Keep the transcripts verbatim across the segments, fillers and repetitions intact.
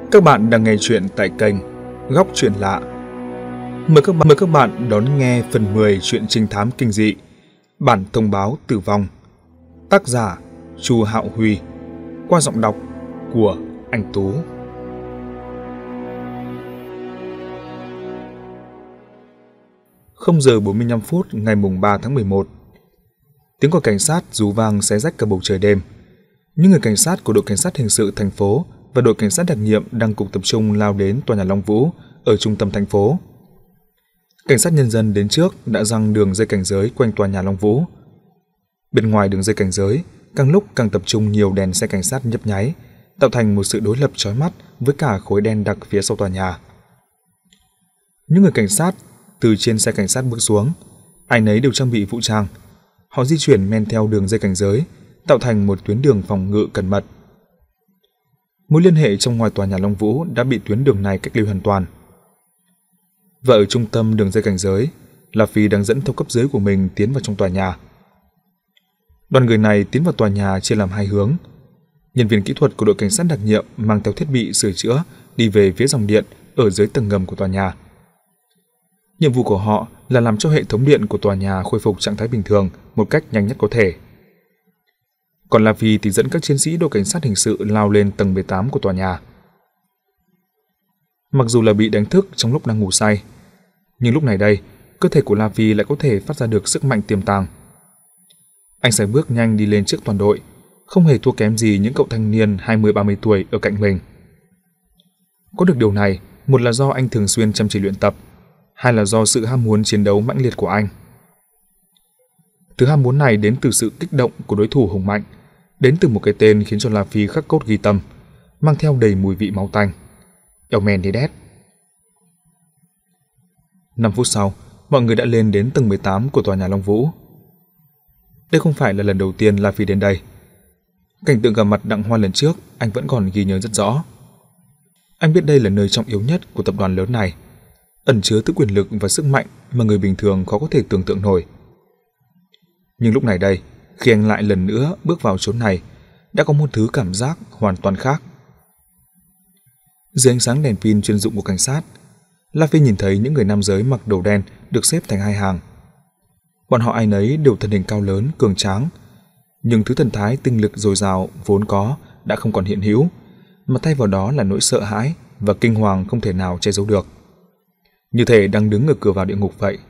Các bạn đang nghe chuyện tại kênh Góc Chuyện Lạ. Mời các bạn, mời các bạn đón nghe phần mười chuyện trinh thám kinh dị Bản thông báo tử vong. Tác giả Chu Hạo Huy, qua giọng đọc của anh Tú. không giờ bốn mươi lăm phút ngày mùng ba tháng mười một. Tiếng còi cảnh sát rú vang xé rách cả bầu trời đêm. Những người cảnh sát của đội cảnh sát hình sự thành phố và đội cảnh sát đặc nhiệm đang cùng tập trung lao đến tòa nhà Long Vũ ở trung tâm thành phố. Cảnh sát nhân dân đến trước đã giăng đường dây cảnh giới quanh tòa nhà Long Vũ. Bên ngoài đường dây cảnh giới, càng lúc càng tập trung nhiều đèn xe cảnh sát nhấp nháy, tạo thành một sự đối lập chói mắt với cả khối đen đặc phía sau tòa nhà. Những người cảnh sát từ trên xe cảnh sát bước xuống, ai nấy đều trang bị vũ trang. Họ di chuyển men theo đường dây cảnh giới, tạo thành một tuyến đường phòng ngự cẩn mật. Mối liên hệ trong ngoài tòa nhà Long Vũ đã bị tuyến đường này cách ly hoàn toàn. Và ở trung tâm đường dây cảnh giới, La Phi đang dẫn theo cấp dưới của mình tiến vào trong tòa nhà. Đoàn người này tiến vào tòa nhà chia làm hai hướng. Nhân viên kỹ thuật của đội cảnh sát đặc nhiệm mang theo thiết bị sửa chữa đi về phía dòng điện ở dưới tầng ngầm của tòa nhà. Nhiệm vụ của họ là làm cho hệ thống điện của tòa nhà khôi phục trạng thái bình thường một cách nhanh nhất có thể. Còn La Phi thì dẫn các chiến sĩ đội cảnh sát hình sự lao lên tầng mười tám của tòa nhà. Mặc dù là bị đánh thức trong lúc đang ngủ say, nhưng lúc này đây, cơ thể của La Phi lại có thể phát ra được sức mạnh tiềm tàng. Anh sải bước nhanh đi lên trước toàn đội, không hề thua kém gì những cậu thanh niên hai mươi ba mươi tuổi ở cạnh mình. Có được điều này, một là do anh thường xuyên chăm chỉ luyện tập, hai là do sự ham muốn chiến đấu mãnh liệt của anh. Thứ ham muốn này đến từ sự kích động của đối thủ hùng mạnh, đến từ một cái tên khiến cho La Phi khắc cốt ghi tâm, mang theo đầy mùi vị máu tanh: Eumenides. năm phút sau, mọi người đã lên đến tầng mười tám của tòa nhà Long Vũ. Đây không phải là lần đầu tiên La Phi đến đây. Cảnh tượng gặp mặt Đặng Hoa lần trước anh vẫn còn ghi nhớ rất rõ. Anh biết đây là nơi trọng yếu nhất của tập đoàn lớn này, ẩn chứa thứ quyền lực và sức mạnh mà người bình thường khó có thể tưởng tượng nổi. Nhưng lúc này đây, khi anh lại lần nữa bước vào chốn này, đã có một thứ cảm giác hoàn toàn khác. Dưới ánh sáng đèn pin chuyên dụng của cảnh sát, La Phi nhìn thấy những người nam giới mặc đồ đen được xếp thành hai hàng. Bọn họ ai nấy đều thân hình cao lớn, cường tráng, nhưng thứ thần thái tinh lực dồi dào vốn có đã không còn hiện hữu, mà thay vào đó là nỗi sợ hãi và kinh hoàng không thể nào che giấu được, như thể đang đứng ở cửa vào địa ngục vậy.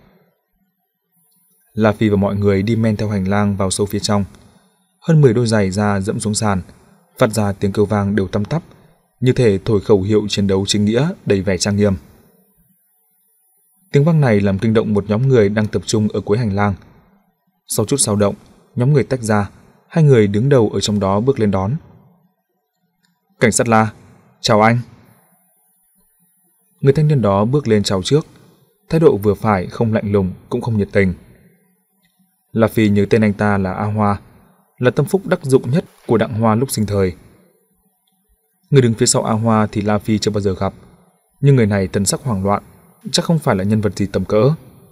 La Phi và mọi người đi men theo hành lang vào sâu phía trong. Hơn mười đôi giày da dẫm xuống sàn, phát ra tiếng kêu vang đều tăm tắp, như thể thổi khẩu hiệu chiến đấu chính nghĩa đầy vẻ trang nghiêm. Tiếng vang này làm kinh động một nhóm người đang tập trung ở cuối hành lang. Sau chút xao động, nhóm người tách ra, hai người đứng đầu ở trong đó bước lên đón. Cảnh sát La, chào anh. Người thanh niên đó bước lên chào trước, thái độ vừa phải, không lạnh lùng cũng không nhiệt tình. La Phi nhớ tên anh ta là A Hoa, là tâm phúc đắc dụng nhất của Đặng Hoa lúc sinh thời. Người đứng phía sau A Hoa thì La Phi chưa bao giờ gặp, nhưng người này thần sắc hoảng loạn, chắc không phải là nhân vật gì tầm cỡ.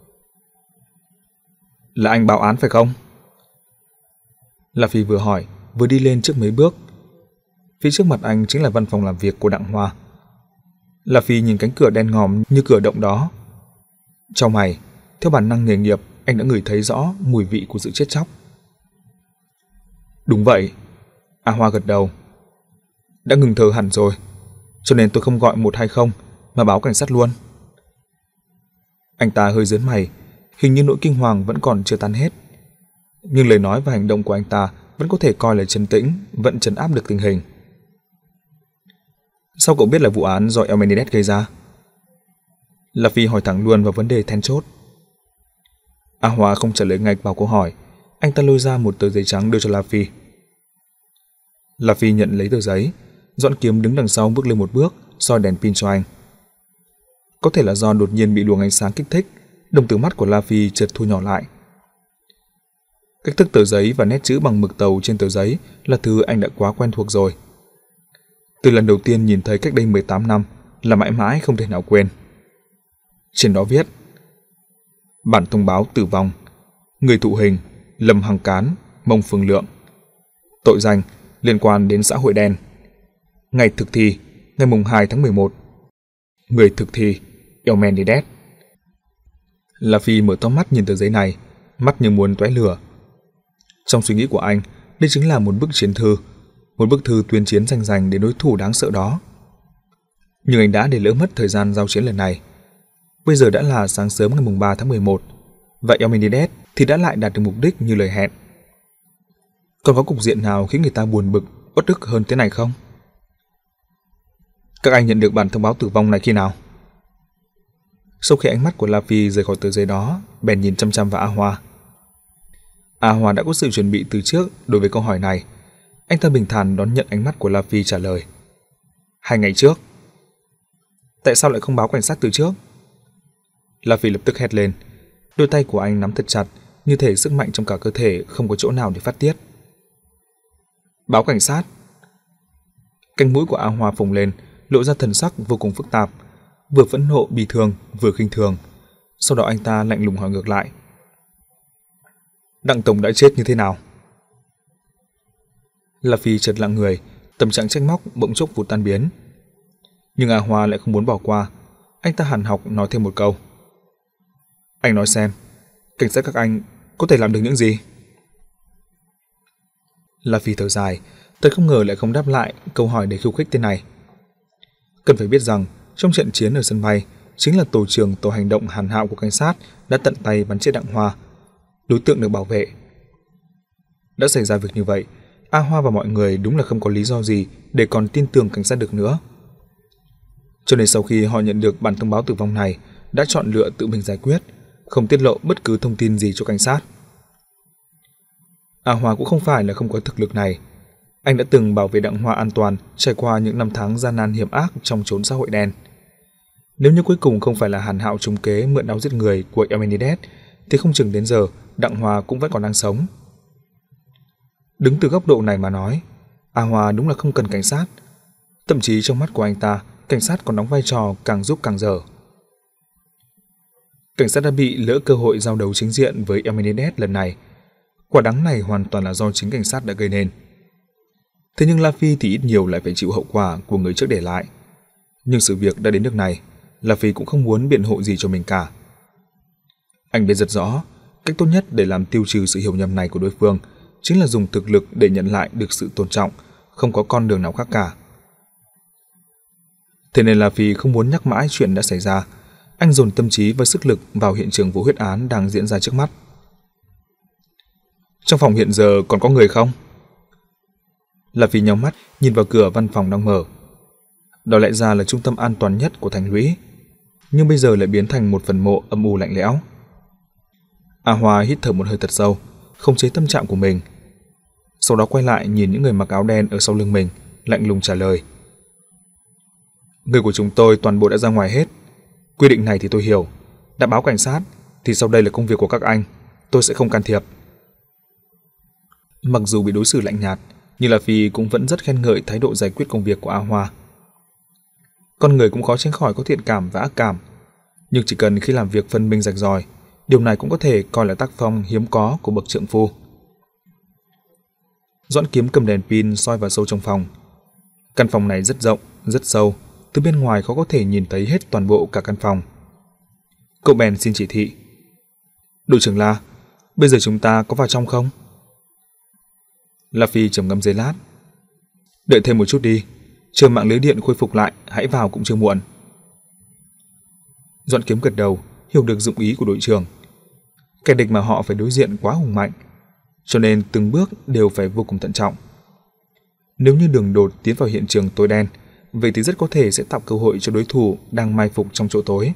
Là anh báo án phải không? La Phi vừa hỏi, vừa đi lên trước mấy bước. Phía trước mặt anh chính là văn phòng làm việc của Đặng Hoa. La Phi nhìn cánh cửa đen ngòm như cửa động đó. Trong mày, theo bản năng nghề nghiệp, anh đã ngửi thấy rõ mùi vị của sự chết chóc. Đúng vậy, A Hoa gật đầu. Đã ngừng thở hẳn rồi, cho nên tôi không gọi một hai không mà báo cảnh sát luôn. Anh ta hơi nhướng mày, hình như nỗi kinh hoàng vẫn còn chưa tan hết, nhưng lời nói và hành động của anh ta vẫn có thể coi là trấn tĩnh, vẫn trấn áp được tình hình. Sao cậu biết là vụ án do Eumenides gây ra? La Phi hỏi thẳng luôn vào vấn đề then chốt. A Hoa không trả lời ngay vào câu hỏi, anh ta lôi ra một tờ giấy trắng đưa cho La Phi. La Phi nhận lấy tờ giấy, dọn kiếm đứng đằng sau bước lên một bước, soi đèn pin cho anh. Có thể là do đột nhiên bị luồng ánh sáng kích thích, đồng tử mắt của La Phi chợt thu nhỏ lại. Cách thức tờ giấy và nét chữ bằng mực tàu trên tờ giấy là thứ anh đã quá quen thuộc rồi. Từ lần đầu tiên nhìn thấy cách đây mười tám năm là mãi mãi không thể nào quên. Trên đó viết: Bản thông báo tử vong, người thụ hình Lâm Hằng Cán, Mông Phương Lượng, tội danh liên quan đến xã hội đen, ngày thực thi ngày mùng hai tháng mười một. Người thực thi, Eumenides. La Phi mở to mắt nhìn tờ giấy này, mắt như muốn tóe lửa. Trong suy nghĩ của anh, đây chính là một bức chiến thư, một bức thư tuyên chiến rành rành đến đối thủ đáng sợ đó. Nhưng anh đã để lỡ mất thời gian giao chiến lần này. Bây giờ đã là sáng sớm ngày mùng ba tháng mười một, vậy Eumenides thì đã lại đạt được mục đích như lời hẹn. Còn có cục diện nào khiến người ta buồn bực, uất ức hơn thế này không? Các anh nhận được bản thông báo tử vong này khi nào? Sau khi ánh mắt của La Phi rời khỏi tờ giấy đó, bèn nhìn chăm chăm vào A Hoa. A Hoa đã có sự chuẩn bị từ trước đối với câu hỏi này. Anh ta bình thản đón nhận ánh mắt của La Phi trả lời. Hai ngày trước. Tại sao lại không báo cảnh sát từ trước? La Phi lập tức hét lên. Đôi tay của anh nắm thật chặt, như thể sức mạnh trong cả cơ thể không có chỗ nào để phát tiết. Báo cảnh sát? Cánh mũi của A Hoa phồng lên, lộ ra thần sắc vô cùng phức tạp, vừa phẫn nộ bi thương, vừa khinh thường. Sau đó anh ta lạnh lùng hỏi ngược lại. Đặng tổng đã chết như thế nào? La Phi chợt lặng người, tâm trạng trách móc bỗng chốc vụt tan biến. Nhưng A Hoa lại không muốn bỏ qua, anh ta hằn học nói thêm một câu. Anh nói xem, cảnh sát các anh có thể làm được những gì? La Phi thở dài, thật không ngờ lại không đáp lại câu hỏi để khiêu khích thế này. Cần phải biết rằng, trong trận chiến ở sân bay, chính là tổ trưởng tổ hành động Hàn Hạo của cảnh sát đã tận tay bắn chết Đặng Hoa. Đối tượng được bảo vệ. Đã xảy ra việc như vậy, A Hoa và mọi người đúng là không có lý do gì để còn tin tưởng cảnh sát được nữa. Cho nên sau khi họ nhận được bản thông báo tử vong này, đã chọn lựa tự mình giải quyết, không tiết lộ bất cứ thông tin gì cho cảnh sát. A Hoa cũng không phải là không có thực lực này. Anh đã từng bảo vệ Đặng Hoa an toàn trải qua những năm tháng gian nan hiểm ác trong chốn xã hội đen. Nếu như cuối cùng không phải là Hàn Hạo trúng kế mượn đao giết người của Eumenides, thì không chừng đến giờ Đặng Hoa cũng vẫn còn đang sống. Đứng từ góc độ này mà nói, A Hoa đúng là không cần cảnh sát. Thậm chí trong mắt của anh ta, cảnh sát còn đóng vai trò càng giúp càng dở. Cảnh sát đã bị lỡ cơ hội giao đấu chính diện với Eumenides lần này. Quả đắng này hoàn toàn là do chính cảnh sát đã gây nên. Thế nhưng La Phi thì ít nhiều lại phải chịu hậu quả của người trước để lại. Nhưng sự việc đã đến nước này, La Phi cũng không muốn biện hộ gì cho mình cả. Anh biết rất rõ, cách tốt nhất để làm tiêu trừ sự hiểu nhầm này của đối phương chính là dùng thực lực để nhận lại được sự tôn trọng, không có con đường nào khác cả. Thế nên La Phi không muốn nhắc mãi chuyện đã xảy ra, anh dồn tâm trí và sức lực vào hiện trường vụ huyết án đang diễn ra trước mắt. Trong phòng hiện giờ còn có người không? La Phi nhắm mắt nhìn vào cửa văn phòng đang mở. Đó lẽ ra là trung tâm an toàn nhất của thành lũy, nhưng bây giờ lại biến thành một phần mộ âm u lạnh lẽo. A Hoa hít thở một hơi thật sâu, khống chế tâm trạng của mình. Sau đó quay lại nhìn những người mặc áo đen ở sau lưng mình, lạnh lùng trả lời. Người của chúng tôi toàn bộ đã ra ngoài hết. Quy định này thì tôi hiểu. Đã báo cảnh sát thì sau đây là công việc của các anh, tôi sẽ không can thiệp. Mặc dù bị đối xử lạnh nhạt, nhưng La Phi cũng vẫn rất khen ngợi thái độ giải quyết công việc của A Hoa. Con người cũng khó tránh khỏi có thiện cảm và ác cảm, nhưng chỉ cần khi làm việc phân minh rạch ròi, điều này cũng có thể coi là tác phong hiếm có của bậc trượng phu. Doãn Kiếm cầm đèn pin soi vào sâu trong phòng. Căn phòng này rất rộng, rất sâu, từ bên ngoài khó có thể nhìn thấy hết toàn bộ cả căn phòng. Cậu bèn xin chỉ thị. Đội trưởng La, bây giờ chúng ta có vào trong không? La Phi trầm ngâm giây lát. Đợi thêm một chút đi, chờ mạng lưới điện khôi phục lại, hãy vào cũng chưa muộn. Doãn Kiếm gật đầu, hiểu được dụng ý của đội trưởng. Kẻ địch mà họ phải đối diện quá hùng mạnh, cho nên từng bước đều phải vô cùng thận trọng. Nếu như đường đột tiến vào hiện trường tối đen, vậy thì rất có thể sẽ tạo cơ hội cho đối thủ đang mai phục trong chỗ tối.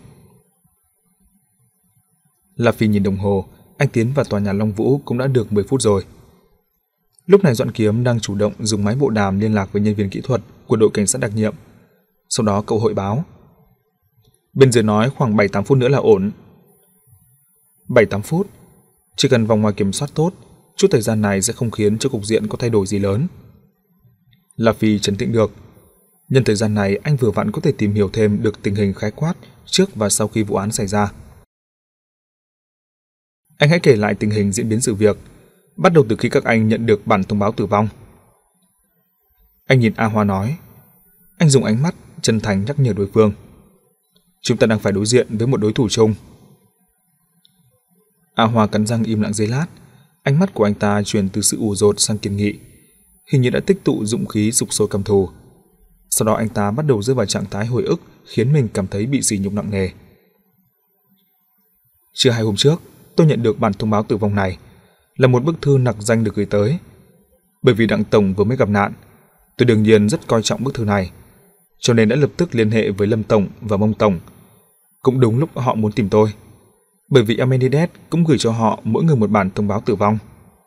La Phi nhìn đồng hồ, anh tiến vào tòa nhà Long Vũ cũng đã được mười phút rồi. Lúc này Doãn Kiếm đang chủ động dùng máy bộ đàm liên lạc với nhân viên kỹ thuật của đội cảnh sát đặc nhiệm. Sau đó cậu hội báo. Bên dưới nói khoảng bảy tám phút nữa là ổn. bảy tám phút? Chỉ cần vòng ngoài kiểm soát tốt, chút thời gian này sẽ không khiến cho cục diện có thay đổi gì lớn. La Phi trấn tĩnh được. Nhân thời gian này anh vừa vặn có thể tìm hiểu thêm được tình hình khái quát trước và sau khi vụ án xảy ra. Anh hãy kể lại tình hình diễn biến sự việc, bắt đầu từ khi các anh nhận được bản thông báo tử vong. Anh nhìn A Hoa nói. Anh dùng ánh mắt chân thành nhắc nhở đối phương. Chúng ta đang phải đối diện với một đối thủ chung. A Hoa cắn răng im lặng giây lát, ánh mắt của anh ta chuyển từ sự ủ dột sang kiên nghị, hình như đã tích tụ dũng khí sục sôi căm thù. Sau đó anh ta bắt đầu rơi vào trạng thái hồi ức khiến mình cảm thấy bị sỉ nhục nặng nề. Trưa hai hôm trước, tôi nhận được bản thông báo tử vong này, là một bức thư nặc danh được gửi tới. Bởi vì Đặng Tổng vừa mới gặp nạn, tôi đương nhiên rất coi trọng bức thư này, cho nên đã lập tức liên hệ với Lâm Tổng và Mông Tổng. Cũng đúng lúc họ muốn tìm tôi, bởi vì Amenidès cũng gửi cho họ mỗi người một bản thông báo tử vong.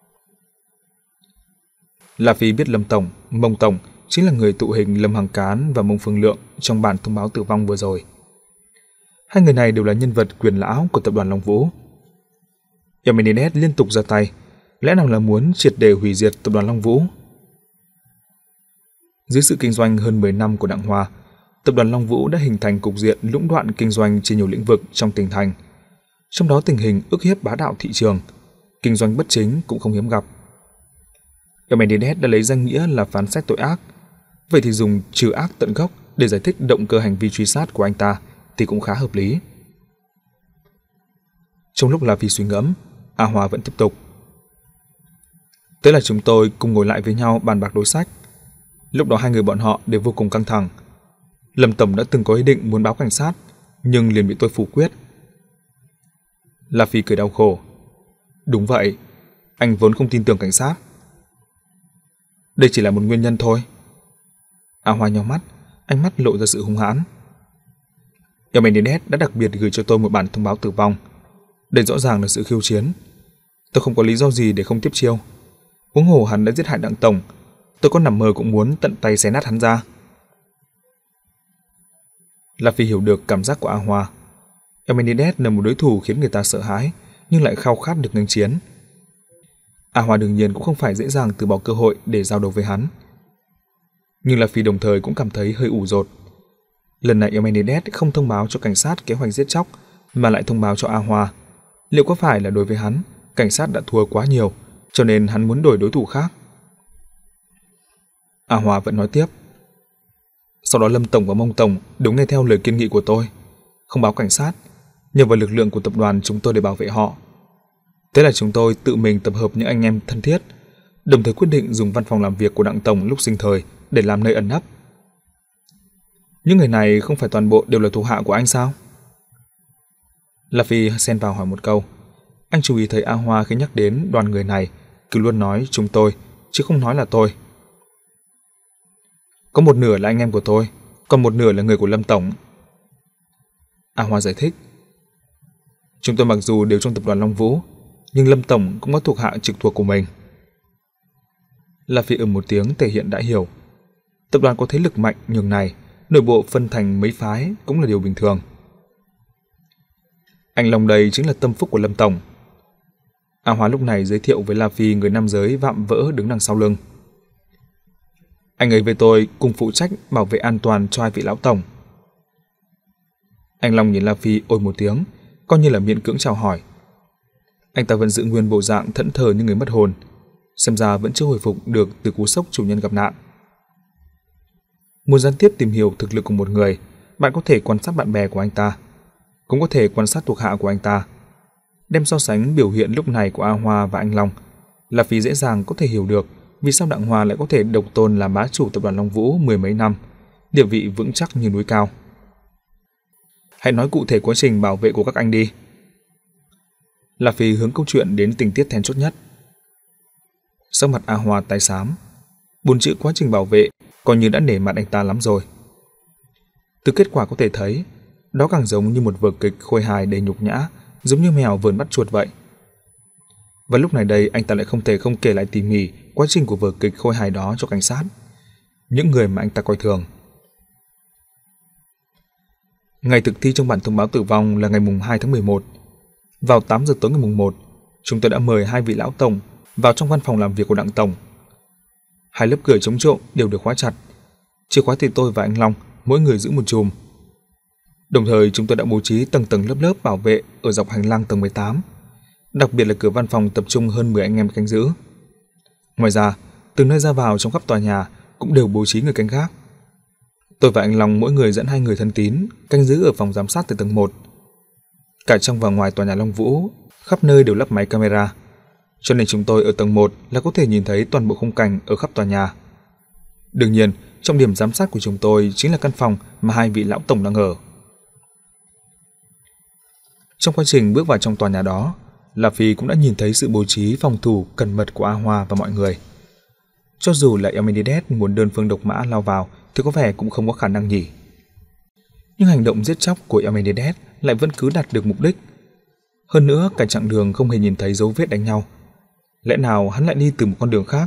La Phi biết Lâm Tổng, Mông Tổng chính là người tụ hình Lâm Hằng Cán và Mông Phương Lượng trong bản thông báo tử vong vừa rồi. Hai người này đều là nhân vật quyền lão của tập đoàn Long Vũ. Amenidès liên tục ra tay, lẽ nào là muốn triệt để hủy diệt tập đoàn Long Vũ? Dưới sự kinh doanh hơn mười năm của Đặng Hoa, tập đoàn Long Vũ đã hình thành cục diện lũng đoạn kinh doanh trên nhiều lĩnh vực trong tỉnh thành. Trong đó tình hình ức hiếp bá đạo thị trường, kinh doanh bất chính cũng không hiếm gặp. Amenidès đã lấy danh nghĩa là phán xét tội ác, vậy thì dùng trừ ác tận gốc để giải thích động cơ hành vi truy sát của anh ta thì cũng khá hợp lý. Trong lúc La Phi suy ngẫm, A Hoa vẫn tiếp tục. Thế là chúng tôi cùng ngồi lại với nhau bàn bạc đối sách. Lúc đó hai người bọn họ đều vô cùng căng thẳng. Lâm Tổng đã từng có ý định muốn báo cảnh sát, nhưng liền bị tôi phủ quyết. La Phi cười đau khổ. Đúng vậy, anh vốn không tin tưởng cảnh sát. Đây chỉ là một nguyên nhân thôi. A Hoa nhíu mắt, ánh mắt lộ ra sự hung hãn. Amenidès đã đặc biệt gửi cho tôi một bản thông báo tử vong. Đây rõ ràng là sự khiêu chiến. Tôi không có lý do gì để không tiếp chiêu. Huống hồ hắn đã giết hại Đặng Tổng, tôi có nằm mơ cũng muốn tận tay xé nát hắn ra. La Phi hiểu được cảm giác của A Hoa. Amenidès là một đối thủ khiến người ta sợ hãi, nhưng lại khao khát được nghênh chiến. A Hoa đương nhiên cũng không phải dễ dàng từ bỏ cơ hội để giao đấu với hắn. Nhưng La Phi đồng thời cũng cảm thấy hơi ủ dột. Lần này Amenidès không thông báo cho cảnh sát kế hoạch giết chóc, mà lại thông báo cho A Hoa. Liệu có phải là đối với hắn, cảnh sát đã thua quá nhiều, cho nên hắn muốn đổi đối thủ khác? A Hoa vẫn nói tiếp. Sau đó Lâm Tổng và Mông Tổng đúng nghe theo lời kiến nghị của tôi, không báo cảnh sát, nhờ vào lực lượng của tập đoàn chúng tôi để bảo vệ họ. Thế là chúng tôi tự mình tập hợp những anh em thân thiết, đồng thời quyết định dùng văn phòng làm việc của Đặng Tổng lúc sinh thời để làm nơi ẩn nấp. Những người này không phải toàn bộ đều là thuộc hạ của anh sao? La Phi xen vào hỏi một câu. Anh chú ý thấy A Hoa khi nhắc đến đoàn người này cứ luôn nói chúng tôi, chứ không nói là tôi. Có một nửa là anh em của tôi, còn một nửa là người của Lâm Tổng. A Hoa giải thích. Chúng tôi mặc dù đều trong tập đoàn Long Vũ, nhưng Lâm Tổng cũng có thuộc hạ trực thuộc của mình. La Phi ừm một tiếng thể hiện đã hiểu. Tập đoàn có thế lực mạnh nhường này, nội bộ phân thành mấy phái cũng là điều bình thường. Anh Long đây chính là tâm phúc của Lâm Tổng. A Hoa lúc này giới thiệu với La Phi người nam giới vạm vỡ đứng đằng sau lưng. Anh ấy với tôi cùng phụ trách bảo vệ an toàn cho hai vị lão tổng. Anh Long nhìn La Phi ôi một tiếng, coi như là miễn cưỡng chào hỏi. Anh ta vẫn giữ nguyên bộ dạng thẫn thờ như người mất hồn, xem ra vẫn chưa hồi phục được từ cú sốc chủ nhân gặp nạn. Muốn gián tiếp tìm hiểu thực lực của một người, bạn có thể quan sát bạn bè của anh ta, cũng có thể quan sát thuộc hạ của anh ta. Đem so sánh biểu hiện lúc này của A Hoa và anh Long, La Phi dễ dàng có thể hiểu được vì sao Đặng Hoa lại có thể độc tôn làm bá chủ tập đoàn Long Vũ mười mấy năm, địa vị vững chắc như núi cao. Hãy nói cụ thể quá trình bảo vệ của các anh đi. La Phi hướng câu chuyện đến tình tiết then chốt nhất. Sắc mặt A Hoa tái xám, buồn chữ quá trình bảo vệ coi như đã nể mặt anh ta lắm rồi. Từ kết quả có thể thấy, đó càng giống như một vở kịch khôi hài đầy nhục nhã, giống như mèo vờn bắt chuột vậy. Và lúc này đây anh ta lại không thể không kể lại tỉ mỉ quá trình của vở kịch khôi hài đó cho cảnh sát, những người mà anh ta coi thường. Ngày thực thi trong bản thông báo tử vong là ngày mùng hai tháng mười một. Vào tám giờ tối ngày mùng một, chúng tôi đã mời hai vị lão tổng vào trong văn phòng làm việc của Đặng Tổng. Hai lớp cửa chống trộm đều được khóa chặt, chìa khóa thì tôi và anh Long mỗi người giữ một chùm. Đồng thời chúng tôi đã bố trí tầng tầng lớp lớp bảo vệ ở dọc hành lang tầng mười tám, đặc biệt là cửa văn phòng tập trung hơn mười anh em canh giữ. Ngoài ra, từng nơi ra vào trong khắp tòa nhà cũng đều bố trí người canh gác. Tôi và anh Long mỗi người dẫn hai người thân tín canh giữ ở phòng giám sát từ tầng một. Cả trong và ngoài tòa nhà Long Vũ, khắp nơi đều lắp máy camera, cho nên chúng tôi ở tầng một là có thể nhìn thấy toàn bộ khung cảnh ở khắp tòa nhà. Đương nhiên, trọng điểm giám sát của chúng tôi chính là căn phòng mà hai vị lão tổng đang ở. Trong quá trình bước vào trong tòa nhà đó, La Phi cũng đã nhìn thấy sự bố trí phòng thủ cẩn mật của A Hoa và mọi người. Cho dù là Elmenides muốn đơn phương độc mã lao vào thì có vẻ cũng không có khả năng nhỉ. Nhưng hành động giết chóc của Elmenides lại vẫn cứ đạt được mục đích. Hơn nữa, cả chặng đường không hề nhìn thấy dấu vết đánh nhau. Lẽ nào hắn lại đi từ một con đường khác?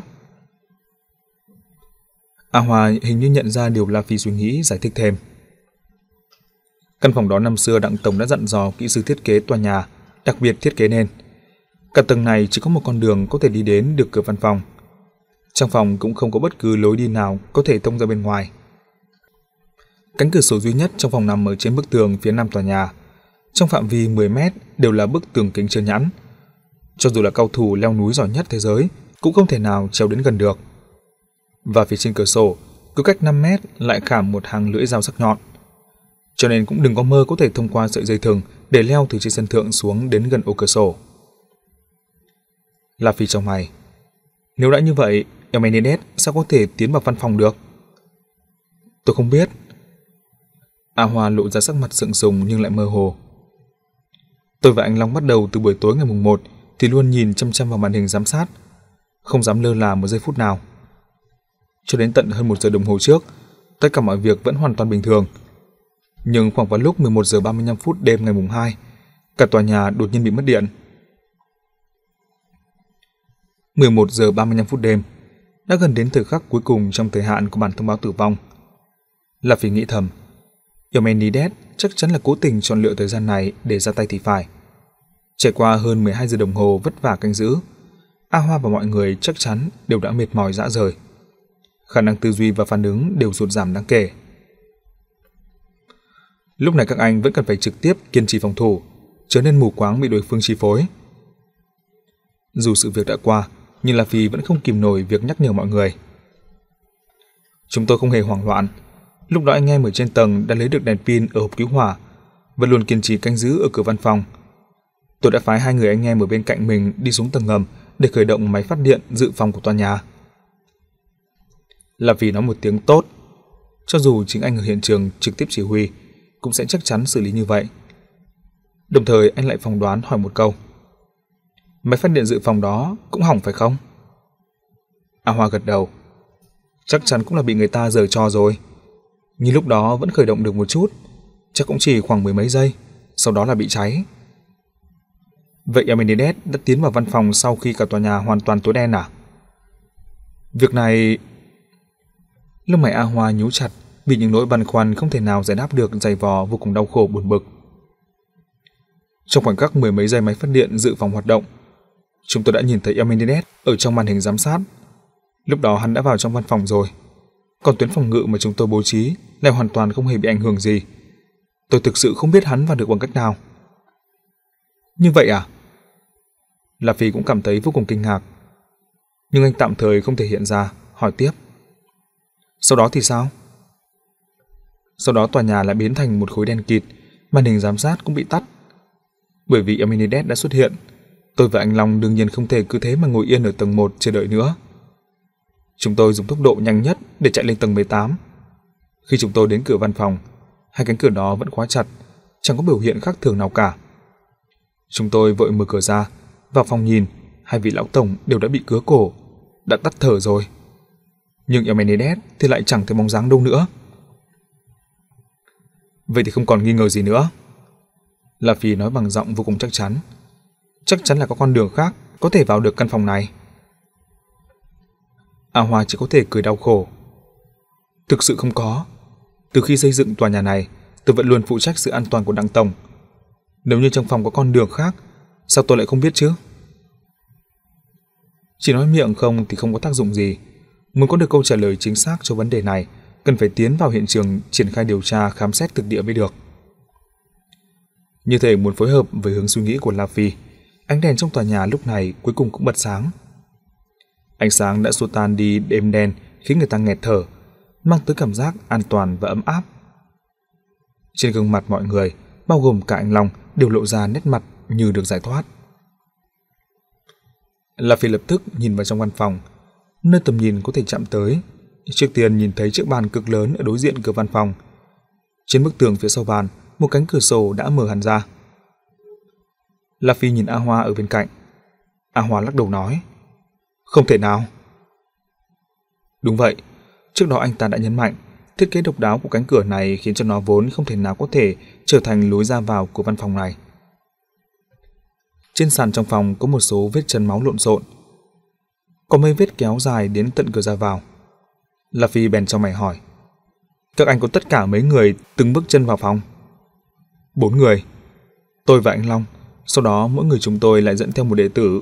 A Hoa hình như nhận ra điều La Phi suy nghĩ, giải thích thêm. Căn phòng đó năm xưa Đặng Tổng đã dặn dò kỹ sư thiết kế tòa nhà đặc biệt thiết kế nên. Cả tầng này chỉ có một con đường có thể đi đến được cửa văn phòng. Trong phòng cũng không có bất cứ lối đi nào có thể thông ra bên ngoài. Cánh cửa sổ duy nhất trong phòng nằm ở trên bức tường phía nam tòa nhà. Trong phạm vi mười mét đều là bức tường kính trơn nhẵn. Cho dù là cao thủ leo núi giỏi nhất thế giới cũng không thể nào trèo đến gần được. Và phía trên cửa sổ, cứ cách năm mét lại khảm một hàng lưỡi dao sắc nhọn. Cho nên cũng đừng có mơ có thể thông qua sợi dây thừng để leo từ trên sân thượng xuống đến gần ô cửa sổ. La Phi trong mày. Nếu đã như vậy, Elmenides sao có thể tiến vào văn phòng được? Tôi không biết. A Hoa lộ ra sắc mặt sượng sùng nhưng lại mơ hồ. Tôi và anh Long bắt đầu từ buổi tối ngày mùng một thì luôn nhìn chăm chăm vào màn hình giám sát, không dám lơ là một giây phút nào. Cho đến tận hơn một giờ đồng hồ trước, tất cả mọi việc vẫn hoàn toàn bình thường. Nhưng khoảng vào lúc mười một giờ ba mươi lăm phút đêm ngày mùng hai, cả tòa nhà đột nhiên bị mất điện. mười một giờ ba mươi lăm phút đêm, đã gần đến thời khắc cuối cùng trong thời hạn của bản thông báo tử vong. La Phi nghĩ thầm, Elmenides chắc chắn là cố tình chọn lựa thời gian này để ra tay thì phải. Trải qua hơn mười hai giờ đồng hồ vất vả canh giữ, A Hoa và mọi người chắc chắn đều đã mệt mỏi rã rời. Khả năng tư duy và phản ứng đều sụt giảm đáng kể. Lúc này các anh vẫn cần phải trực tiếp kiên trì phòng thủ, chớ nên mù quáng bị đối phương chi phối. Dù sự việc đã qua, nhưng La Phi vẫn không kìm nổi việc nhắc nhở mọi người. Chúng tôi không hề hoảng loạn. Lúc đó anh em ở trên tầng đã lấy được đèn pin ở hộp cứu hỏa và luôn kiên trì canh giữ ở cửa văn phòng. Tôi đã phái hai người anh em ở bên cạnh mình đi xuống tầng ngầm để khởi động máy phát điện dự phòng của tòa nhà. La Phi nói một tiếng tốt. Cho dù chính anh ở hiện trường trực tiếp chỉ huy, cũng sẽ chắc chắn xử lý như vậy. Đồng thời anh lại phỏng đoán hỏi một câu. Máy phát điện dự phòng đó cũng hỏng phải không? A Hoa gật đầu. Chắc chắn cũng là bị người ta giở trò rồi. Nhưng lúc đó vẫn khởi động được một chút, chắc cũng chỉ khoảng mười mấy giây, sau đó là bị cháy. Vậy Elmenides đã tiến vào văn phòng sau khi cả tòa nhà hoàn toàn tối đen à? Việc này... Lông mày A Hoa nhíu chặt vì những nỗi băn khoăn không thể nào giải đáp được dày vò vô cùng đau khổ buồn bực. Trong khoảnh khắc mười mấy giây máy phát điện dự phòng hoạt động, chúng tôi đã nhìn thấy Elmenides ở trong màn hình giám sát. Lúc đó hắn đã vào trong văn phòng rồi. Còn tuyến phòng ngự mà chúng tôi bố trí lại hoàn toàn không hề bị ảnh hưởng gì. Tôi thực sự không biết hắn vào được bằng cách nào. Như vậy à? La Phi cũng cảm thấy vô cùng kinh ngạc. Nhưng anh tạm thời không thể hiện ra, hỏi tiếp. Sau đó thì sao? Sau đó tòa nhà lại biến thành một khối đen kịt, màn hình giám sát cũng bị tắt. Bởi vì Elmenides đã xuất hiện, tôi và anh Long đương nhiên không thể cứ thế mà ngồi yên ở tầng một chờ đợi nữa. Chúng tôi dùng tốc độ nhanh nhất để chạy lên tầng mười tám. Khi chúng tôi đến cửa văn phòng, hai cánh cửa đó vẫn khóa chặt, chẳng có biểu hiện khác thường nào cả. Chúng tôi vội mở cửa ra, vào phòng nhìn, hai vị lão tổng đều đã bị cứa cổ, đã tắt thở rồi. Nhưng Elmenides thì lại chẳng thấy bóng dáng đâu nữa. Vậy thì không còn nghi ngờ gì nữa. La Phi nói bằng giọng vô cùng chắc chắn. Chắc chắn là có con đường khác có thể vào được căn phòng này. A Hoa chỉ có thể cười đau khổ. Thực sự không có. Từ khi xây dựng tòa nhà này, tôi vẫn luôn phụ trách sự an toàn của Đặng tổng. Nếu như trong phòng có con đường khác, sao tôi lại không biết chứ? Chỉ nói miệng không thì không có tác dụng gì. Muốn có được câu trả lời chính xác cho vấn đề này, cần phải tiến vào hiện trường triển khai điều tra khám xét thực địa mới được. Như thể muốn phối hợp với hướng suy nghĩ của La Phi, ánh đèn trong tòa nhà lúc này cuối cùng cũng bật sáng. Ánh sáng đã xua tan đi đêm đen khiến người ta nghẹt thở, mang tới cảm giác an toàn và ấm áp. Trên gương mặt mọi người, bao gồm cả anh Long, đều lộ ra nét mặt như được giải thoát. La Phi lập tức nhìn vào trong văn phòng, nơi tầm nhìn có thể chạm tới. Trước tiên nhìn thấy chiếc bàn cực lớn ở đối diện cửa văn phòng. Trên bức tường phía sau bàn, một cánh cửa sổ đã mở hẳn ra. La Phi nhìn A Hoa ở bên cạnh. A Hoa lắc đầu nói, không thể nào. Đúng vậy, trước đó anh ta đã nhấn mạnh, thiết kế độc đáo của cánh cửa này khiến cho nó vốn không thể nào có thể trở thành lối ra vào của văn phòng này. Trên sàn trong phòng có một số vết chân máu lộn xộn, có mấy vết kéo dài đến tận cửa ra vào. La Phi bèn chau mày hỏi, các anh có tất cả mấy người từng bước chân vào phòng? Bốn người, tôi và anh Long, sau đó mỗi người chúng tôi lại dẫn theo một đệ tử.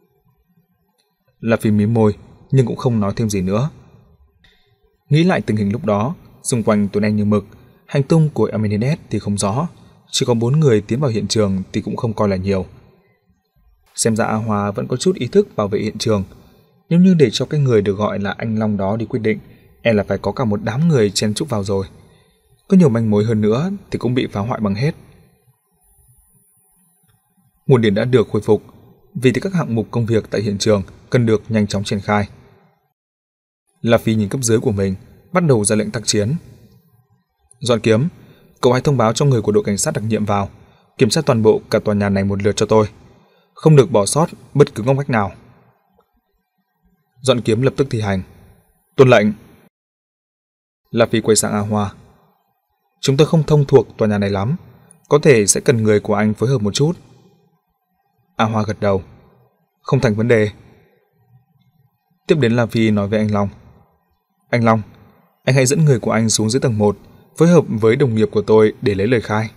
La Phi mím môi nhưng cũng không nói thêm gì nữa. Nghĩ lại tình hình lúc đó, xung quanh tối đen như mực, hành tung của Amenedet thì không rõ, chỉ có bốn người tiến vào hiện trường thì cũng không coi là nhiều. Xem ra A Hoa vẫn có chút ý thức bảo vệ hiện trường. Nếu như để cho cái người được gọi là anh Long đó đi quyết định, e là phải có cả một đám người chen chúc vào rồi. Có nhiều manh mối hơn nữa thì cũng bị phá hoại bằng hết. Nguồn điện đã được khôi phục, vì thì các hạng mục công việc tại hiện trường cần được nhanh chóng triển khai. La Phi nhìn cấp dưới của mình, bắt đầu ra lệnh tác chiến. Dọn Kiếm, cậu hãy thông báo cho người của đội cảnh sát đặc nhiệm vào, kiểm tra toàn bộ cả tòa nhà này một lượt cho tôi, không được bỏ sót bất cứ ngóc ngách nào. Dọn Kiếm lập tức thi hành. Tuân lệnh. La Phi quay sang A Hoa. Chúng tôi không thông thuộc tòa nhà này lắm, có thể sẽ cần người của anh phối hợp một chút. A Hoa gật đầu. Không thành vấn đề. Tiếp đến La Phi nói với anh Long. Anh Long, anh hãy dẫn người của anh xuống dưới tầng một, phối hợp với đồng nghiệp của tôi để lấy lời khai.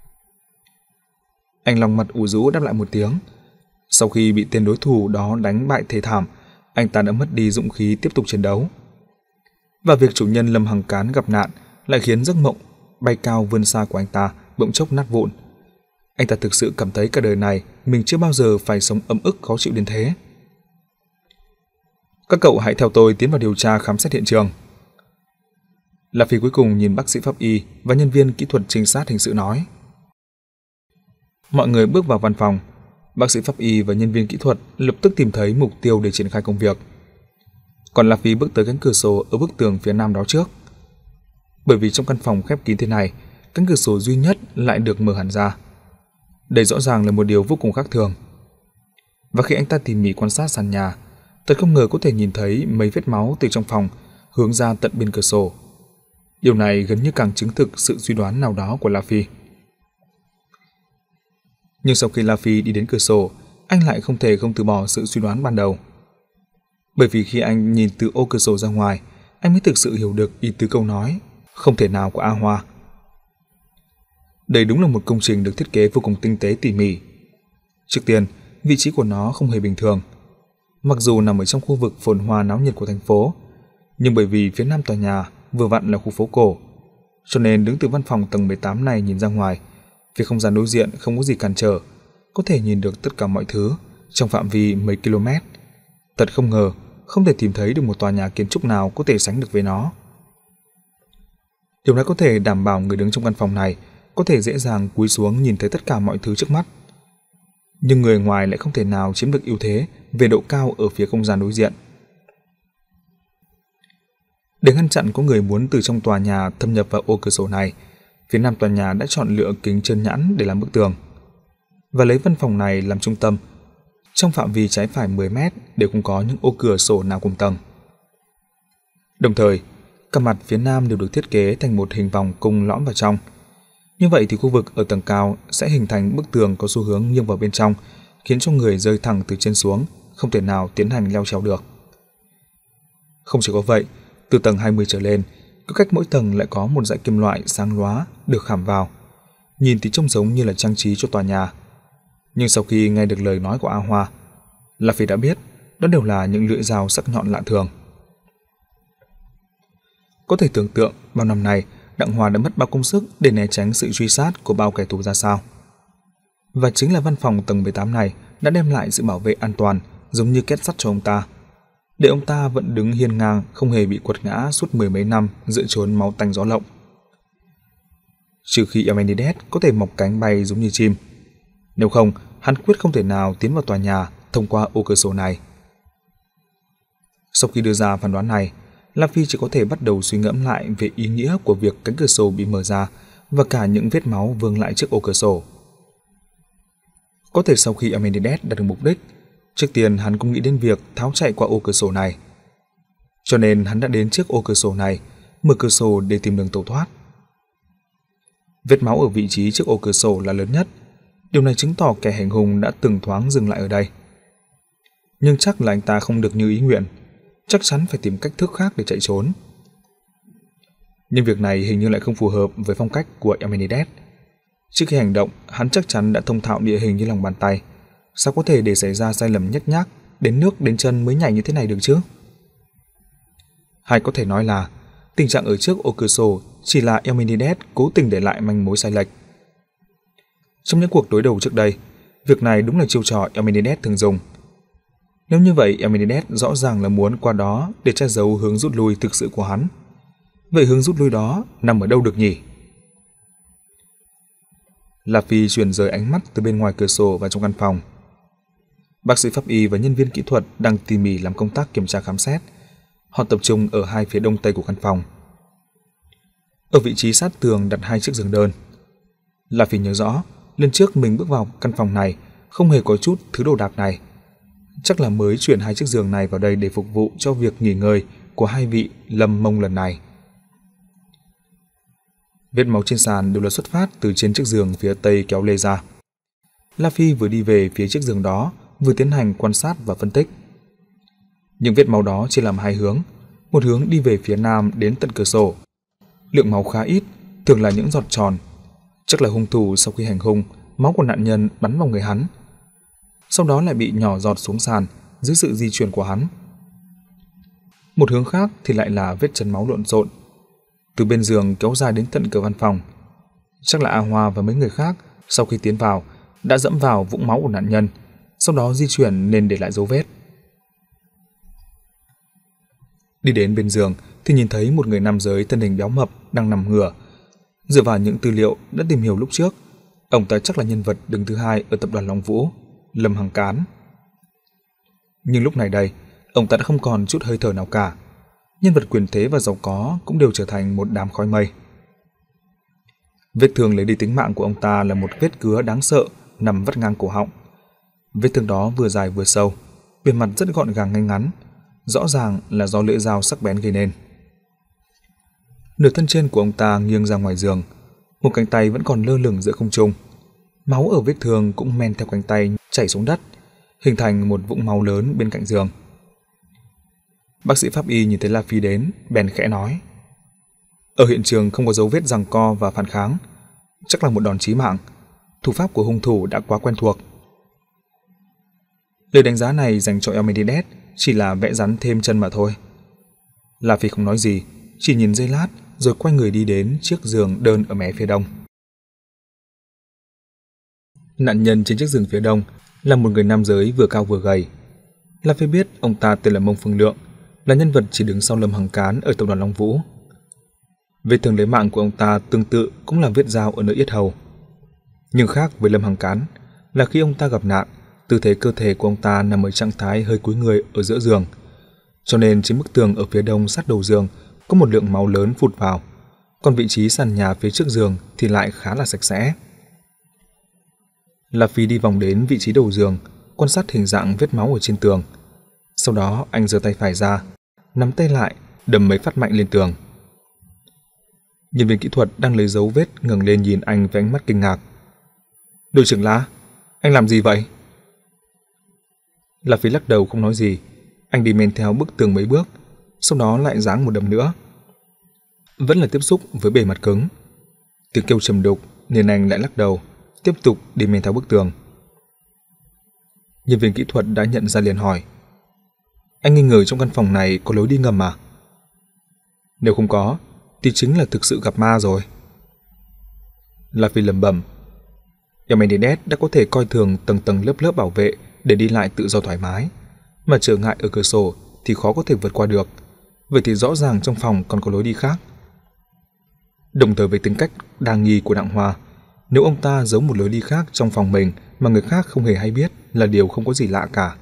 Anh Long mặt ủ rũ đáp lại một tiếng. Sau khi bị tên đối thủ đó đánh bại thê thảm, anh ta đã mất đi dũng khí tiếp tục chiến đấu. Và việc chủ nhân Lâm Hằng Cán gặp nạn lại khiến giấc mộng bay cao vươn xa của anh ta bỗng chốc nát vụn. Anh ta thực sự cảm thấy cả đời này mình chưa bao giờ phải sống ấm ức khó chịu đến thế. Các cậu hãy theo tôi tiến vào điều tra khám xét hiện trường. La Phi cuối cùng nhìn bác sĩ pháp y và nhân viên kỹ thuật trinh sát hình sự nói. Mọi người bước vào văn phòng. Bác sĩ pháp y và nhân viên kỹ thuật lập tức tìm thấy mục tiêu để triển khai công việc. Còn La Phi bước tới cánh cửa sổ ở bức tường phía nam đó trước. Bởi vì trong căn phòng khép kín thế này, cánh cửa sổ duy nhất lại được mở hẳn ra. Đây rõ ràng là một điều vô cùng khác thường. Và khi anh ta tỉ mỉ quan sát sàn nhà, thật không ngờ có thể nhìn thấy mấy vết máu từ trong phòng hướng ra tận bên cửa sổ. Điều này gần như càng chứng thực sự suy đoán nào đó của La Phi. Nhưng sau khi La Phi đi đến cửa sổ, anh lại không thể không từ bỏ sự suy đoán ban đầu. Bởi vì khi anh nhìn từ ô cửa sổ ra ngoài, anh mới thực sự hiểu được ý tứ câu nói không thể nào của A Hoa. Đây đúng là một công trình được thiết kế vô cùng tinh tế tỉ mỉ. Trước tiên, vị trí của nó không hề bình thường. Mặc dù nằm ở trong khu vực phồn hoa náo nhiệt của thành phố, nhưng bởi vì phía nam tòa nhà vừa vặn là khu phố cổ, cho nên đứng từ văn phòng tầng mười tám này nhìn ra ngoài, phía không gian đối diện không có gì cản trở, có thể nhìn được tất cả mọi thứ trong phạm vi mấy km. Thật không ngờ, không thể tìm thấy được một tòa nhà kiến trúc nào có thể sánh được với nó. Điều này có thể đảm bảo người đứng trong căn phòng này có thể dễ dàng cúi xuống nhìn thấy tất cả mọi thứ trước mắt. Nhưng người ngoài lại không thể nào chiếm được ưu thế về độ cao ở phía không gian đối diện. Để ngăn chặn có người muốn từ trong tòa nhà thâm nhập vào ô cửa sổ này, phía nam tòa nhà đã chọn lựa kính trơn nhẵn để làm bức tường và lấy văn phòng này làm trung tâm. Trong phạm vi trái phải mười mét đều không có những ô cửa sổ nào cùng tầng. Đồng thời, các mặt phía nam đều được thiết kế thành một hình vòng cung lõm vào trong. Như vậy thì khu vực ở tầng cao sẽ hình thành bức tường có xu hướng nghiêng vào bên trong, khiến cho người rơi thẳng từ trên xuống, không thể nào tiến hành leo trèo được. Không chỉ có vậy, từ tầng hai mươi trở lên, cứ cách mỗi tầng lại có một dải kim loại sáng lóa được khảm vào. Nhìn thì trông giống như là trang trí cho tòa nhà. Nhưng sau khi nghe được lời nói của A Hoa, La Phi đã biết đó đều là những lưỡi dao sắc nhọn lạ thường. Có thể tưởng tượng bao năm nay Đặng Hòa đã mất bao công sức để né tránh sự truy sát của bao kẻ thù ra sao. Và chính là văn phòng tầng mười tám này đã đem lại sự bảo vệ an toàn giống như két sắt cho ông ta. để ông ta vẫn đứng hiên ngang, không hề bị quật ngã suốt mười mấy năm giữa chốn máu tanh gió lộng. Trừ khi Amenhotep có thể mọc cánh bay giống như chim, nếu không, hắn quyết không thể nào tiến vào tòa nhà thông qua ô cửa sổ này. Sau khi đưa ra phán đoán này, La Phi chỉ có thể bắt đầu suy ngẫm lại về ý nghĩa của việc cánh cửa sổ bị mở ra và cả những vết máu vương lại trước ô cửa sổ. Có thể sau khi Amenhotep đạt được mục đích, trước tiên hắn cũng nghĩ đến việc tháo chạy qua ô cửa sổ này. Cho nên hắn đã đến trước ô cửa sổ này, mở cửa sổ để tìm đường tẩu thoát. Vết máu ở vị trí trước ô cửa sổ là lớn nhất. Điều này chứng tỏ kẻ hành hung đã từng thoáng dừng lại ở đây. Nhưng chắc là anh ta không được như ý nguyện, chắc chắn phải tìm cách thức khác để chạy trốn. Nhưng việc này hình như lại không phù hợp với phong cách của Amenhotep. Trước khi hành động, hắn chắc chắn đã thông thạo địa hình như lòng bàn tay. Sao có thể để xảy ra sai lầm nhếch nhác, đến nước đến chân mới nhảy như thế này được chứ? Hay có thể nói là tình trạng ở trước ô cửa sổ chỉ là Amenhotep cố tình để lại manh mối sai lệch. Trong những cuộc đối đầu trước đây, việc này đúng là chiêu trò Amenhotep thường dùng. Nếu như vậy, Amenhotep rõ ràng là muốn qua đó để che giấu hướng rút lui thực sự của hắn. Vậy hướng rút lui đó nằm ở đâu được nhỉ? La Phi chuyển rời ánh mắt từ bên ngoài cửa sổ vào trong căn phòng. Bác sĩ pháp y và nhân viên kỹ thuật đang tỉ mỉ làm công tác kiểm tra khám xét. Họ tập trung ở hai phía đông tây của căn phòng. Ở vị trí sát tường đặt hai chiếc giường đơn. La Phi nhớ rõ, lần trước mình bước vào căn phòng này không hề có chút thứ đồ đạc này. Chắc là mới chuyển hai chiếc giường này vào đây để phục vụ cho việc nghỉ ngơi của hai vị lâm mông lần này. Vết máu trên sàn đều là xuất phát từ trên chiếc giường phía tây kéo lê ra. La Phi vừa đi về phía chiếc giường đó, vừa tiến hành quan sát và phân tích. Những vết máu đó chia làm hai hướng, một hướng đi về phía nam đến tận cửa sổ. Lượng máu khá ít, thường là những giọt tròn. Chắc là hung thủ sau khi hành hung, máu của nạn nhân bắn vào người hắn. Sau đó lại bị nhỏ giọt xuống sàn dưới sự di chuyển của hắn. Một hướng khác thì lại là vết chân máu lộn xộn, từ bên giường kéo dài đến tận cửa văn phòng. Chắc là A Hoa và mấy người khác sau khi tiến vào đã dẫm vào vũng máu của nạn nhân, sau đó di chuyển nên để lại dấu vết. Đi đến bên giường thì nhìn thấy một người nam giới thân hình béo mập đang nằm ngửa. Dựa vào những tư liệu đã tìm hiểu lúc trước, ông ta chắc là nhân vật đứng thứ hai ở tập đoàn Long Vũ, Lâm Hằng Cán. Nhưng lúc này đây, ông ta đã không còn chút hơi thở nào cả. Nhân vật quyền thế và giàu có cũng đều trở thành một đám khói mây. Vết thương lấy đi tính mạng của ông ta là một vết cứa đáng sợ nằm vắt ngang cổ họng. Vết thương đó vừa dài vừa sâu, bề mặt rất gọn gàng ngay ngắn, rõ ràng là do lưỡi dao sắc bén gây nên. Nửa thân trên của ông ta nghiêng ra ngoài giường, một cánh tay vẫn còn lơ lửng giữa không trung. Máu ở vết thương cũng men theo cánh tay chảy xuống đất, hình thành một vũng máu lớn bên cạnh giường. Bác sĩ pháp y nhìn thấy La Phi đến, bèn khẽ nói: "Ở hiện trường không có dấu vết giằng co và phản kháng, chắc là một đòn chí mạng. Thủ pháp của hung thủ đã quá quen thuộc." Lời đánh giá này dành cho Amenhotep chỉ là vẽ rắn thêm chân mà thôi. La Phi không nói gì, chỉ nhìn giây lát rồi quay người đi đến chiếc giường đơn ở mé phía đông. Nạn nhân trên chiếc giường phía đông là một người nam giới vừa cao vừa gầy. La Phi biết ông ta tên là Mông Phương Lượng, là nhân vật chỉ đứng sau Lâm Hằng Cán ở tập đoàn Long Vũ. Vết thương lấy mạng của ông ta tương tự cũng là vết dao ở nơi yết hầu. Nhưng khác với Lâm Hằng Cán là khi ông ta gặp nạn, tư thế cơ thể của ông ta nằm ở trạng thái hơi cúi người ở giữa giường, cho nên trên bức tường ở phía đông sát đầu giường có một lượng máu lớn phụt vào, còn vị trí sàn nhà phía trước giường thì lại khá là sạch sẽ. La Phi đi vòng đến vị trí đầu giường, quan sát hình dạng vết máu ở trên tường. Sau đó anh giơ tay phải ra, nắm tay lại, đâm mấy phát mạnh lên tường. Nhân viên kỹ thuật đang lấy dấu vết ngẩng lên nhìn anh với ánh mắt kinh ngạc. "Đội trưởng La, anh làm gì vậy?" La Phi lắc đầu không nói gì. Anh đi men theo bức tường mấy bước, sau đó lại giáng một đấm nữa. Vẫn là tiếp xúc với bề mặt cứng. Tiếng kêu trầm đục nên anh lại lắc đầu, tiếp tục đi men theo bức tường. Nhân viên kỹ thuật đã nhận ra liền hỏi: "Anh nghi ngờ trong căn phòng này có lối đi ngầm à?" "Nếu không có thì chính là thực sự gặp ma rồi." La Phi lẩm bẩm. Amenhotep đã có thể coi thường tầng tầng lớp lớp bảo vệ để đi lại tự do thoải mái, mà trở ngại ở cửa sổ thì khó có thể vượt qua được. Vậy thì rõ ràng trong phòng còn có lối đi khác. Đồng thời với tính cách đa nghi của Đặng Hoa, nếu ông ta giấu một lối đi khác trong phòng mình mà người khác không hề hay biết là điều không có gì lạ cả.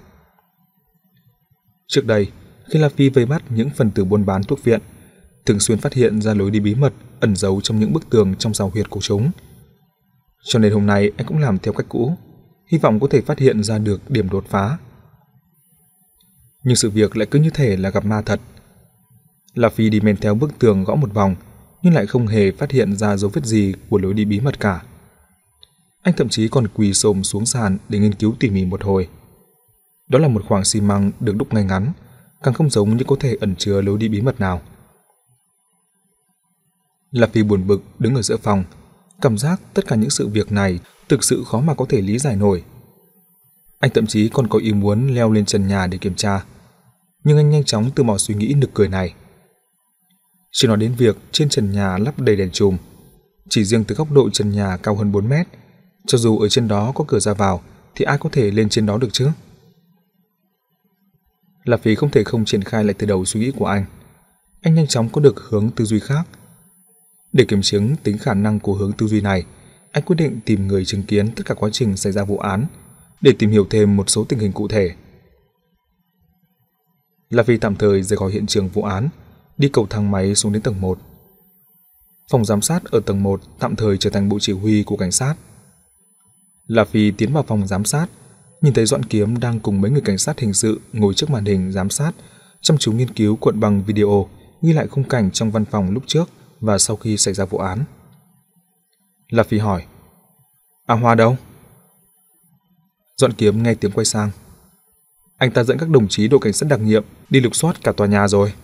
Trước đây, khi La Phi vây bắt những phần tử buôn bán thuốc viện, thường xuyên phát hiện ra lối đi bí mật ẩn giấu trong những bức tường trong giao huyệt của chúng. Cho nên hôm nay anh cũng làm theo cách cũ, hy vọng có thể phát hiện ra được điểm đột phá. Nhưng sự việc lại cứ như thể là gặp ma thật. La Phi đi men theo bức tường gõ một vòng, nhưng lại không hề phát hiện ra dấu vết gì của lối đi bí mật cả. Anh thậm chí còn quỳ xổm xuống sàn để nghiên cứu tỉ mỉ một hồi. Đó là một khoảng xi măng được đúc ngay ngắn, càng không giống như có thể ẩn chứa lối đi bí mật nào. La Phi buồn bực đứng ở giữa phòng, cảm giác tất cả những sự việc này thực sự khó mà có thể lý giải nổi. Anh thậm chí còn có ý muốn leo lên trần nhà để kiểm tra, nhưng anh nhanh chóng từ bỏ suy nghĩ nực cười này. Chỉ nói đến việc trên trần nhà lắp đầy đèn chùm, chỉ riêng từ góc độ trần nhà cao hơn bốn mét, cho dù ở trên đó có cửa ra vào thì ai có thể lên trên đó được chứ? La Phi không thể không triển khai lại từ đầu suy nghĩ của anh. Anh nhanh chóng có được hướng tư duy khác. Để kiểm chứng tính khả năng của hướng tư duy này, anh quyết định tìm người chứng kiến tất cả quá trình xảy ra vụ án để tìm hiểu thêm một số tình hình cụ thể. La Phi tạm thời rời khỏi hiện trường vụ án, đi cầu thang máy xuống đến tầng một. Phòng giám sát ở tầng một tạm thời trở thành bộ chỉ huy của cảnh sát. La Phi tiến vào phòng giám sát, nhìn thấy Doãn Kiếm đang cùng mấy người cảnh sát hình sự ngồi trước màn hình giám sát, chăm chú nghiên cứu cuộn băng video ghi lại khung cảnh trong văn phòng lúc trước và sau khi xảy ra vụ án. La Phi hỏi: "A Hoa đâu?" Doãn Kiếm nghe tiếng quay sang: "Anh ta dẫn các đồng chí đội cảnh sát đặc nhiệm đi lục soát cả tòa nhà rồi."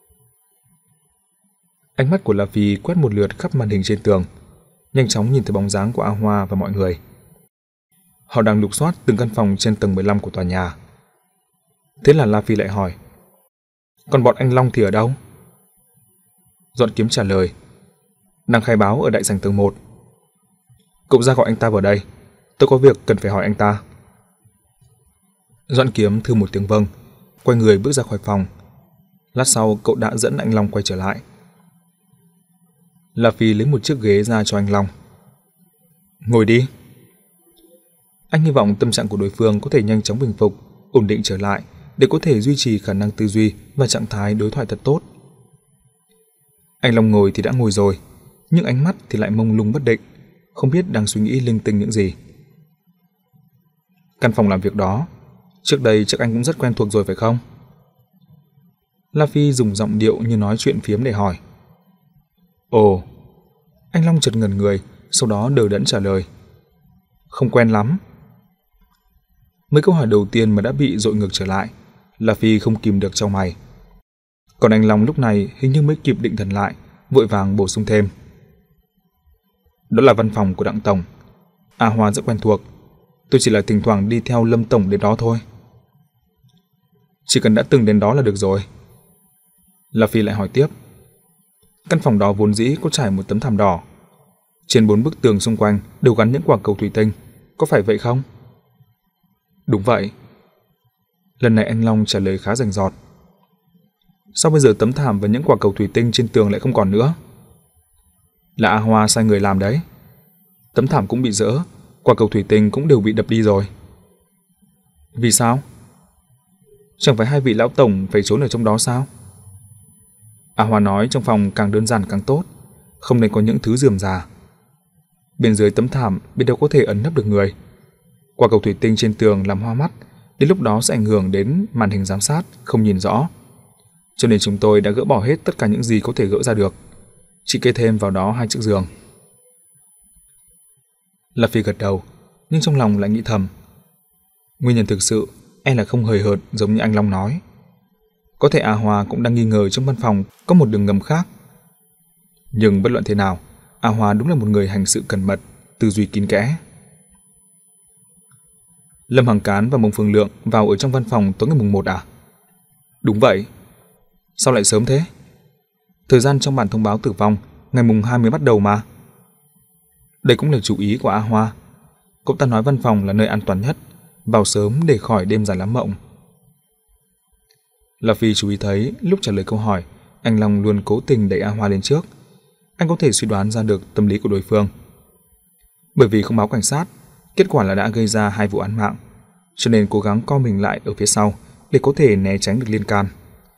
Ánh mắt của La Phi quét một lượt khắp màn hình trên tường, nhanh chóng nhìn thấy bóng dáng của A Hoa và mọi người. Họ đang lục soát từng căn phòng trên tầng mười lăm của tòa nhà. Thế là La Phi lại hỏi: "Còn bọn anh Long thì ở đâu?" Doãn Kiếm trả lời: "Đang khai báo ở đại sảnh tầng một. Cậu ra gọi anh ta vào đây, tôi có việc cần phải hỏi anh ta." Doãn Kiếm thư một tiếng vâng, quay người bước ra khỏi phòng. Lát sau cậu đã dẫn anh Long quay trở lại. La Phi lấy một chiếc ghế ra cho anh Long. "Ngồi đi." Anh hy vọng tâm trạng của đối phương có thể nhanh chóng bình phục, ổn định trở lại để có thể duy trì khả năng tư duy và trạng thái đối thoại thật tốt. Anh Long ngồi thì đã ngồi rồi, nhưng ánh mắt thì lại mông lung bất định, không biết đang suy nghĩ linh tinh những gì. "Căn phòng làm việc đó, trước đây chắc anh cũng rất quen thuộc rồi phải không?" La Phi dùng giọng điệu như nói chuyện phiếm để hỏi. "Ồ." Anh Long chợt ngẩn người, sau đó đờ đẫn trả lời: "Không quen lắm." Mấy câu hỏi đầu tiên mà đã bị dội ngược trở lại, La Phi không kìm được chau mày. Còn anh Long lúc này hình như mới kịp định thần lại, vội vàng bổ sung thêm: "Đó là văn phòng của Đặng Tổng. A Hoa rất quen thuộc, tôi chỉ là thỉnh thoảng đi theo Lâm Tổng đến đó thôi." "Chỉ cần đã từng đến đó là được rồi." La Phi lại hỏi tiếp: "Căn phòng đó vốn dĩ có trải một tấm thảm đỏ. Trên bốn bức tường xung quanh đều gắn những quả cầu thủy tinh, có phải vậy không?" "Đúng vậy." Lần này anh Long trả lời khá rành rọt. "Sao bây giờ tấm thảm và những quả cầu thủy tinh trên tường lại không còn nữa?" "Là A Hoa sai người làm đấy. Tấm thảm cũng bị dỡ, quả cầu thủy tinh cũng đều bị đập đi rồi." "Vì sao? Chẳng phải hai vị lão tổng phải trốn ở trong đó sao?" A Hoa nói trong phòng càng đơn giản càng tốt, không nên có những thứ rườm rà. Bên dưới tấm thảm biết đâu có thể ẩn nấp được người. Quả cầu thủy tinh trên tường làm hoa mắt, đến lúc đó sẽ ảnh hưởng đến màn hình giám sát, không nhìn rõ. Cho nên chúng tôi đã gỡ bỏ hết tất cả những gì có thể gỡ ra được, chỉ kê thêm vào đó hai chiếc giường." La Phi gật đầu, nhưng trong lòng lại nghĩ thầm: nguyên nhân thực sự e là không hời hợt giống như anh Long nói. Có thể A Hoa cũng đang nghi ngờ trong văn phòng có một đường ngầm khác. Nhưng bất luận thế nào, A Hoa đúng là một người hành sự cẩn mật, tư duy kín kẽ. "Lâm Hằng Cán và Mông Phương Lượng vào ở trong văn phòng tối ngày mùng một à?" "Đúng vậy." "Sao lại sớm thế?" "Thời gian trong bản thông báo tử vong ngày mùng hai mới bắt đầu mà." Đây cũng là chủ ý của A Hoa. Cậu ta nói văn phòng là nơi an toàn nhất, vào sớm để khỏi đêm dài lắm mộng. La Phi chú ý thấy lúc trả lời câu hỏi, anh Long luôn cố tình đẩy A Hoa lên trước. Anh có thể suy đoán ra được tâm lý của đối phương. Bởi vì không báo cảnh sát, kết quả là đã gây ra hai vụ án mạng, cho nên cố gắng co mình lại ở phía sau để có thể né tránh được liên can.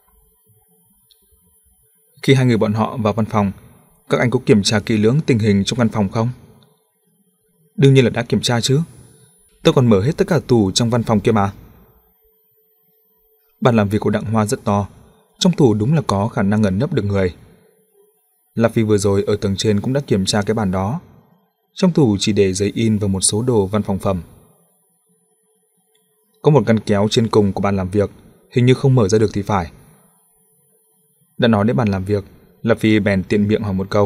Khi hai người bọn họ vào văn phòng, các anh có kiểm tra kỹ lưỡng tình hình trong căn phòng không? Đương nhiên là đã kiểm tra chứ. Tôi còn mở hết tất cả tủ trong văn phòng kia mà. Bàn làm việc của Đặng Hoa rất to, trong tủ đúng là có khả năng ẩn nấp được người. La Phi vừa rồi ở tầng trên cũng đã kiểm tra cái bàn đó. Trong tủ chỉ để giấy in và một số đồ văn phòng phẩm. Có một ngăn kéo trên cùng của bàn làm việc, hình như không mở ra được thì phải. Đã nói đến bàn làm việc, La Phi bèn tiện miệng hỏi một câu.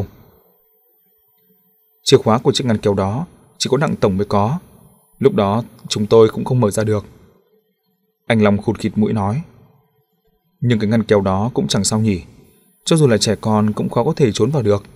Chìa khóa của chiếc ngăn kéo đó chỉ có Đặng tổng mới có, lúc đó chúng tôi cũng không mở ra được. Anh Long khụt khịt mũi nói. Nhưng cái ngăn kéo đó cũng chẳng sao nhỉ, cho dù là trẻ con cũng khó có thể trốn vào được.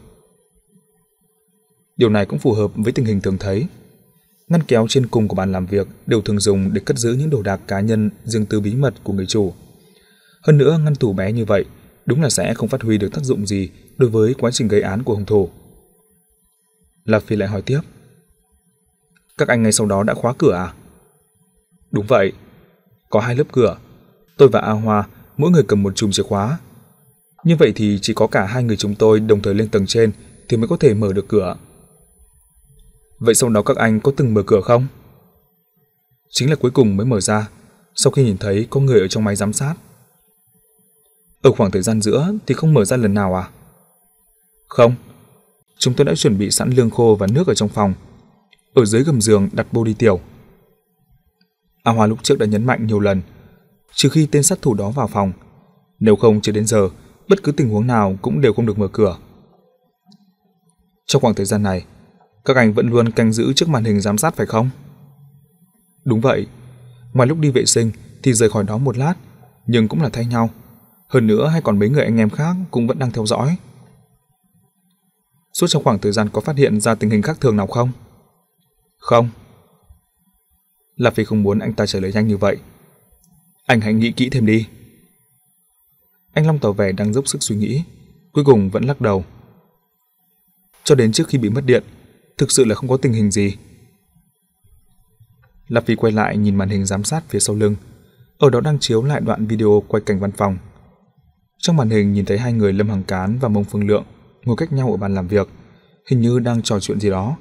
Điều này cũng phù hợp với tình hình thường thấy. Ngăn kéo trên cùng của bàn làm việc đều thường dùng để cất giữ những đồ đạc cá nhân riêng tư bí mật của người chủ. Hơn nữa, ngăn tủ bé như vậy đúng là sẽ không phát huy được tác dụng gì đối với quá trình gây án của hung thủ. La Phi lại hỏi tiếp. Các anh ngay sau đó đã khóa cửa à? Đúng vậy. Có hai lớp cửa. Tôi và A Hoa mỗi người cầm một chùm chìa khóa. Như vậy thì chỉ có cả hai người chúng tôi đồng thời lên tầng trên thì mới có thể mở được cửa. Vậy sau đó các anh có từng mở cửa không? Chính là cuối cùng mới mở ra, sau khi nhìn thấy có người ở trong máy giám sát. Ở khoảng thời gian giữa thì không mở ra lần nào à? Không. Chúng tôi đã chuẩn bị sẵn lương khô và nước ở trong phòng. Ở dưới gầm giường đặt bô đi tiểu. A Hoa lúc trước đã nhấn mạnh nhiều lần, trừ khi tên sát thủ đó vào phòng, nếu không cho đến giờ bất cứ tình huống nào cũng đều không được mở cửa. Trong khoảng thời gian này, các anh vẫn luôn canh giữ trước màn hình giám sát phải không? Đúng vậy. Ngoài lúc đi vệ sinh thì rời khỏi đó một lát, nhưng cũng là thay nhau. Hơn nữa hay còn mấy người anh em khác cũng vẫn đang theo dõi. Suốt trong khoảng thời gian có phát hiện ra tình hình khác thường nào không? Không. La Phi không muốn anh ta trả lời nhanh như vậy. Anh hãy nghĩ kỹ thêm đi. Anh Long tỏ vẻ đang dốc sức suy nghĩ, cuối cùng vẫn lắc đầu. Cho đến trước khi bị mất điện, thực sự là không có tình hình gì. La Phi quay lại nhìn màn hình giám sát phía sau lưng. Ở đó đang chiếu lại đoạn video quay cảnh văn phòng. Trong màn hình nhìn thấy hai người Lâm Hằng Cán và Mông Phương Lượng ngồi cách nhau ở bàn làm việc, hình như đang trò chuyện gì đó.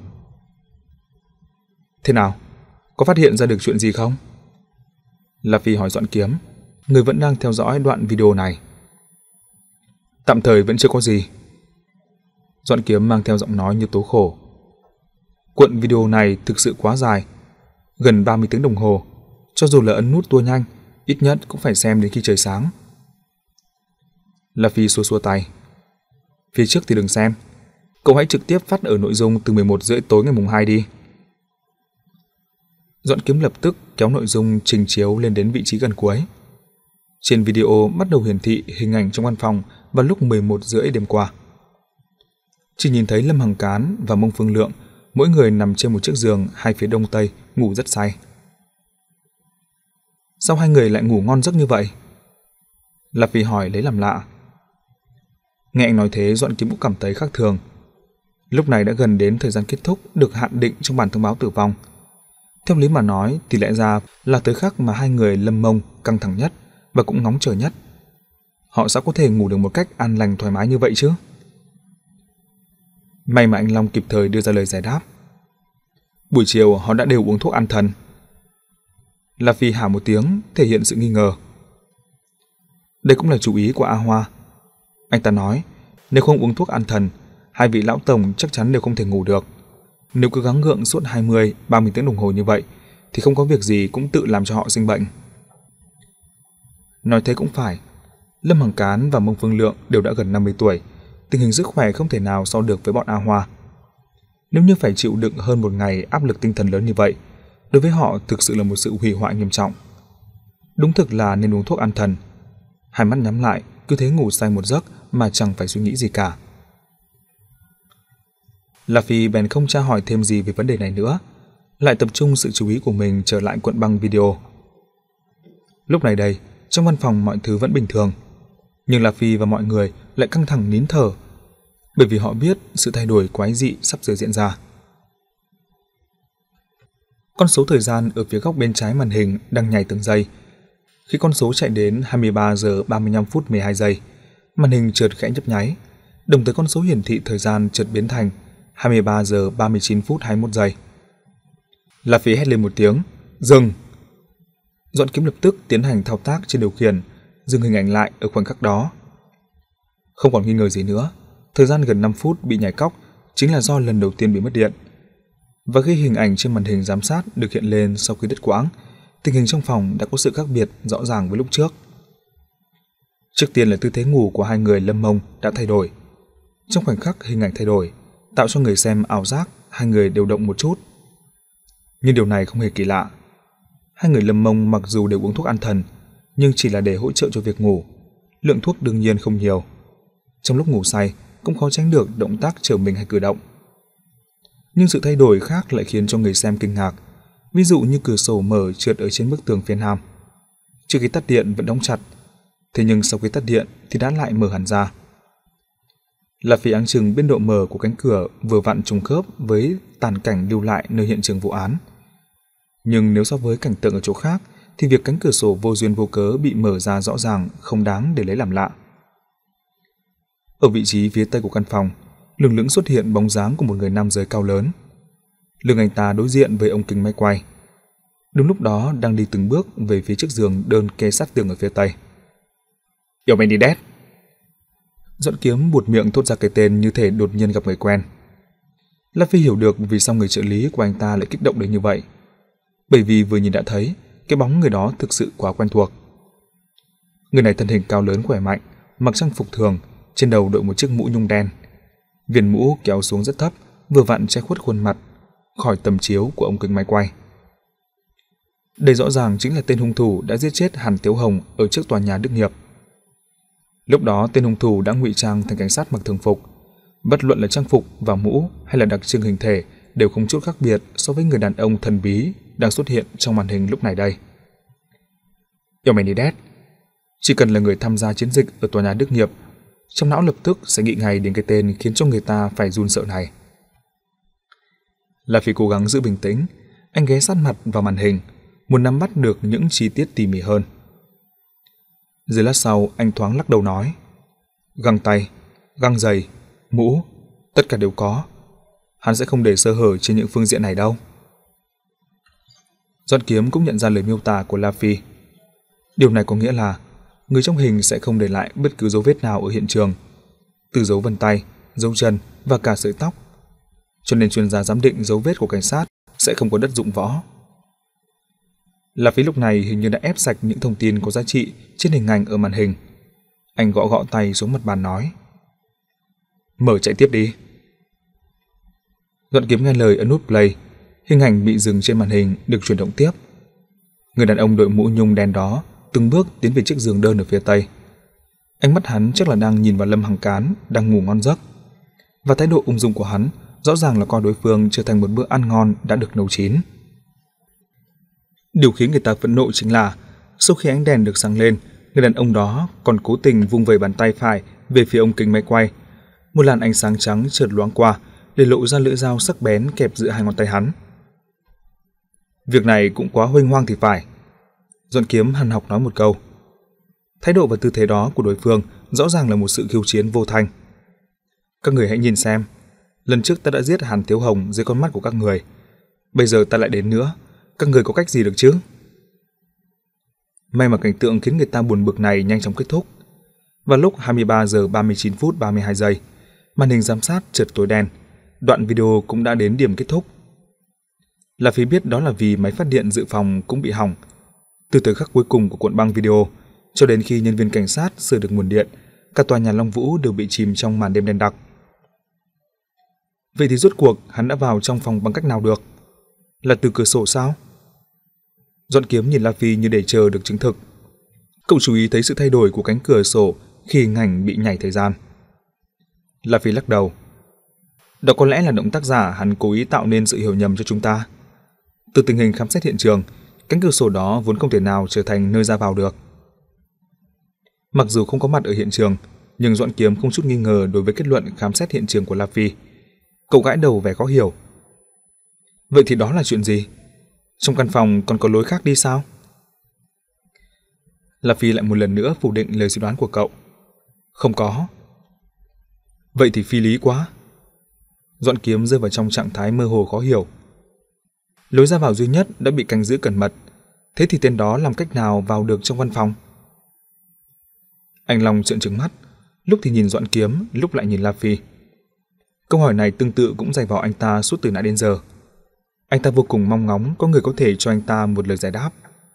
Thế nào? Có phát hiện ra được chuyện gì không? La Phi hỏi Doãn Kiếm, người vẫn đang theo dõi đoạn video này. Tạm thời vẫn chưa có gì. Doãn Kiếm mang theo giọng nói như tố khổ. Cuộn video này thực sự quá dài, gần ba mươi tiếng đồng hồ, cho dù là ấn nút tua nhanh, ít nhất cũng phải xem đến khi trời sáng. La Phi xua xua tay. Phía trước thì đừng xem, cậu hãy trực tiếp phát ở nội dung từ mười một rưỡi tối ngày mùng hai đi. Doãn Kiếm lập tức kéo nội dung trình chiếu lên đến vị trí gần cuối. Trên video bắt đầu hiển thị hình ảnh trong văn phòng vào lúc mười một rưỡi đêm qua. Chỉ nhìn thấy Lâm Hằng Cán và Mông Phương Lượng mỗi người nằm trên một chiếc giường hai phía đông tây, ngủ rất say. Sao hai người lại ngủ ngon giấc như vậy? La Phi hỏi lấy làm lạ. Nghe anh nói thế, Doãn Kiếm cũng cảm thấy khác thường. Lúc này đã gần đến thời gian kết thúc được hạn định trong bản thông báo tử vong. Theo lý mà nói thì lẽ ra là tới khắc mà hai người Lâm Mông căng thẳng nhất và cũng ngóng chờ nhất. Họ sao có thể ngủ được một cách an lành thoải mái như vậy chứ? May mà anh Long kịp thời đưa ra lời giải đáp. Buổi chiều họ đã đều uống thuốc an thần. La Phi hả một tiếng thể hiện sự nghi ngờ. Đây cũng là chủ ý của A Hoa. Anh ta nói nếu không uống thuốc an thần, hai vị lão tổng chắc chắn đều không thể ngủ được. Nếu cứ gắng gượng suốt hai mươi, ba mươi tiếng đồng hồ như vậy thì không có việc gì cũng tự làm cho họ sinh bệnh. Nói thế cũng phải. Lâm Hằng Cán và Mông Phương Lượng đều đã gần năm mươi tuổi, tình hình sức khỏe không thể nào so được với bọn A Hoa. Nếu như phải chịu đựng hơn một ngày áp lực tinh thần lớn như vậy, đối với họ thực sự là một sự hủy hoại nghiêm trọng. Đúng thực là nên uống thuốc an thần. Hai mắt nhắm lại, cứ thế ngủ say một giấc mà chẳng phải suy nghĩ gì cả. La Phi bèn không tra hỏi thêm gì về vấn đề này nữa, lại tập trung sự chú ý của mình trở lại cuộn băng video. Lúc này đây, trong văn phòng mọi thứ vẫn bình thường. Nhưng La Phi và mọi người lại căng thẳng nín thở, bởi vì họ biết sự thay đổi quái dị sắp sửa diễn ra. Con số thời gian ở phía góc bên trái màn hình đang nhảy từng giây. Khi con số chạy đến hai mươi ba giờ ba mươi lăm phút mười hai giây, màn hình chợt khẽ nhấp nháy, đồng thời con số hiển thị thời gian chợt biến thành hai mươi ba giờ ba mươi chín phút hai mươi mốt giây. La Phi hét lên một tiếng, dừng. Doãn Kiếm lập tức tiến hành thao tác trên điều khiển, dừng hình ảnh lại ở khoảnh khắc đó. Không còn nghi ngờ gì nữa, thời gian gần năm phút bị nhảy cóc chính là do lần đầu tiên bị mất điện. Và khi hình ảnh trên màn hình giám sát được hiện lên sau khi đứt quãng, tình hình trong phòng đã có sự khác biệt rõ ràng với lúc trước. Trước tiên là tư thế ngủ của hai người Lâm Mông đã thay đổi. Trong khoảnh khắc hình ảnh thay đổi, tạo cho người xem ảo giác hai người đều động một chút. Nhưng điều này không hề kỳ lạ. Hai người Lâm Mông mặc dù đều uống thuốc an thần, nhưng chỉ là để hỗ trợ cho việc ngủ. Lượng thuốc đương nhiên không nhiều. Trong lúc ngủ say cũng khó tránh được động tác trở mình hay cử động. Nhưng sự thay đổi khác lại khiến cho người xem kinh ngạc. Ví dụ như cửa sổ mở trượt ở trên bức tường phía nam. Trước khi tắt điện vẫn đóng chặt, thế nhưng sau khi tắt điện thì đã lại mở hẳn ra. Là vì áng chừng biên độ mở của cánh cửa vừa vặn trùng khớp với tàn cảnh lưu lại nơi hiện trường vụ án. Nhưng nếu so với cảnh tượng ở chỗ khác thì việc cánh cửa sổ vô duyên vô cớ bị mở ra rõ ràng không đáng để lấy làm lạ. Ở vị trí phía tây của căn phòng, lừng lững xuất hiện bóng dáng của một người nam giới cao lớn. Lưng anh ta đối diện với ống kính máy quay. Đúng lúc đó đang đi từng bước về phía chiếc giường đơn kê sát tường ở phía tây. Diomedes. Doãn Kiếm buột miệng thốt ra cái tên như thể đột nhiên gặp người quen. La Phi hiểu được vì sao người trợ lý của anh ta lại kích động đến như vậy. Bởi vì vừa nhìn đã thấy cái bóng người đó thực sự quá quen thuộc. Người này thân hình cao lớn khỏe mạnh, mặc trang phục thường, trên đầu đội một chiếc mũ nhung đen. Viền mũ kéo xuống rất thấp, vừa vặn che khuất khuôn mặt khỏi tầm chiếu của ống kính máy quay. Đây rõ ràng chính là tên hung thủ đã giết chết Hàn Tiếu Hồng ở trước tòa nhà Đức Nghiệp. Lúc đó tên hung thủ đã ngụy trang thành cảnh sát mặc thường phục, bất luận là trang phục và mũ hay là đặc trưng hình thể đều không chút khác biệt so với người đàn ông thần bí đang xuất hiện trong màn hình lúc này đây. Diomedes, chỉ cần là người tham gia chiến dịch ở tòa nhà Đức Nghiệp, trong não lập tức sẽ nghĩ ngay đến cái tên khiến cho người ta phải run sợ này. Là vì cố gắng giữ bình tĩnh, anh ghé sát mặt vào màn hình, muốn nắm bắt được những chi tiết tỉ mỉ hơn. Rồi lát sau, anh thoáng lắc đầu nói: găng tay, găng giày, mũ, tất cả đều có. Hắn sẽ không để sơ hở trên những phương diện này đâu. Doãn Kiếm cũng nhận ra lời miêu tả của La Phi. Điều này có nghĩa là người trong hình sẽ không để lại bất cứ dấu vết nào ở hiện trường, từ dấu vân tay, dấu chân và cả sợi tóc. Cho nên chuyên gia giám định dấu vết của cảnh sát sẽ không có đất dụng võ. La Phi lúc này hình như đã ép sạch những thông tin có giá trị trên hình ảnh ở màn hình. Anh gõ gõ tay xuống mặt bàn nói: mở chạy tiếp đi. Doãn Kiếm nghe lời ấn nút play, hình ảnh bị dừng trên màn hình được chuyển động tiếp. Người đàn ông đội mũ nhung đen đó từng bước tiến về chiếc giường đơn ở phía tây. Ánh mắt hắn chắc là đang nhìn vào Lâm Hằng Cán đang ngủ ngon giấc, và thái độ ung dung của hắn rõ ràng là coi đối phương trở thành một bữa ăn ngon đã được nấu chín. Điều khiến người ta phẫn nộ chính là sau khi ánh đèn được sáng lên, người đàn ông đó còn cố tình vung vẩy bàn tay phải về phía ống kính máy quay. Một làn ánh sáng trắng chợt loáng qua để lộ ra lưỡi dao sắc bén kẹp giữa hai ngón tay hắn. Việc này cũng quá huênh hoang thì phải. Doãn Kiếm hằn học nói một câu. Thái độ và tư thế đó của đối phương rõ ràng là một sự khiêu chiến vô thanh. Các người hãy nhìn xem, lần trước ta đã giết Hàn Tiếu Hồng dưới con mắt của các người, bây giờ ta lại đến nữa, các người có cách gì được chứ? May mà cảnh tượng khiến người ta buồn bực này nhanh chóng kết thúc. Vào lúc hai mươi ba giờ ba mươi chín phút ba mươi hai giây, màn hình giám sát chợt tối đen, đoạn video cũng đã đến điểm kết thúc. La Phi biết đó là vì máy phát điện dự phòng cũng bị hỏng. Từ thời khắc cuối cùng của cuộn băng video cho đến khi nhân viên cảnh sát sửa được nguồn điện, cả tòa nhà Long Vũ đều bị chìm trong màn đêm đen đặc. Vậy thì rốt cuộc hắn đã vào trong phòng bằng cách nào được? Là từ cửa sổ sao? Doãn Kiếm nhìn La Phi như để chờ được chứng thực. Cậu chú ý thấy sự thay đổi của cánh cửa sổ khi hình ảnh bị nhảy thời gian. La Phi lắc đầu. Đó có lẽ là động tác giả hắn cố ý tạo nên sự hiểu nhầm cho chúng ta. Từ tình hình khám xét hiện trường, cánh cửa sổ đó vốn không thể nào trở thành nơi ra vào được. Mặc dù không có mặt ở hiện trường, nhưng Doãn Kiếm không chút nghi ngờ đối với kết luận khám xét hiện trường của La Phi. Cậu gãi đầu vẻ khó hiểu. Vậy thì đó là chuyện gì? Trong căn phòng còn có lối khác đi sao? La Phi lại một lần nữa phủ định lời suy đoán của cậu. Không có. Vậy thì phi lý quá. Doãn Kiếm rơi vào trong trạng thái mơ hồ khó hiểu. Lối ra vào duy nhất đã bị canh giữ cẩn mật, thế thì tên đó làm cách nào vào được trong văn phòng? Anh Long trợn trừng mắt, lúc thì nhìn Doãn Kiếm, lúc lại nhìn La Phi. Câu hỏi này tương tự cũng dày vào anh ta suốt từ nãy đến giờ. Anh ta vô cùng mong ngóng có người có thể cho anh ta một lời giải đáp.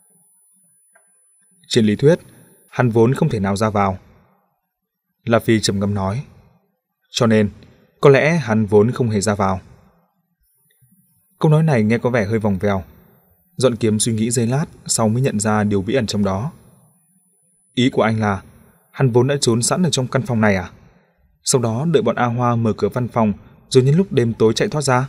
Trên lý thuyết, hắn vốn không thể nào ra vào. La Phi trầm ngâm nói. Cho nên, có lẽ hắn vốn không hề ra vào. Câu nói này nghe có vẻ hơi vòng vèo. Doãn Kiếm suy nghĩ giây lát, sau mới nhận ra điều bí ẩn trong đó. Ý của anh là, hắn vốn đã trốn sẵn ở trong căn phòng này à? Sau đó đợi bọn A Hoa mở cửa văn phòng, rồi nhân lúc đêm tối chạy thoát ra.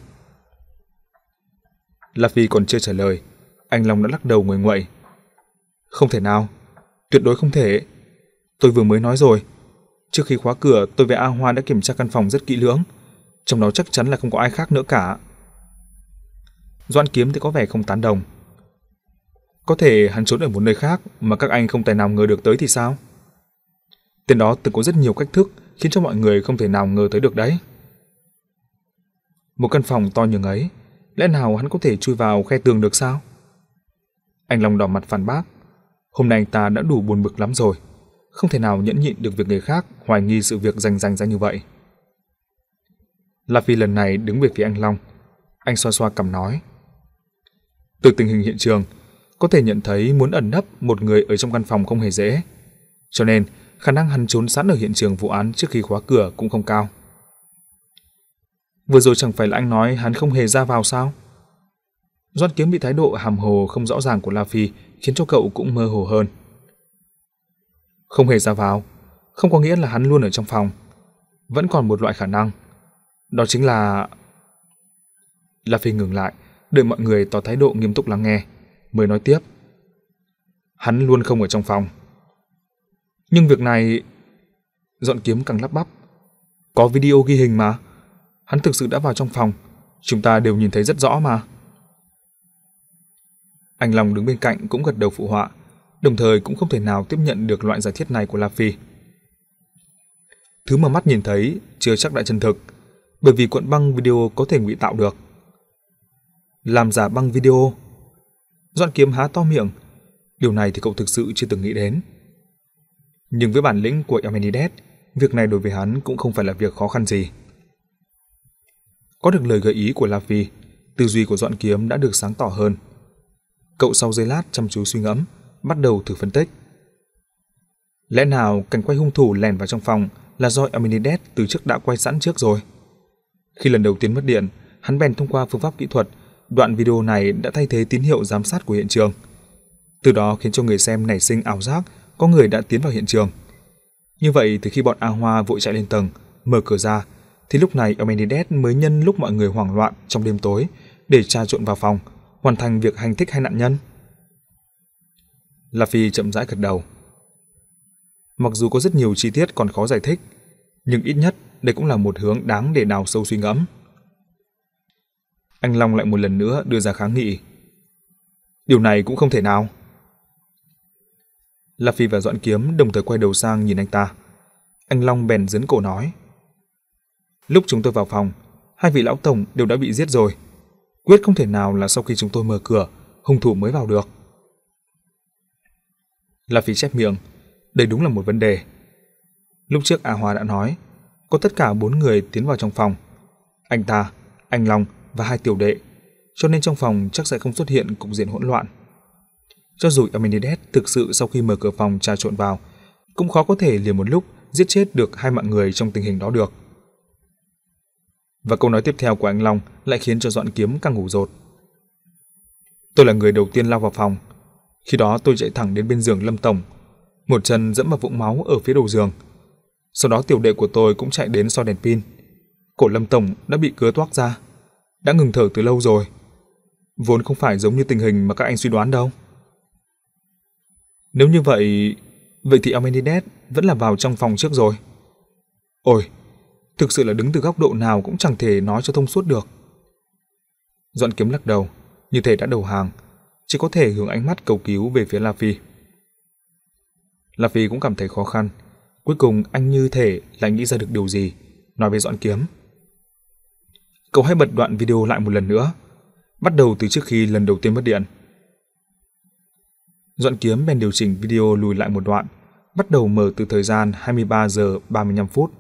La Phi còn chưa trả lời, anh Long đã lắc đầu nguội nguội. Không thể nào, tuyệt đối không thể. Tôi vừa mới nói rồi, trước khi khóa cửa tôi với A Hoa đã kiểm tra căn phòng rất kỹ lưỡng, trong đó chắc chắn là không có ai khác nữa cả. Doãn Kiếm thì có vẻ không tán đồng. Có thể hắn trốn ở một nơi khác mà các anh không thể nào ngờ được tới thì sao? Tên đó từng có rất nhiều cách thức khiến cho mọi người không thể nào ngờ tới được đấy. Một căn phòng to như ấy, lẽ nào hắn có thể chui vào khe tường được sao? Anh Long đỏ mặt phản bác. Hôm nay anh ta đã đủ buồn bực lắm rồi, không thể nào nhẫn nhịn được việc người khác hoài nghi sự việc rành rành ra như vậy. La Phi lần này đứng về phía anh Long. Anh xoa xoa cằm nói. Từ tình hình hiện trường, có thể nhận thấy muốn ẩn nấp một người ở trong căn phòng không hề dễ. Cho nên, khả năng hắn trốn sẵn ở hiện trường vụ án trước khi khóa cửa cũng không cao. Vừa rồi chẳng phải là anh nói hắn không hề ra vào sao? Doãn Kiếm bị thái độ hàm hồ không rõ ràng của La Phi khiến cho cậu cũng mơ hồ hơn. Không hề ra vào, không có nghĩa là hắn luôn ở trong phòng. Vẫn còn một loại khả năng. Đó chính là... La Phi ngừng lại, đợi mọi người tỏ thái độ nghiêm túc lắng nghe, mới nói tiếp. Hắn luôn không ở trong phòng. Nhưng việc này... Doãn Kiếm càng lắp bắp. Có video ghi hình mà. Hắn thực sự đã vào trong phòng. Chúng ta đều nhìn thấy rất rõ mà. Anh Long đứng bên cạnh cũng gật đầu phụ họa, đồng thời cũng không thể nào tiếp nhận được loại giả thiết này của La Phi. Thứ mà mắt nhìn thấy chưa chắc đã chân thực, bởi vì cuộn băng video có thể ngụy tạo được. Làm giả băng video? Doãn Kiếm há to miệng. Điều này thì cậu thực sự chưa từng nghĩ đến. Nhưng với bản lĩnh của Emmenides, việc này đối với hắn cũng không phải là việc khó khăn gì. Có được lời gợi ý của La Phi, tư duy của Doãn Kiếm đã được sáng tỏ hơn. Cậu sau giây lát chăm chú suy ngẫm, bắt đầu thử phân tích. Lẽ nào cảnh quay hung thủ lẻn vào trong phòng là do Emmenides từ trước đã quay sẵn trước rồi? Khi lần đầu tiên mất điện, hắn bèn thông qua phương pháp kỹ thuật, đoạn video này đã thay thế tín hiệu giám sát của hiện trường. Từ đó khiến cho người xem nảy sinh ảo giác có người đã tiến vào hiện trường. Như vậy từ khi bọn A Hoa vội chạy lên tầng, mở cửa ra, thì lúc này Emmenides mới nhân lúc mọi người hoảng loạn trong đêm tối để trà trộn vào phòng, hoàn thành việc hành thích hai nạn nhân. La Phi chậm rãi gật đầu. Mặc dù có rất nhiều chi tiết còn khó giải thích, nhưng ít nhất đây cũng là một hướng đáng để đào sâu suy ngẫm. Anh Long lại một lần nữa đưa ra kháng nghị. Điều này cũng không thể nào. La Phi và Doãn Kiếm đồng thời quay đầu sang nhìn anh ta. Anh Long bèn giớn cổ nói. Lúc chúng tôi vào phòng, hai vị lão tổng đều đã bị giết rồi. Quyết không thể nào là sau khi chúng tôi mở cửa, hung thủ mới vào được. La Phi chép miệng. Đây đúng là một vấn đề. Lúc trước A Hoa đã nói, có tất cả bốn người tiến vào trong phòng. Anh ta, anh Long và hai tiểu đệ. Cho nên trong phòng chắc sẽ không xuất hiện cục diện hỗn loạn. Cho dù Emmenides thực sự sau khi mở cửa phòng trà trộn vào, cũng khó có thể liền một lúc giết chết được hai mạng người trong tình hình đó được. Và câu nói tiếp theo của anh Long lại khiến cho Doãn Kiếm càng ngủ dột. Tôi là người đầu tiên lao vào phòng. Khi đó tôi chạy thẳng đến bên giường Lâm tổng, một chân dẫm vào vũng máu ở phía đầu giường. Sau đó tiểu đệ của tôi cũng chạy đến soi đèn pin. Cổ Lâm tổng đã bị cứa toác ra, đã ngừng thở từ lâu rồi. Vốn không phải giống như tình hình mà các anh suy đoán đâu. Nếu như vậy, Vậy thì Almenides vẫn là vào trong phòng trước rồi. Ôi, thực sự là đứng từ góc độ nào cũng chẳng thể nói cho thông suốt được. Doãn Kiếm lắc đầu, như thể đã đầu hàng, chỉ có thể hướng ánh mắt cầu cứu về phía La Phi. La Phi cũng cảm thấy khó khăn, cuối cùng anh như thể lại nghĩ ra được điều gì, nói với Doãn Kiếm. Cậu hãy bật đoạn video lại một lần nữa, bắt đầu từ trước khi lần đầu tiên mất điện. Doãn Kiếm bèn điều chỉnh video lùi lại một đoạn, bắt đầu mở từ thời gian hai mươi ba giờ ba mươi lăm phút.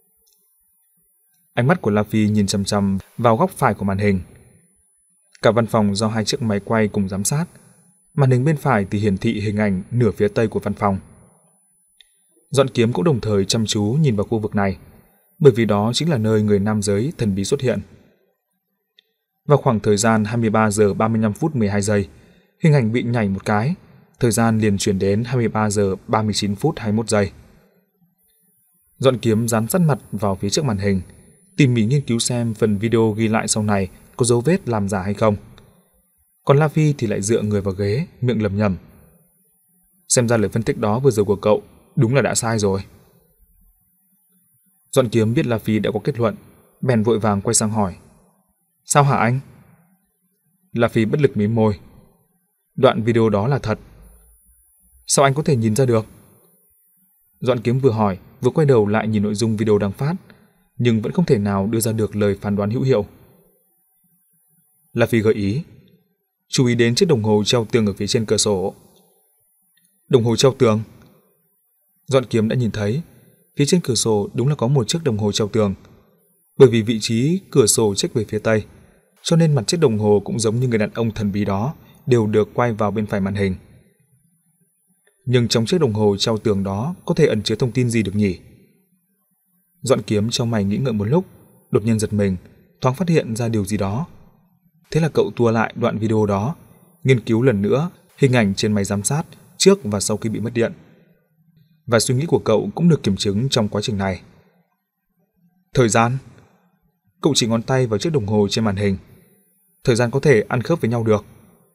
Ánh mắt của La Phi nhìn chằm chằm vào góc phải của màn hình. Cả văn phòng do hai chiếc máy quay cùng giám sát. Màn hình bên phải thì hiển thị hình ảnh nửa phía tây của văn phòng. Doãn Kiếm cũng đồng thời chăm chú nhìn vào khu vực này, bởi vì đó chính là nơi người nam giới thần bí xuất hiện. Vào khoảng thời gian hai mươi ba giờ ba mươi lăm phút mười hai giây, hình ảnh bị nhảy một cái, thời gian liền chuyển đến hai mươi ba giờ ba mươi chín phút hai mươi mốt giây. Doãn Kiếm dán sát mặt vào phía trước màn hình, tỉ mỉ nghiên cứu xem phần video ghi lại sau này có dấu vết làm giả hay không. Còn La Phi thì lại dựa người vào ghế, miệng lẩm nhẩm. Xem ra lời phân tích đó vừa rồi của cậu đúng là đã sai rồi. Doãn Kiếm biết La Phi đã có kết luận, bèn vội vàng quay sang hỏi. Sao hả anh? La Phi bất lực mím môi. Đoạn video đó là thật. Sao anh có thể nhìn ra được? Doãn Kiếm vừa hỏi, vừa quay đầu lại nhìn nội dung video đang phát, nhưng vẫn không thể nào đưa ra được lời phán đoán hữu hiệu. La Phi gợi ý. Chú ý đến chiếc đồng hồ treo tường ở phía trên cửa sổ. Đồng hồ treo tường? Doãn Kiếm đã nhìn thấy, phía trên cửa sổ đúng là có một chiếc đồng hồ treo tường. Bởi vì vị trí cửa sổ chếch về phía tây, cho nên mặt chiếc đồng hồ cũng giống như người đàn ông thần bí đó, đều được quay vào bên phải màn hình. Nhưng trong chiếc đồng hồ treo tường đó có thể ẩn chứa thông tin gì được nhỉ? Doãn Kiếm trong mày nghĩ ngợi một lúc, đột nhiên giật mình, thoáng phát hiện ra điều gì đó. Thế là cậu tua lại đoạn video đó, nghiên cứu lần nữa hình ảnh trên máy giám sát trước và sau khi bị mất điện. Và suy nghĩ của cậu cũng được kiểm chứng trong quá trình này. Thời gian? Cậu chỉ ngón tay vào chiếc đồng hồ trên màn hình. Thời gian có thể ăn khớp với nhau được.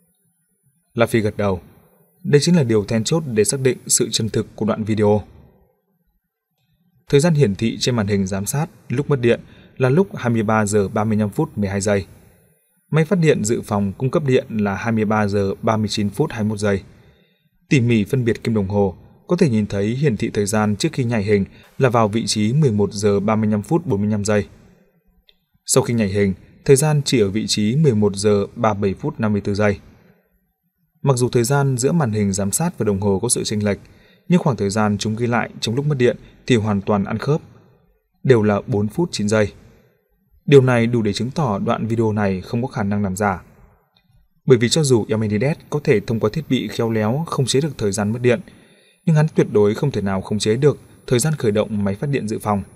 La Phi gật đầu. Đây chính là điều then chốt để xác định sự chân thực của đoạn video. Thời gian hiển thị trên màn hình giám sát lúc mất điện là lúc hai mươi ba giờ ba mươi lăm phút mười hai giây. Máy phát điện dự phòng cung cấp điện là hai mươi ba giờ ba mươi chín phút hai mươi mốt giây. Tỉ mỉ phân biệt kim đồng hồ, có thể nhìn thấy hiển thị thời gian trước khi nhảy hình là vào vị trí mười một giờ ba mươi lăm phút bốn mươi lăm giây. Sau khi nhảy hình, thời gian chỉ ở vị trí mười một giờ ba mươi bảy phút năm mươi tư giây. Mặc dù thời gian giữa màn hình giám sát và đồng hồ có sự chênh lệch, nhưng khoảng thời gian chúng ghi lại trong lúc mất điện thì hoàn toàn ăn khớp, đều là bốn phút chín giây. Điều này đủ để chứng tỏ đoạn video này không có khả năng làm giả. Bởi vì cho dù Almenides có thể thông qua thiết bị khéo léo khống chế được thời gian mất điện, nhưng hắn tuyệt đối không thể nào khống chế được thời gian khởi động máy phát điện dự phòng.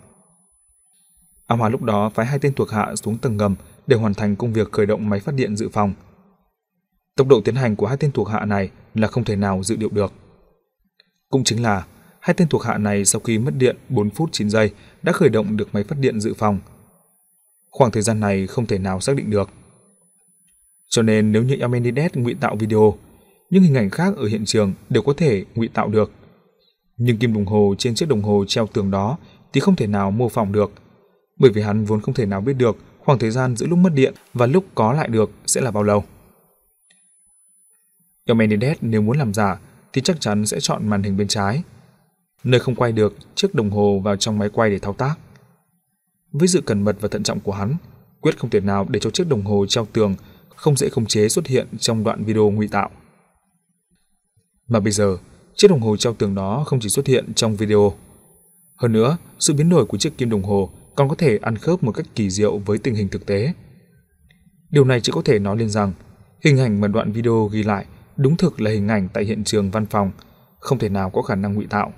A Hoa lúc đó phái hai tên thuộc hạ xuống tầng ngầm để hoàn thành công việc khởi động máy phát điện dự phòng. Tốc độ tiến hành của hai tên thuộc hạ này là không thể nào dự liệu được. Cũng chính là hai tên thuộc hạ này sau khi mất điện bốn phút chín giây đã khởi động được máy phát điện dự phòng. Khoảng thời gian này không thể nào xác định được. Cho nên nếu như Almenides ngụy tạo video, những hình ảnh khác ở hiện trường đều có thể ngụy tạo được. Nhưng kim đồng hồ trên chiếc đồng hồ treo tường đó thì không thể nào mô phỏng được, bởi vì hắn vốn không thể nào biết được khoảng thời gian giữa lúc mất điện và lúc có lại được sẽ là bao lâu. Almenides nếu muốn làm giả thì chắc chắn sẽ chọn màn hình bên trái, nơi không quay được chiếc đồng hồ vào trong máy quay để thao tác. Với sự cẩn mật và thận trọng của hắn, quyết không thể nào để cho chiếc đồng hồ treo tường không dễ khống chế xuất hiện trong đoạn video ngụy tạo. Mà bây giờ, chiếc đồng hồ treo tường đó không chỉ xuất hiện trong video. Hơn nữa, sự biến đổi của chiếc kim đồng hồ còn có thể ăn khớp một cách kỳ diệu với tình hình thực tế. Điều này chỉ có thể nói lên rằng, hình ảnh mà đoạn video ghi lại đúng thực là hình ảnh tại hiện trường văn phòng, không thể nào có khả năng ngụy tạo.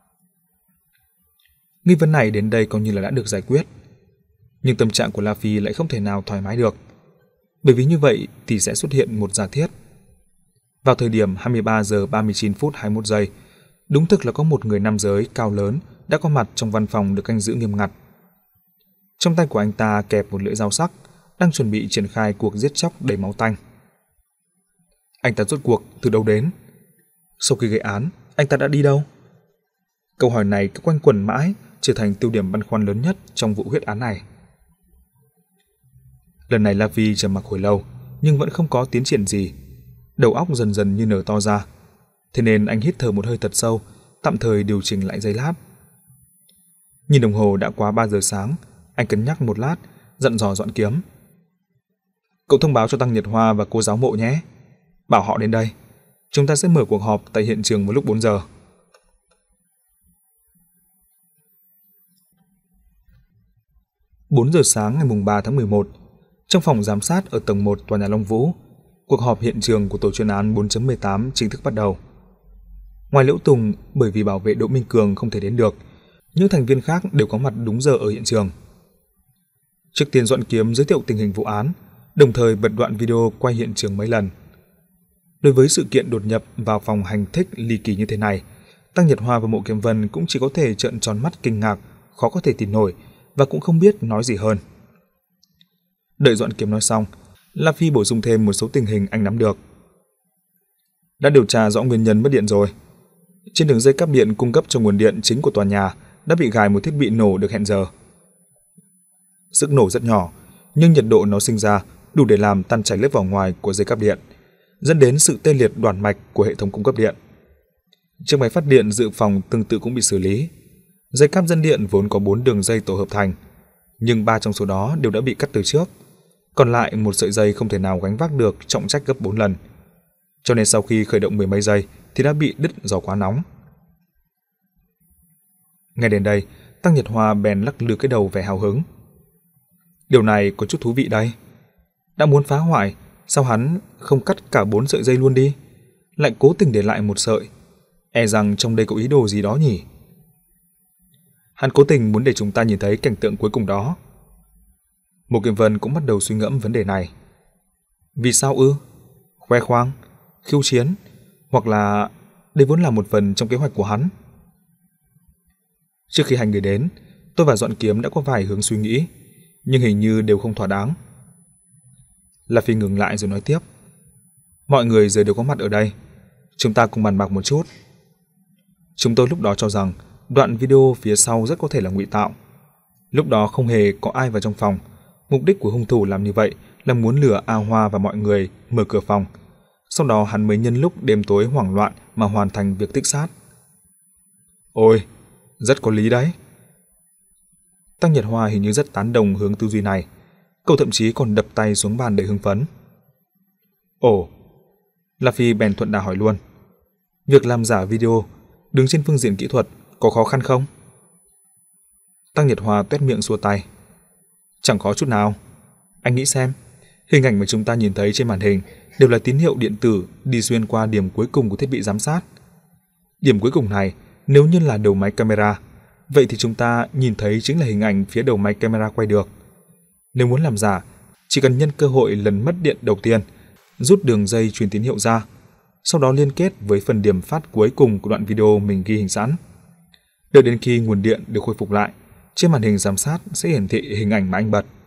Nghi vấn này đến đây coi như là đã được giải quyết. Nhưng tâm trạng của La Phi lại không thể nào thoải mái được. Bởi vì như vậy thì sẽ xuất hiện một giả thiết. Vào thời điểm hai mươi ba giờ ba mươi chín phút hai mươi mốt giây, đúng thực là có một người nam giới cao lớn đã có mặt trong văn phòng được canh giữ nghiêm ngặt. Trong tay của anh ta kẹp một lưỡi dao sắc, đang chuẩn bị triển khai cuộc giết chóc đầy máu tanh. Anh ta rốt cuộc từ đâu đến? Sau khi gây án, anh ta đã đi đâu? Câu hỏi này cứ quanh quẩn mãi, trở thành tiêu điểm băn khoăn lớn nhất trong vụ huyết án này. Lần này La Vi trầm mặc hồi lâu, nhưng vẫn không có tiến triển gì. Đầu óc dần dần như nở to ra. Thế nên anh hít thở một hơi thật sâu, tạm thời điều chỉnh lại giây lát. Nhìn đồng hồ đã quá ba giờ sáng, anh cân nhắc một lát, dặn dò Doãn Kiếm. Cậu thông báo cho Tăng Nhật Hoa và cô giáo Mộ nhé. Bảo họ đến đây. Chúng ta sẽ mở cuộc họp tại hiện trường vào lúc bốn giờ. bốn giờ sáng ngày ba tháng mười một, trong phòng giám sát ở tầng một tòa nhà Long Vũ, cuộc họp hiện trường của tổ chuyên án bốn chấm mười tám chính thức bắt đầu. Ngoài Liễu Tùng, bởi vì bảo vệ Đỗ Minh Cường không thể đến được, những thành viên khác đều có mặt đúng giờ ở hiện trường. Trước tiên Doãn Kiếm giới thiệu tình hình vụ án, đồng thời bật đoạn video quay hiện trường mấy lần. Đối với sự kiện đột nhập vào phòng hành thích ly kỳ như thế này, Tăng Nhật Hoa và Mộ Kiếm Vân cũng chỉ có thể trợn tròn mắt kinh ngạc, khó có thể tin nổi và cũng không biết nói gì hơn. Đợi Doãn Kiếm nói xong, La Phi bổ sung thêm một số tình hình anh nắm được. Đã điều tra rõ nguyên nhân mất điện rồi. Trên đường dây cáp điện cung cấp cho nguồn điện chính của tòa nhà đã bị gài một thiết bị nổ được hẹn giờ. Sức nổ rất nhỏ, nhưng nhiệt độ nó sinh ra đủ để làm tan chảy lớp vỏ ngoài của dây cáp điện, dẫn đến sự tê liệt đoạn mạch của hệ thống cung cấp điện. Chiếc máy phát điện dự phòng tương tự cũng bị xử lý. Dây cáp dẫn điện vốn có bốn đường dây tổ hợp thành, nhưng ba trong số đó đều đã bị cắt từ trước. Còn lại một sợi dây không thể nào gánh vác được trọng trách gấp bốn lần. Cho nên sau khi khởi động mười mấy giây thì đã bị đứt do quá nóng. Ngay đến đây, Tăng Nhật Hoa bèn lắc lư cái đầu vẻ hào hứng. Điều này có chút thú vị đây. Đã muốn phá hoại, sao hắn không cắt cả bốn sợi dây luôn đi, lại cố tình để lại một sợi? E rằng trong đây có ý đồ gì đó nhỉ? Hắn cố tình muốn để chúng ta nhìn thấy cảnh tượng cuối cùng đó. Mộ Kiếm Vân cũng bắt đầu suy ngẫm vấn đề này. Vì sao ư? Khoe khoang, khiêu chiến, hoặc là đây vốn là một phần trong kế hoạch của hắn? Trước khi hai người đến, tôi và Doãn Kiếm đã có vài hướng suy nghĩ, nhưng hình như đều không thỏa đáng. La Phi ngừng lại rồi nói tiếp. Mọi người giờ đều có mặt ở đây, chúng ta cùng bàn bạc một chút. Chúng tôi lúc đó cho rằng đoạn video phía sau rất có thể là ngụy tạo. Lúc đó không hề có ai vào trong phòng. Mục đích của hung thủ làm như vậy là muốn lừa A Hoa và mọi người mở cửa phòng. Sau đó hắn mới nhân lúc đêm tối hoảng loạn mà hoàn thành việc tích sát. Ôi, rất có lý đấy. Tăng Nhật Hoa hình như rất tán đồng hướng tư duy này. Cậu thậm chí còn đập tay xuống bàn để hưng phấn. Ồ, La Phi bèn thuận đà hỏi luôn. Việc làm giả video, đứng trên phương diện kỹ thuật, có khó khăn không? Tăng Nhật Hoa tuét miệng xua tay. Chẳng có chút nào. Anh nghĩ xem, hình ảnh mà chúng ta nhìn thấy trên màn hình đều là tín hiệu điện tử đi xuyên qua điểm cuối cùng của thiết bị giám sát. Điểm cuối cùng này, nếu như là đầu máy camera, vậy thì chúng ta nhìn thấy chính là hình ảnh phía đầu máy camera quay được. Nếu muốn làm giả, chỉ cần nhân cơ hội lần mất điện đầu tiên, rút đường dây truyền tín hiệu ra, sau đó liên kết với phần điểm phát cuối cùng của đoạn video mình ghi hình sẵn. Đợi đến khi nguồn điện được khôi phục lại, trên màn hình giám sát sẽ hiển thị hình ảnh mà anh bật.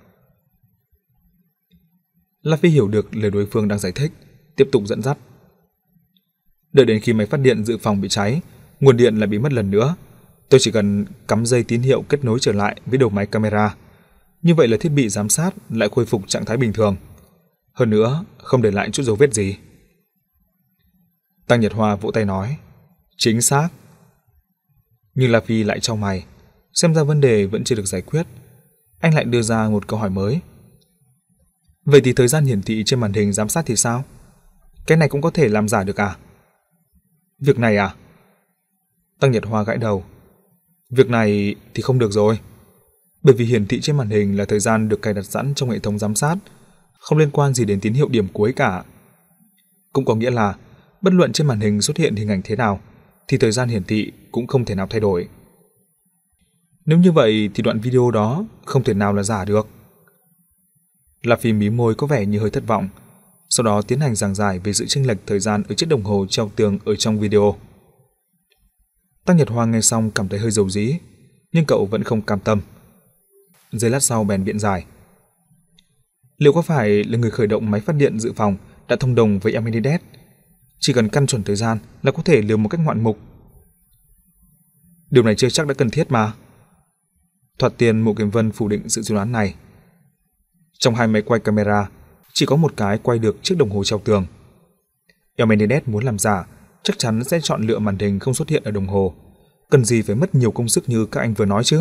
La Phi hiểu được lời đối phương đang giải thích, tiếp tục dẫn dắt. Đợi đến khi máy phát điện dự phòng bị cháy, nguồn điện lại bị mất lần nữa, tôi chỉ cần cắm dây tín hiệu kết nối trở lại với đầu máy camera. Như vậy là thiết bị giám sát lại khôi phục trạng thái bình thường. Hơn nữa, không để lại chút dấu vết gì. Tăng Nhật Hoa vỗ tay nói, chính xác. Nhưng La Phi lại chau mày, xem ra vấn đề vẫn chưa được giải quyết. Anh lại đưa ra một câu hỏi mới. Vậy thì thời gian hiển thị trên màn hình giám sát thì sao? Cái này cũng có thể làm giả được à? Việc này à? Tăng Nhật Hoa gãi đầu. Việc này thì không được rồi. Bởi vì hiển thị trên màn hình là thời gian được cài đặt sẵn trong hệ thống giám sát, không liên quan gì đến tín hiệu điểm cuối cả. Cũng có nghĩa là bất luận trên màn hình xuất hiện hình ảnh thế nào thì thời gian hiển thị cũng không thể nào thay đổi. Nếu như vậy thì đoạn video đó không thể nào là giả được. La Phi mí môi có vẻ như hơi thất vọng, sau đó tiến hành giảng giải về sự chênh lệch thời gian ở chiếc đồng hồ treo tường ở trong video. Tăng Nhật Hoa nghe xong cảm thấy hơi dầu dĩ, nhưng cậu vẫn không cam tâm. Giây lát sau bèn biện giải. Liệu có phải là người khởi động máy phát điện dự phòng đã thông đồng với Eminides? Chỉ cần căn chuẩn thời gian là có thể lừa một cách ngoạn mục. Điều này chưa chắc đã cần thiết mà. Thoạt tiên Mộ Kiếm Vân phủ định sự suy đoán này. Trong hai máy quay camera, chỉ có một cái quay được chiếc đồng hồ treo tường. Eumenes muốn làm giả, chắc chắn sẽ chọn lựa màn hình không xuất hiện ở đồng hồ. Cần gì phải mất nhiều công sức như các anh vừa nói chứ?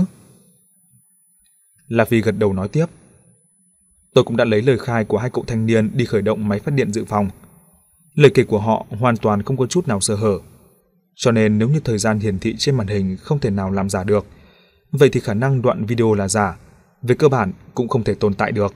La Phi gật đầu nói tiếp. Tôi cũng đã lấy lời khai của hai cậu thanh niên đi khởi động máy phát điện dự phòng. Lời kể của họ hoàn toàn không có chút nào sơ hở. Cho nên nếu như thời gian hiển thị trên màn hình không thể nào làm giả được, vậy thì khả năng đoạn video là giả, về cơ bản cũng không thể tồn tại được.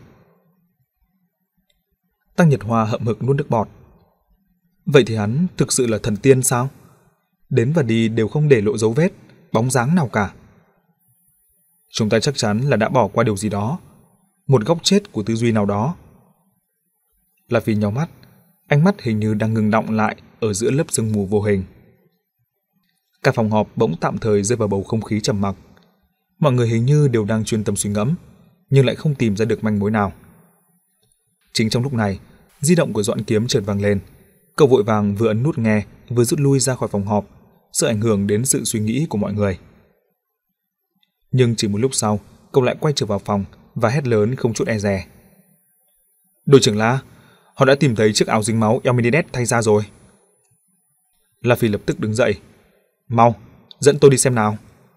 Tăng Nhật Hoa hậm hực nuốt nước bọt. Vậy thì hắn thực sự là thần tiên sao? Đến và đi đều không để lộ dấu vết, bóng dáng nào cả. Chúng ta chắc chắn là đã bỏ qua điều gì đó, một góc chết của tư duy nào đó. La Phi nhíu mắt, ánh mắt hình như đang ngừng đọng lại ở giữa lớp sương mù vô hình. Cả phòng họp bỗng tạm thời rơi vào bầu không khí trầm mặc. Mọi người hình như đều đang chuyên tâm suy ngẫm, nhưng lại không tìm ra được manh mối nào. Chính trong lúc này, di động của Doãn Kiếm chợt vang lên. Cậu vội vàng vừa ấn nút nghe, vừa rút lui ra khỏi phòng họp, sợ ảnh hưởng đến sự suy nghĩ của mọi người. Nhưng chỉ một lúc sau, cậu lại quay trở vào phòng và hét lớn không chút e dè. Đội trưởng La, họ đã tìm thấy chiếc áo dính máu Eumenes thay ra rồi. La Phi lập tức đứng dậy. Mau, dẫn tôi đi xem nào.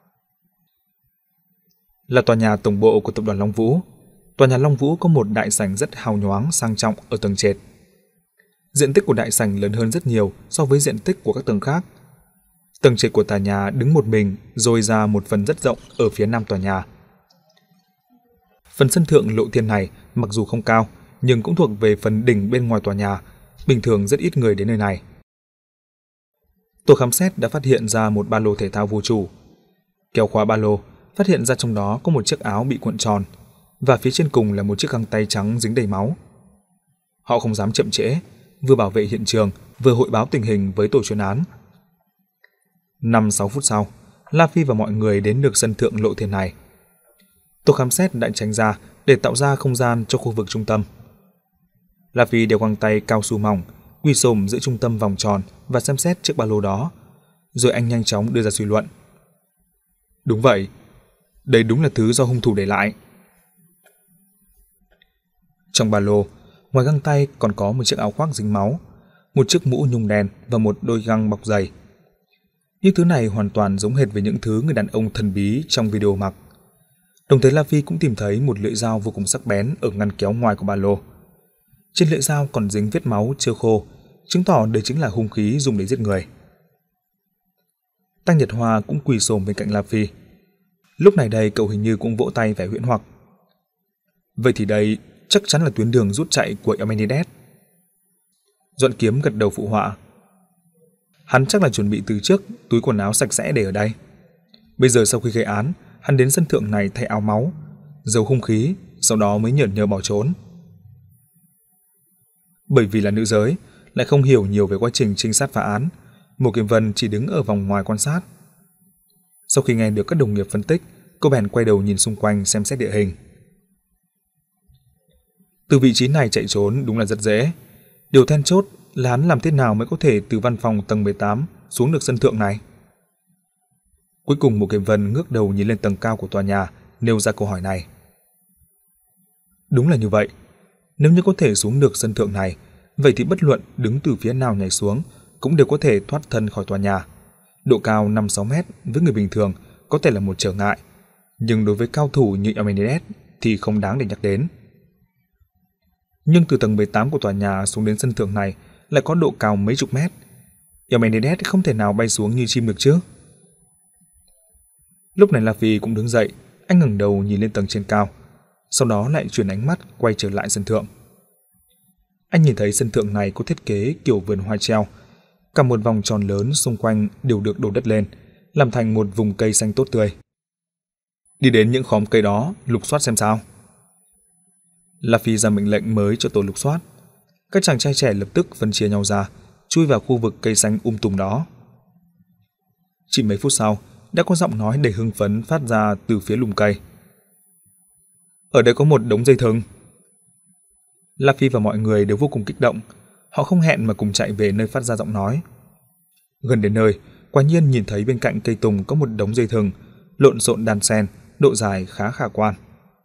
Là tòa nhà tổng bộ của tập đoàn Long Vũ. Tòa nhà Long Vũ có một đại sảnh rất hào nhoáng sang trọng ở tầng trệt. Diện tích của đại sảnh lớn hơn rất nhiều so với diện tích của các tầng khác. Tầng trệt của tòa nhà đứng một mình rồi ra một phần rất rộng ở phía nam tòa nhà. Phần sân thượng lộ thiên này mặc dù không cao nhưng cũng thuộc về phần đỉnh bên ngoài tòa nhà, bình thường rất ít người đến nơi này. Tổ khám xét đã phát hiện ra một ba lô thể thao vô chủ. Kéo khóa ba lô, phát hiện ra trong đó có một chiếc áo bị cuộn tròn và phía trên cùng là một chiếc găng tay trắng dính đầy máu. Họ không dám chậm trễ, vừa bảo vệ hiện trường, vừa hội báo tình hình với tổ chuyên án. Năm sáu phút sau, La Phi và mọi người đến được sân thượng lộ thiên này. Tổ khám xét đã tránh ra để tạo ra không gian cho khu vực trung tâm. La Phi đeo găng tay cao su mỏng, quỳ xổm giữa trung tâm vòng tròn và xem xét chiếc ba lô đó, rồi anh nhanh chóng đưa ra suy luận. Đúng vậy, đây đúng là thứ do hung thủ để lại. Trong ba lô, ngoài găng tay còn có một chiếc áo khoác dính máu, một chiếc mũ nhung đen và một đôi găng bọc dày. Những thứ này hoàn toàn giống hệt với những thứ người đàn ông thần bí trong video mặc. Đồng thời La Phi cũng tìm thấy một lưỡi dao vô cùng sắc bén ở ngăn kéo ngoài của ba lô. Trên lưỡi dao còn dính vết máu chưa khô, chứng tỏ đây chính là hung khí dùng để giết người. Tăng Nhật Hoa cũng quỳ xổm bên cạnh La Phi. Lúc này đây cậu hình như cũng vỗ tay vẻ huyễn hoặc. Vậy thì đây chắc chắn là tuyến đường rút chạy của Eumenes. Doãn Kiếm gật đầu phụ họa. Hắn chắc là chuẩn bị từ trước túi quần áo sạch sẽ để ở đây. Bây giờ sau khi gây án, hắn đến sân thượng này thay áo máu, giấu hung khí, sau đó mới nhởn nhơ bỏ trốn. Bởi vì là nữ giới, lại không hiểu nhiều về quá trình trinh sát phá án, Mộ Kiếm Vân chỉ đứng ở vòng ngoài quan sát. Sau khi nghe được các đồng nghiệp phân tích, cô bèn quay đầu nhìn xung quanh xem xét địa hình. Từ vị trí này chạy trốn đúng là rất dễ. Điều then chốt là hắn làm thế nào mới có thể từ văn phòng tầng mười tám xuống được sân thượng này. Cuối cùng Mộ Kiếm Vân ngước đầu nhìn lên tầng cao của tòa nhà, nêu ra câu hỏi này. Đúng là như vậy. Nếu như có thể xuống được sân thượng này, vậy thì bất luận đứng từ phía nào nhảy xuống cũng đều có thể thoát thân khỏi tòa nhà. Độ cao năm sáu mét với người bình thường có thể là một trở ngại, nhưng đối với cao thủ như Eumenes thì không đáng để nhắc đến. Nhưng từ tầng mười tám của tòa nhà xuống đến sân thượng này lại có độ cao mấy chục mét. Eumenes không thể nào bay xuống như chim được chứ. Lúc này La Phi cũng đứng dậy, anh ngẩng đầu nhìn lên tầng trên cao, sau đó lại chuyển ánh mắt quay trở lại sân thượng. Anh nhìn thấy sân thượng này có thiết kế kiểu vườn hoa treo, cả một vòng tròn lớn xung quanh đều được đổ đất lên, làm thành một vùng cây xanh tốt tươi. Đi đến những khóm cây đó, lục soát xem sao. La Phi ra mệnh lệnh mới cho tổ lục soát. Các chàng trai trẻ lập tức phân chia nhau ra, chui vào khu vực cây xanh um tùm đó. Chỉ mấy phút sau, đã có giọng nói đầy hưng phấn phát ra từ phía lùm cây. Ở đây có một đống dây thừng. La Phi và mọi người đều vô cùng kích động. Họ không hẹn mà cùng chạy về nơi phát ra giọng nói. Gần đến nơi, quả nhiên nhìn thấy bên cạnh cây tùng có một đống dây thừng, lộn xộn đan xen, độ dài khá khả quan.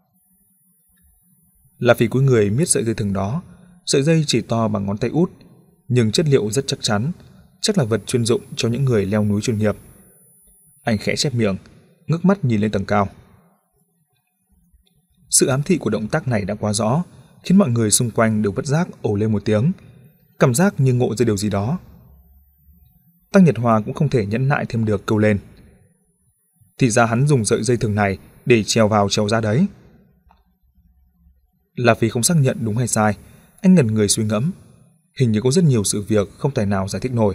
La Phi cúi người miết sợi dây thừng đó, sợi dây chỉ to bằng ngón tay út, nhưng chất liệu rất chắc chắn, chắc là vật chuyên dụng cho những người leo núi chuyên nghiệp. Anh khẽ chép miệng, ngước mắt nhìn lên tầng cao. Sự ám thị của động tác này đã quá rõ, khiến mọi người xung quanh đều bất giác ồ lên một tiếng, cảm giác như ngộ ra điều gì đó. Tăng Nhật Hoa cũng không thể nhẫn nại thêm được, kêu lên. Thì ra hắn dùng sợi dây thừng này để trèo vào trèo ra đấy. La Phi không xác nhận đúng hay sai, anh ngẩn người suy ngẫm. Hình như có rất nhiều sự việc không tài nào giải thích nổi.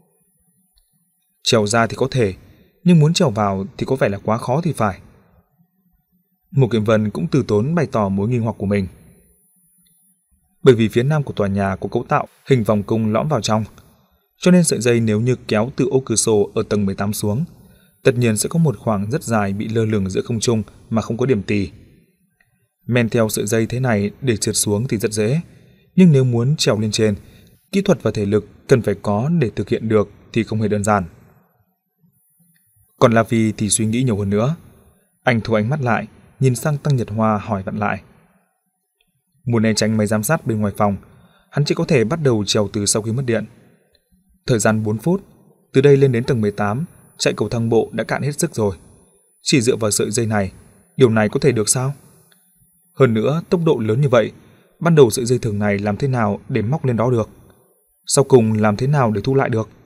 Trèo ra thì có thể, nhưng muốn trèo vào thì có vẻ là quá khó thì phải. Mục Kiệm Vân cũng từ tốn bày tỏ mối nghi hoặc của mình. Bởi vì phía nam của tòa nhà có cấu tạo hình vòng cung lõm vào trong, cho nên sợi dây nếu như kéo từ ô cửa sổ ở tầng mười tám xuống, tất nhiên sẽ có một khoảng rất dài bị lơ lửng giữa không trung mà không có điểm tì. Men theo sợi dây thế này để trượt xuống thì rất dễ, nhưng nếu muốn trèo lên trên, kỹ thuật và thể lực cần phải có để thực hiện được thì không hề đơn giản. Còn La Phi thì suy nghĩ nhiều hơn nữa. Anh thu ánh mắt lại, nhìn sang Tăng Nhật Hoa hỏi vặn lại. Muốn né tránh máy giám sát bên ngoài phòng, hắn chỉ có thể bắt đầu trèo từ sau khi mất điện. Thời gian bốn phút, từ đây lên đến tầng mười tám, chạy cầu thang bộ đã cạn hết sức rồi. Chỉ dựa vào sợi dây này, điều này có thể được sao? Hơn nữa, tốc độ lớn như vậy, ban đầu sợi dây thừng này làm thế nào để móc lên đó được? Sau cùng làm thế nào để thu lại được?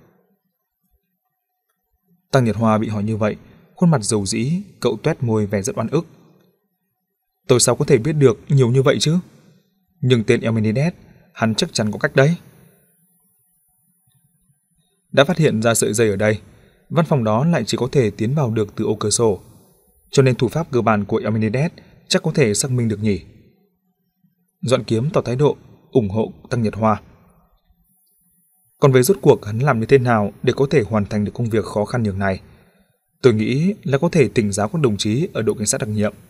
Tăng Nhật Hoa bị hỏi như vậy, khuôn mặt dầu dĩ, cậu toét môi vẻ rất oan ức. Tôi sao có thể biết được nhiều như vậy chứ? Nhưng tên Emmenides, hắn chắc chắn có cách đấy. Đã phát hiện ra sợi dây ở đây, văn phòng đó lại chỉ có thể tiến vào được từ ô cửa sổ, cho nên thủ pháp cơ bản của Emmenides chắc có thể xác minh được nhỉ. Doãn Kiếm tỏ thái độ ủng hộ Tăng Nhật Hoa. Còn về rốt cuộc hắn làm như thế nào để có thể hoàn thành được công việc khó khăn nhường này, tôi nghĩ là có thể tỉnh giáo các đồng chí ở đội cảnh sát đặc nhiệm.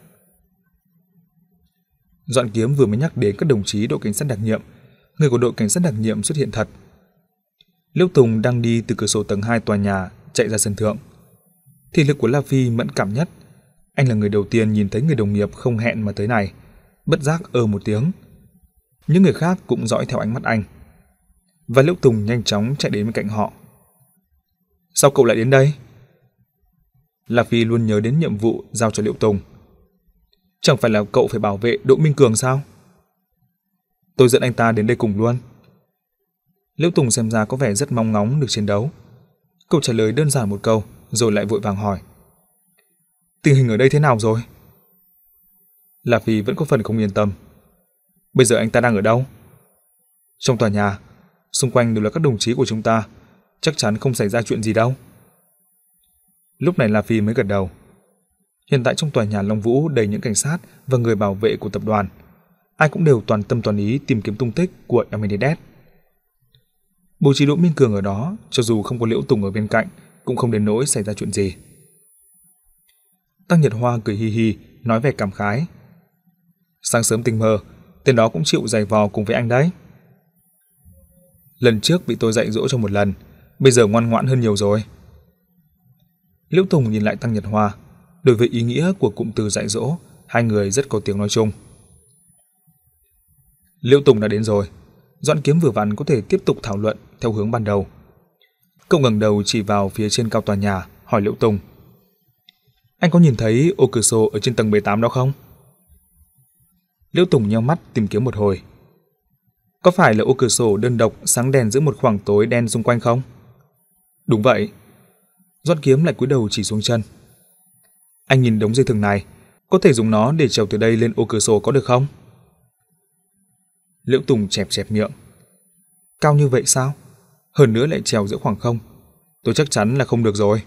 Doãn Kiếm vừa mới nhắc đến các đồng chí đội cảnh sát đặc nhiệm, người của đội cảnh sát đặc nhiệm xuất hiện thật. Liễu Tùng đang đi từ cửa sổ tầng hai tòa nhà chạy ra sân thượng. Thị lực của La Phi mẫn cảm nhất, anh là người đầu tiên nhìn thấy người đồng nghiệp không hẹn mà tới này, bất giác ơ một tiếng. Những người khác cũng dõi theo ánh mắt anh. Và Liễu Tùng nhanh chóng chạy đến bên cạnh họ. Sao cậu lại đến đây? La Phi luôn nhớ đến nhiệm vụ giao cho Liễu Tùng. Chẳng phải là cậu phải bảo vệ Đỗ Minh Cường sao? Tôi dẫn anh ta đến đây cùng luôn. Liễu Tùng xem ra có vẻ rất mong ngóng được chiến đấu. Cậu trả lời đơn giản một câu, rồi lại vội vàng hỏi. Tình hình ở đây thế nào rồi? La Phi vẫn có phần không yên tâm. Bây giờ anh ta đang ở đâu? Trong tòa nhà, xung quanh đều là các đồng chí của chúng ta, chắc chắn không xảy ra chuyện gì đâu. Lúc này La Phi mới gật đầu. Hiện tại trong tòa nhà Long Vũ đầy những cảnh sát và người bảo vệ của tập đoàn, ai cũng đều toàn tâm toàn ý tìm kiếm tung tích của Emmenides. Bố trí Đỗ Minh Cường ở đó, cho dù không có Liễu Tùng ở bên cạnh, cũng không đến nỗi xảy ra chuyện gì. Tăng Nhật Hoa cười hi hi, nói vẻ cảm khái. Sáng sớm tinh mơ, tên đó cũng chịu giày vò cùng với anh đấy. Lần trước bị tôi dạy dỗ cho một lần, bây giờ ngoan ngoãn hơn nhiều rồi. Liễu Tùng nhìn lại Tăng Nhật Hoa, đối với ý nghĩa của cụm từ dạy dỗ, hai người rất có tiếng nói chung. Liễu Tùng đã đến rồi, Doãn Kiếm vừa vặn có thể tiếp tục thảo luận theo hướng ban đầu. Cậu ngẩng đầu chỉ vào phía trên cao tòa nhà, hỏi Liễu Tùng. Anh có nhìn thấy ô cửa sổ ở trên tầng mười tám đó không? Liễu Tùng nheo mắt tìm kiếm một hồi. Có phải là ô cửa sổ đơn độc sáng đèn giữa một khoảng tối đen xung quanh không? Đúng vậy. Doãn Kiếm lại cúi đầu chỉ xuống chân. Anh nhìn đống dây thừng này, có thể dùng nó để trèo từ đây lên ô cửa sổ có được không? Liễu Tùng chẹp chẹp miệng. Cao như vậy sao? Hơn nữa lại trèo giữa khoảng không. Tôi chắc chắn là không được rồi.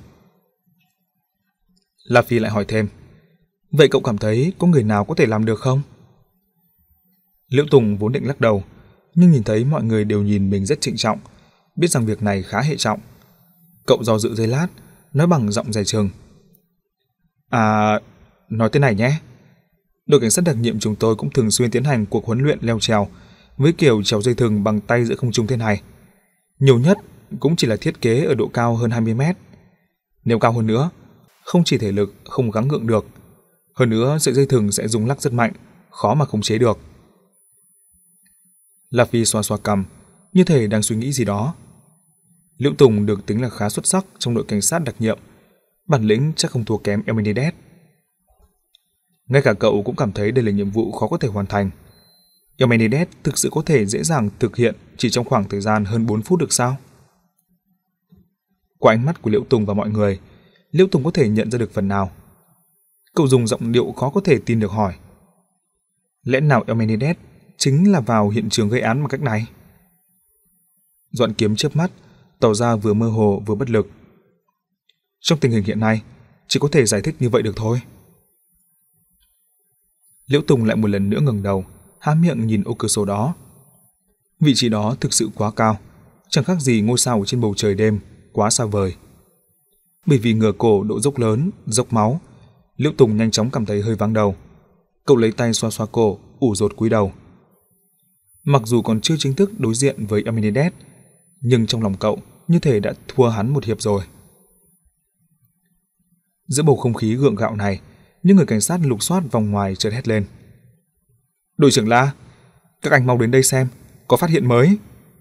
La Phi lại hỏi thêm. Vậy cậu cảm thấy có người nào có thể làm được không? Liễu Tùng vốn định lắc đầu, nhưng nhìn thấy mọi người đều nhìn mình rất trịnh trọng, biết rằng việc này khá hệ trọng. Cậu do dự giây lát, nói bằng giọng dày chừng. À, nói thế này nhé. Đội cảnh sát đặc nhiệm chúng tôi cũng thường xuyên tiến hành cuộc huấn luyện leo trèo với kiểu trèo dây thừng bằng tay giữa không trung thế này. Nhiều nhất cũng chỉ là thiết kế ở độ cao hơn hai mươi mét, Nếu cao hơn nữa, không chỉ thể lực không gắng gượng được, hơn nữa sợi dây thừng sẽ rung lắc rất mạnh, khó mà khống chế được. La Phi xoa xoa cằm, như thể đang suy nghĩ gì đó. Liễu Tùng được tính là khá xuất sắc trong đội cảnh sát đặc nhiệm, bản lĩnh chắc không thua kém Eminides. Ngay cả cậu cũng cảm thấy đây là nhiệm vụ khó có thể hoàn thành. Eminides thực sự có thể dễ dàng thực hiện chỉ trong khoảng thời gian hơn bốn phút được sao? Qua ánh mắt của Liễu Tùng và mọi người, Liễu Tùng có thể nhận ra được phần nào. Cậu dùng giọng điệu khó có thể tin được hỏi: lẽ nào Eminides chính là vào hiện trường gây án bằng cách này? Doãn Kiếm chớp mắt, tỏ ra vừa mơ hồ vừa bất lực. Trong tình hình hiện nay, chỉ có thể giải thích như vậy được thôi. Liễu Tùng lại một lần nữa ngẩng đầu, há miệng nhìn ô cửa sổ đó. Vị trí đó thực sự quá cao, chẳng khác gì ngôi sao ở trên bầu trời đêm, quá xa vời. Bởi vì ngửa cổ độ dốc lớn, dốc máu, Liễu Tùng nhanh chóng cảm thấy hơi váng đầu. Cậu lấy tay xoa xoa cổ, ủ rột cúi đầu. Mặc dù còn chưa chính thức đối diện với Eminides, nhưng trong lòng cậu như thể đã thua hắn một hiệp rồi. Giữa bầu không khí gượng gạo này, những người cảnh sát lục soát vòng ngoài chợt hét lên: đội trưởng La, các anh mau đến đây xem, có phát hiện mới.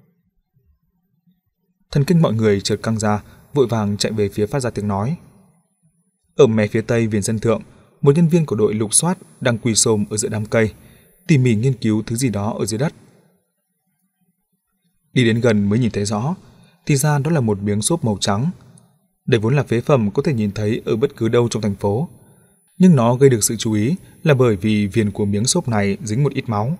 Thần kinh mọi người chợt căng ra, vội vàng chạy về phía phát ra tiếng nói. Ở mé phía tây viền sân thượng, một nhân viên của đội lục soát đang quỳ xổm ở giữa đám cây, tỉ mỉ nghiên cứu thứ gì đó ở dưới đất. Đi đến gần mới nhìn thấy rõ, thì ra đó là một miếng xốp màu trắng. Đây vốn là phế phẩm có thể nhìn thấy ở bất cứ đâu trong thành phố, nhưng nó gây được sự chú ý là bởi vì viền của miếng xốp này dính một ít máu.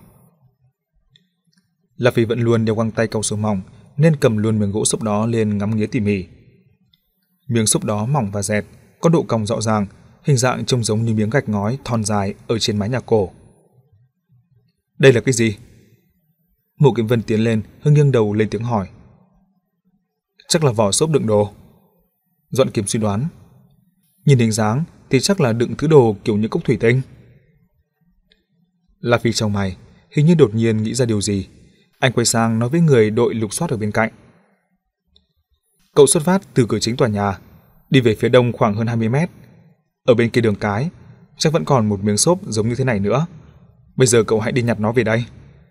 La Phi vẫn luôn đeo găng tay cao su mỏng, nên cầm luôn miếng gỗ xốp đó lên ngắm nghía tỉ mỉ. Miếng xốp đó mỏng và dẹt, có độ cong rõ ràng, hình dạng trông giống như miếng gạch ngói thon dài ở trên mái nhà cổ. Đây là cái gì? Mộ Kiếm Vân tiến lên, hơi nghiêng đầu lên tiếng hỏi. Chắc là vỏ xốp đựng đồ. Doãn Kiếm suy đoán. Nhìn hình dáng thì chắc là đựng thứ đồ kiểu như cốc thủy tinh. La Phi chau mày, hình như đột nhiên nghĩ ra điều gì. Anh quay sang nói với người đội lục soát ở bên cạnh. Cậu xuất phát từ cửa chính tòa nhà, đi về phía đông khoảng hơn hai mươi mét. Ở bên kia đường cái, chắc vẫn còn một miếng xốp giống như thế này nữa. Bây giờ cậu hãy đi nhặt nó về đây.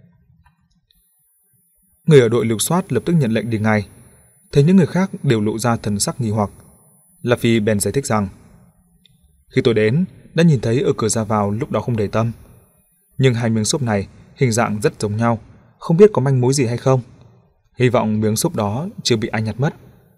Người ở đội lục soát lập tức nhận lệnh đi ngay. Thấy những người khác đều lộ ra thần sắc nghi hoặc, La Phi bèn giải thích rằng: khi tôi đến, đã nhìn thấy ở cửa ra vào lúc đó không để tâm. Nhưng hai miếng xốp này hình dạng rất giống nhau, không biết có manh mối gì hay không. Hy vọng miếng xốp đó chưa bị ai nhặt mất.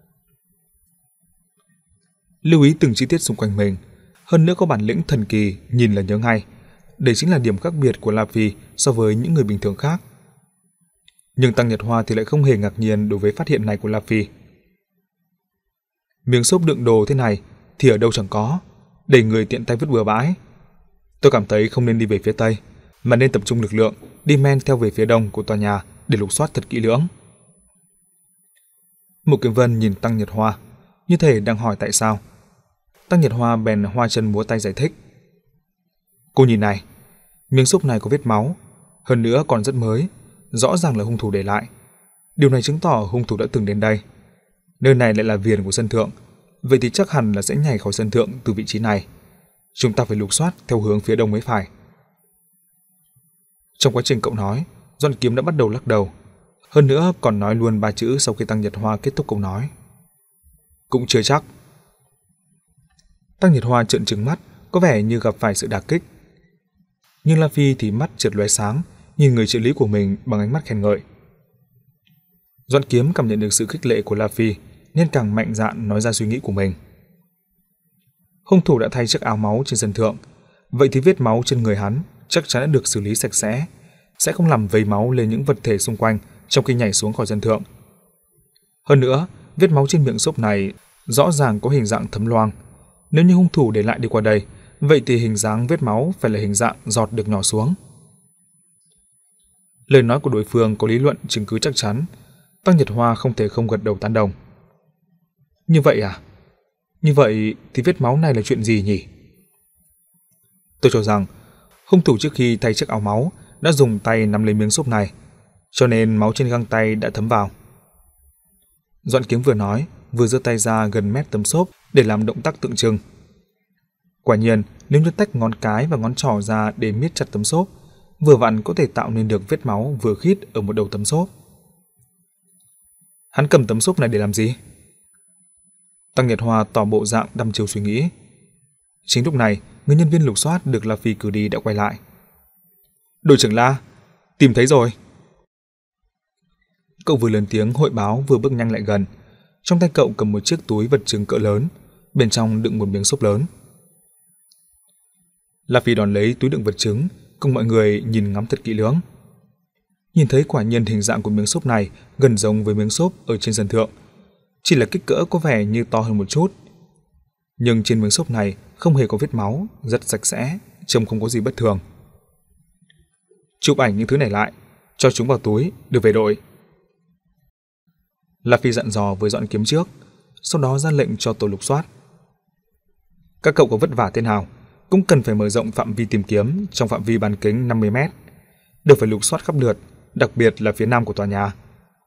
Lưu ý từng chi tiết xung quanh mình, hơn nữa có bản lĩnh thần kỳ, nhìn là nhớ ngay. Đây chính là điểm khác biệt của La Phi so với những người bình thường khác. Nhưng Tăng Nhật Hoa thì lại không hề ngạc nhiên đối với phát hiện này của La Phi. Miếng xốp đựng đồ thế này thì ở đâu chẳng có, để người tiện tay vứt bừa bãi. Tôi cảm thấy không nên đi về phía tây, mà nên tập trung lực lượng đi men theo về phía đông của tòa nhà để lục soát thật kỹ lưỡng. Mục Kiếm Vân nhìn Tăng Nhật Hoa, như thể đang hỏi tại sao. Tăng Nhật Hoa bèn hoa chân múa tay giải thích. Cô nhìn này, miếng xốp này có vết máu, hơn nữa còn rất mới, rõ ràng là hung thủ để lại. Điều này chứng tỏ hung thủ đã từng đến đây. Nơi này lại là viền của sân thượng, vậy thì chắc hẳn là sẽ nhảy khỏi sân thượng từ vị trí này. Chúng ta phải lục soát theo hướng phía đông mới phải. Trong quá trình cậu nói, Doãn Kiếm đã bắt đầu lắc đầu, hơn nữa còn nói luôn ba chữ sau khi Tăng Nhật Hoa kết thúc câu nói. Cũng chưa chắc. Tăng Nhật Hoa trợn trừng mắt, có vẻ như gặp phải sự đả kích. Nhưng La Phi thì mắt chợt lóe sáng, nhìn người trợ lý của mình bằng ánh mắt khen ngợi. Doãn Kiếm cảm nhận được sự khích lệ của La Phi, nên càng mạnh dạn nói ra suy nghĩ của mình. Hung thủ đã thay chiếc áo máu trên sân thượng, vậy thì vết máu trên người hắn chắc chắn đã được xử lý sạch sẽ, sẽ không làm vấy máu lên những vật thể xung quanh trong khi nhảy xuống khỏi sân thượng. Hơn nữa, vết máu trên miệng xốp này rõ ràng có hình dạng thấm loang. Nếu như hung thủ để lại đi qua đây, vậy thì hình dáng vết máu phải là hình dạng giọt được nhỏ xuống. Lời nói của đối phương có lý luận chứng cứ chắc chắn, Tăng Nhật Hoa không thể không gật đầu tán đồng. Như vậy à? Như vậy thì vết máu này là chuyện gì nhỉ? Tôi cho rằng hung thủ trước khi thay chiếc áo máu đã dùng tay nắm lấy miếng xốp này, cho nên máu trên găng tay đã thấm vào. Doãn Kiếm vừa nói, vừa giơ tay ra gần mép tấm xốp để làm động tác tượng trưng. Quả nhiên, nếu như tách ngón cái và ngón trỏ ra để miết chặt tấm xốp, vừa vặn có thể tạo nên được vết máu vừa khít ở một đầu tấm xốp. Hắn cầm tấm xốp này để làm gì? Tăng Nhật Hoa tỏ bộ dạng đăm chiêu suy nghĩ. Chính lúc này, người nhân viên lục soát được La Phi cử đi đã quay lại. Đội trưởng La, tìm thấy rồi. Cậu vừa lớn tiếng hội báo vừa bước nhanh lại gần. Trong tay cậu cầm một chiếc túi vật chứng cỡ lớn, bên trong đựng một miếng xốp lớn. La Phi đón lấy túi đựng vật chứng, cùng mọi người nhìn ngắm thật kỹ lưỡng. Nhìn thấy quả nhiên hình dạng của miếng xốp này gần giống với miếng xốp ở trên sân thượng, chỉ là kích cỡ có vẻ như to hơn một chút. Nhưng trên miếng xốp này không hề có vết máu, rất sạch sẽ, trông không có gì bất thường. Chụp ảnh những thứ này lại, cho chúng vào túi, đưa về đội. La Phi dặn dò với dọn kiếm trước, sau đó ra lệnh cho tổ lục soát. Các cậu có vất vả thế nào, cũng cần phải mở rộng phạm vi tìm kiếm trong phạm vi bán kính năm mươi mét, đều phải lục soát khắp lượt, đặc biệt là phía nam của tòa nhà.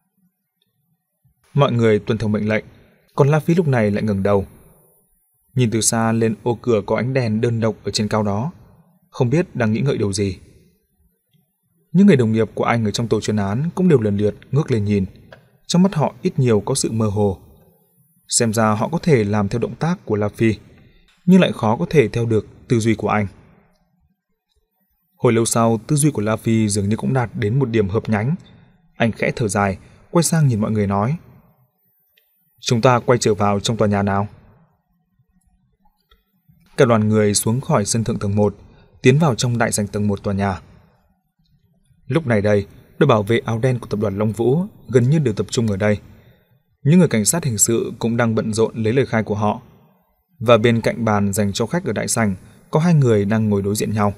Mọi người tuân theo mệnh lệnh, còn La Phi lúc này lại ngẩng đầu. Nhìn từ xa lên ô cửa có ánh đèn đơn độc ở trên cao đó, không biết đang nghĩ ngợi điều gì. Những người đồng nghiệp của anh ở trong tổ chuyên án cũng đều lần lượt ngước lên nhìn, trong mắt họ ít nhiều có sự mơ hồ. Xem ra họ có thể làm theo động tác của La Phi, nhưng lại khó có thể theo được tư duy của anh. Hồi lâu sau, tư duy của La Phi dường như cũng đạt đến một điểm hợp nhánh. Anh khẽ thở dài, quay sang nhìn mọi người nói: Chúng ta quay trở vào trong tòa nhà nào. Cả đoàn người xuống khỏi sân thượng tầng một, tiến vào trong đại sảnh tầng một tòa nhà. Lúc này đây, đội bảo vệ áo đen của tập đoàn Long Vũ gần như đều tập trung ở đây. Những người cảnh sát hình sự cũng đang bận rộn lấy lời khai của họ. Và bên cạnh bàn dành cho khách ở đại sảnh có hai người đang ngồi đối diện nhau.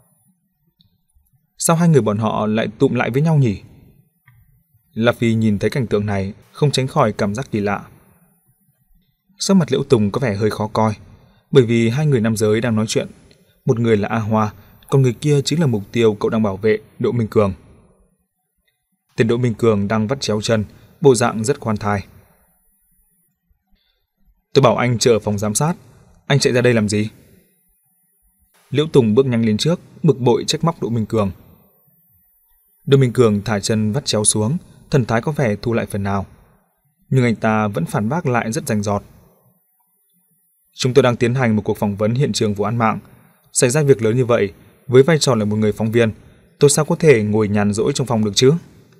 Sao hai người bọn họ lại tụm lại với nhau nhỉ? La Phi nhìn thấy cảnh tượng này không tránh khỏi cảm giác kỳ lạ. Sắc mặt Liễu Tùng có vẻ hơi khó coi, bởi vì hai người nam giới đang nói chuyện. Một người là A Hoa, còn người kia chính là mục tiêu cậu đang bảo vệ, Đỗ Minh Cường. Tên Đỗ Minh Cường đang vắt chéo chân, bộ dạng rất khoan thai. Tôi bảo anh chờ ở phòng giám sát, anh chạy ra đây làm gì? Liễu Tùng bước nhanh lên trước, bực bội trách móc Đỗ Minh Cường. Đỗ Minh Cường thả chân vắt chéo xuống, thần thái có vẻ thu lại phần nào, nhưng anh ta vẫn phản bác lại rất rành rọt. Chúng tôi đang tiến hành một cuộc phỏng vấn hiện trường vụ án mạng. Xảy ra việc lớn như vậy, với vai trò là một người phóng viên, tôi sao có thể ngồi nhàn rỗi trong phòng được chứ?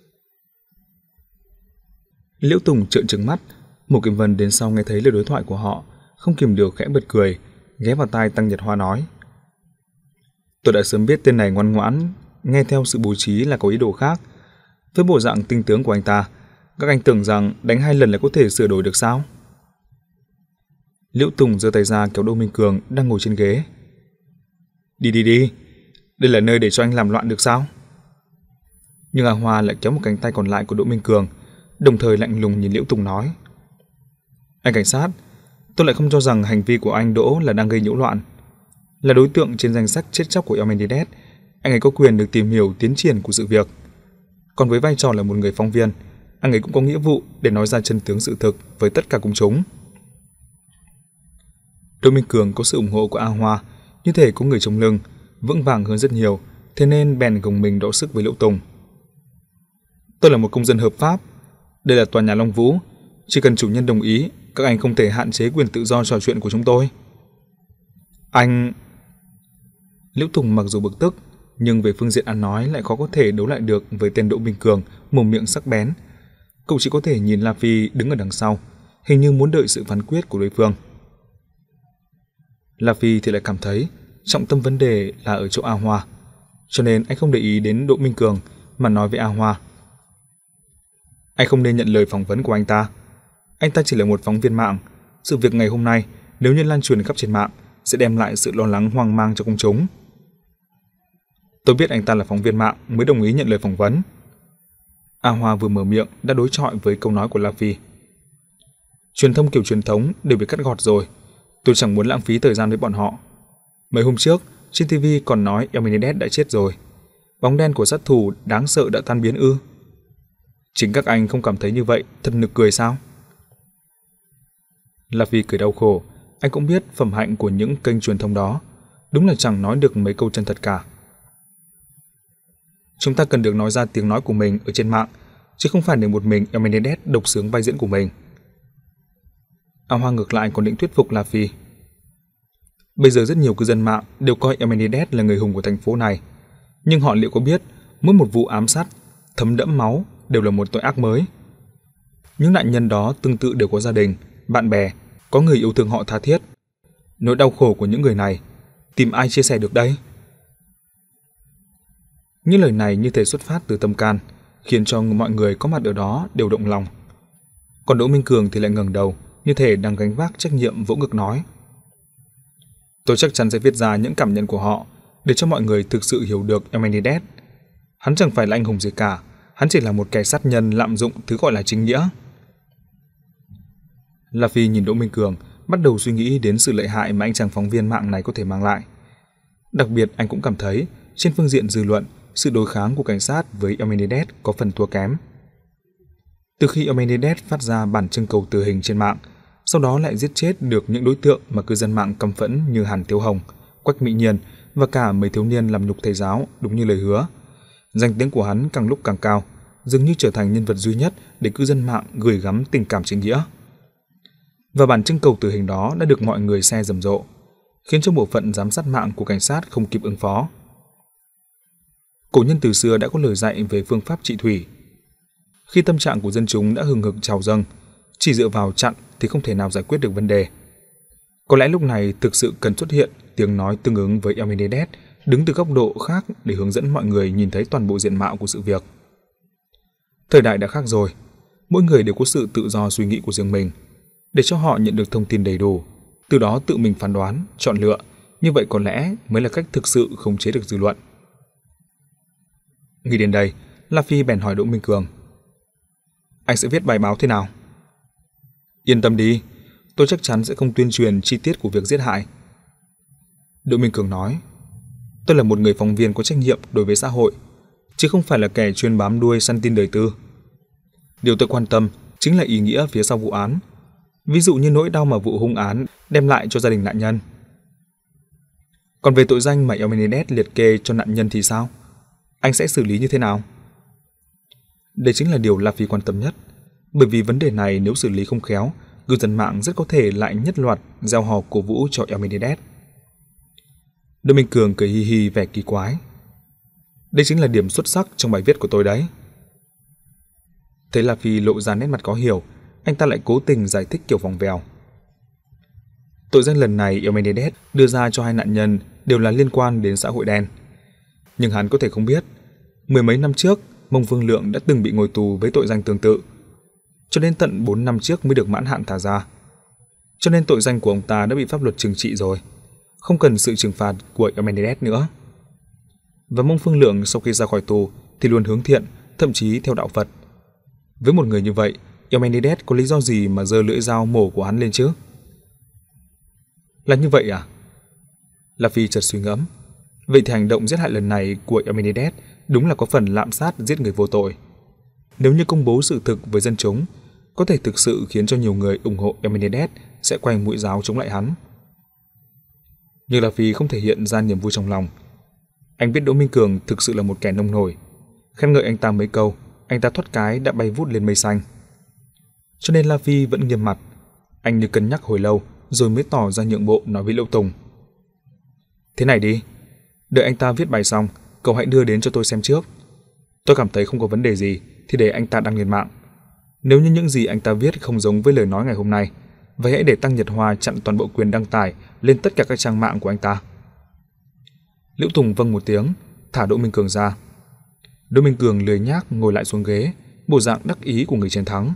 Liễu Tùng trợn trừng mắt. Một Kim Vân đến sau nghe thấy lời đối thoại của họ, không kìm được khẽ bật cười, ghé vào tai Tăng Nhật Hoa nói: Tôi đã sớm biết tên này ngoan ngoãn, nghe theo sự bố trí là có ý đồ khác. Với bộ dạng tinh tướng của anh ta, các anh tưởng rằng đánh hai lần là có thể sửa đổi được sao? Liễu Tùng giơ tay ra kéo Đỗ Minh Cường đang ngồi trên ghế. Đi đi đi, đây là nơi để cho anh làm loạn được sao? Nhưng A Hoa lại kéo một cánh tay còn lại của Đỗ Minh Cường, đồng thời lạnh lùng nhìn Liễu Tùng nói: Anh cảnh sát, tôi lại không cho rằng hành vi của anh Đỗ là đang gây nhiễu loạn. Là đối tượng trên danh sách chết chóc của El Menendez, anh ấy có quyền được tìm hiểu tiến triển của sự việc. Còn với vai trò là một người phóng viên, anh ấy cũng có nghĩa vụ để nói ra chân tướng sự thực với tất cả công chúng. Đỗ Minh Cường có sự ủng hộ của A Hoa, như thể có người chống lưng, vững vàng hơn rất nhiều, thế nên bèn gồng mình đọ sức với Liễu Tùng. Tôi là một công dân hợp pháp, đây là tòa nhà Long Vũ, chỉ cần chủ nhân đồng ý, các anh không thể hạn chế quyền tự do trò chuyện của chúng tôi. Anh... Liễu Tùng mặc dù bực tức, nhưng về phương diện ăn nói lại khó có thể đấu lại được với tên Đỗ Minh Cường, mồm miệng sắc bén. Cậu chỉ có thể nhìn La Phi đứng ở đằng sau, hình như muốn đợi sự phán quyết của đối phương. La Phi thì lại cảm thấy trọng tâm vấn đề là ở chỗ A Hoa, cho nên anh không để ý đến Đỗ Minh Cường mà nói với A Hoa: Anh không nên nhận lời phỏng vấn của anh ta. Anh ta chỉ là một phóng viên mạng. Sự việc ngày hôm nay nếu như lan truyền khắp trên mạng sẽ đem lại sự lo lắng hoang mang cho công chúng. Tôi biết anh ta là phóng viên mạng mới đồng ý nhận lời phỏng vấn. A Hoa vừa mở miệng đã đối chọi với câu nói của La Phi. Truyền thông kiểu truyền thống đều bị cắt gọt rồi, tôi chẳng muốn lãng phí thời gian với bọn họ. Mấy hôm trước trên ti vi còn nói El Menendez đã chết rồi. Bóng đen của sát thủ đáng sợ đã tan biến ư? Chính các anh không cảm thấy như vậy thật nực cười sao? La Phi cười đau khổ, Anh cũng biết phẩm hạnh của những kênh truyền thông đó, đúng là chẳng nói được mấy câu chân thật cả. Chúng ta cần được nói ra tiếng nói của mình ở trên mạng, chứ không phải để một mình Eminem độc sướng vai diễn của mình. A Hoa ngược lại còn định thuyết phục La Phi. Bây giờ rất nhiều cư dân mạng đều coi Eminem là người hùng của thành phố này, nhưng họ liệu có biết mỗi một vụ ám sát thấm đẫm máu đều là một tội ác mới. Những nạn nhân đó tương tự đều có gia đình, bạn bè, có người yêu thương họ tha thiết. Nỗi đau khổ của những người này, tìm ai chia sẻ được đây? Những lời này như thể xuất phát từ tâm can, khiến cho mọi người có mặt ở đó đều động lòng. Còn Đỗ Minh Cường thì lại ngẩng đầu, như thể đang gánh vác trách nhiệm vỗ ngực nói: Tôi chắc chắn sẽ viết ra những cảm nhận của họ để cho mọi người thực sự hiểu được Eminem. Hắn chẳng phải là anh hùng gì cả, hắn chỉ là một kẻ sát nhân lạm dụng thứ gọi là chính nghĩa. La Phi nhìn Đỗ Minh Cường, bắt đầu suy nghĩ đến sự lợi hại mà anh chàng phóng viên mạng này có thể mang lại. Đặc biệt anh cũng cảm thấy trên phương diện dư luận, sự đối kháng của cảnh sát với Eminem có phần thua kém. Từ khi Eminem phát ra bản trưng cầu tử hình trên mạng, sau đó lại giết chết được những đối tượng mà cư dân mạng căm phẫn như Hàn Tiếu Hồng, Quách Mỹ Nhiên và cả mấy thiếu niên làm nhục thầy giáo đúng như lời hứa, danh tiếng của hắn càng lúc càng cao, dường như trở thành nhân vật duy nhất để cư dân mạng gửi gắm tình cảm chính nghĩa. Và bản trưng cầu tử hình đó đã được mọi người share rầm rộ, khiến cho bộ phận giám sát mạng của cảnh sát không kịp ứng phó. Cổ nhân từ xưa đã có lời dạy về phương pháp trị thủy. Khi tâm trạng của dân chúng đã hừng hực trào dâng, chỉ dựa vào chặn thì không thể nào giải quyết được vấn đề. Có lẽ lúc này thực sự cần xuất hiện tiếng nói tương ứng với Eminem, đứng từ góc độ khác để hướng dẫn mọi người nhìn thấy toàn bộ diện mạo của sự việc. Thời đại đã khác rồi, mỗi người đều có sự tự do suy nghĩ của riêng mình, để cho họ nhận được thông tin đầy đủ, từ đó tự mình phán đoán, chọn lựa, như vậy có lẽ mới là cách thực sự khống chế được dư luận. Nghĩ đến đây, La Phi bèn hỏi Đỗ Minh Cường: Anh sẽ viết bài báo thế nào? Yên tâm đi, tôi chắc chắn sẽ không tuyên truyền chi tiết của việc giết hại. Đỗ Minh Cường nói: Tôi là một người phóng viên có trách nhiệm đối với xã hội, chứ không phải là kẻ chuyên bám đuôi săn tin đời tư. Điều tôi quan tâm chính là ý nghĩa phía sau vụ án, ví dụ như nỗi đau mà vụ hung án đem lại cho gia đình nạn nhân. Còn về tội danh mà Eminem liệt kê cho nạn nhân thì sao? Anh sẽ xử lý như thế nào? Đây chính là điều La Phi quan tâm nhất, bởi vì vấn đề này nếu xử lý không khéo, cư dân mạng rất có thể lại nhất loạt gieo hò cổ vũ cho Eminem. Đỗ Minh Cường cười hi hi vẻ kỳ quái: Đây chính là điểm xuất sắc trong bài viết của tôi đấy. Thấy La Phi lộ ra nét mặt khó hiểu, anh ta lại cố tình giải thích kiểu vòng vèo. Tội danh lần này Eminem đưa ra cho hai nạn nhân đều là liên quan đến xã hội đen. Nhưng hắn có thể không biết, mười mấy năm trước, Mông Phương Lượng đã từng bị ngồi tù với tội danh tương tự, cho đến tận bốn năm trước mới được mãn hạn thả ra. Cho nên tội danh của ông ta đã bị pháp luật trừng trị rồi, không cần sự trừng phạt của Eminem nữa. Và Mông Phương Lượng sau khi ra khỏi tù thì luôn hướng thiện, thậm chí theo đạo Phật. Với một người như vậy, Eminem có lý do gì mà giơ lưỡi dao mổ của hắn lên chứ? Là như vậy à? La Phi chợt suy ngẫm. Vậy thì hành động giết hại lần này của Eminem đúng là có phần lạm sát giết người vô tội. Nếu như công bố sự thực với dân chúng, có thể thực sự khiến cho nhiều người ủng hộ Eminem sẽ quay mũi giáo chống lại hắn. Nhưng La Phi không thể hiện ra niềm vui trong lòng. Anh biết Đỗ Minh Cường thực sự là một kẻ nông nổi. Khen ngợi anh ta mấy câu, anh ta thoát cái đã bay vút lên mây xanh. Cho nên La Phi vẫn nghiêm mặt. Anh như cân nhắc hồi lâu rồi mới tỏ ra nhượng bộ nói với Liễu Tùng: Thế này đi, đợi anh ta viết bài xong, cậu hãy đưa đến cho tôi xem trước. Tôi cảm thấy không có vấn đề gì thì để anh ta đăng lên mạng. Nếu như những gì anh ta viết không giống với lời nói ngày hôm nay, vậy hãy để Tăng Nhật Hoa chặn toàn bộ quyền đăng tải lên tất cả các trang mạng của anh ta. Liễu Tùng vâng một tiếng, thả Đỗ Minh Cường ra. Đỗ Minh Cường lười nhác ngồi lại xuống ghế, bộ dạng đắc ý của người chiến thắng.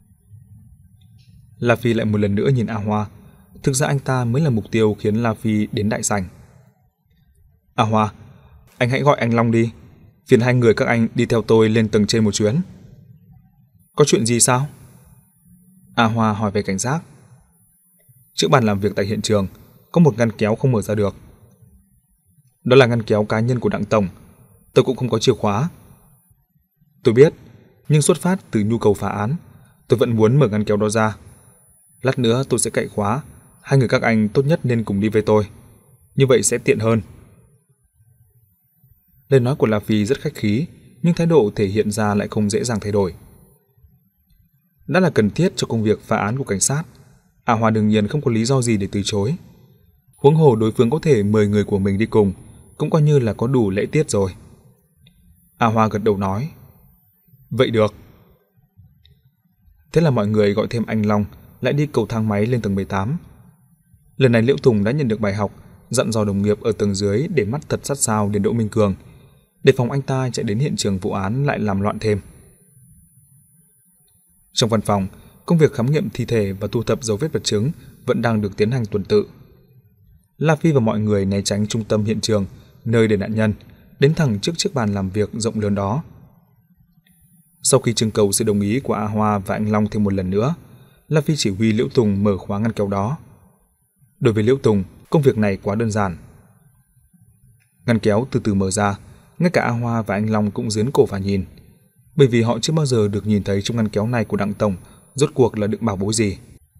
La Phi lại một lần nữa nhìn A Hoa. Thực ra anh ta mới là mục tiêu khiến La Phi đến đại sảnh. A Hoa, anh hãy gọi anh Long đi, phiền hai người các anh đi theo tôi lên tầng trên một chuyến. Có chuyện gì sao? A Hoa hỏi về cảnh sát. Trước bàn làm việc tại hiện trường có một ngăn kéo không mở ra được. Đó là ngăn kéo cá nhân của Đặng Tổng, tôi cũng không có chìa khóa. Tôi biết, nhưng xuất phát từ nhu cầu phá án, tôi vẫn muốn mở ngăn kéo đó ra. Lát nữa tôi sẽ cậy khóa, Hai người các anh tốt nhất nên cùng đi với tôi, như vậy sẽ tiện hơn. Lời nói của La Phi rất khách khí, nhưng thái độ thể hiện ra lại không dễ dàng thay đổi. Đã là cần thiết cho công việc phá án của cảnh sát, A Hoa đương nhiên không có lý do gì để từ chối. Huống hồ đối phương có thể mời người của mình đi cùng, cũng coi như là có đủ lễ tiết rồi. A Hoa gật đầu nói, vậy được. Thế là mọi người gọi thêm anh Long lại đi cầu thang máy lên tầng mười tám. Lần này Liễu Tùng đã nhận được bài học, dặn dò đồng nghiệp ở tầng dưới để mắt thật sát sao đến Đỗ Minh Cường, để phòng anh ta chạy đến hiện trường vụ án lại làm loạn thêm. Trong văn phòng, công việc khám nghiệm thi thể và thu thập dấu vết vật chứng vẫn đang được tiến hành tuần tự. La Phi và mọi người né tránh trung tâm hiện trường, nơi để nạn nhân, đến thẳng trước chiếc bàn làm việc rộng lớn đó. Sau khi trưng cầu sự đồng ý của A Hoa và anh Long thêm một lần nữa, La Phi chỉ huy Liễu Tùng mở khóa ngăn kéo đó. Đối với Liễu Tùng, công việc này quá đơn giản. Ngăn kéo từ từ mở ra, ngay cả A Hoa và anh Long cũng giớn cổ và nhìn, bởi vì họ chưa bao giờ được nhìn thấy trong ngăn kéo này của Đặng tổng rốt cuộc là đựng bảo bối gì.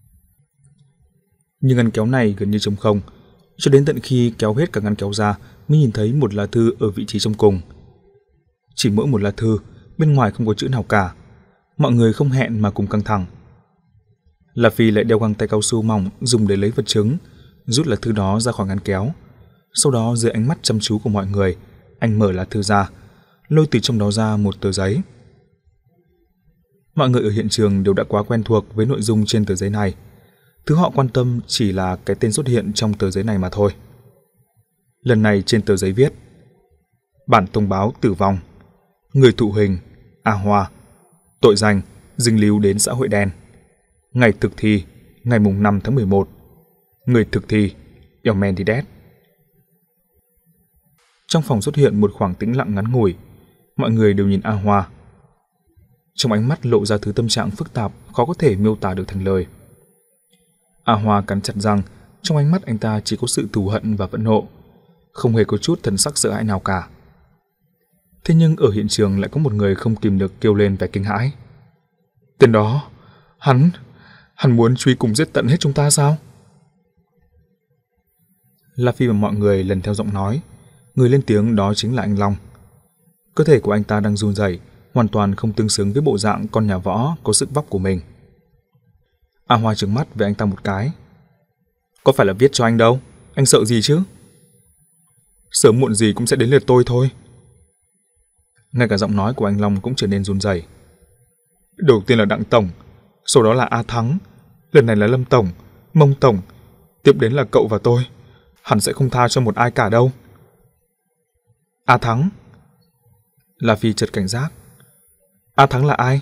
Nhưng ngăn kéo này gần như trống không, cho đến tận khi kéo hết cả ngăn kéo ra mới nhìn thấy một lá thư ở vị trí trong cùng. Chỉ mỗi một lá thư, bên ngoài không có chữ nào cả. Mọi người không hẹn mà cùng căng thẳng. La Phi lại đeo găng tay cao su mỏng dùng để lấy vật chứng, rút lá thư đó ra khỏi ngăn kéo. Sau đó dưới ánh mắt chăm chú của mọi người, anh mở lá thư ra, lôi từ trong đó ra một tờ giấy. Mọi người ở hiện trường đều đã quá quen thuộc với nội dung trên tờ giấy này. Thứ họ quan tâm chỉ là cái tên xuất hiện trong tờ giấy này mà thôi. Lần này trên tờ giấy viết: bản thông báo tử vong, người thụ hình A Hoa, tội danh dính líu đến xã hội đen, ngày thực thi ngày mùng năm tháng mười một, người thực thi Elmendides. Trong phòng xuất hiện một khoảng tĩnh lặng ngắn ngủi, mọi người đều nhìn A Hoa. Trong ánh mắt lộ ra thứ tâm trạng phức tạp khó có thể miêu tả được thành lời. A Hoa cắn chặt răng, trong ánh mắt anh ta chỉ có sự thù hận và phẫn nộ, không hề có chút thần sắc sợ hãi nào cả. Thế nhưng ở hiện trường lại có một người không kìm được kêu lên vẻ kinh hãi. Tên đó, hắn, hắn muốn truy cùng giết tận hết chúng ta sao? La Phi và mọi người lần theo giọng nói, người lên tiếng đó chính là anh Long. Cơ thể của anh ta đang run rẩy, hoàn toàn không tương xứng với bộ dạng con nhà võ có sức vóc của mình. A Hoa trừng mắt về anh ta một cái. Có phải là viết cho anh đâu, anh sợ gì chứ? Sớm muộn gì cũng sẽ đến lượt tôi thôi. Ngay cả giọng nói của anh Long cũng trở nên run rẩy. Đầu tiên là Đặng tổng, sau đó là A Thắng, lần này là Lâm tổng, Mông tổng, tiếp đến là cậu và tôi. Hắn sẽ không tha cho một ai cả đâu. A Thắng? La Phi chợt cảnh giác. A Thắng là ai?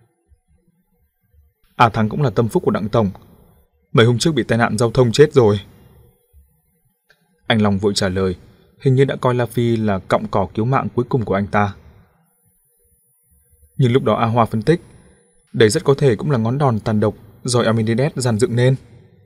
A Thắng cũng là tâm phúc của Đặng tổng, mấy hôm trước bị tai nạn giao thông chết rồi. Anh Long vội trả lời, hình như đã coi La Phi là cọng cỏ cứu mạng cuối cùng của anh ta. Nhưng lúc đó A Hoa phân tích, đây rất có thể cũng là ngón đòn tàn độc do Elmendides dàn dựng nên.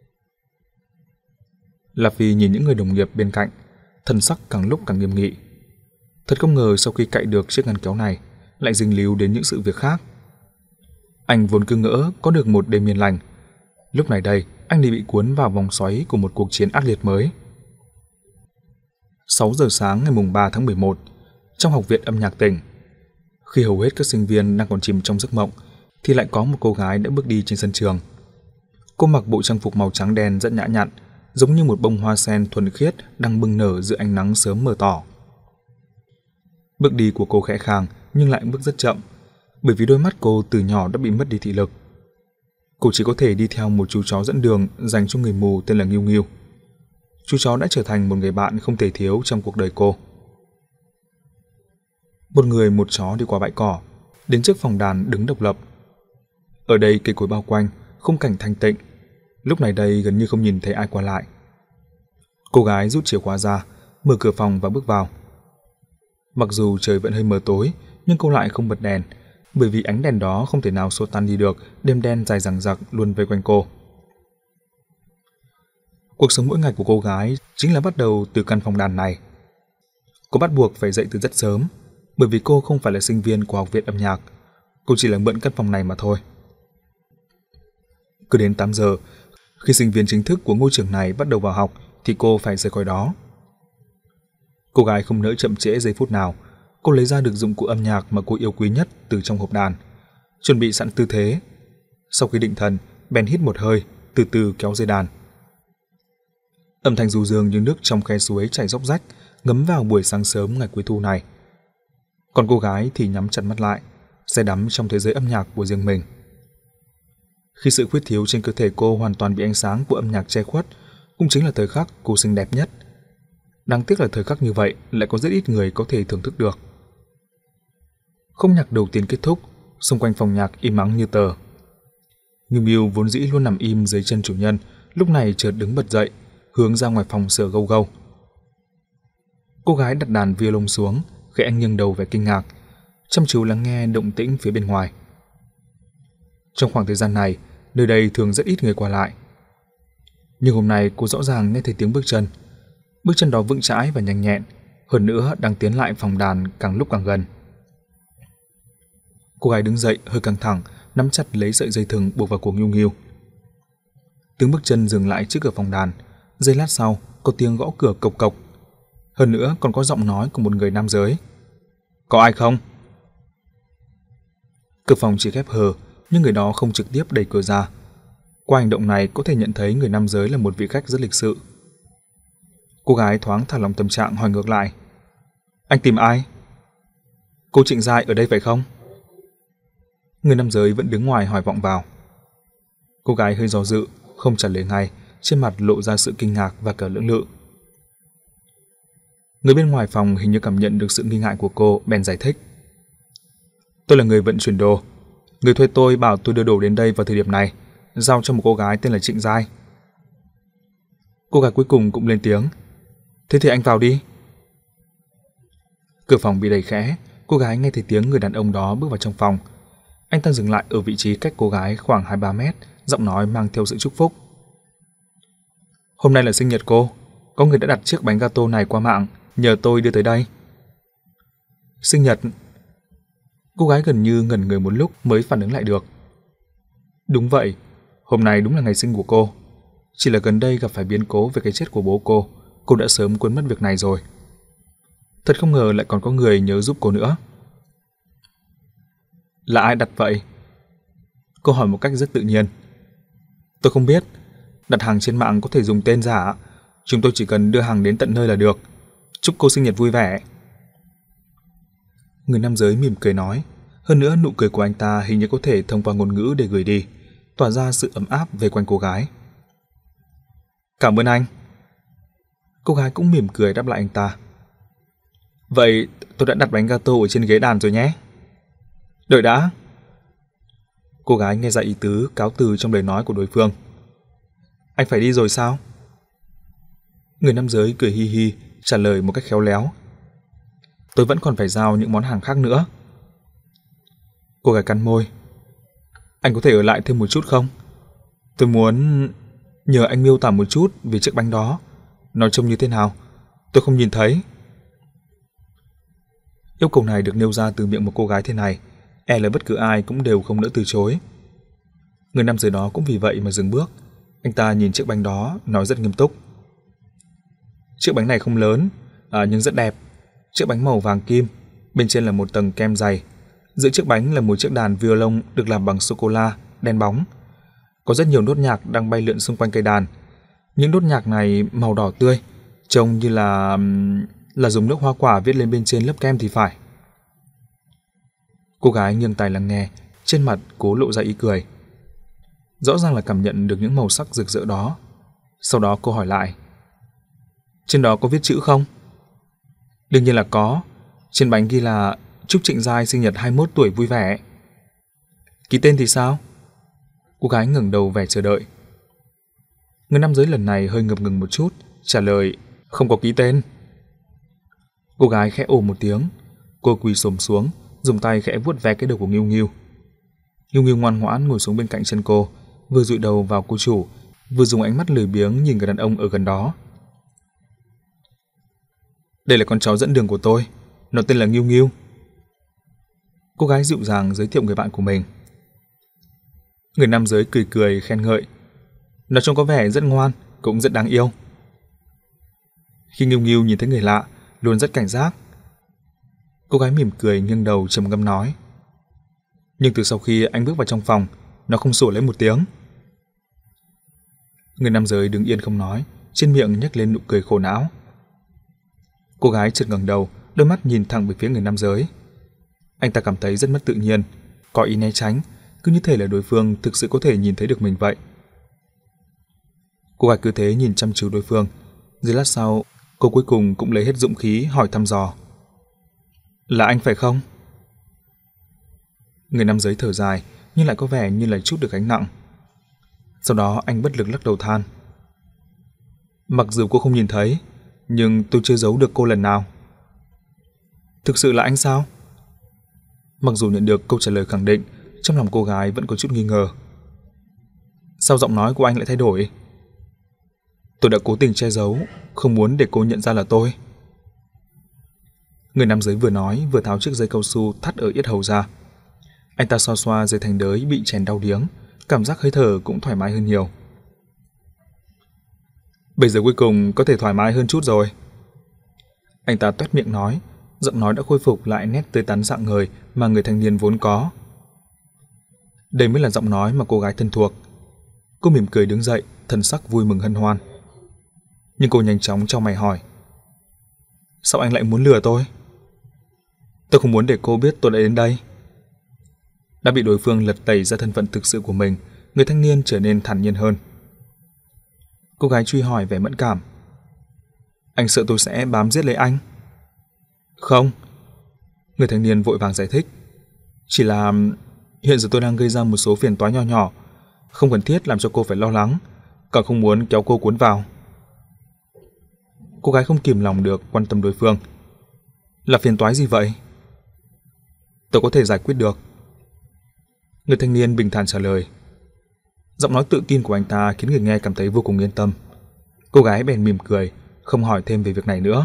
La Phi nhìn những người đồng nghiệp bên cạnh, thần sắc càng lúc càng nghiêm nghị. Thật không ngờ sau khi cạy được chiếc ngăn kéo này, lại dính líu đến những sự việc khác. Anh vốn cứ ngỡ có được một đêm yên lành, lúc này đây anh lại bị cuốn vào vòng xoáy của một cuộc chiến ác liệt mới. sáu giờ sáng ngày mùng ba tháng mười một, trong học viện âm nhạc tỉnh, khi hầu hết các sinh viên đang còn chìm trong giấc mộng, thì lại có một cô gái đã bước đi trên sân trường. Cô mặc bộ trang phục màu trắng đen rất nhã nhặn, giống như một bông hoa sen thuần khiết đang bừng nở giữa ánh nắng sớm mờ tỏ. Bước đi của cô khẽ khàng nhưng lại bước rất chậm, bởi vì đôi mắt cô từ nhỏ đã bị mất đi thị lực. Cô chỉ có thể đi theo một chú chó dẫn đường dành cho người mù tên là Nghiêu Nghiêu. Chú chó đã trở thành một người bạn không thể thiếu trong cuộc đời cô. Một người một chó đi qua bãi cỏ, đến trước phòng đàn đứng độc lập. Ở đây cây cối bao quanh, khung cảnh thanh tịnh. Lúc này đây gần như không nhìn thấy ai qua lại. Cô gái rút chìa khóa ra, mở cửa phòng và bước vào. Mặc dù trời vẫn hơi mờ tối, nhưng cô lại không bật đèn, bởi vì ánh đèn đó không thể nào xua tan đi được đêm đen dài dằng dặc luôn vây quanh cô. Cuộc sống mỗi ngày của cô gái chính là bắt đầu từ căn phòng đàn này. Cô bắt buộc phải dậy từ rất sớm, bởi vì cô không phải là sinh viên của học viện âm nhạc, cô chỉ là mượn căn phòng này mà thôi. Cứ đến tám giờ, Khi sinh viên chính thức của ngôi trường này bắt đầu vào học thì cô phải rời khỏi đó. Cô gái không nỡ chậm trễ giây phút nào, cô lấy ra được dụng cụ âm nhạc mà cô yêu quý nhất từ trong hộp đàn, chuẩn bị sẵn tư thế. Sau khi định thần, bèn hít một hơi, từ từ kéo dây đàn. Âm thanh du dương như nước trong khe suối chảy róc rách, ngấm vào buổi sáng sớm ngày cuối thu này. Còn cô gái thì nhắm chặt mắt lại, say đắm trong thế giới âm nhạc của riêng mình. Khi sự khuyết thiếu trên cơ thể cô hoàn toàn bị ánh sáng của âm nhạc che khuất, cũng chính là thời khắc cô xinh đẹp nhất. Đáng tiếc là thời khắc như vậy lại có rất ít người có thể thưởng thức được. Khúc nhạc đầu tiên kết thúc, xung quanh phòng nhạc im ắng như tờ. Miu Miu vốn dĩ luôn nằm im dưới chân chủ nhân, lúc này chợt đứng bật dậy, hướng ra ngoài phòng sờ gâu gâu. Cô gái đặt đàn violon xuống, khẽ anh nghiêng đầu vẻ kinh ngạc, chăm chú lắng nghe động tĩnh phía bên ngoài. Trong khoảng thời gian này, nơi đây thường rất ít người qua lại. Nhưng hôm nay cô rõ ràng nghe thấy tiếng bước chân. Bước chân đó vững chãi và nhanh nhẹn, hơn nữa đang tiến lại phòng đàn càng lúc càng gần. Cô gái đứng dậy hơi căng thẳng, nắm chặt lấy sợi dây thừng buộc vào cổ Nghiêu Nghiêu. Tiếng bước chân dừng lại trước cửa phòng đàn, giây lát sau có tiếng gõ cửa cộc cộc. Hơn nữa còn có giọng nói của một người nam giới. Có ai không? Cửa phòng chỉ khép hờ, nhưng người đó không trực tiếp đẩy cửa ra. Qua hành động này có thể nhận thấy người nam giới là một vị khách rất lịch sự. Cô gái thoáng thả lòng tâm trạng hỏi ngược lại. Anh tìm ai? Cô Trịnh Giai ở đây phải không? Người nam giới vẫn đứng ngoài hỏi vọng vào. Cô gái hơi do dự, không trả lời ngay, trên mặt lộ ra sự kinh ngạc và cả lưỡng lự. Người bên ngoài phòng hình như cảm nhận được sự nghi ngại của cô, bèn giải thích. Tôi là người vận chuyển đồ. Người thuê tôi bảo tôi đưa đồ đến đây vào thời điểm này, giao cho một cô gái tên là Trịnh Giai. Cô gái cuối cùng cũng lên tiếng. Thế thì anh vào đi. Cửa phòng bị đẩy khẽ, cô gái nghe thấy tiếng người đàn ông đó bước vào trong phòng. Anh ta dừng lại ở vị trí cách cô gái khoảng hai ba mét, giọng nói mang theo sự chúc phúc. Hôm nay là sinh nhật cô, có người đã đặt chiếc bánh gato này qua mạng, nhờ tôi đưa tới đây. Sinh nhật? Cô gái gần như ngẩn người một lúc mới phản ứng lại được. Đúng vậy, hôm nay đúng là ngày sinh của cô. Chỉ là gần đây gặp phải biến cố về cái chết của bố cô, cô đã sớm quên mất việc này rồi. Thật không ngờ lại còn có người nhớ giúp cô nữa. Là ai đặt vậy? Cô hỏi một cách rất tự nhiên. Tôi không biết, đặt hàng trên mạng có thể dùng tên giả, chúng tôi chỉ cần đưa hàng đến tận nơi là được. Chúc cô sinh nhật vui vẻ. Người nam giới mỉm cười nói, hơn nữa nụ cười của anh ta hình như có thể thông qua ngôn ngữ để gửi đi, tỏa ra sự ấm áp về quanh cô gái. Cảm ơn anh. Cô gái cũng mỉm cười đáp lại anh ta. Vậy tôi đã đặt bánh gato ở trên ghế đàn rồi nhé. Đợi đã. Cô gái nghe ra ý tứ cáo từ trong lời nói của đối phương. Anh phải đi rồi sao? Người nam giới cười hi hi, trả lời một cách khéo léo. Tôi vẫn còn phải giao những món hàng khác nữa. Cô gái cắn môi. Anh có thể ở lại thêm một chút không? Tôi muốn nhờ anh miêu tả một chút về chiếc bánh đó. Nó trông như thế nào? Tôi không nhìn thấy. Yêu cầu này được nêu ra từ miệng một cô gái thế này, e là bất cứ ai cũng đều không nỡ từ chối. Người nam giới đó cũng vì vậy mà dừng bước. Anh ta nhìn chiếc bánh đó, nói rất nghiêm túc. Chiếc bánh này không lớn, à, nhưng rất đẹp. Chiếc bánh màu vàng kim, bên trên là một tầng kem dày. Giữa chiếc bánh là một chiếc đàn violon được làm bằng sô-cô-la, đen bóng. Có rất nhiều nốt nhạc đang bay lượn xung quanh cây đàn. Những nốt nhạc này màu đỏ tươi, trông như là là dùng nước hoa quả viết lên bên trên lớp kem thì phải. Cô gái nghiêng tai lắng nghe, trên mặt cố lộ ra ý cười. Rõ ràng là cảm nhận được những màu sắc rực rỡ đó. Sau đó cô hỏi lại. Trên đó có viết chữ không? Đương nhiên là có. Trên bánh ghi là chúc Trịnh Giai sinh nhật hai mươi mốt tuổi vui vẻ. Ký tên thì sao? Cô gái ngẩng đầu vẻ chờ đợi. Người nam giới lần này hơi ngập ngừng một chút, trả lời không có ký tên. Cô gái khẽ ồ một tiếng, cô quỳ xổm xuống, dùng tay khẽ vuốt ve cái đầu của Nghiêu Nghiêu. Nghiêu Nghiêu ngoan ngoãn ngồi xuống bên cạnh chân cô, vừa dụi đầu vào cô chủ, vừa dùng ánh mắt lười biếng nhìn người đàn ông ở gần đó. Đây là con chó dẫn đường của tôi, nó tên là Nghiêu Nghiêu. Cô gái dịu dàng giới thiệu người bạn của mình. Người nam giới cười cười khen ngợi. Nó trông có vẻ rất ngoan, cũng rất đáng yêu. Khi Nghiêu Nghiêu nhìn thấy người lạ, luôn rất cảnh giác. Cô gái mỉm cười nghiêng đầu trầm ngâm nói. Nhưng từ sau khi anh bước vào trong phòng, nó không sủa lấy một tiếng. Người nam giới đứng yên không nói, trên miệng nhếch lên nụ cười khổ não. Cô gái chợt ngẩng đầu, đôi mắt nhìn thẳng về phía người nam giới. Anh ta cảm thấy rất mất tự nhiên, có ý né tránh, cứ như thể là đối phương thực sự có thể nhìn thấy được mình vậy. Cô gái cứ thế nhìn chăm chú đối phương. Giây lát sau, cô cuối cùng cũng lấy hết dũng khí hỏi thăm dò. Là anh phải không? Người nam giới thở dài, nhưng lại có vẻ như là trút được gánh nặng. Sau đó anh bất lực lắc đầu than. Mặc dù cô không nhìn thấy, nhưng tôi chưa giấu được cô lần nào. Thực sự là anh sao? Mặc dù nhận được câu trả lời khẳng định, trong lòng cô gái vẫn có chút nghi ngờ. Sao giọng nói của anh lại thay đổi? Tôi đã cố tình che giấu, không muốn để cô nhận ra là tôi. Người nam giới vừa nói vừa tháo chiếc dây cao su thắt ở yết hầu ra. Anh ta xoa xoa dây thành đới bị chèn đau điếng, cảm giác hơi thở cũng thoải mái hơn nhiều. Bây giờ cuối cùng có thể thoải mái hơn chút rồi. Anh ta toét miệng nói, giọng nói đã khôi phục lại nét tươi tắn rạng ngời mà người thanh niên vốn có. Đây mới là giọng nói mà cô gái thân thuộc. Cô mỉm cười đứng dậy, thần sắc vui mừng hân hoan. Nhưng cô nhanh chóng chau mày hỏi. Sao anh lại muốn lừa tôi? Tôi không muốn để cô biết tôi đã đến đây. Đã bị đối phương lật tẩy ra thân phận thực sự của mình, người thanh niên trở nên thản nhiên hơn. Cô gái truy hỏi vẻ mẫn cảm. Anh sợ tôi sẽ bám giết lấy anh? Không. Người thanh niên vội vàng giải thích. Chỉ là hiện giờ tôi đang gây ra một số phiền toái nho nhỏ, không cần thiết làm cho cô phải lo lắng, càng không muốn kéo cô cuốn vào. Cô gái không kìm lòng được quan tâm đối phương. Là phiền toái gì vậy? Tôi có thể giải quyết được. Người thanh niên bình thản trả lời. Giọng nói tự tin của anh ta khiến người nghe cảm thấy vô cùng yên tâm. Cô gái bèn mỉm cười, không hỏi thêm về việc này nữa.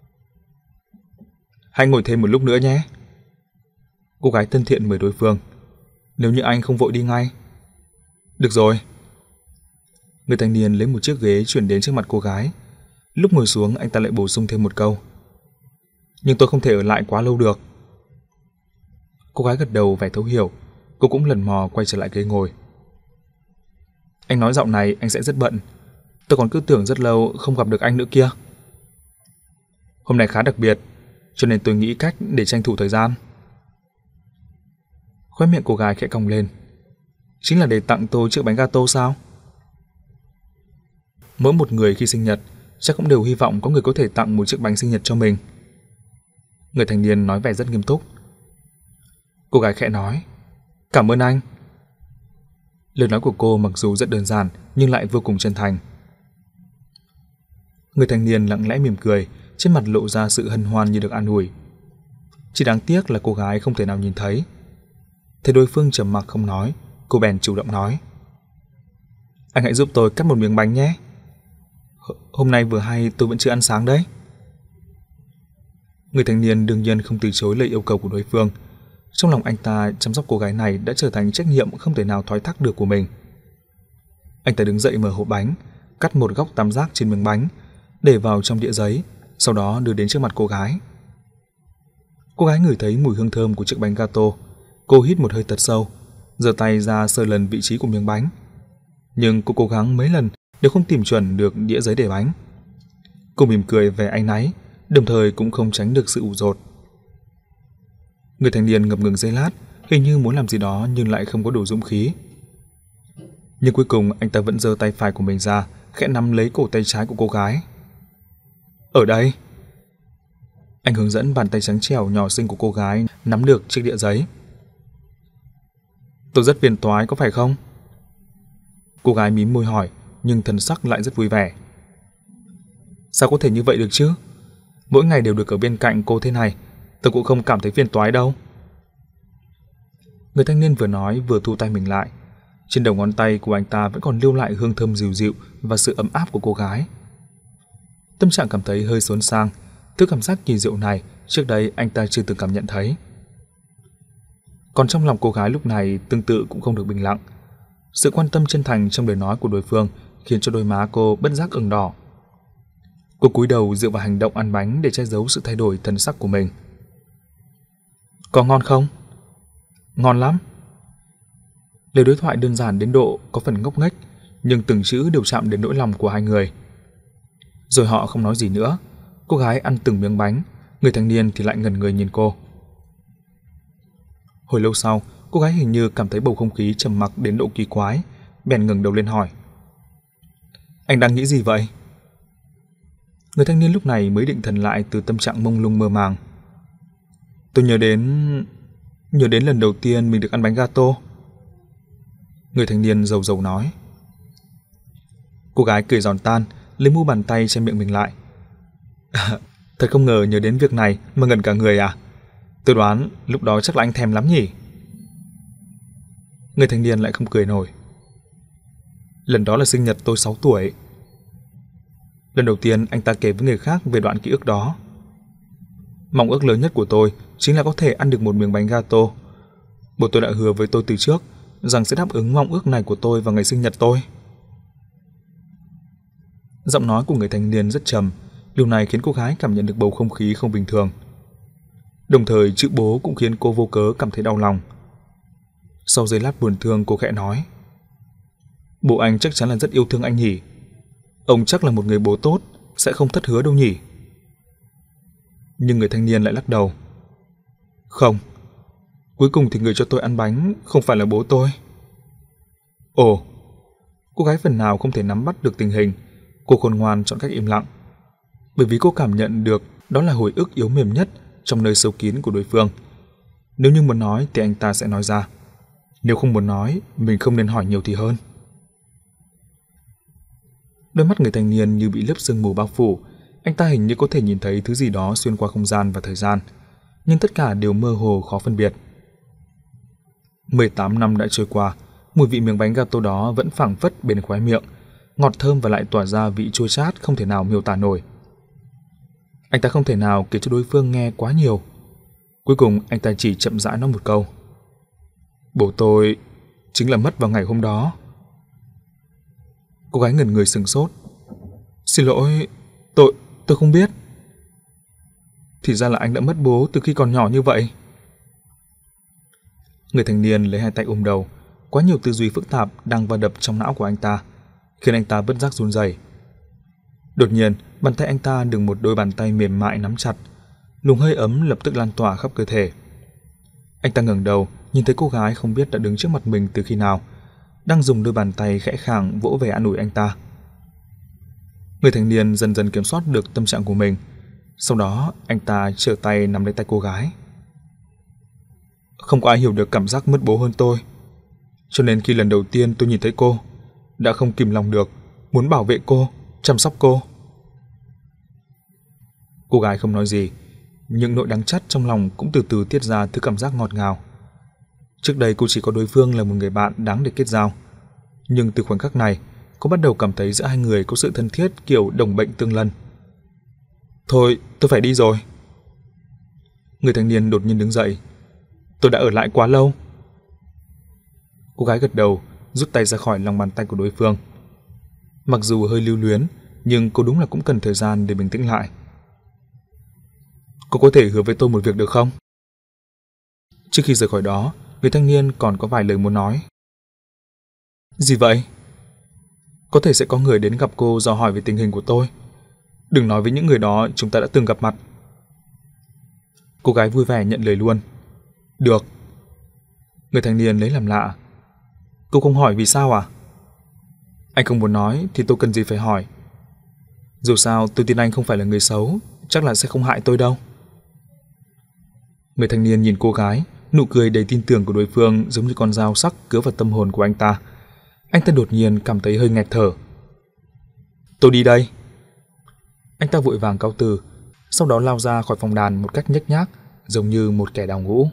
Hãy ngồi thêm một lúc nữa nhé. Cô gái thân thiện mời đối phương. Nếu như anh không vội đi ngay. Được rồi. Người thanh niên lấy một chiếc ghế chuyển đến trước mặt cô gái. Lúc ngồi xuống anh ta lại bổ sung thêm một câu. Nhưng tôi không thể ở lại quá lâu được. Cô gái gật đầu vẻ thấu hiểu. Cô cũng lần mò quay trở lại ghế ngồi. Anh nói dạo này anh sẽ rất bận. Tôi còn cứ tưởng rất lâu không gặp được anh nữa kia. Hôm nay khá đặc biệt, cho nên tôi nghĩ cách để tranh thủ thời gian. Khóe miệng cô gái khẽ cong lên. Chính là để tặng tôi chiếc bánh gato sao? Mỗi một người khi sinh nhật chắc cũng đều hy vọng có người có thể tặng một chiếc bánh sinh nhật cho mình. Người thanh niên nói vẻ rất nghiêm túc. Cô gái khẽ nói. Cảm ơn anh. Lời nói của cô mặc dù rất đơn giản nhưng lại vô cùng chân thành. Người thanh niên lặng lẽ mỉm cười, trên mặt lộ ra sự hân hoan như được an ủi. Chỉ đáng tiếc là cô gái không thể nào nhìn thấy. Thấy đối phương trầm mặc không nói, cô bèn chủ động nói. Anh hãy giúp tôi cắt một miếng bánh nhé. Hôm nay vừa hay tôi vẫn chưa ăn sáng đấy. Người thanh niên đương nhiên không từ chối lời yêu cầu của đối phương. Trong lòng anh ta chăm sóc cô gái này đã trở thành trách nhiệm không thể nào thoái thác được của mình. Anh ta đứng dậy mở hộp bánh, cắt một góc tam giác trên miếng bánh, để vào trong đĩa giấy, sau đó đưa đến trước mặt cô gái. Cô gái ngửi thấy mùi hương thơm của chiếc bánh gato. Cô hít một hơi thật sâu, giơ tay ra sờ lần vị trí của miếng bánh. Nhưng cô cố gắng mấy lần đều không tìm chuẩn được đĩa giấy để bánh. Cô mỉm cười vẻ áy náy, đồng thời cũng không tránh được sự ủ rột. Người thanh niên ngập ngừng giây lát, hình như muốn làm gì đó nhưng lại không có đủ dũng khí. Nhưng cuối cùng anh ta vẫn giơ tay phải của mình ra, khẽ nắm lấy cổ tay trái của cô gái. Ở đây. Anh hướng dẫn bàn tay trắng trẻo nhỏ xinh của cô gái nắm được chiếc đĩa giấy. Tôi rất phiền toái có phải không? Cô gái mím môi hỏi, nhưng thần sắc lại rất vui vẻ. Sao có thể như vậy được chứ? Mỗi ngày đều được ở bên cạnh cô thế này, tôi cũng không cảm thấy phiền toái đâu. Người thanh niên vừa nói vừa thu tay mình lại. Trên đầu ngón tay của anh ta vẫn còn lưu lại hương thơm dịu dịu và sự ấm áp của cô gái. Tâm trạng cảm thấy hơi xốn sang. Thứ cảm giác kỳ diệu này trước đây anh ta chưa từng cảm nhận thấy. Còn trong lòng cô gái lúc này tương tự cũng không được bình lặng. Sự quan tâm chân thành trong lời nói của đối phương khiến cho đôi má cô bất giác ửng đỏ. Cô cúi đầu dựa vào hành động ăn bánh để che giấu sự thay đổi thần sắc của mình. Có ngon không? Ngon lắm. Lời đối thoại đơn giản đến độ có phần ngốc nghếch, nhưng từng chữ đều chạm đến nỗi lòng của hai người. Rồi họ không nói gì nữa. Cô gái ăn từng miếng bánh, người thanh niên thì lại ngẩn người nhìn cô. Hồi lâu sau, cô gái hình như cảm thấy bầu không khí trầm mặc đến độ kỳ quái, bèn ngẩng đầu lên hỏi: Anh đang nghĩ gì vậy? Người thanh niên lúc này mới định thần lại từ tâm trạng mông lung mơ màng. Tôi nhớ đến... nhớ đến lần đầu tiên mình được ăn bánh gato. Người thanh niên rầu rầu nói. Cô gái cười giòn tan, lấy mu bàn tay che miệng mình lại. Thật không ngờ nhớ đến việc này mà ngẩn cả người à? Tôi đoán lúc đó chắc là anh thèm lắm nhỉ? Người thanh niên lại không cười nổi. Lần đó là sinh nhật tôi sáu tuổi. Lần đầu tiên anh ta kể với người khác về đoạn ký ức đó. Mong ước lớn nhất của tôi chính là có thể ăn được một miếng bánh gato. Bố tôi đã hứa với tôi từ trước rằng sẽ đáp ứng mong ước này của tôi vào ngày sinh nhật tôi. Giọng nói của người thanh niên rất trầm, điều này khiến cô gái cảm nhận được bầu không khí không bình thường. Đồng thời chữ bố cũng khiến cô vô cớ cảm thấy đau lòng. Sau giây lát buồn thương, cô khẽ nói: Bố anh chắc chắn là rất yêu thương anh nhỉ? Ông chắc là một người bố tốt, sẽ không thất hứa đâu nhỉ? Nhưng người thanh niên lại lắc đầu. Không, cuối cùng thì người cho tôi ăn bánh không phải là bố tôi. Ồ, cô gái phần nào không thể nắm bắt được tình hình, cô khôn ngoan chọn cách im lặng. Bởi vì cô cảm nhận được đó là hồi ức yếu mềm nhất trong nơi sâu kín của đối phương. Nếu như muốn nói thì anh ta sẽ nói ra. Nếu không muốn nói, mình không nên hỏi nhiều thì hơn. Đôi mắt người thanh niên như bị lớp sương mù bao phủ. Anh ta hình như có thể nhìn thấy thứ gì đó xuyên qua không gian và thời gian, nhưng tất cả đều mơ hồ khó phân biệt. mười tám năm đã trôi qua, mùi vị miếng bánh gato đó vẫn phảng phất bên khóe miệng, ngọt thơm và lại tỏa ra vị chua chát không thể nào miêu tả nổi. Anh ta không thể nào kể cho đối phương nghe quá nhiều. Cuối cùng anh ta chỉ chậm rãi nói một câu: Bố tôi chính là mất vào ngày hôm đó. Cô gái ngẩn người sửng sốt. Xin lỗi, tôi, tôi không biết. Thì ra là anh đã mất bố từ khi còn nhỏ như vậy. Người thanh niên lấy hai tay ôm đầu, quá nhiều tư duy phức tạp đang va đập trong não của anh ta, khiến anh ta bất giác run rẩy. Đột nhiên, bàn tay anh ta được một đôi bàn tay mềm mại nắm chặt, luồng hơi ấm lập tức lan tỏa khắp cơ thể. Anh ta ngẩng đầu, nhìn thấy cô gái không biết đã đứng trước mặt mình từ khi nào, đang dùng đôi bàn tay khẽ khàng vỗ về an ủi anh ta. Người thanh niên dần dần kiểm soát được tâm trạng của mình. Sau đó anh ta trở tay nắm lấy tay cô gái. Không có ai hiểu được cảm giác mất bố hơn tôi, cho nên khi lần đầu tiên tôi nhìn thấy cô, đã không kìm lòng được muốn bảo vệ cô, chăm sóc cô. Cô gái không nói gì, nhưng nỗi đắng chát trong lòng cũng từ từ tiết ra thứ cảm giác ngọt ngào. Trước đây cô chỉ có đối phương là một người bạn đáng để kết giao, nhưng từ khoảnh khắc này, cô bắt đầu cảm thấy giữa hai người có sự thân thiết kiểu đồng bệnh tương lân. Thôi, tôi phải đi rồi. Người thanh niên đột nhiên đứng dậy. Tôi đã ở lại quá lâu. Cô gái gật đầu, rút tay ra khỏi lòng bàn tay của đối phương. Mặc dù hơi lưu luyến, nhưng cô đúng là cũng cần thời gian để bình tĩnh lại. Cô có thể hứa với tôi một việc được không? Trước khi rời khỏi đó, người thanh niên còn có vài lời muốn nói. Gì vậy? Có thể sẽ có người đến gặp cô dò hỏi về tình hình của tôi. Đừng nói với những người đó chúng ta đã từng gặp mặt. Cô gái vui vẻ nhận lời luôn. Được. Người thanh niên lấy làm lạ. Cô không hỏi vì sao à? Anh không muốn nói thì tôi cần gì phải hỏi. Dù sao tôi tin anh không phải là người xấu, chắc là sẽ không hại tôi đâu. Người thanh niên nhìn cô gái, nụ cười đầy tin tưởng của đối phương giống như con dao sắc cứa vào tâm hồn của anh ta. Anh ta đột nhiên cảm thấy hơi nghẹt thở. Tôi đi đây. Anh ta vội vàng cáo từ, sau đó lao ra khỏi phòng đàn một cách nhếch nhác, giống như một kẻ đào ngũ.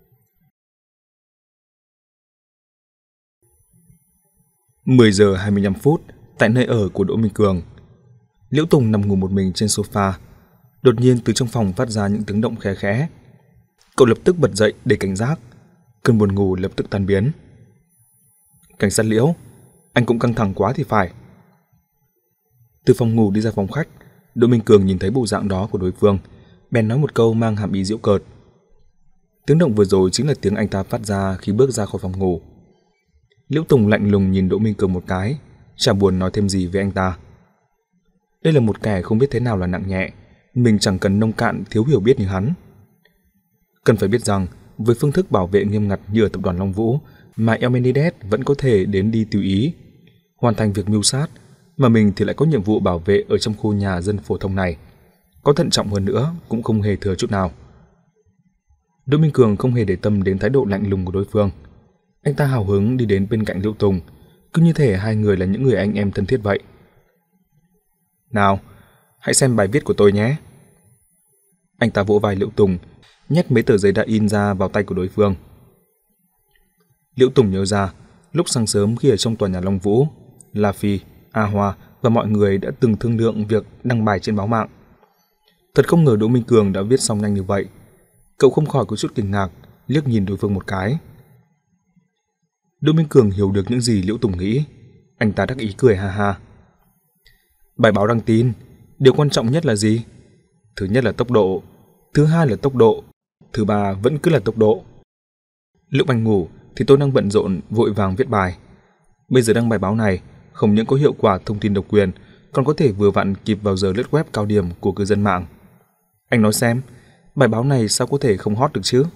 mười giờ hai mươi lăm phút, tại nơi ở của Đỗ Minh Cường. Liễu Tùng nằm ngủ một mình trên sofa. Đột nhiên từ trong phòng phát ra những tiếng động khẽ khẽ. Cậu lập tức bật dậy để cảnh giác. Cơn buồn ngủ lập tức tan biến. Cảnh sát Liễu, anh cũng căng thẳng quá thì phải. Từ phòng ngủ đi ra phòng khách, Đỗ Minh Cường nhìn thấy bộ dạng đó của đối phương, bèn nói một câu mang hàm ý giễu cợt. Tiếng động vừa rồi chính là tiếng anh ta phát ra khi bước ra khỏi phòng ngủ. Liễu Tùng lạnh lùng nhìn Đỗ Minh Cường một cái, chả buồn nói thêm gì với anh ta. Đây là một kẻ không biết thế nào là nặng nhẹ, mình chẳng cần nông cạn thiếu hiểu biết như hắn. Cần phải biết rằng, với phương thức bảo vệ nghiêm ngặt như ở tập đoàn Long Vũ, mà Eumenides vẫn có thể đến đi tùy ý, hoàn thành việc mưu sát, mà mình thì lại có nhiệm vụ bảo vệ ở trong khu nhà dân phổ thông này. Có thận trọng hơn nữa cũng không hề thừa chút nào. Đỗ Minh Cường không hề để tâm đến thái độ lạnh lùng của đối phương. Anh ta hào hứng đi đến bên cạnh Liễu Tùng, cứ như thể hai người là những người anh em thân thiết vậy. Nào, hãy xem bài viết của tôi nhé. Anh ta vỗ vai Liễu Tùng, nhét mấy tờ giấy đã in ra vào tay của đối phương. Liễu Tùng nhớ ra, lúc sáng sớm khi ở trong tòa nhà Long Vũ, La Phi, A Hoa và mọi người đã từng thương lượng việc đăng bài trên báo mạng. Thật không ngờ Đỗ Minh Cường đã viết xong nhanh như vậy. Cậu không khỏi có chút kinh ngạc, liếc nhìn đối phương một cái. Đỗ Minh Cường hiểu được những gì Liễu Tùng nghĩ. Anh ta đắc ý cười ha ha. Bài báo đăng tin, điều quan trọng nhất là gì? Thứ nhất là tốc độ, thứ hai là tốc độ, thứ ba vẫn cứ là tốc độ. Lúc anh ngủ thì tôi đang bận rộn vội vàng viết bài. Bây giờ đăng bài báo này không những có hiệu quả thông tin độc quyền, còn có thể vừa vặn kịp vào giờ lướt web cao điểm của cư dân mạng. Anh nói xem, bài báo này sao có thể không hot được chứ?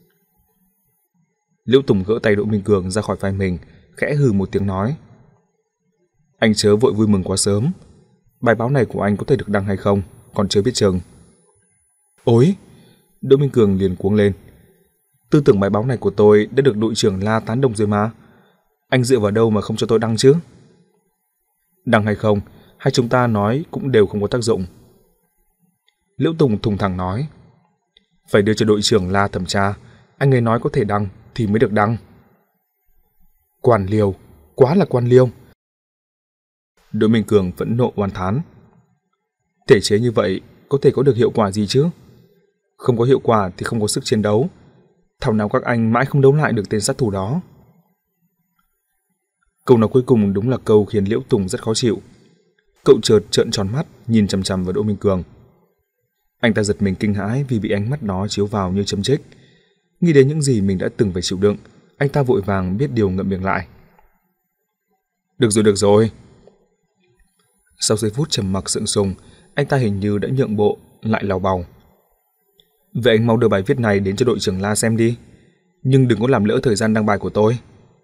Liễu Tùng gỡ tay Đỗ Minh Cường ra khỏi vai mình, khẽ hừ một tiếng nói. Anh chớ vội vui mừng quá sớm. Bài báo này của anh có thể được đăng hay không, còn chưa biết chừng. Ôi! Đỗ Minh Cường liền cuống lên. Tư tưởng bài báo này của tôi đã được đội trưởng La tán đồng rồi mà. Anh dựa vào đâu mà không cho tôi đăng chứ? Đăng hay không, hay chúng ta nói cũng đều không có tác dụng. Liễu Tùng thùng thẳng nói. Phải đưa cho đội trưởng La thẩm tra, anh ấy nói có thể đăng thì mới được đăng. Quan liêu, quá là quan liêu. Đỗ Minh Cường phẫn nộ oán thán. Thể chế như vậy có thể có được hiệu quả gì chứ? Không có hiệu quả thì không có sức chiến đấu. Thảo nào các anh mãi không đấu lại được tên sát thủ đó. Câu nói cuối cùng đúng là câu khiến Liễu Tùng rất khó chịu. Cậu chợt trợn tròn mắt nhìn chằm chằm vào Đỗ Minh Cường. Anh ta giật mình kinh hãi vì bị ánh mắt đó chiếu vào như châm chích. Nghĩ đến những gì mình đã từng phải chịu đựng, anh ta vội vàng biết điều ngậm miệng lại. Được rồi, được rồi. Sau giây phút trầm mặc sững sùng, anh ta hình như đã nhượng bộ, lại lào bào. Vậy anh mau đưa bài viết này đến cho đội trưởng La xem đi, nhưng đừng có làm lỡ thời gian đăng bài của tôi.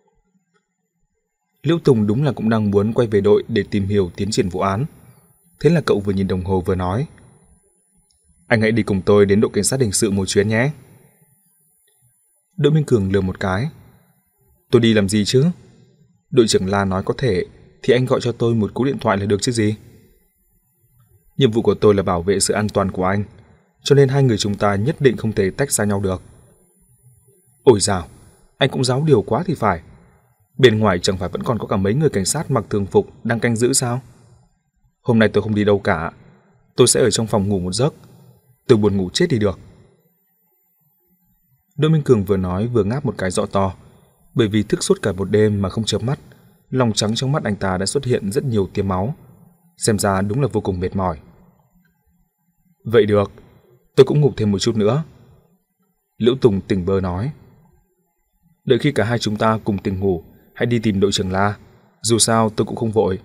Liễu Tùng đúng là cũng đang muốn quay về đội để tìm hiểu tiến triển vụ án. Thế là cậu vừa nhìn đồng hồ vừa nói. Anh hãy đi cùng tôi đến đội cảnh sát hình sự một chuyến nhé. Đỗ Minh Cường lườm một cái. Tôi đi làm gì chứ? Đội trưởng La nói có thể, thì anh gọi cho tôi một cú điện thoại là được chứ gì? Nhiệm vụ của tôi là bảo vệ sự an toàn của anh, cho nên hai người chúng ta nhất định không thể tách xa nhau được. Ôi dào, anh cũng giáo điều quá thì phải. Bên ngoài chẳng phải vẫn còn có cả mấy người cảnh sát mặc thường phục đang canh giữ sao? Hôm nay tôi không đi đâu cả. Tôi sẽ ở trong phòng ngủ một giấc. Tôi buồn ngủ chết đi được. Đỗ Minh Cường vừa nói vừa ngáp một cái rõ to. Bởi vì thức suốt cả một đêm mà không chợp mắt, lòng trắng trong mắt anh ta đã xuất hiện rất nhiều tia máu. Xem ra đúng là vô cùng mệt mỏi. Vậy được, tôi cũng ngủ thêm một chút nữa. Liễu Tùng tỉnh bơ nói. Đợi khi cả hai chúng ta cùng tỉnh ngủ, hãy đi tìm đội trưởng La. Dù sao tôi cũng không vội.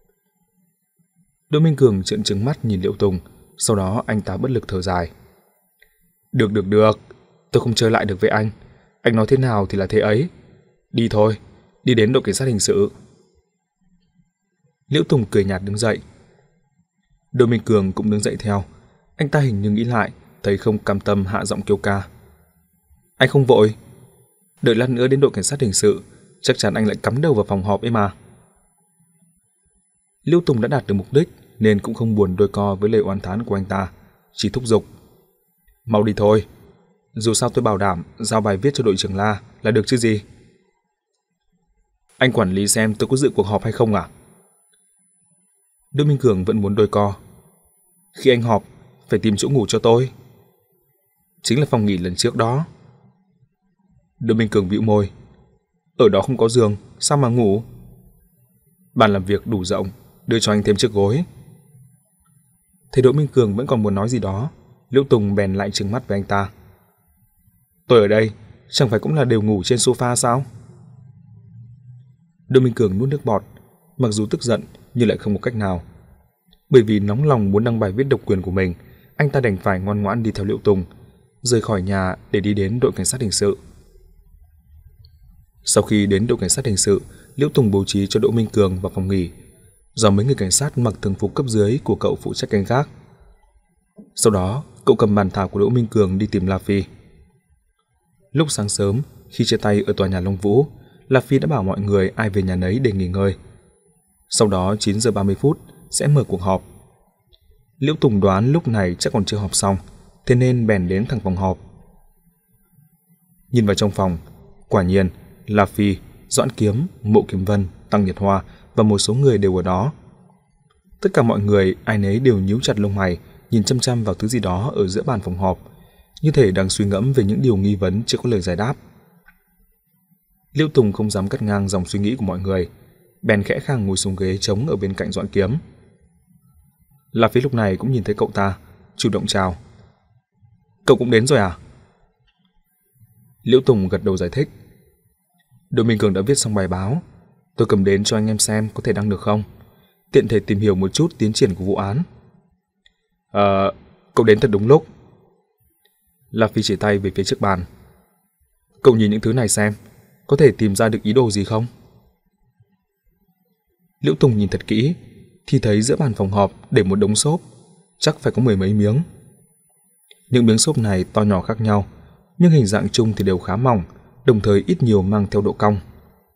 Đỗ Minh Cường trợn trừng mắt nhìn Liễu Tùng, sau đó anh ta bất lực thở dài. Được được được, tôi không chơi lại được với anh. Anh nói thế nào thì là thế ấy. Đi thôi, đi đến đội cảnh sát hình sự. Liễu Tùng cười nhạt đứng dậy. Đỗ Minh Cường cũng đứng dậy theo. Anh ta hình như nghĩ lại, thấy không cam tâm hạ giọng kêu ca. Anh không vội. Đợi lát nữa đến đội cảnh sát hình sự, chắc chắn anh lại cắm đầu vào phòng họp ấy mà. Liễu Tùng đã đạt được mục đích nên cũng không buồn đôi co với lời oán thán của anh ta, chỉ thúc giục. Mau đi thôi. Dù sao tôi bảo đảm giao bài viết cho đội trưởng La là được chứ gì. Anh quản lý xem tôi có dự cuộc họp hay không à? Đỗ Minh Cường vẫn muốn đôi co. Khi anh họp, phải tìm chỗ ngủ cho tôi. Chính là phòng nghỉ lần trước đó. Đỗ Minh Cường bĩu môi. Ở đó không có giường, sao mà ngủ? Bàn làm việc đủ rộng, đưa cho anh thêm chiếc gối. Thấy Đỗ Minh Cường vẫn còn muốn nói gì đó, Liễu Tùng bèn lại trừng mắt với anh ta. Tôi ở đây, chẳng phải cũng là đều ngủ trên sofa sao? Đỗ Minh Cường nuốt nước bọt, mặc dù tức giận nhưng lại không có cách nào. Bởi vì nóng lòng muốn đăng bài viết độc quyền của mình, anh ta đành phải ngoan ngoãn đi theo Liễu Tùng, rời khỏi nhà để đi đến đội cảnh sát hình sự. Sau khi đến đội cảnh sát hình sự, Liễu Tùng bố trí cho Đỗ Minh Cường vào phòng nghỉ, do mấy người cảnh sát mặc thường phục cấp dưới của cậu phụ trách canh gác. Sau đó, cậu cầm bàn thảo của Đỗ Minh Cường đi tìm La Phi. Lúc sáng sớm, khi chia tay ở tòa nhà Long Vũ, La Phi đã bảo mọi người ai về nhà nấy để nghỉ ngơi. Sau đó chín giờ ba mươi phút sẽ mở cuộc họp. Liễu Tùng đoán lúc này chắc còn chưa họp xong, thế nên bèn đến thẳng phòng họp. Nhìn vào trong phòng, quả nhiên La Phi, Doãn Kiếm, Mộ Kiếm Vân, Tăng Nhật Hoa và một số người đều ở đó. Tất cả mọi người ai nấy đều nhíu chặt lông mày, nhìn chăm chăm vào thứ gì đó ở giữa bàn phòng họp, như thể đang suy ngẫm về những điều nghi vấn chưa có lời giải đáp. Liễu Tùng không dám cắt ngang dòng suy nghĩ của mọi người, bèn khẽ khàng ngồi xuống ghế trống ở bên cạnh Doãn Kiếm. La Phi lúc này cũng nhìn thấy cậu ta, chủ động chào. Cậu cũng đến rồi à? Liễu Tùng gật đầu giải thích. Đỗ Minh Cường đã viết xong bài báo, tôi cầm đến cho anh em xem có thể đăng được không, tiện thể tìm hiểu một chút tiến triển của vụ án. Ờ, cậu đến thật đúng lúc. La Phi chỉ tay về phía trước bàn. Cậu nhìn những thứ này xem, có thể tìm ra được ý đồ gì không? Liễu Tùng nhìn thật kỹ, thì thấy giữa bàn phòng họp để một đống xốp, chắc phải có mười mấy miếng. Những miếng xốp này to nhỏ khác nhau, nhưng hình dạng chung thì đều khá mỏng, đồng thời ít nhiều mang theo độ cong.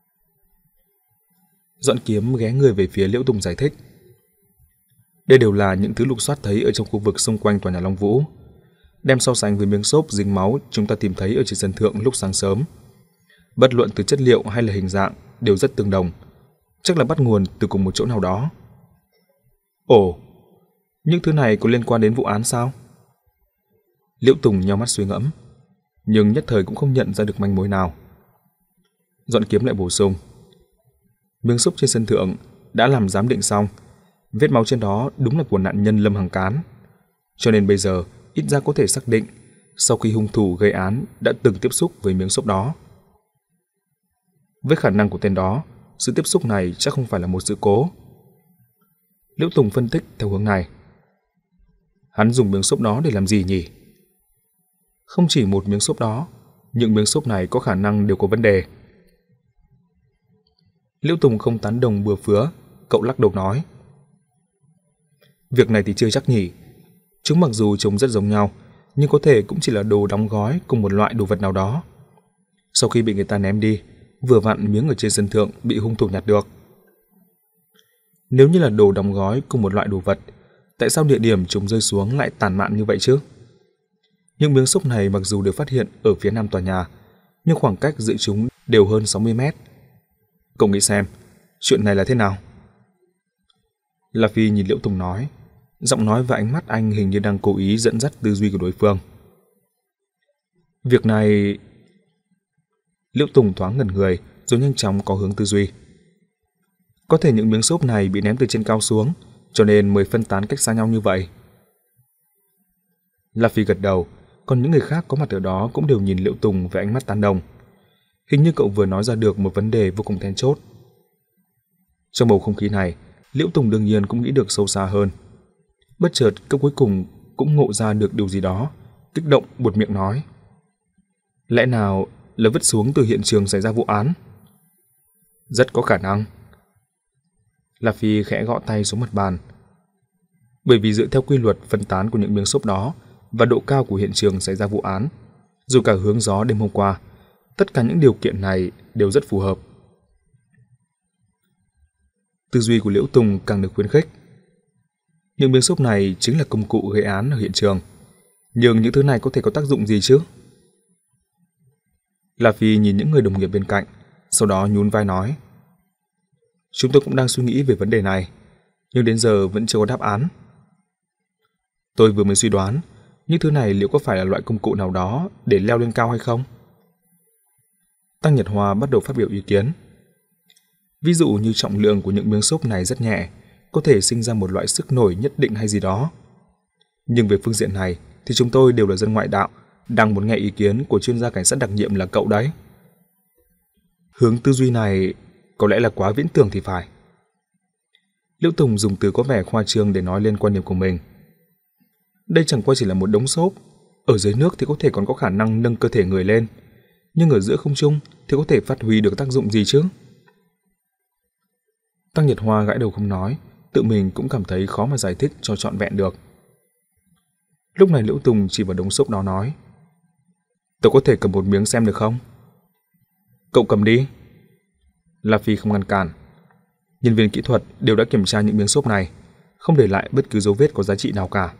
Doãn Kiếm ghé người về phía Liễu Tùng giải thích. Đây đều là những thứ lục soát thấy ở trong khu vực xung quanh tòa nhà Long Vũ. Đem so sánh với miếng xốp dính máu chúng ta tìm thấy ở trên sân thượng lúc sáng sớm. Bất luận từ chất liệu hay là hình dạng đều rất tương đồng, chắc là bắt nguồn từ cùng một chỗ nào đó. Ồ, những thứ này có liên quan đến vụ án sao? Liễu Tùng nheo mắt suy ngẫm, nhưng nhất thời cũng không nhận ra được manh mối nào. Doãn Kiếm lại bổ sung. Miếng xốp trên sân thượng đã làm giám định xong, vết máu trên đó đúng là của nạn nhân Lâm Hằng Cán. Cho nên bây giờ ít ra có thể xác định sau khi hung thủ gây án đã từng tiếp xúc với miếng xốp đó. Với khả năng của tên đó, sự tiếp xúc này chắc không phải là một sự cố. Liễu Tùng phân tích theo hướng này. Hắn dùng miếng xốp đó để làm gì nhỉ? Không chỉ một miếng xốp đó, những miếng xốp này có khả năng đều có vấn đề. Liễu Tùng không tán đồng bừa phứa, cậu lắc đầu nói. Việc này thì chưa chắc nhỉ. Chúng mặc dù trông rất giống nhau, nhưng có thể cũng chỉ là đồ đóng gói cùng một loại đồ vật nào đó. Sau khi bị người ta ném đi, vừa vặn miếng ở trên sân thượng bị hung thủ nhặt được. Nếu như là đồ đóng gói cùng một loại đồ vật, tại sao địa điểm chúng rơi xuống lại tàn mạn như vậy chứ? Những miếng xốp này mặc dù được phát hiện ở phía nam tòa nhà, nhưng khoảng cách giữa chúng đều hơn sáu mươi mét. Cậu nghĩ xem, chuyện này là thế nào? La Phi nhìn Liễu Tùng nói, giọng nói và ánh mắt anh hình như đang cố ý dẫn dắt tư duy của đối phương. Việc này... Liễu Tùng thoáng ngẩn người rồi nhanh chóng có hướng tư duy. Có thể những miếng xốp này bị ném từ trên cao xuống, cho nên mới phân tán cách xa nhau như vậy. La Phi gật đầu, còn những người khác có mặt ở đó cũng đều nhìn Liễu Tùng với ánh mắt tán đồng. Hình như cậu vừa nói ra được một vấn đề vô cùng then chốt. Trong bầu không khí này, Liễu Tùng đương nhiên cũng nghĩ được sâu xa hơn. Bất chợt cậu cuối cùng cũng ngộ ra được điều gì đó, kích động buột miệng nói. Lẽ nào là vứt xuống từ hiện trường xảy ra vụ án? Rất có khả năng. La Phi khẽ gõ tay xuống mặt bàn. Bởi vì dựa theo quy luật phân tán của những miếng xốp đó và độ cao của hiện trường xảy ra vụ án, dù cả hướng gió đêm hôm qua, tất cả những điều kiện này đều rất phù hợp. Tư duy của Liễu Tùng càng được khuyến khích. Những miếng xốp này chính là công cụ gây án ở hiện trường, nhưng những thứ này có thể có tác dụng gì chứ? La Phi nhìn những người đồng nghiệp bên cạnh, sau đó nhún vai nói. Chúng tôi cũng đang suy nghĩ về vấn đề này, nhưng đến giờ vẫn chưa có đáp án. Tôi vừa mới suy đoán, những thứ này liệu có phải là loại công cụ nào đó để leo lên cao hay không? Tăng Nhật Hoa bắt đầu phát biểu ý kiến. Ví dụ như trọng lượng của những miếng xốp này rất nhẹ, có thể sinh ra một loại sức nổi nhất định hay gì đó. Nhưng về phương diện này thì chúng tôi đều là dân ngoại đạo, đang muốn nghe ý kiến của chuyên gia cảnh sát đặc nhiệm là cậu đấy. Hướng tư duy này có lẽ là quá viễn tưởng thì phải. Liễu Tùng dùng từ có vẻ khoa trương để nói lên quan điểm của mình. Đây chẳng qua chỉ là một đống xốp. Ở dưới nước thì có thể còn có khả năng nâng cơ thể người lên, nhưng ở giữa không trung thì có thể phát huy được tác dụng gì chứ? Tăng Nhật Hoa gãi đầu không nói, tự mình cũng cảm thấy khó mà giải thích cho trọn vẹn được. Lúc này Liễu Tùng chỉ vào đống xốp đó nói: "Tôi có thể cầm một miếng xem được không?" "Cậu cầm đi." La Phi không ngăn cản. Nhân viên kỹ thuật đều đã kiểm tra những miếng xốp này, không để lại bất cứ dấu vết có giá trị nào cả.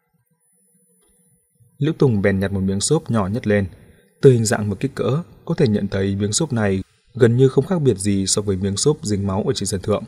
Liễu Tùng bèn nhặt một miếng xốp nhỏ nhất lên. Từ hình dạng và kích cỡ, có thể nhận thấy miếng xốp này gần như không khác biệt gì so với miếng xốp dính máu ở trên sân thượng.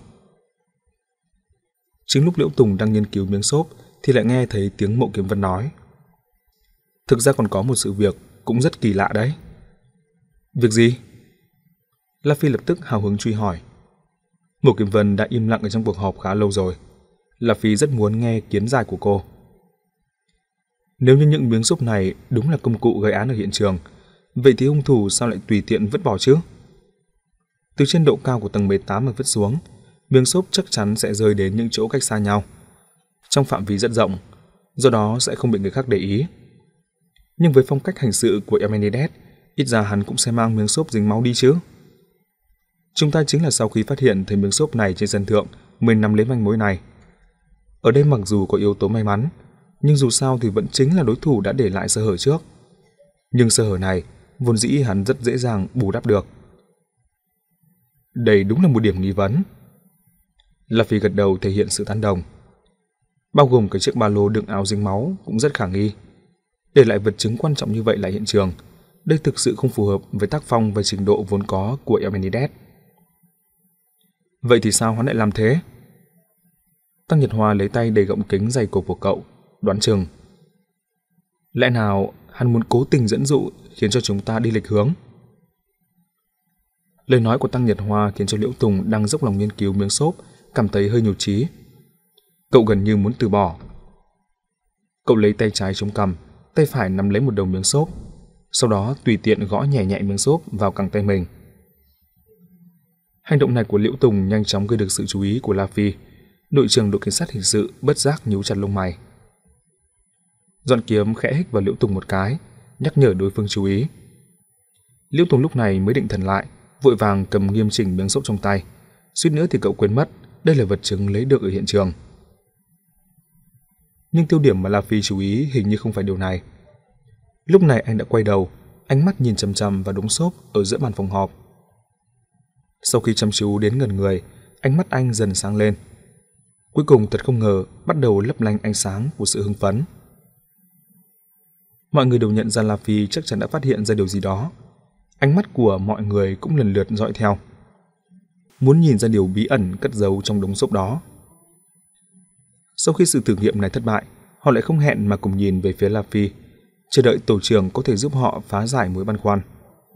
Chính lúc Liễu Tùng đang nghiên cứu miếng xốp thì lại nghe thấy tiếng Mộ Kiếm Vân nói: "Thực ra còn có một sự việc cũng rất kỳ lạ đấy." "Việc gì?" La Phi lập tức hào hứng truy hỏi. Mộ Kiếm Vân đã im lặng ở trong cuộc họp khá lâu rồi. La Phi rất muốn nghe kiến giải của cô. Nếu như những miếng xốp này đúng là công cụ gây án ở hiện trường, vậy thì hung thủ sao lại tùy tiện vứt bỏ chứ? Từ trên độ cao của tầng mười tám mà vứt xuống, miếng xốp chắc chắn sẽ rơi đến những chỗ cách xa nhau, trong phạm vi rất rộng, do đó sẽ không bị người khác để ý. Nhưng với phong cách hành sự của Amenidez, ít ra hắn cũng sẽ mang miếng xốp dính máu đi chứ. Chúng ta chính là sau khi phát hiện thấy miếng xốp này trên sân thượng mới nắm lấy manh mối này. Ở đây mặc dù có yếu tố may mắn, nhưng dù sao thì vẫn chính là đối thủ đã để lại sơ hở trước. Nhưng sơ hở này vốn dĩ hắn rất dễ dàng bù đắp được. Đây đúng là một điểm nghi vấn. La Phi gật đầu thể hiện sự tán đồng. Bao gồm cái chiếc ba lô đựng áo dính máu cũng rất khả nghi. Để lại vật chứng quan trọng như vậy lại hiện trường, đây thực sự không phù hợp với tác phong và trình độ vốn có của Amenidez. Vậy thì sao hắn lại làm thế? Tăng Nhật Hoa lấy tay đầy gọng kính dày cộp của cậu, đoán chừng. Lẽ nào hắn muốn cố tình dẫn dụ khiến cho chúng ta đi lệch hướng? Lời nói của Tăng Nhật Hoa khiến cho Liễu Tùng đang dốc lòng nghiên cứu miếng xốp cảm thấy hơi nhụt chí. Cậu gần như muốn từ bỏ. Cậu lấy tay trái chống cằm, tay phải nắm lấy một đầu miếng xốp, sau đó tùy tiện gõ nhẹ nhẹ miếng xốp vào cẳng tay mình. Hành động này của Liễu Tùng nhanh chóng gây được sự chú ý của La Phi. Đội trưởng đội cảnh sát hình sự bất giác nhíu chặt lông mày. Dọn kiếm khẽ hích vào Liễu Tùng một cái, nhắc nhở đối phương chú ý. Liễu Tùng lúc này mới định thần lại, vội vàng cầm nghiêm chỉnh miếng xốp trong tay. Suýt nữa thì cậu quên mất đây là vật chứng lấy được ở hiện trường. Nhưng tiêu điểm mà La Phi chú ý hình như không phải điều này. Lúc này anh đã quay đầu, ánh mắt nhìn chằm chằm vào đống xốp ở giữa bàn phòng họp. Sau khi chăm chú đến gần người, ánh mắt anh dần sáng lên. Cuối cùng thật không ngờ bắt đầu lấp lánh ánh sáng của sự hưng phấn. Mọi người đều nhận ra La Phi chắc chắn đã phát hiện ra điều gì đó. Ánh mắt của mọi người cũng lần lượt dõi theo, muốn nhìn ra điều bí ẩn cất giấu trong đống xốp đó. Sau khi sự thử nghiệm này thất bại, họ lại không hẹn mà cùng nhìn về phía La Phi, chờ đợi tổ trưởng có thể giúp họ phá giải mối băn khoăn.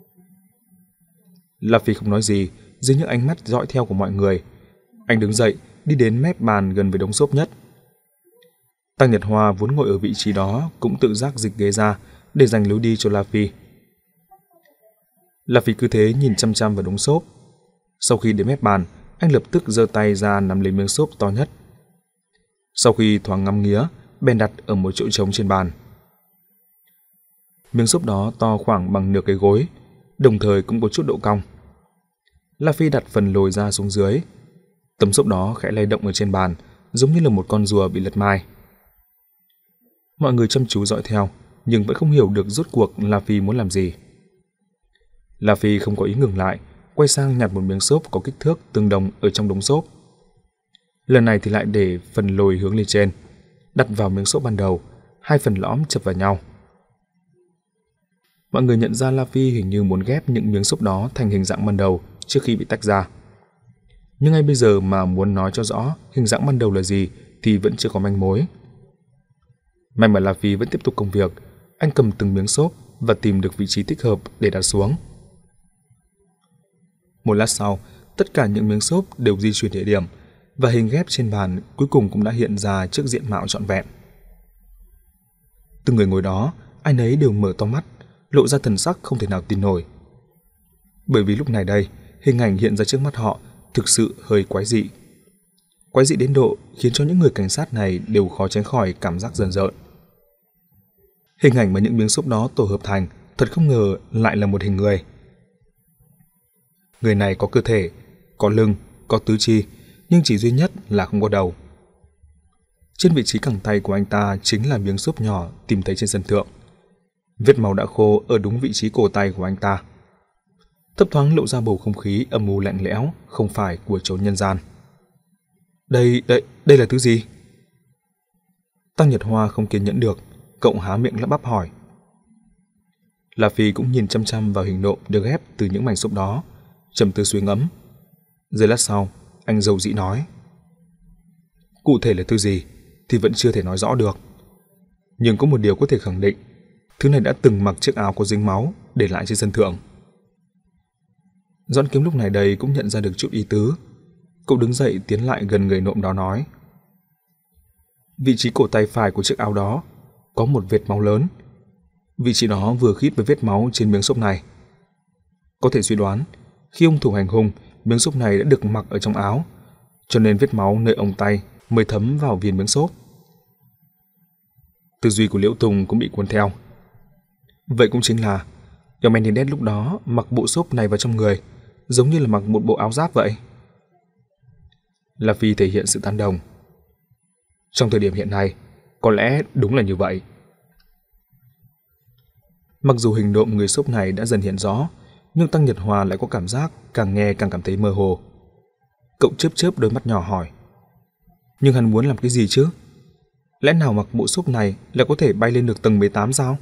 La Phi không nói gì dưới những ánh mắt dõi theo của mọi người. Anh đứng dậy, đi đến mép bàn gần với đống xốp nhất. Tăng Nhật Hoa vốn ngồi ở vị trí đó cũng tự giác dịch ghế ra để dành lối đi cho La Phi. La Phi cứ thế nhìn chăm chăm vào đống xốp. Sau khi đến mép bàn, anh lập tức giơ tay ra nắm lấy miếng xốp to nhất. Sau khi thoáng ngắm nghía, bèn đặt ở một chỗ trống trên bàn. Miếng xốp đó to khoảng bằng nửa cái gối, đồng thời cũng có chút độ cong. La Phi đặt phần lồi ra xuống dưới. Tấm xốp đó khẽ lay động ở trên bàn, giống như là một con rùa bị lật mai. Mọi người chăm chú dõi theo, nhưng vẫn không hiểu được rốt cuộc La Phi muốn làm gì. La Phi không có ý ngừng lại, quay sang nhặt một miếng xốp có kích thước tương đồng ở trong đống xốp. Lần này thì lại để phần lồi hướng lên trên, đặt vào miếng xốp ban đầu, hai phần lõm chập vào nhau. Mọi người nhận ra La Phi hình như muốn ghép những miếng xốp đó thành hình dạng ban đầu trước khi bị tách ra. Nhưng ngay bây giờ mà muốn nói cho rõ hình dạng ban đầu là gì thì vẫn chưa có manh mối. May mà La Phi vẫn tiếp tục công việc, anh cầm từng miếng xốp và tìm được vị trí thích hợp để đặt xuống. Một lát sau, tất cả những miếng xốp đều di chuyển địa điểm và hình ghép trên bàn cuối cùng cũng đã hiện ra trước diện mạo trọn vẹn. Từng người ngồi đó, ai nấy đều mở to mắt, lộ ra thần sắc không thể nào tin nổi. Bởi vì lúc này đây, hình ảnh hiện ra trước mắt họ thực sự hơi quái dị. Quái dị đến độ khiến cho những người cảnh sát này đều khó tránh khỏi cảm giác rờn rợn. Hình ảnh mà những miếng xốp đó tổ hợp thành thật không ngờ lại là một hình người. Người này có cơ thể, có lưng, có tứ chi, nhưng chỉ duy nhất là không có đầu. Trên vị trí cẳng tay của anh ta chính là miếng xốp nhỏ tìm thấy trên sân thượng. Vết máu đã khô ở đúng vị trí cổ tay của anh ta. Thấp thoáng lộ ra bầu không khí âm u lạnh lẽo, không phải của chốn nhân gian. Đây, đây, đây là thứ gì? Tăng Nhật Hoa không kiên nhẫn được, cậu há miệng lắp bắp hỏi. La Phi cũng nhìn chăm chăm vào hình nộm được ghép từ những mảnh xốp đó, trầm tư suy ngẫm. Giây lát sau, anh dầu dĩ nói. Cụ thể là thứ gì thì vẫn chưa thể nói rõ được. Nhưng có một điều có thể khẳng định, thứ này đã từng mặc chiếc áo có dính máu để lại trên sân thượng. Doãn Kiếm lúc này đây cũng nhận ra được chút ý tứ. Cậu đứng dậy tiến lại gần người nộm đó nói. Vị trí cổ tay phải của chiếc áo đó có một vệt máu lớn. Vị trí đó vừa khít với vết máu trên miếng xốp này. Có thể suy đoán, khi hung thủ hành hung, miếng xốp này đã được mặc ở trong áo, cho nên vết máu nơi ống tay mới thấm vào viền miếng xốp. Tư duy của Liễu Tùng cũng bị cuốn theo. Vậy cũng chính là Yao Menendez lúc đó mặc bộ xốp này vào trong người, giống như là mặc một bộ áo giáp vậy. La Phi thể hiện sự tán đồng. Trong thời điểm hiện nay, có lẽ đúng là như vậy. Mặc dù hình nộm người xốp này đã dần hiện rõ, nhưng Tăng Nhật Hoa lại có cảm giác càng nghe càng cảm thấy mơ hồ. Cậu chớp chớp đôi mắt nhỏ hỏi. Nhưng hắn muốn làm cái gì chứ? Lẽ nào mặc bộ xốp này lại có thể bay lên được tầng mười tám sao?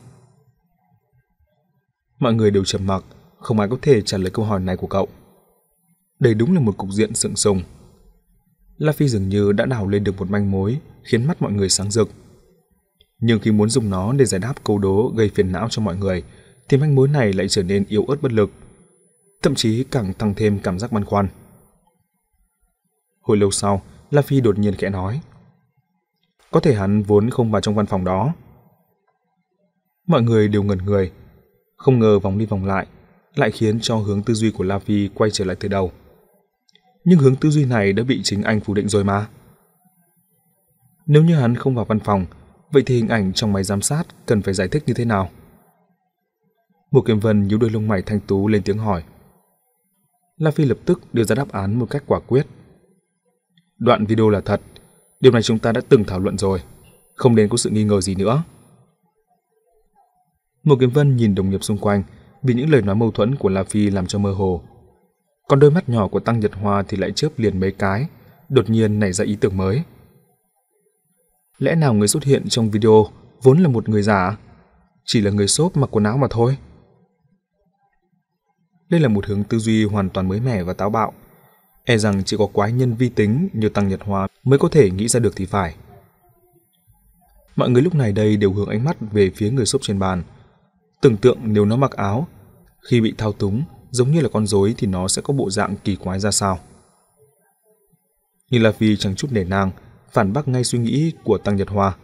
Mọi người đều trầm mặc, không ai có thể trả lời câu hỏi này của cậu. Đây đúng là một cục diện sượng sùng. La Phi dường như đã đào lên được một manh mối khiến mắt mọi người sáng rực. Nhưng khi muốn dùng nó để giải đáp câu đố gây phiền não cho mọi người, thì manh mối này lại trở nên yếu ớt bất lực, thậm chí càng tăng thêm cảm giác băn khoăn. Hồi lâu sau, La Phi đột nhiên khẽ nói. Có thể hắn vốn không vào trong văn phòng đó. Mọi người đều ngẩn người, không ngờ vòng đi vòng lại lại khiến cho hướng tư duy của La Phi quay trở lại từ đầu. Nhưng hướng tư duy này đã bị chính anh phủ định rồi mà. Nếu như hắn không vào văn phòng, vậy thì hình ảnh trong máy giám sát cần phải giải thích như thế nào? Một Kiếm Vân nhíu đôi lông mày thanh tú lên tiếng hỏi. La Phi lập tức đưa ra đáp án một cách quả quyết. Đoạn video là thật, điều này chúng ta đã từng thảo luận rồi, không nên có sự nghi ngờ gì nữa. Một Kiếm Vân nhìn đồng nghiệp xung quanh, vì những lời nói mâu thuẫn của La Phi làm cho mơ hồ. Còn đôi mắt nhỏ của Tăng Nhật Hoa thì lại chớp liền mấy cái, đột nhiên nảy ra ý tưởng mới. Lẽ nào người xuất hiện trong video vốn là một người giả, chỉ là người xốp mặc quần áo mà thôi? Đây là một hướng tư duy hoàn toàn mới mẻ và táo bạo, e rằng chỉ có quái nhân vi tính như Tăng Nhật Hoa mới có thể nghĩ ra được thì phải. Mọi người lúc này đây đều hướng ánh mắt về phía người xốp trên bàn. Tưởng tượng nếu nó mặc áo, khi bị thao túng giống như là con rối thì nó sẽ có bộ dạng kỳ quái ra sao. Nhưng La Phi chẳng chút nể nang, phản bác ngay suy nghĩ của Tăng Nhật Hoa.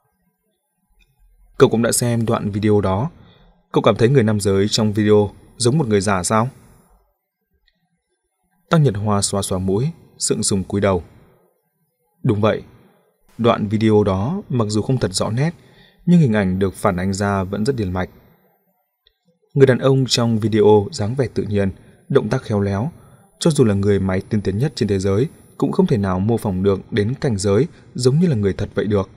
Cậu cũng đã xem đoạn video đó, cậu cảm thấy người nam giới trong video giống một người giả sao? Tăng Nhật Hoa xoa xoa mũi, sượng sùng cúi đầu. Đúng vậy, đoạn video đó mặc dù không thật rõ nét, nhưng hình ảnh được phản ánh ra vẫn rất điển mạch. Người đàn ông trong video dáng vẻ tự nhiên, động tác khéo léo, cho dù là người máy tiên tiến nhất trên thế giới cũng không thể nào mô phỏng được đến cảnh giới giống như là người thật vậy được.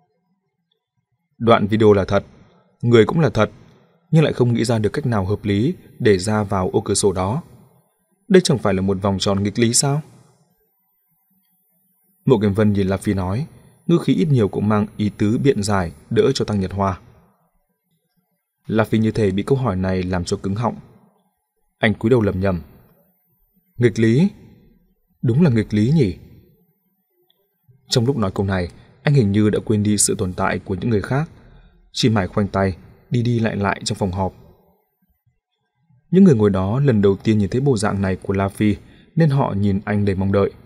Đoạn video là thật, người cũng là thật, nhưng lại không nghĩ ra được cách nào hợp lý để ra vào ô cửa sổ đó. Đây chẳng phải là một vòng tròn nghịch lý sao? Mộ Kiếm Vân nhìn La Phi nói, ngữ khí ít nhiều cũng mang ý tứ biện giải đỡ cho Tăng Nhật Hoa. La Phi như thể bị câu hỏi này làm cho cứng họng. Anh cúi đầu lẩm nhẩm. Nghịch lý? Đúng là nghịch lý nhỉ? Trong lúc nói câu này, anh hình như đã quên đi sự tồn tại của những người khác, chỉ mải khoanh tay, đi đi lại lại trong phòng họp. Những người ngồi đó lần đầu tiên nhìn thấy bộ dạng này của La Phi, nên họ nhìn anh đầy mong đợi.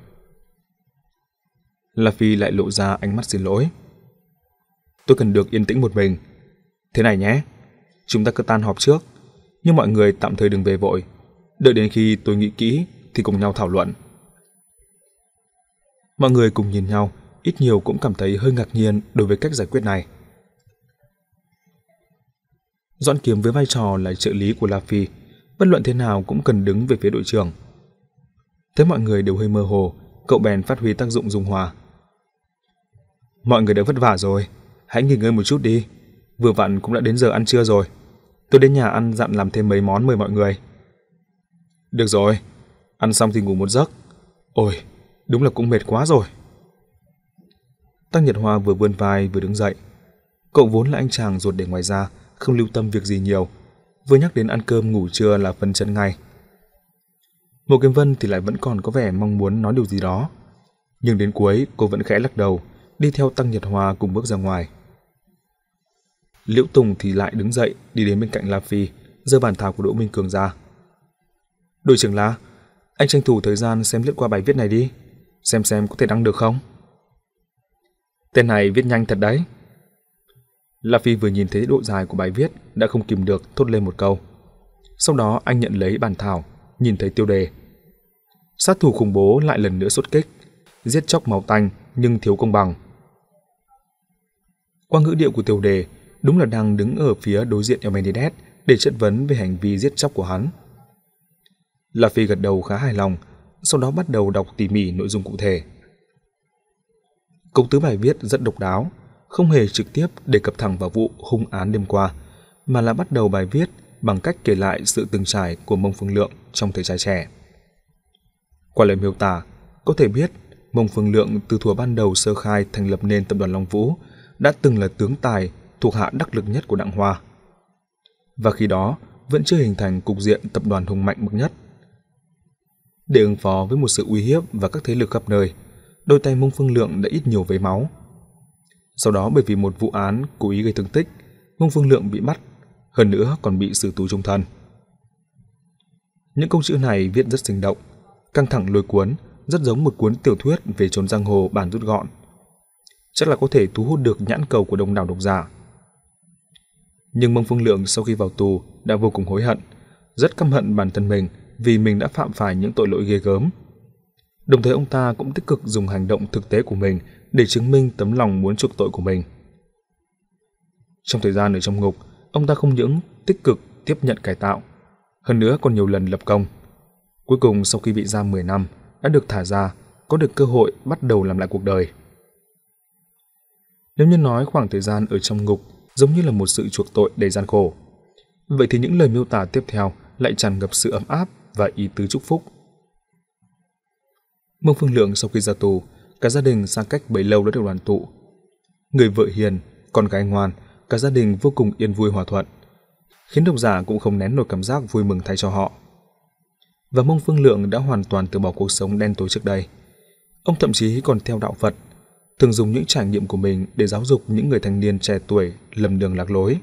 La Phi lại lộ ra ánh mắt xin lỗi. Tôi cần được yên tĩnh một mình, Thế này nhé, chúng ta cứ tan họp trước, nhưng mọi người tạm thời đừng về vội. Đợi đến khi tôi nghĩ kỹ thì cùng nhau thảo luận. Mọi người cùng nhìn nhau, ít nhiều cũng cảm thấy hơi ngạc nhiên đối với cách giải quyết này. Doãn Kiếm với vai trò là trợ lý của La Phi, bất luận thế nào cũng cần đứng về phía đội trưởng. Thấy mọi người đều hơi mơ hồ, cậu bèn phát huy tác dụng dung hòa. Mọi người đã vất vả rồi, hãy nghỉ ngơi một chút đi. Vừa vặn cũng đã đến giờ ăn trưa rồi. Tôi đến nhà ăn dặn làm thêm mấy món mời mọi người. Được rồi, ăn xong thì ngủ một giấc. Ôi, đúng là cũng mệt quá rồi. Tăng Nhật Hoa vừa vươn vai vừa đứng dậy. Cậu vốn là anh chàng ruột để ngoài ra, không lưu tâm việc gì nhiều. Vừa nhắc đến ăn cơm ngủ trưa là phân chấn ngay. Mộ Kiếm Vân thì lại vẫn còn có vẻ mong muốn nói điều gì đó, nhưng đến cuối cô vẫn khẽ lắc đầu, đi theo Tăng Nhật Hoa cùng bước ra ngoài. Liễu Tùng thì lại đứng dậy đi đến bên cạnh La Phi, giơ bản thảo của Đỗ Minh Cường ra. Đội trưởng La, anh tranh thủ thời gian xem lướt qua bài viết này đi, xem xem có thể đăng được không. Tên này viết nhanh thật đấy. La Phi vừa nhìn thấy độ dài của bài viết đã không kìm được thốt lên một câu. Sau đó anh nhận lấy bản thảo, nhìn thấy tiêu đề: sát thủ khủng bố lại lần nữa xuất kích, giết chóc máu tanh nhưng thiếu công bằng. Qua ngữ điệu của tiêu đề, đúng là đang đứng ở phía đối diện Ioannidis để chất vấn về hành vi giết chóc của hắn. La Phi gật đầu khá hài lòng, sau đó bắt đầu đọc tỉ mỉ nội dung cụ thể. Câu tứ bài viết rất độc đáo, không hề trực tiếp đề cập thẳng vào vụ hung án đêm qua, mà là bắt đầu bài viết bằng cách kể lại sự từng trải của Mông Phương Lượng trong thời trai trẻ. Qua lời miêu tả, có thể biết Mông Phương Lượng từ thuở ban đầu sơ khai thành lập nên tập đoàn Long Vũ đã từng là tướng tài thuộc hạ đắc lực nhất của Đặng Hoa. Và khi đó vẫn chưa hình thành cục diện tập đoàn hùng mạnh bậc nhất. Để ứng phó với một sự uy hiếp và các thế lực khắp nơi, đôi tay Mông Phương Lượng đã ít nhiều vấy máu. Sau đó bởi vì một vụ án cố ý gây thương tích, Mông Phương Lượng bị bắt, hơn nữa còn bị xử tù chung thân. Những câu chữ này viết rất sinh động, căng thẳng lôi cuốn, rất giống một cuốn tiểu thuyết về chốn giang hồ bản rút gọn. Chắc là có thể thu hút được nhãn cầu của đông đảo độc giả. Nhưng Mông Phương Lượng sau khi vào tù đã vô cùng hối hận, rất căm hận bản thân mình vì mình đã phạm phải những tội lỗi ghê gớm. Đồng thời ông ta cũng tích cực dùng hành động thực tế của mình để chứng minh tấm lòng muốn chuộc tội của mình. Trong thời gian ở trong ngục, ông ta không những tích cực tiếp nhận cải tạo, hơn nữa còn nhiều lần lập công. Cuối cùng sau khi bị giam mười năm, đã được thả ra, có được cơ hội bắt đầu làm lại cuộc đời. Nếu như nói khoảng thời gian ở trong ngục giống như là một sự chuộc tội đầy gian khổ, vậy thì những lời miêu tả tiếp theo lại tràn ngập sự ấm áp và ý tứ chúc phúc. Mông Phương Lượng sau khi ra tù, cả gia đình xa cách bấy lâu đã được đoàn tụ. Người vợ hiền, con gái ngoan, cả gia đình vô cùng yên vui hòa thuận, khiến độc giả cũng không nén nổi cảm giác vui mừng thay cho họ. Và Mông Phương Lượng đã hoàn toàn từ bỏ cuộc sống đen tối trước đây. Ông thậm chí còn theo đạo Phật, thường dùng những trải nghiệm của mình để giáo dục những người thanh niên trẻ tuổi lầm đường lạc lối.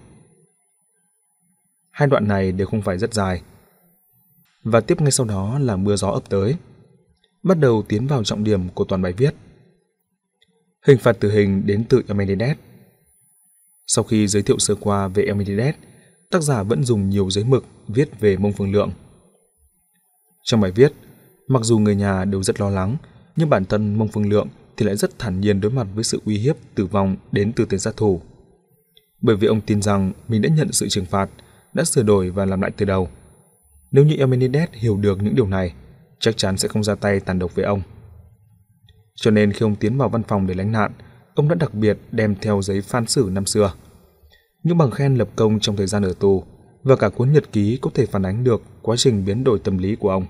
Hai đoạn này đều không phải rất dài. Và tiếp ngay sau đó là mưa gió ập tới, bắt đầu tiến vào trọng điểm của toàn bài viết. Hình phạt tử hình đến từ Ioannidis. Sau khi giới thiệu sơ qua về Ioannidis, tác giả vẫn dùng nhiều giấy mực viết về Mông Phương Lượng. Trong bài viết, mặc dù người nhà đều rất lo lắng, nhưng bản thân Mông Phương Lượng thì lại rất thản nhiên đối mặt với sự uy hiếp tử vong đến từ tên sát thủ. Bởi vì ông tin rằng mình đã nhận sự trừng phạt, đã sửa đổi và làm lại từ đầu. Nếu như Ioannidis hiểu được những điều này, chắc chắn sẽ không ra tay tàn độc với ông. Cho nên khi ông tiến vào văn phòng để lánh nạn, ông đã đặc biệt đem theo giấy phán xử năm xưa, những bằng khen lập công trong thời gian ở tù và cả cuốn nhật ký có thể phản ánh được quá trình biến đổi tâm lý của ông.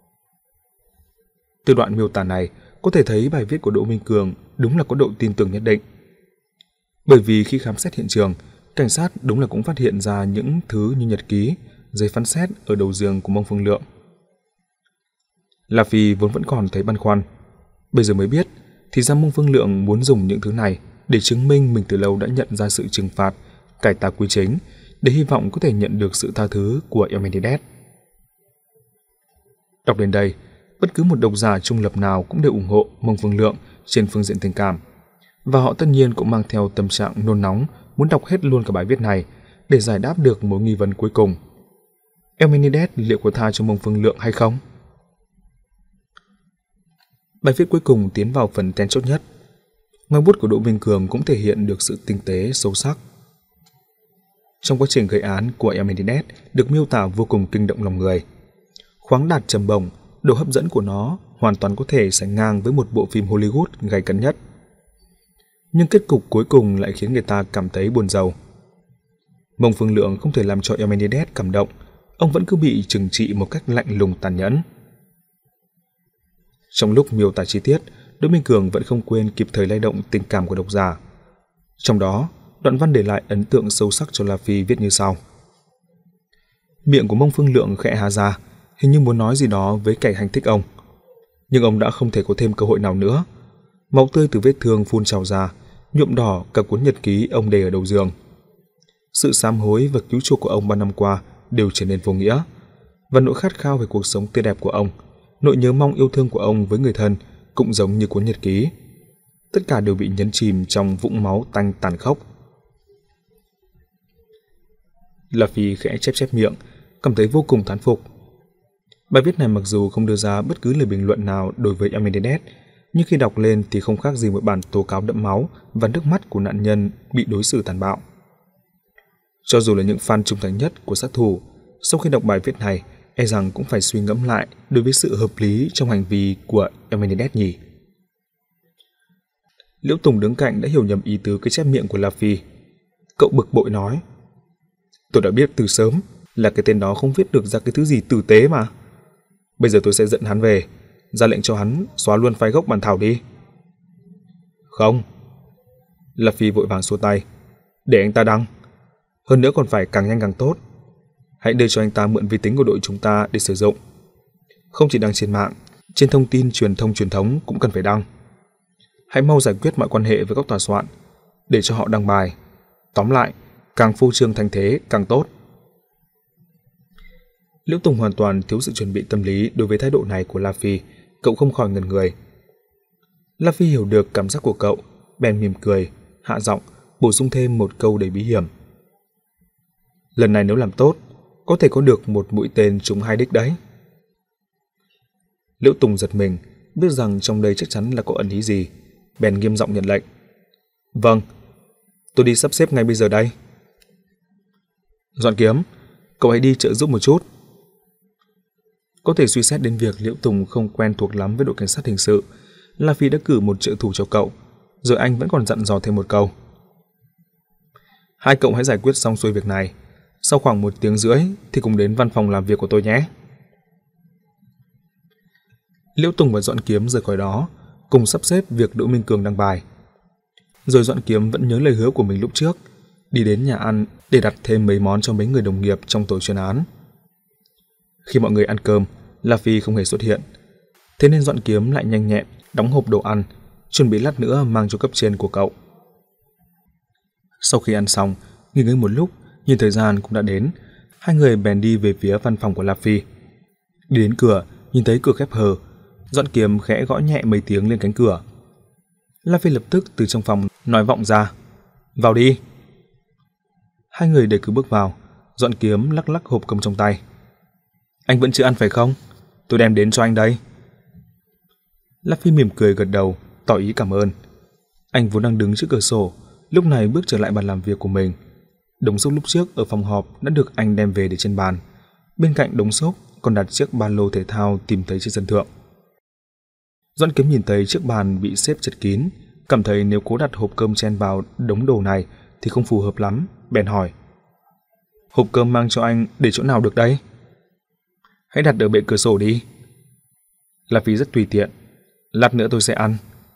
Từ đoạn miêu tả này có thể thấy bài viết của Đỗ Minh Cường đúng là có độ tin tưởng nhất định. Bởi vì khi khám xét hiện trường, cảnh sát đúng là cũng phát hiện ra những thứ như nhật ký, giấy phán xét ở đầu giường của Mông Phương Lượng. La Phi vốn vẫn còn thấy băn khoăn, bây giờ mới biết thì ra Mông Phương Lượng muốn dùng những thứ này để chứng minh mình từ lâu đã nhận ra sự trừng phạt, cải tạo quy chính, để hy vọng có thể nhận được sự tha thứ của Ioannidis. Đọc đến đây, bất cứ một độc giả trung lập nào cũng đều ủng hộ Mông Phương Lượng trên phương diện tình cảm, và họ tất nhiên cũng mang theo tâm trạng nôn nóng muốn đọc hết luôn cả bài viết này để giải đáp được mối nghi vấn cuối cùng. Eumenides liệu có tha cho Mông Phương Lượng hay không? Bài viết cuối cùng tiến vào phần then chốt nhất. Ngòi bút của Đỗ Minh Cường cũng thể hiện được sự tinh tế, sâu sắc. Trong quá trình gây án của Eumenides được miêu tả vô cùng kinh động lòng người. Khoáng đạt trầm bổng, độ hấp dẫn của nó hoàn toàn có thể sánh ngang với một bộ phim Hollywood gay cấn nhất. Nhưng kết cục cuối cùng lại khiến người ta cảm thấy buồn rầu. Mông Phương Lượng không thể làm cho Eumenides cảm động, ông vẫn cứ bị trừng trị một cách lạnh lùng tàn nhẫn. Trong lúc miêu tả chi tiết, Đỗ Minh Cường vẫn không quên kịp thời lay động tình cảm của độc giả. Trong đó, đoạn văn để lại ấn tượng sâu sắc cho La Phi viết như sau. Miệng của Mông Phương Lượng khẽ há ra, hình như muốn nói gì đó với kẻ hành thích ông. Nhưng ông đã không thể có thêm cơ hội nào nữa. Máu tươi từ vết thương phun trào ra, nhuộm đỏ cả cuốn nhật ký ông để ở đầu giường. Sự sám hối và cứu chuộc của ông bao năm qua đều trở nên vô nghĩa, và nỗi khát khao về cuộc sống tươi đẹp của ông, nỗi nhớ mong yêu thương của ông với người thân cũng giống như cuốn nhật ký. Tất cả đều bị nhấn chìm trong vũng máu tanh tàn khốc. La Phi khẽ chép chép miệng, cảm thấy vô cùng thán phục. Bài viết này mặc dù không đưa ra bất cứ lời bình luận nào đối với Eumenides, nhưng khi đọc lên thì không khác gì một bản tố cáo đẫm máu và nước mắt của nạn nhân bị đối xử tàn bạo. Cho dù là những fan trung thành nhất của sát thủ, sau khi đọc bài viết này, e rằng cũng phải suy ngẫm lại đối với sự hợp lý trong hành vi của Eumenides nhỉ. Liễu Tùng đứng cạnh đã hiểu nhầm ý tứ cái chép miệng của La Phi. Cậu bực bội nói: "Tôi đã biết từ sớm là cái tên đó không viết được ra cái thứ gì tử tế mà. Bây giờ tôi sẽ dẫn hắn về, ra lệnh cho hắn xóa luôn file gốc bản thảo đi." "Không." La Phi vội vàng xua tay. "Để anh ta đăng. Hơn nữa còn phải càng nhanh càng tốt. Hãy đưa cho anh ta mượn vi tính của đội chúng ta để sử dụng. Không chỉ đăng trên mạng, trên thông tin truyền thông truyền thống cũng cần phải đăng. Hãy mau giải quyết mọi quan hệ với các tòa soạn, để cho họ đăng bài. Tóm lại, càng phô trương thành thế càng tốt." Liễu Tùng hoàn toàn thiếu sự chuẩn bị tâm lý đối với thái độ này của La Phi, cậu không khỏi ngẩn người. La Phi hiểu được cảm giác của cậu, bèn mỉm cười, hạ giọng, bổ sung thêm một câu đầy bí hiểm. "Lần này nếu làm tốt, có thể có được một mũi tên trúng hai đích đấy." Liễu Tùng giật mình, biết rằng trong đây chắc chắn là có ẩn ý gì, bèn nghiêm giọng nhận lệnh. "Vâng, tôi đi sắp xếp ngay bây giờ đây." "Doãn Kiếm, cậu hãy đi trợ giúp một chút." Có thể suy xét đến việc Liễu Tùng không quen thuộc lắm với đội cảnh sát hình sự, La Phi đã cử một trợ thủ cho cậu, rồi anh vẫn còn dặn dò thêm một câu. "Hai cậu hãy giải quyết xong xuôi việc này, sau khoảng một tiếng rưỡi thì cùng đến văn phòng làm việc của tôi nhé." Liễu Tùng và Doãn Kiếm rời khỏi đó, cùng sắp xếp việc Đỗ Minh Cường đăng bài. Rồi Doãn Kiếm vẫn nhớ lời hứa của mình lúc trước, đi đến nhà ăn để đặt thêm mấy món cho mấy người đồng nghiệp trong tổ chuyên án. Khi mọi người ăn cơm, La Phi không hề xuất hiện, thế nên Doãn Kiếm lại nhanh nhẹn đóng hộp đồ ăn, chuẩn bị lát nữa mang cho cấp trên của cậu. Sau khi ăn xong, nghỉ ngơi một lúc, nhìn thời gian cũng đã đến, hai người bèn đi về phía văn phòng của La Phi. Đi đến cửa, nhìn thấy cửa khép hờ, Doãn Kiếm khẽ gõ nhẹ mấy tiếng lên cánh cửa. La Phi lập tức từ trong phòng nói vọng ra: "Vào đi." Hai người để cứ bước vào, Doãn Kiếm lắc lắc hộp cơm trong tay. "Anh vẫn chưa ăn phải không? Tôi đem đến cho anh đây." La Phi mỉm cười gật đầu, tỏ ý cảm ơn. Anh vốn đang đứng trước cửa sổ, lúc này bước trở lại bàn làm việc của mình. Đống xốp lúc trước ở phòng họp đã được anh đem về để trên bàn. Bên cạnh đống xốp còn đặt chiếc ba lô thể thao tìm thấy trên sân thượng. Doãn Kiếm nhìn thấy chiếc bàn bị xếp chật kín, cảm thấy nếu cố đặt hộp cơm chen vào đống đồ này thì không phù hợp lắm, bèn hỏi: "Hộp cơm mang cho anh để chỗ nào được đây?" "Hãy đặt ở bệ cửa sổ đi." La Phi rất tùy tiện: "Lát nữa tôi sẽ ăn."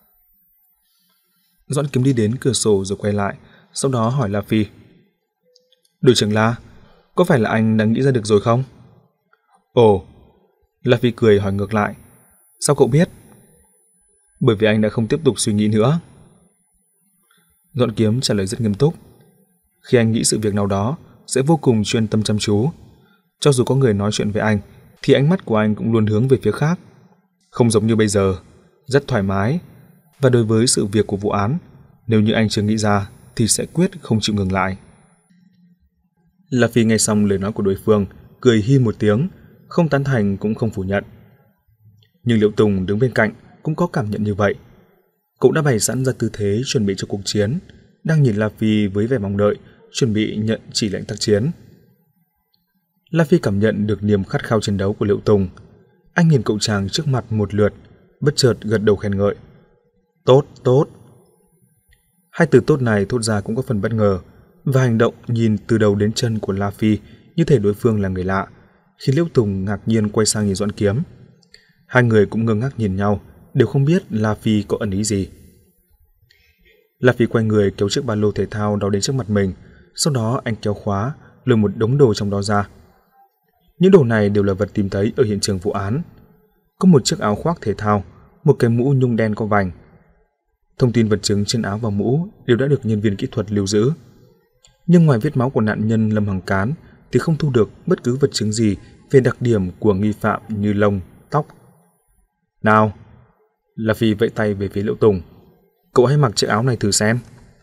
Doãn Kiếm đi đến cửa sổ rồi quay lại, sau đó hỏi La Phi: "Đội trưởng La, có phải là anh đã nghĩ ra được rồi không?" "Ồ." La Phi cười hỏi ngược lại: "Sao cậu biết?" "Bởi vì anh đã không tiếp tục suy nghĩ nữa." Doãn Kiếm trả lời rất nghiêm túc. Khi anh nghĩ sự việc nào đó sẽ vô cùng chuyên tâm chăm chú. Cho dù có người nói chuyện với anh thì ánh mắt của anh cũng luôn hướng về phía khác, không giống như bây giờ, rất thoải mái. Và đối với sự việc của vụ án, nếu như anh chưa nghĩ ra thì sẽ quyết không chịu ngừng lại. La Phi nghe xong lời nói của đối phương, cười hi một tiếng, không tán thành cũng không phủ nhận. Nhưng Liễu Tùng đứng bên cạnh cũng có cảm nhận như vậy. Cậu đã bày sẵn ra tư thế chuẩn bị cho cuộc chiến, đang nhìn La Phi với vẻ mong đợi, chuẩn bị nhận chỉ lệnh tác chiến. La Phi cảm nhận được niềm khát khao chiến đấu của Liễu Tùng. Anh nhìn cậu chàng trước mặt một lượt, bất chợt gật đầu khen ngợi. Tốt, tốt. Hai từ tốt này thốt ra cũng có phần bất ngờ, và hành động nhìn từ đầu đến chân của La Phi như thể đối phương là người lạ, khiến Liễu Tùng ngạc nhiên quay sang nhìn Doãn Kiếm. Hai người cũng ngơ ngác nhìn nhau, đều không biết La Phi có ẩn ý gì. La Phi quay người kéo chiếc ba lô thể thao đó đến trước mặt mình, sau đó anh kéo khóa, lôi một đống đồ trong đó ra. Những đồ này đều là vật tìm thấy ở hiện trường vụ án. Có một chiếc áo khoác thể thao, một cái mũ nhung đen có vành. Thông tin vật chứng trên áo và mũ đều đã được nhân viên kỹ thuật lưu giữ. Nhưng ngoài vết máu của nạn nhân Lâm Hằng Cán thì không thu được bất cứ vật chứng gì về đặc điểm của nghi phạm như lông, tóc. Nào, La Phi vẫy tay về phía Liễu Tùng. Cậu hãy mặc chiếc áo này thử xem.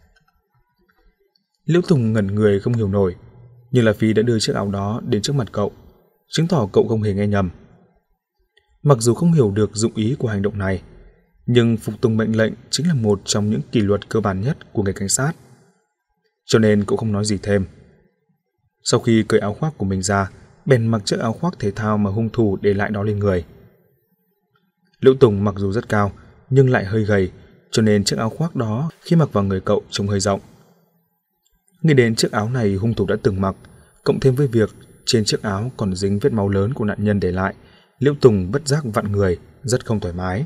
Liễu Tùng ngẩn người không hiểu nổi, nhưng La Phi đã đưa chiếc áo đó đến trước mặt cậu, chứng tỏ cậu không hề nghe nhầm. Mặc dù không hiểu được dụng ý của hành động này, nhưng phục tùng mệnh lệnh chính là một trong những kỷ luật cơ bản nhất của người cảnh sát. Cho nên cậu không nói gì thêm. Sau khi cởi áo khoác của mình ra, bèn mặc chiếc áo khoác thể thao mà hung thủ để lại đó lên người. Liễu Tùng mặc dù rất cao, nhưng lại hơi gầy, cho nên chiếc áo khoác đó khi mặc vào người cậu trông hơi rộng. Nghĩ đến chiếc áo này hung thủ đã từng mặc, cộng thêm với việc trên chiếc áo còn dính vết máu lớn của nạn nhân để lại, Liễu Tùng bất giác vặn người, rất không thoải mái.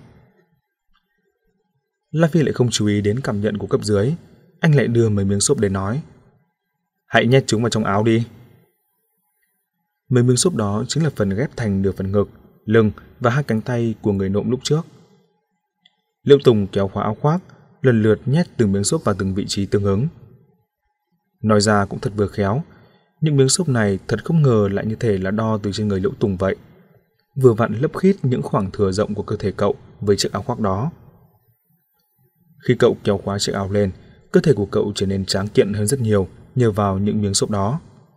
La Phi lại không chú ý đến cảm nhận của cấp dưới, anh lại đưa mấy miếng xốp để nói. Hãy nhét chúng vào trong áo đi. Mấy miếng xốp đó chính là phần ghép thành nửa phần ngực, lưng và hai cánh tay của người nộm lúc trước. Liễu Tùng kéo khóa áo khoác, lần lượt nhét từng miếng xốp vào từng vị trí tương ứng. Nói ra cũng thật vừa khéo, những miếng xốp này thật không ngờ lại như thể là đo từ trên người Liễu Tùng vậy, vừa vặn lấp khít những khoảng thừa rộng của cơ thể cậu với chiếc áo khoác đó. Khi cậu kéo khóa chiếc áo lên, cơ thể của cậu trở nên tráng kiện hơn rất nhiều nhờ vào những miếng xốp đó.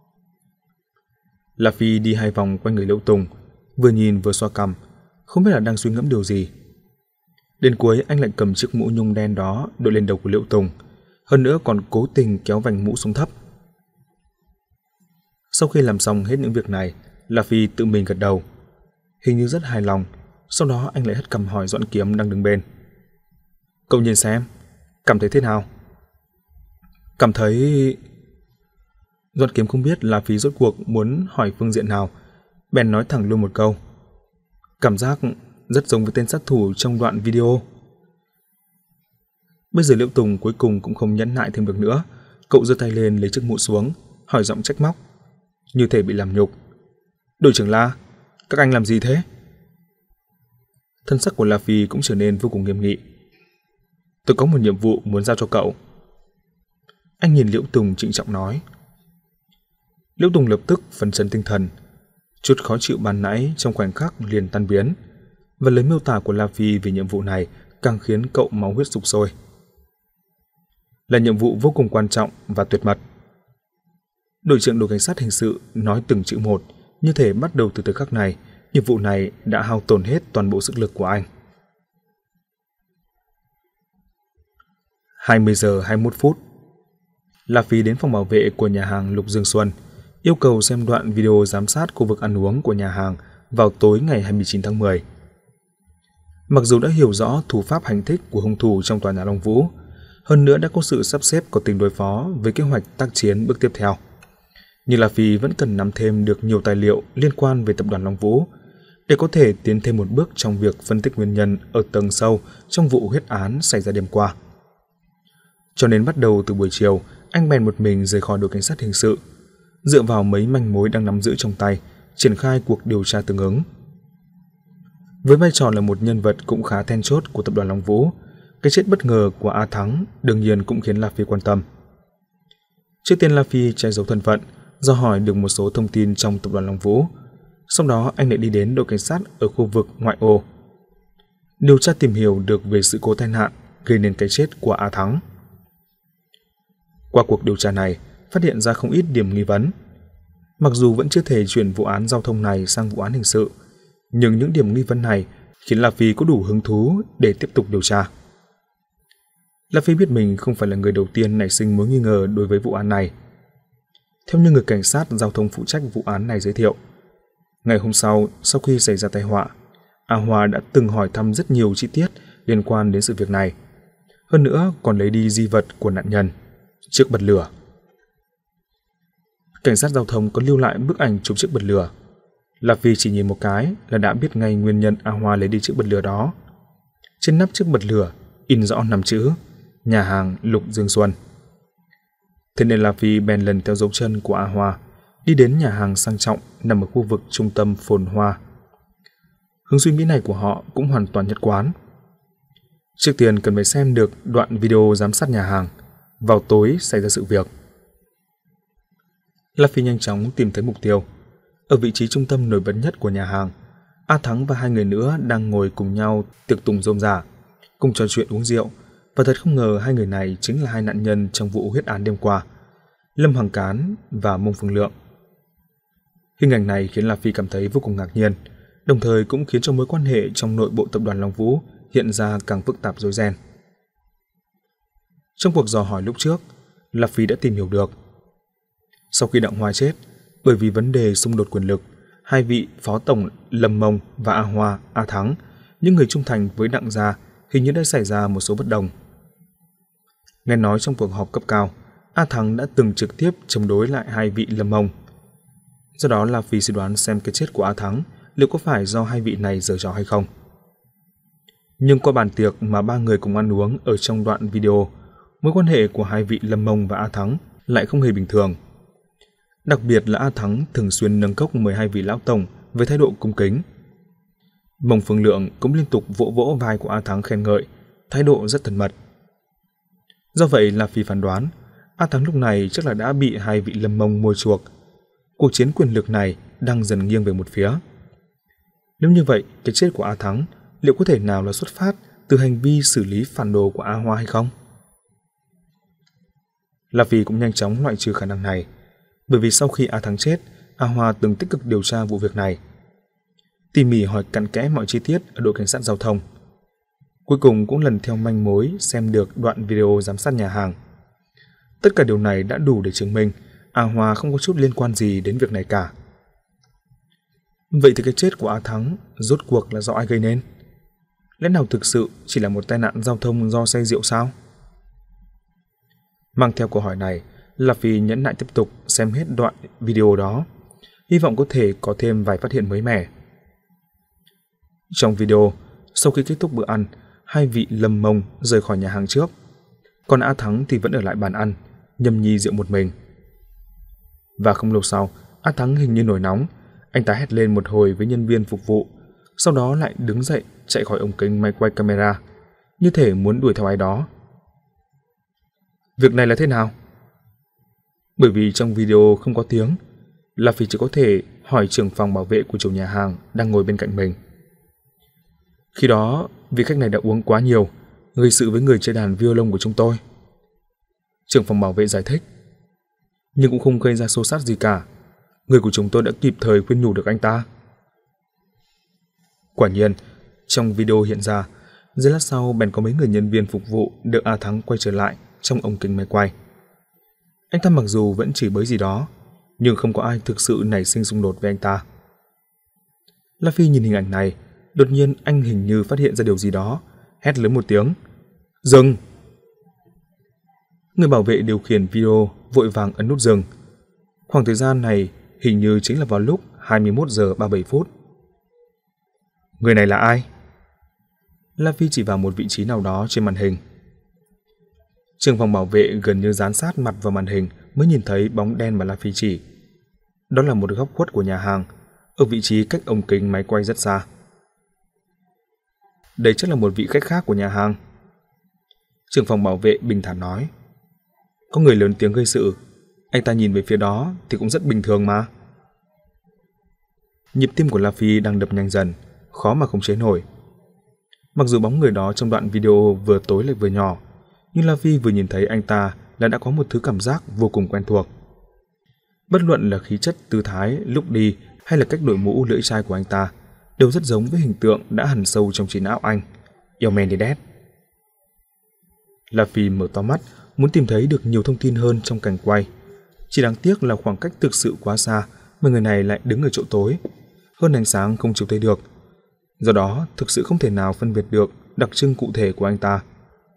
La Phi đi hai vòng quanh người Liễu Tùng, vừa nhìn vừa xoa cằm, không biết là đang suy ngẫm điều gì. Đến cuối anh lại cầm chiếc mũ nhung đen đó đội lên đầu của Liễu Tùng, hơn nữa còn cố tình kéo vành mũ xuống thấp. Sau khi làm xong hết những việc này, La Phi tự mình gật đầu, hình như rất hài lòng. Sau đó anh lại hất cằm hỏi Doãn Kiếm đang đứng bên. Cậu nhìn xem, cảm thấy thế nào? Cảm thấy... Doãn Kiếm không biết La Phi rốt cuộc muốn hỏi phương diện nào, bèn nói thẳng luôn một câu. Cảm giác rất giống với tên sát thủ trong đoạn video. Bây giờ Liễu Tùng cuối cùng cũng không nhẫn nại thêm được nữa, cậu giơ tay lên lấy chiếc mũ xuống, hỏi giọng trách móc, như thể bị làm nhục. Đội trưởng La, các anh làm gì thế? Thân sắc của La Phi cũng trở nên vô cùng nghiêm nghị. Tôi có một nhiệm vụ muốn giao cho cậu. Anh nhìn Liễu Tùng trịnh trọng nói. Liễu Tùng lập tức phấn chấn tinh thần, chút khó chịu ban nãy trong khoảnh khắc liền tan biến, và lời miêu tả của La Phi về nhiệm vụ này càng khiến cậu máu huyết sục sôi. Là nhiệm vụ vô cùng quan trọng và tuyệt mật. Đội trưởng đội cảnh sát hình sự nói từng chữ một, như thể bắt đầu từ thời khắc này, nhiệm vụ này đã hao tổn hết toàn bộ sức lực của anh. hai mươi giờ hai mươi mốt phút. La Phi đến phòng bảo vệ của nhà hàng Lục Dương Xuân, yêu cầu xem đoạn video giám sát khu vực ăn uống của nhà hàng vào tối ngày hai mươi chín tháng mười. Mặc dù đã hiểu rõ thủ pháp hành thích của hung thủ trong tòa nhà Long Vũ, hơn nữa đã có sự sắp xếp có tính đối phó với kế hoạch tác chiến bước tiếp theo, nhưng La Phi vẫn cần nắm thêm được nhiều tài liệu liên quan về tập đoàn Long Vũ để có thể tiến thêm một bước trong việc phân tích nguyên nhân ở tầng sâu trong vụ huyết án xảy ra đêm qua. Cho nên bắt đầu từ buổi chiều, anh bèn một mình rời khỏi đội cảnh sát hình sự, dựa vào mấy manh mối đang nắm giữ trong tay, triển khai cuộc điều tra tương ứng. Với vai trò là một nhân vật cũng khá then chốt của tập đoàn Long Vũ, cái chết bất ngờ của A Thắng đương nhiên cũng khiến La Phi quan tâm. Trước tiên La Phi che giấu thân phận, do hỏi được một số thông tin trong tập đoàn Long Vũ. Sau đó anh lại đi đến đội cảnh sát ở khu vực ngoại ô, điều tra tìm hiểu được về sự cố tai nạn gây nên cái chết của A Thắng. Qua cuộc điều tra này, phát hiện ra không ít điểm nghi vấn. Mặc dù vẫn chưa thể chuyển vụ án giao thông này sang vụ án hình sự, nhưng những điểm nghi vấn này khiến La Phi có đủ hứng thú để tiếp tục điều tra. La Phi biết mình không phải là người đầu tiên nảy sinh mối nghi ngờ đối với vụ án này. Theo như người cảnh sát giao thông phụ trách vụ án này giới thiệu, ngày hôm sau, sau khi xảy ra tai họa, A Hoa đã từng hỏi thăm rất nhiều chi tiết liên quan đến sự việc này. Hơn nữa còn lấy đi di vật của nạn nhân, chiếc bật lửa. Cảnh sát giao thông có lưu lại bức ảnh chụp chiếc bật lửa. La Phi chỉ nhìn một cái là đã biết ngay nguyên nhân A Hoa lấy đi chiếc bật lửa đó. Trên nắp chiếc bật lửa in rõ năm chữ nhà hàng Lục Dương Xuân. Thế nên La Phi bèn lần theo dấu chân của A Hoa đi đến nhà hàng sang trọng nằm ở khu vực trung tâm phồn hoa. Hướng suy nghĩ này của họ cũng hoàn toàn nhất quán. Trước tiên cần phải xem được đoạn video giám sát nhà hàng vào tối xảy ra sự việc. La Phi nhanh chóng tìm thấy mục tiêu. Ở vị trí trung tâm nổi bật nhất của nhà hàng, A Thắng và hai người nữa đang ngồi cùng nhau tiệc tùng rôm rả, cùng trò chuyện uống rượu, và thật không ngờ hai người này chính là hai nạn nhân trong vụ huyết án đêm qua, Lâm Hoàng Cán và Mông Phương Lượng. Hình ảnh này khiến La Phi cảm thấy vô cùng ngạc nhiên, đồng thời cũng khiến cho mối quan hệ trong nội bộ tập đoàn Long Vũ hiện ra càng phức tạp rối ren. Trong cuộc dò hỏi lúc trước, La Phi đã tìm hiểu được. Sau khi Đặng Hoa chết, bởi vì vấn đề xung đột quyền lực, hai vị phó tổng Lâm Mông và A Hoa, A Thắng, những người trung thành với Đặng gia, hình như đã xảy ra một số bất đồng. Nghe nói trong cuộc họp cấp cao, A Thắng đã từng trực tiếp chống đối lại hai vị Lâm Mông. Do đó La Phi suy đoán xem cái chết của A Thắng liệu có phải do hai vị này giở trò hay không. Nhưng qua bàn tiệc mà ba người cùng ăn uống ở trong đoạn video, mối quan hệ của hai vị Lâm Mông và A Thắng lại không hề bình thường. Đặc biệt là A Thắng thường xuyên nâng cốc mời hai vị lão tổng với thái độ cung kính. Mông Phương Lượng cũng liên tục vỗ vỗ vai của A Thắng khen ngợi, thái độ rất thân mật. Do vậy La Phi phán đoán, A Thắng lúc này chắc là đã bị hai vị Lâm Mông mua chuộc. Cuộc chiến quyền lực này đang dần nghiêng về một phía. Nếu như vậy, cái chết của A Thắng liệu có thể nào là xuất phát từ hành vi xử lý phản đồ của A Hoa hay không? La Phi cũng nhanh chóng loại trừ khả năng này, bởi vì sau khi A Thắng chết, A Hoa từng tích cực điều tra vụ việc này, tỉ mỉ hỏi cặn kẽ mọi chi tiết ở đội cảnh sát giao thông. Cuối cùng cũng lần theo manh mối xem được đoạn video giám sát nhà hàng. Tất cả điều này đã đủ để chứng minh A Hoa không có chút liên quan gì đến việc này cả. Vậy thì cái chết của A Thắng rốt cuộc là do ai gây nên? Lẽ nào thực sự chỉ là một tai nạn giao thông do say rượu sao? Mang theo câu hỏi này, La Phi nhẫn nại tiếp tục xem hết đoạn video đó, hy vọng có thể có thêm vài phát hiện mới mẻ. Trong video, sau khi kết thúc bữa ăn, hai vị Lâm Mông rời khỏi nhà hàng trước, còn A Thắng thì vẫn ở lại bàn ăn, nhâm nhi rượu một mình. Và không lâu sau, A Thắng hình như nổi nóng, anh ta hét lên một hồi với nhân viên phục vụ, sau đó lại đứng dậy chạy khỏi ống kính máy quay camera, như thể muốn đuổi theo ai đó. Việc này là thế nào? Bởi vì trong video không có tiếng, La Phi chỉ có thể hỏi trưởng phòng bảo vệ của chủ nhà hàng đang ngồi bên cạnh mình. Khi đó, vị khách này đã uống quá nhiều, gây sự với người chơi đàn violon của chúng tôi. Trưởng phòng bảo vệ giải thích, nhưng cũng không gây ra xô xát gì cả. Người của chúng tôi đã kịp thời khuyên nhủ được anh ta. Quả nhiên, trong video hiện ra, giây lát sau bèn có mấy người nhân viên phục vụ được A Thắng quay trở lại trong ống kính máy quay. Anh ta mặc dù vẫn chửi bới gì đó, nhưng không có ai thực sự nảy sinh xung đột với anh ta. La Phi nhìn hình ảnh này, đột nhiên anh hình như phát hiện ra điều gì đó, hét lớn một tiếng, dừng! Người bảo vệ điều khiển video vội vàng ấn nút dừng. Khoảng thời gian này hình như chính là vào lúc hai mươi mốt giờ ba mươi bảy phút. Người này là ai? La Phi chỉ vào một vị trí nào đó trên màn hình. Trưởng phòng bảo vệ gần như dán sát mặt vào màn hình mới nhìn thấy bóng đen mà La Phi chỉ. Đó là một góc khuất của nhà hàng, ở vị trí cách ống kính máy quay rất xa. Đây chắc là một vị khách khác của nhà hàng. Trưởng phòng bảo vệ bình thản nói. Có người lớn tiếng gây sự, anh ta nhìn về phía đó thì cũng rất bình thường mà. Nhịp tim của La Phi đang đập nhanh dần, khó mà khống chế nổi. Mặc dù bóng người đó trong đoạn video vừa tối lại vừa nhỏ, nhưng La Phi vừa nhìn thấy anh ta là đã có một thứ cảm giác vô cùng quen thuộc. Bất luận là khí chất, tư thái, lúc đi hay là cách đội mũ lưỡi chai của anh ta đều rất giống với hình tượng đã hằn sâu trong trí não anh, Eumenides. La Phi mở to mắt, muốn tìm thấy được nhiều thông tin hơn trong cảnh quay. Chỉ đáng tiếc là khoảng cách thực sự quá xa mà người này lại đứng ở chỗ tối, hơn ánh sáng không chiếu thấy được. Do đó, thực sự không thể nào phân biệt được đặc trưng cụ thể của anh ta.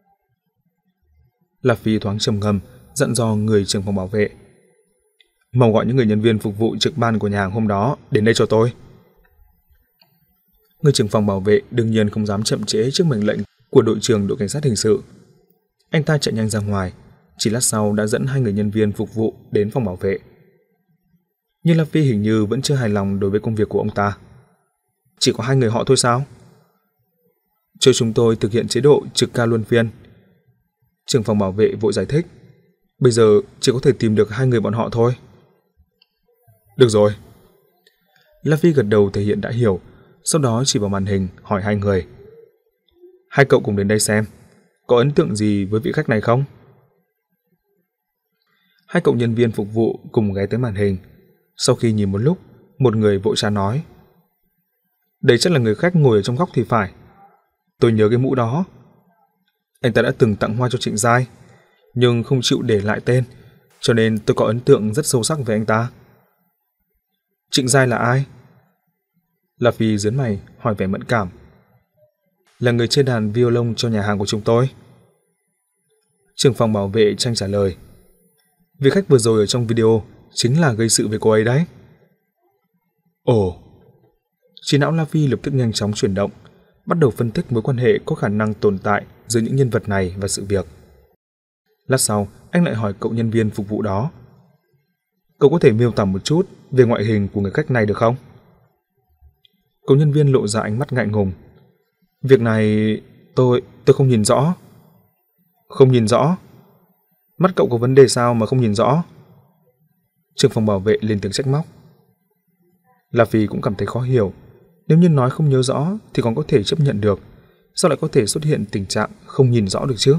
La Phi thoáng trầm ngâm, dặn dò người trưởng phòng bảo vệ: mau gọi những người nhân viên phục vụ trực ban của nhà hàng hôm đó đến đây cho tôi. Người trưởng phòng bảo vệ đương nhiên không dám chậm trễ trước mệnh lệnh của đội trưởng đội cảnh sát hình sự. Anh ta chạy nhanh ra ngoài, chỉ lát sau đã dẫn hai người nhân viên phục vụ đến phòng bảo vệ. Nhưng La Phi hình như vẫn chưa hài lòng đối với công việc của ông ta. Chỉ có hai người họ thôi sao? Cho chúng tôi thực hiện chế độ trực ca luân phiên. Trưởng phòng bảo vệ vội giải thích. Bây giờ chỉ có thể tìm được hai người bọn họ thôi. Được rồi. La Phi gật đầu thể hiện đã hiểu, sau đó chỉ vào màn hình hỏi hai người: hai cậu cùng đến đây xem, có ấn tượng gì với vị khách này không? Hai cậu nhân viên phục vụ cùng ghé tới màn hình. Sau khi nhìn một lúc, một người vội vã nói: đây chắc là người khách ngồi ở trong góc thì phải. Tôi nhớ cái mũ đó. Anh ta đã từng tặng hoa cho Trịnh Giai, nhưng không chịu để lại tên, cho nên tôi có ấn tượng rất sâu sắc về anh ta. Trịnh Giai là ai? La Phi giớn mày hỏi vẻ mẫn cảm. Là người chơi đàn violon cho nhà hàng của chúng tôi. Trưởng phòng bảo vệ tranh trả lời. Vị khách vừa rồi ở trong video chính là gây sự với cô ấy đấy. Ồ. Trí não La Phi lập tức nhanh chóng chuyển động, bắt đầu phân tích mối quan hệ có khả năng tồn tại giữa những nhân vật này và sự việc. Lát sau, anh lại hỏi cậu nhân viên phục vụ đó: cậu có thể miêu tả một chút về ngoại hình của người khách này được không? Cậu nhân viên lộ ra ánh mắt ngại ngùng. Việc này tôi tôi không nhìn rõ. Không nhìn rõ? Mắt cậu có vấn đề sao mà không nhìn rõ? Trưởng phòng bảo vệ lên tiếng trách móc. La Phi cũng cảm thấy khó hiểu. Nếu như nói không nhớ rõ thì còn có thể chấp nhận được, sao lại có thể xuất hiện tình trạng không nhìn rõ được chứ?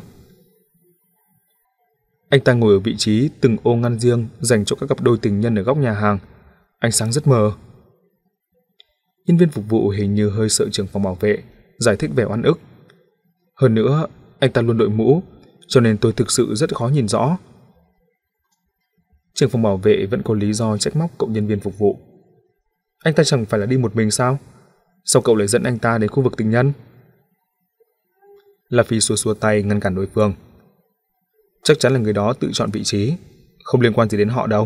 Anh ta ngồi ở vị trí từng ô ngăn riêng dành cho các cặp đôi tình nhân ở góc nhà hàng. Ánh sáng rất mờ. Nhân viên phục vụ hình như hơi sợ trưởng phòng bảo vệ, giải thích vẻ oan ức. Hơn nữa, anh ta luôn đội mũ, cho nên tôi thực sự rất khó nhìn rõ. Trưởng phòng bảo vệ vẫn có lý do trách móc cậu nhân viên phục vụ. Anh ta chẳng phải là đi một mình sao? Sao cậu lại dẫn anh ta đến khu vực tình nhân? La Phi xua xua tay ngăn cản đối phương. Chắc chắn là người đó tự chọn vị trí, không liên quan gì đến họ đâu.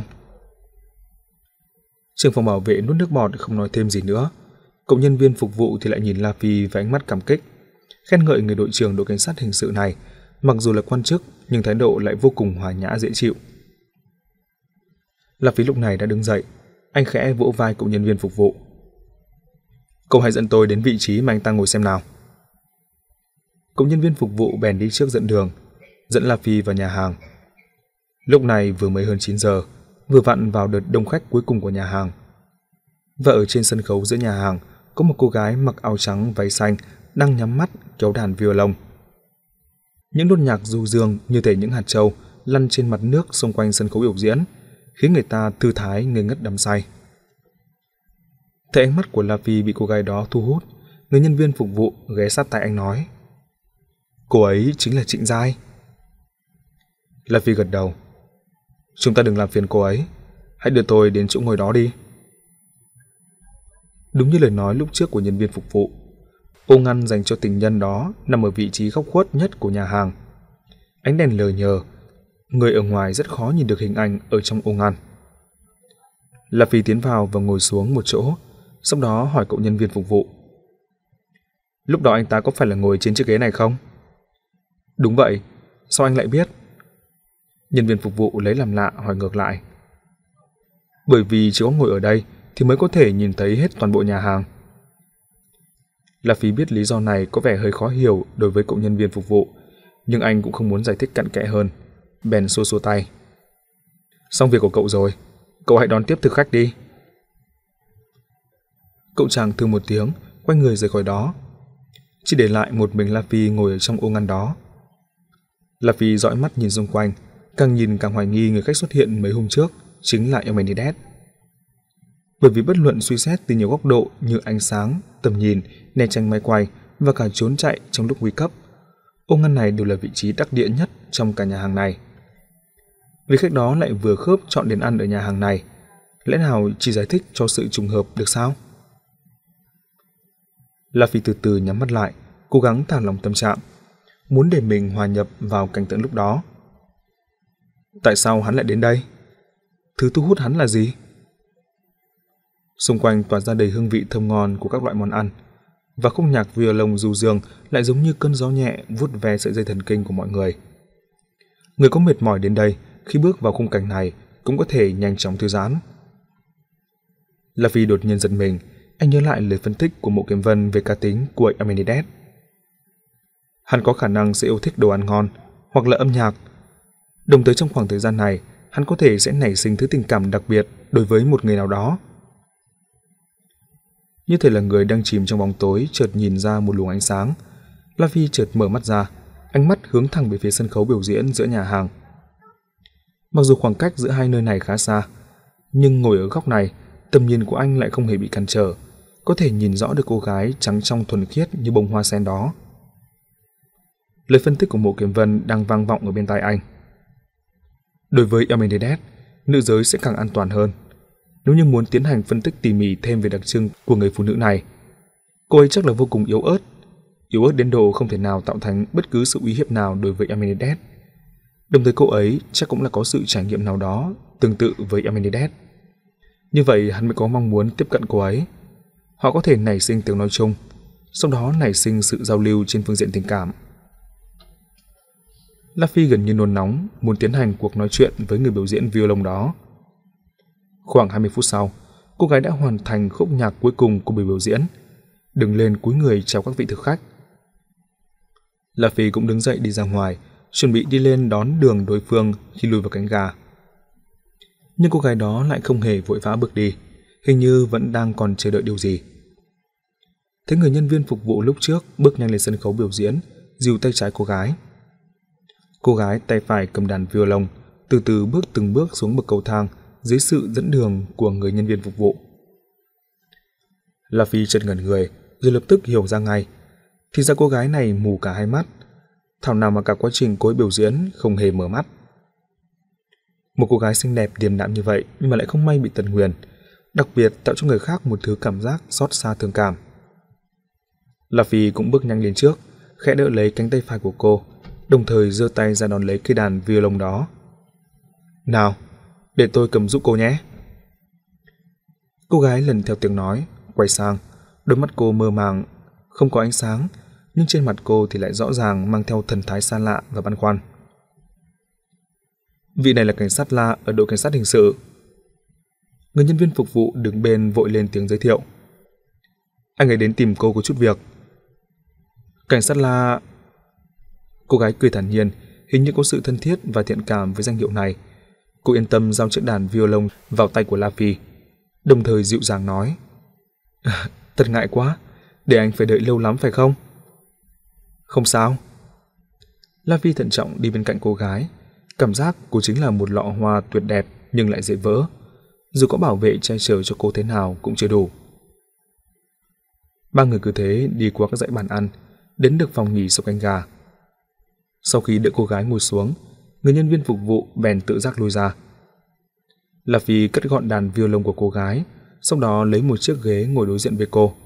Trưởng phòng bảo vệ nuốt nước bọt không nói thêm gì nữa. Cậu nhân viên phục vụ thì lại nhìn La Phi với ánh mắt cảm kích, khen ngợi người đội trưởng đội cảnh sát hình sự này, mặc dù là quan chức nhưng thái độ lại vô cùng hòa nhã dễ chịu. La Phi lúc này đã đứng dậy, anh khẽ vỗ vai cậu nhân viên phục vụ. Cậu hãy dẫn tôi đến vị trí mà anh ta ngồi xem nào. Cậu nhân viên phục vụ bèn đi trước dẫn đường, dẫn La Phi vào nhà hàng. Lúc này vừa mới hơn chín giờ, vừa vặn vào đợt đông khách cuối cùng của nhà hàng. Và ở trên sân khấu giữa nhà hàng có một cô gái mặc áo trắng váy xanh đang nhắm mắt kéo đàn violon. Những nốt nhạc du dương như thể những hạt châu lăn trên mặt nước xung quanh sân khấu biểu diễn, khiến người ta thư thái ngây ngất đắm say. Thấy ánh mắt của La Phi bị cô gái đó thu hút, người nhân viên phục vụ ghé sát tai anh nói: cô ấy chính là Trịnh Giai. La Phi gật đầu. Chúng ta đừng làm phiền cô ấy, hãy đưa tôi đến chỗ ngồi đó đi. Đúng như lời nói lúc trước của nhân viên phục vụ, ô ngăn dành cho tình nhân đó nằm ở vị trí góc khuất nhất của nhà hàng. Ánh đèn lờ nhờ, người ở ngoài rất khó nhìn được hình ảnh ở trong ô ngăn. La Phi tiến vào và ngồi xuống một chỗ, sau đó hỏi cậu nhân viên phục vụ: lúc đó anh ta có phải là ngồi trên chiếc ghế này không? Đúng vậy, sao anh lại biết? Nhân viên phục vụ lấy làm lạ hỏi ngược lại. Bởi vì chỉ có ngồi ở đây thì mới có thể nhìn thấy hết toàn bộ nhà hàng. La Phi biết lý do này có vẻ hơi khó hiểu đối với cậu nhân viên phục vụ, nhưng anh cũng không muốn giải thích cặn kẽ hơn, bèn xua xua tay. Xong việc của cậu rồi, cậu hãy đón tiếp thực khách đi. Cậu chàng thư một tiếng, quay người rời khỏi đó, chỉ để lại một mình La Phi ngồi ở trong ô ngăn đó. La Phi dõi mắt nhìn xung quanh, càng nhìn càng hoài nghi người khách xuất hiện mấy hôm trước chính là Eumenides. Bởi vì bất luận suy xét từ nhiều góc độ như ánh sáng, tầm nhìn, né tránh máy quay và cả trốn chạy trong lúc nguy cấp, ô ngăn này đều là vị trí đắc địa nhất trong cả nhà hàng này. Vị khách đó lại vừa khớp chọn đến ăn ở nhà hàng này, lẽ nào chỉ giải thích cho sự trùng hợp được sao? La Phi từ từ nhắm mắt lại, cố gắng thả lòng tâm trạng, muốn để mình hòa nhập vào cảnh tượng lúc đó. Tại sao hắn lại đến đây? Thứ thu hút hắn là gì? Xung quanh tỏa ra đầy hương vị thơm ngon của các loại món ăn, và khúc nhạc violon du dương lại giống như cơn gió nhẹ vuốt ve sợi dây thần kinh của mọi người. Người có mệt mỏi đến đây, khi bước vào khung cảnh này cũng có thể nhanh chóng thư giãn. La Phi đột nhiên giật mình, anh nhớ lại lời phân tích của Mộ Kiếm Vân về cá tính của Eumenides. Hắn có khả năng sẽ yêu thích đồ ăn ngon hoặc là âm nhạc. Đồng thời trong khoảng thời gian này, hắn có thể sẽ nảy sinh thứ tình cảm đặc biệt đối với một người nào đó. Như thể là người đang chìm trong bóng tối chợt nhìn ra một luồng ánh sáng, La Phi chợt mở mắt ra, ánh mắt hướng thẳng về phía sân khấu biểu diễn giữa nhà hàng. Mặc dù khoảng cách giữa hai nơi này khá xa, nhưng ngồi ở góc này, tầm nhìn của anh lại không hề bị cản trở, có thể nhìn rõ được cô gái trắng trong thuần khiết như bông hoa sen đó. Lời phân tích của Mộ Kiếm Vân đang vang vọng ở bên tai anh. Đối với Eumenides, nữ giới sẽ càng an toàn hơn. Nếu như muốn tiến hành phân tích tỉ mỉ thêm về đặc trưng của người phụ nữ này, cô ấy chắc là vô cùng yếu ớt, yếu ớt đến độ không thể nào tạo thành bất cứ sự uy hiếp nào đối với Eumenides. Đồng thời cô ấy chắc cũng là có sự trải nghiệm nào đó tương tự với Eumenides. Như vậy hắn mới có mong muốn tiếp cận cô ấy. Họ có thể nảy sinh tiếng nói chung, sau đó nảy sinh sự giao lưu trên phương diện tình cảm. La Phi gần như nôn nóng muốn tiến hành cuộc nói chuyện với người biểu diễn violon đó. Khoảng hai mươi phút sau, cô gái đã hoàn thành khúc nhạc cuối cùng của buổi biểu diễn, đứng lên cúi người chào các vị thực khách. La Phi cũng đứng dậy đi ra ngoài, chuẩn bị đi lên đón đường đối phương khi lùi vào cánh gà. Nhưng cô gái đó lại không hề vội vã bước đi, hình như vẫn đang còn chờ đợi điều gì. Thấy người nhân viên phục vụ lúc trước bước nhanh lên sân khấu biểu diễn, dìu tay trái cô gái. Cô gái tay phải cầm đàn violon, từ từ bước từng bước xuống bậc cầu thang dưới sự dẫn đường của người nhân viên phục vụ. La Phi chợt ngẩn người, rồi lập tức hiểu ra ngay. Thì ra cô gái này mù cả hai mắt, thảo nào mà cả quá trình cô ấy biểu diễn không hề mở mắt. Một cô gái xinh đẹp điềm đạm như vậy nhưng mà lại không may bị tật nguyền, đặc biệt tạo cho người khác một thứ cảm giác xót xa thương cảm. La Phi cũng bước nhanh lên trước, khẽ đỡ lấy cánh tay phải của cô, đồng thời giơ tay ra đón lấy cây đàn violon đó. Nào, để tôi cầm giúp cô nhé. Cô gái lần theo tiếng nói, quay sang, đôi mắt cô mơ màng, không có ánh sáng, nhưng trên mặt cô thì lại rõ ràng mang theo thần thái xa lạ và băn khoăn. Vị này là cảnh sát La ở đội cảnh sát hình sự. Người nhân viên phục vụ đứng bên vội lên tiếng giới thiệu. Anh ấy đến tìm cô có chút việc. Cảnh sát La... Cô gái cười thản nhiên, hình như có sự thân thiết và thiện cảm với danh hiệu này. Cô yên tâm giao chiếc đàn violon vào tay của La Phi, đồng thời dịu dàng nói. Thật ngại quá, để anh phải đợi lâu lắm phải không? Không sao. La Phi thận trọng đi bên cạnh cô gái. Cảm giác cô chính là một lọ hoa tuyệt đẹp nhưng lại dễ vỡ. Dù có bảo vệ che chở cho cô thế nào cũng chưa đủ. Ba người cứ thế đi qua các dãy bàn ăn, đến được phòng nghỉ sau cánh gà. Sau khi đợi cô gái ngồi xuống, người nhân viên phục vụ bèn tự giác lui ra. La Phi cất gọn đàn violon của cô gái, sau đó lấy một chiếc ghế ngồi đối diện với cô.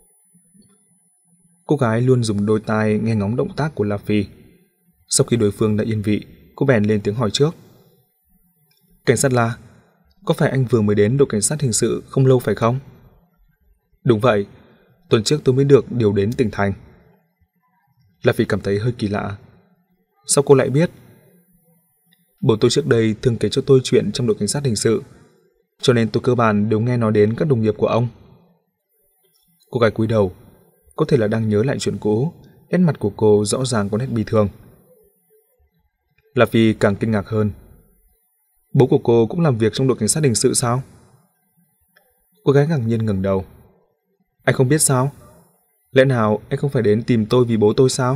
Cô gái luôn dùng đôi tai nghe ngóng động tác của La Phi. Sau khi đối phương đã yên vị, cô bèn lên tiếng hỏi trước. Cảnh sát La, có phải anh vừa mới đến đội cảnh sát hình sự không lâu phải không? Đúng vậy, tuần trước tôi mới được điều đến tỉnh thành. La Phi cảm thấy hơi kỳ lạ. Sao cô lại biết? Bố tôi trước đây thường kể cho tôi chuyện trong đội cảnh sát hình sự, cho nên tôi cơ bản đều nghe nói đến các đồng nghiệp của ông. Cô gái cúi đầu, có thể là đang nhớ lại chuyện cũ, nét mặt của cô rõ ràng có nét bi thương. La Phi càng kinh ngạc hơn. Bố của cô cũng làm việc trong đội cảnh sát hình sự sao? Cô gái ngạc nhiên ngẩng đầu. Anh không biết sao? Lẽ nào anh không phải đến tìm tôi vì bố tôi sao?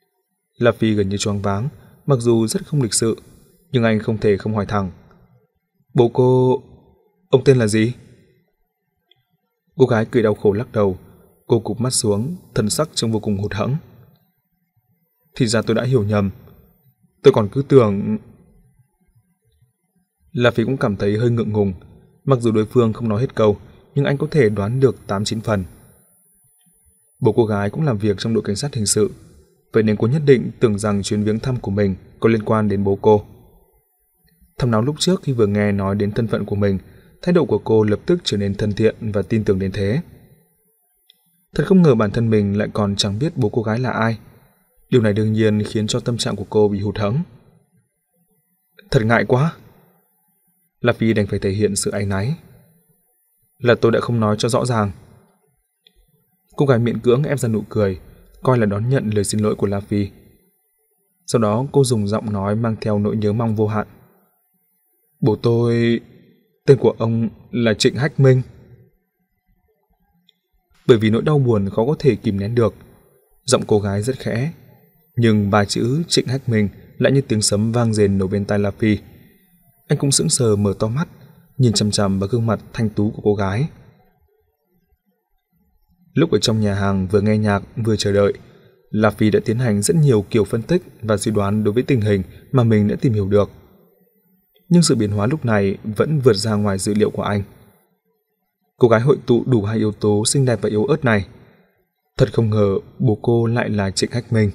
La Phi gần như choáng váng, mặc dù rất không lịch sự, nhưng anh không thể không hỏi thẳng. Bố cô... Ông tên là gì? Cô gái cười đau khổ lắc đầu. Cô cụp mắt xuống, thần sắc trông vô cùng hụt hẫng. Thì ra tôi đã hiểu nhầm. Tôi còn cứ tưởng... La Phi cũng cảm thấy hơi ngượng ngùng. Mặc dù đối phương không nói hết câu, nhưng anh có thể đoán được tám chín phần. Bố cô gái cũng làm việc trong đội cảnh sát hình sự, vậy nên cô nhất định tưởng rằng chuyến viếng thăm của mình có liên quan đến bố cô. Thầm nào lúc trước khi vừa nghe nói đến thân phận của mình, thái độ của cô lập tức trở nên thân thiện và tin tưởng đến thế. Thật không ngờ bản thân mình lại còn chẳng biết bố cô gái là ai. Điều này đương nhiên khiến cho tâm trạng của cô bị hụt hẫng. Thật ngại quá. La Phi đành phải thể hiện sự áy náy. Là tôi đã không nói cho rõ ràng. Cô gái miễn cưỡng ép ra nụ cười, coi là đón nhận lời xin lỗi của La Phi. Sau đó cô dùng giọng nói mang theo nỗi nhớ mong vô hạn. Bố tôi... tên của ông là Trịnh Hách Minh. Bởi vì nỗi đau buồn khó có thể kìm nén được, giọng cô gái rất khẽ, nhưng ba chữ Trịnh Hách Minh lại như tiếng sấm vang rền nổ bên tai La Phi. Anh cũng sững sờ mở to mắt, nhìn chằm chằm vào gương mặt thanh tú của cô gái. Lúc ở trong nhà hàng vừa nghe nhạc vừa chờ đợi, La Phi đã tiến hành rất nhiều kiểu phân tích và suy đoán đối với tình hình mà mình đã tìm hiểu được. Nhưng sự biến hóa lúc này vẫn vượt ra ngoài dữ liệu của anh. Cô gái hội tụ đủ hai yếu tố xinh đẹp và yếu ớt này. Thật không ngờ bố cô lại là Trịnh Hách Minh.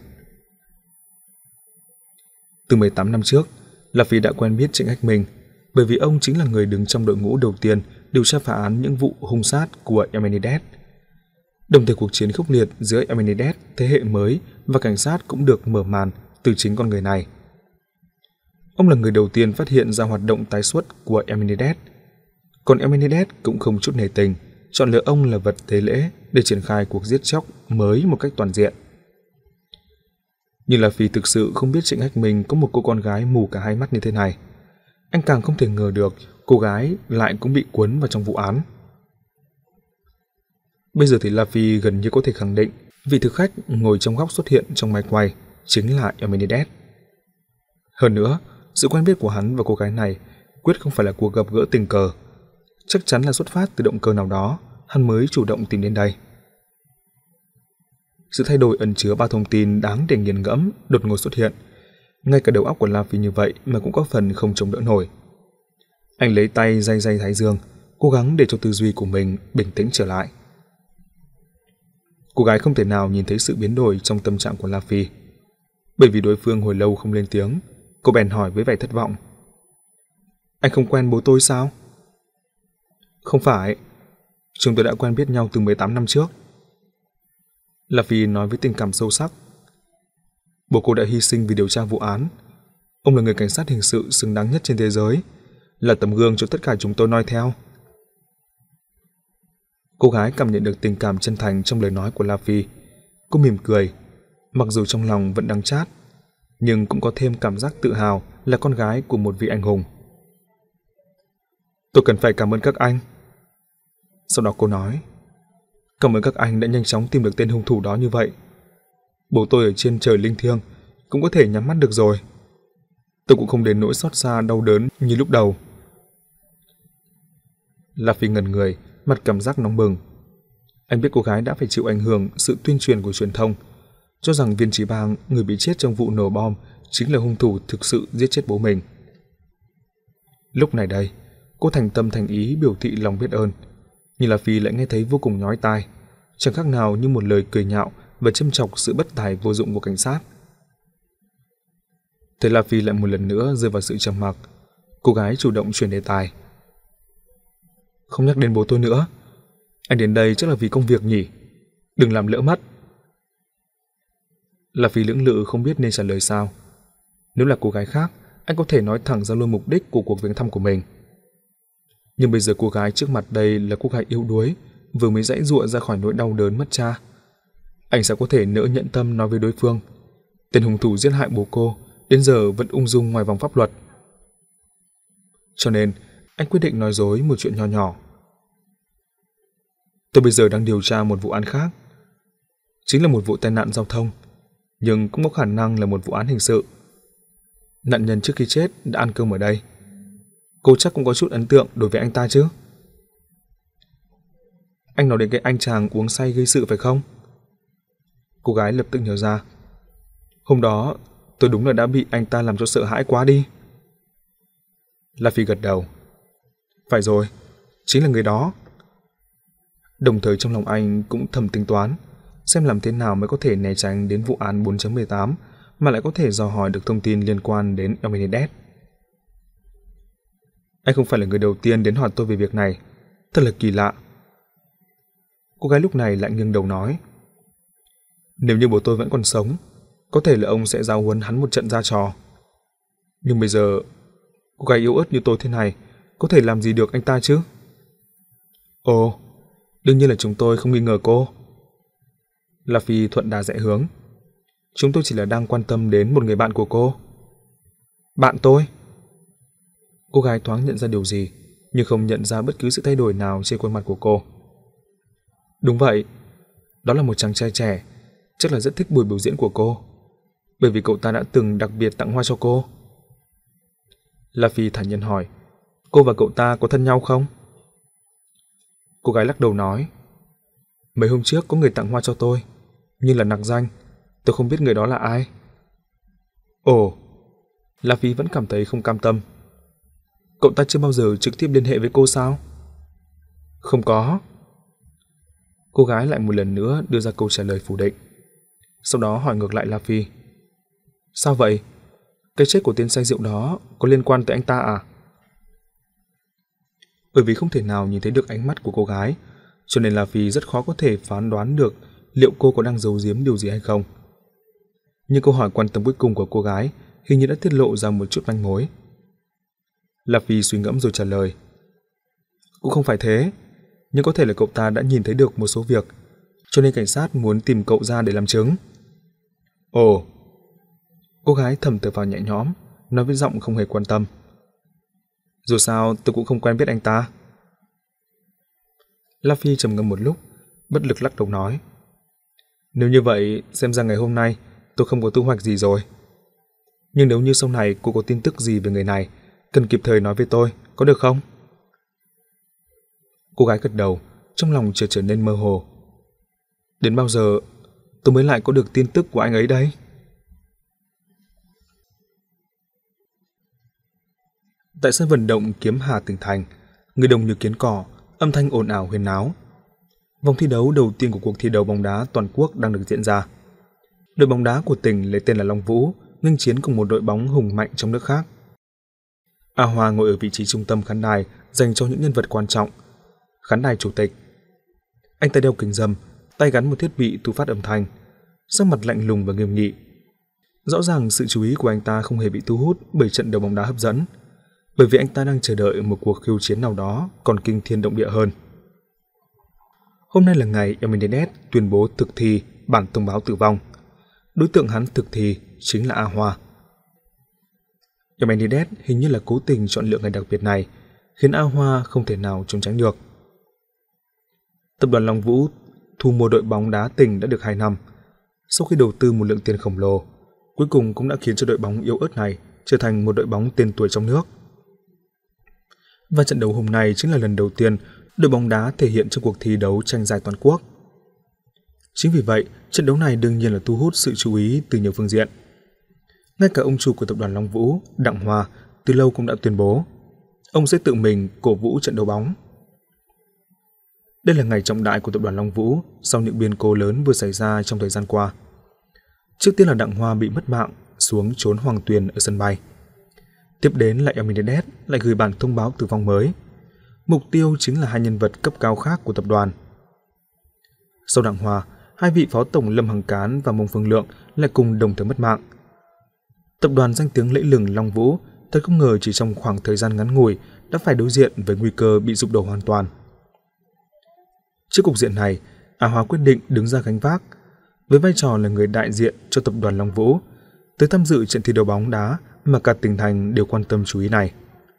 Từ mười tám năm trước, La Phi đã quen biết Trịnh Hách Minh, bởi vì ông chính là người đứng trong đội ngũ đầu tiên điều tra phá án những vụ hung sát của Eminides. Đồng thời cuộc chiến khốc liệt giữa Eminides thế hệ mới và cảnh sát cũng được mở màn từ chính con người này. Ông là người đầu tiên phát hiện ra hoạt động tái xuất của Eminides, còn Eminides cũng không chút nể tình, chọn lựa ông là vật tế lễ để triển khai cuộc giết chóc mới một cách toàn diện. Nhưng La Phi thực sự không biết Trịnh Hách Minh có một cô con gái mù cả hai mắt như thế này. Anh càng không thể ngờ được cô gái lại cũng bị cuốn vào trong vụ án. Bây giờ thì La Phi gần như có thể khẳng định vị thực khách ngồi trong góc xuất hiện trong máy quay chính là Eminides. Hơn nữa, sự quen biết của hắn và cô gái này quyết không phải là cuộc gặp gỡ tình cờ. Chắc chắn là xuất phát từ động cơ nào đó, hắn mới chủ động tìm đến đây. Sự thay đổi ẩn chứa ba thông tin đáng để nghiền ngẫm đột ngột xuất hiện. Ngay cả đầu óc của La Phi như vậy mà cũng có phần không chống đỡ nổi. Anh lấy tay day day thái dương, cố gắng để cho tư duy của mình bình tĩnh trở lại. Cô gái không thể nào nhìn thấy sự biến đổi trong tâm trạng của La Phi. Bởi vì đối phương hồi lâu không lên tiếng, cô bèn hỏi với vẻ thất vọng. Anh không quen bố tôi sao? Không phải, chúng tôi đã quen biết nhau từ mười tám năm trước. La Phi nói với tình cảm sâu sắc. Bố cô đã hy sinh vì điều tra vụ án. Ông là người cảnh sát hình sự xứng đáng nhất trên thế giới, là tấm gương cho tất cả chúng tôi noi theo. Cô gái cảm nhận được tình cảm chân thành trong lời nói của La Phi. Cô mỉm cười, mặc dù trong lòng vẫn đắng chát, nhưng cũng có thêm cảm giác tự hào là con gái của một vị anh hùng. Tôi cần phải cảm ơn các anh. Sau đó cô nói, cảm ơn các anh đã nhanh chóng tìm được tên hung thủ đó như vậy. Bố tôi ở trên trời linh thiêng cũng có thể nhắm mắt được rồi. Tôi cũng không đến nỗi xót xa đau đớn như lúc đầu. La Phi ngẩn người, mặt cảm giác nóng bừng. Anh biết cô gái đã phải chịu ảnh hưởng sự tuyên truyền của truyền thông, cho rằng Viên Chí Bang, người bị chết trong vụ nổ bom, chính là hung thủ thực sự giết chết bố mình. Lúc này đây, cô thành tâm thành ý biểu thị lòng biết ơn, nhưng La Phi lại nghe thấy vô cùng nhói tai, chẳng khác nào như một lời cười nhạo và châm chọc sự bất tài vô dụng của cảnh sát. Thế La Phi lại một lần nữa rơi vào sự trầm mặc. Cô gái chủ động chuyển đề tài. Không nhắc đến bố tôi nữa. Anh đến đây chắc là vì công việc nhỉ? Đừng làm lỡ mất. La Phi lưỡng lự không biết nên trả lời sao. Nếu là cô gái khác, anh có thể nói thẳng ra luôn mục đích của cuộc viếng thăm của mình. Nhưng bây giờ cô gái trước mặt đây là cô gái yếu đuối, vừa mới giãy giụa ra khỏi nỗi đau đớn mất cha. Anh sao có thể nỡ nhận tâm nói với đối phương, tên hung thủ giết hại bố cô đến giờ vẫn ung dung ngoài vòng pháp luật. Cho nên anh quyết định nói dối một chuyện nho nhỏ. Tôi bây giờ đang điều tra một vụ án khác, chính là một vụ tai nạn giao thông, nhưng cũng có khả năng là một vụ án hình sự. Nạn nhân trước khi chết đã ăn cơm ở đây. Cô chắc cũng có chút ấn tượng đối với anh ta chứ? Anh nói đến cái anh chàng uống say gây sự phải không? Cô gái lập tức nhớ ra. Hôm đó tôi đúng là đã bị anh ta làm cho sợ hãi quá đi. La Phi gật đầu. Phải rồi, chính là người đó. Đồng thời trong lòng anh cũng thầm tính toán xem làm thế nào mới có thể né tránh đến vụ án bốn chấm mười tám mà lại có thể dò hỏi được thông tin liên quan đến Amenedet. Anh không phải là người đầu tiên đến hỏi tôi về việc này, thật là kỳ lạ. Cô gái lúc này lại nghiêng đầu nói. Nếu như bố tôi vẫn còn sống, có thể là ông sẽ giáo huấn hắn một trận ra trò. Nhưng bây giờ, cô gái yếu ớt như tôi thế này, có thể làm gì được anh ta chứ? Ồ, đương nhiên là chúng tôi không nghi ngờ cô. La Phi thuận đà rẽ hướng. Chúng tôi chỉ là đang quan tâm đến một người bạn của cô. Bạn tôi? Cô gái thoáng nhận ra điều gì, nhưng không nhận ra bất cứ sự thay đổi nào trên khuôn mặt của cô. Đúng vậy, đó là một chàng trai trẻ, chắc là rất thích buổi biểu diễn của cô, bởi vì cậu ta đã từng đặc biệt tặng hoa cho cô. La Phi thản nhiên hỏi, cô và cậu ta có thân nhau không? Cô gái lắc đầu nói, mấy hôm trước có người tặng hoa cho tôi, nhưng là nặc danh, tôi không biết người đó là ai. Ồ, La Phi vẫn cảm thấy không cam tâm. Cậu ta chưa bao giờ trực tiếp liên hệ với cô sao? Không có. Cô gái lại một lần nữa đưa ra câu trả lời phủ định. Sau đó hỏi ngược lại La Phi. Sao vậy? Cái chết của tên say rượu đó có liên quan tới anh ta à? Bởi vì không thể nào nhìn thấy được ánh mắt của cô gái, cho nên La Phi rất khó có thể phán đoán được liệu cô có đang giấu giếm điều gì hay không. Nhưng câu hỏi quan tâm cuối cùng của cô gái hình như đã tiết lộ ra một chút manh mối. La Phi suy ngẫm rồi trả lời. Cũng không phải thế, nhưng có thể là cậu ta đã nhìn thấy được một số việc, cho nên cảnh sát muốn tìm cậu ra để làm chứng. Ồ. Cô gái thầm thở vào nhẹ nhõm, nói với giọng không hề quan tâm. Dù sao tôi cũng không quen biết anh ta. La Phi trầm ngâm một lúc, bất lực lắc đầu nói. Nếu như vậy, xem ra ngày hôm nay tôi không có thu hoạch gì rồi. Nhưng nếu như sau này cô có tin tức gì về người này, cần kịp thời nói với tôi, có được không? Cô gái gật đầu, trong lòng chợt trở nên mơ hồ. Đến bao giờ tôi mới lại có được tin tức của anh ấy đây? Tại sân vận động Kiếm Hà tỉnh thành, người đông như kiến cỏ, âm thanh ồn ào huyên náo. Vòng thi đấu đầu tiên của cuộc thi đấu bóng đá toàn quốc đang được diễn ra. Đội bóng đá của tỉnh lấy tên là Long Vũ, nghênh chiến cùng một đội bóng hùng mạnh trong nước khác. A Hoa ngồi ở vị trí trung tâm khán đài dành cho những nhân vật quan trọng. Khán đài chủ tịch. Anh ta đeo kính râm, tay gắn một thiết bị thu phát âm thanh, sắc mặt lạnh lùng và nghiêm nghị. Rõ ràng sự chú ý của anh ta không hề bị thu hút bởi trận đấu bóng đá hấp dẫn, bởi vì anh ta đang chờ đợi một cuộc khiêu chiến nào đó còn kinh thiên động địa hơn. Hôm nay là ngày Amenedet tuyên bố thực thi bản thông báo tử vong. Đối tượng hắn thực thi chính là A Hoa. Amenedet hình như là cố tình chọn lựa ngày đặc biệt này, khiến A Hoa không thể nào trốn tránh được. Tập đoàn Long Vũ thu mua đội bóng đá tỉnh đã được hai năm. Sau khi đầu tư một lượng tiền khổng lồ, cuối cùng cũng đã khiến cho đội bóng yếu ớt này trở thành một đội bóng tên tuổi trong nước. Và trận đấu hôm nay chính là lần đầu tiên đội bóng đá thể hiện trong cuộc thi đấu tranh giải toàn quốc. Chính vì vậy, trận đấu này đương nhiên là thu hút sự chú ý từ nhiều phương diện. Ngay cả ông chủ của tập đoàn Long Vũ, Đặng Hoa, từ lâu cũng đã tuyên bố ông sẽ tự mình cổ vũ trận đấu bóng. Đây là ngày trọng đại của tập đoàn Long Vũ sau những biến cố lớn vừa xảy ra trong thời gian qua. Trước tiên là Đặng Hoa bị mất mạng xuống trốn Hoàng Tuyền ở sân bay. Tiếp đến lại Amenedet lại gửi bản thông báo tử vong mới. Mục tiêu chính là hai nhân vật cấp cao khác của tập đoàn. Sau Đặng Hoa, hai vị phó tổng Lâm Hằng Cán và Mông Phương Lượng lại cùng đồng thời mất mạng. Tập đoàn danh tiếng lẫy lừng Long Vũ thật không ngờ chỉ trong khoảng thời gian ngắn ngủi đã phải đối diện với nguy cơ bị sụp đổ hoàn toàn. Trước cục diện này, A Hoa quyết định đứng ra gánh vác, với vai trò là người đại diện cho tập đoàn Long Vũ, tới tham dự trận thi đấu bóng đá mà cả tỉnh thành đều quan tâm chú ý này.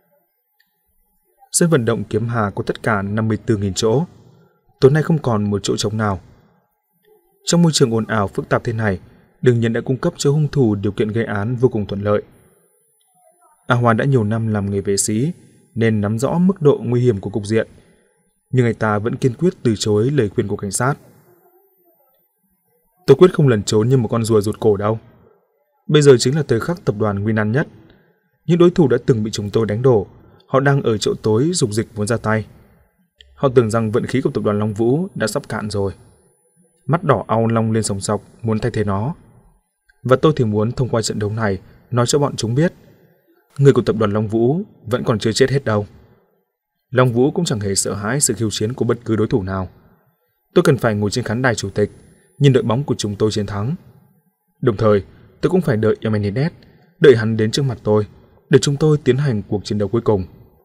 Sân vận động Kiếm Hà có tất cả năm mươi tư nghìn chỗ, tối nay không còn một chỗ trống nào. Trong môi trường ồn ào phức tạp thế này, đương nhiên đã cung cấp cho hung thủ điều kiện gây án vô cùng thuận lợi. A Hoa đã nhiều năm làm nghề vệ sĩ, nên nắm rõ mức độ nguy hiểm của cục diện, nhưng anh ta vẫn kiên quyết từ chối lời khuyên của cảnh sát. Tôi quyết không lẩn trốn như một con rùa rụt cổ đâu. Bây giờ chính là thời khắc tập đoàn nguy nan nhất. Những đối thủ đã từng bị chúng tôi đánh đổ, họ đang ở chỗ tối dục dịch muốn ra tay. Họ tưởng rằng vận khí của tập đoàn Long Vũ đã sắp cạn rồi. Mắt đỏ au long lên sòng sọc muốn thay thế nó. Và tôi thì muốn thông qua trận đấu này nói cho bọn chúng biết người của tập đoàn Long Vũ vẫn còn chưa chết hết đâu. Long Vũ cũng chẳng hề sợ hãi sự khiêu chiến của bất cứ đối thủ nào. Tôi cần phải ngồi trên khán đài chủ tịch, nhìn đội bóng của chúng tôi chiến thắng. Đồng thời, tôi cũng phải đợi Eminides, đợi hắn đến trước mặt tôi, để chúng tôi tiến hành cuộc chiến đấu cuối cùng.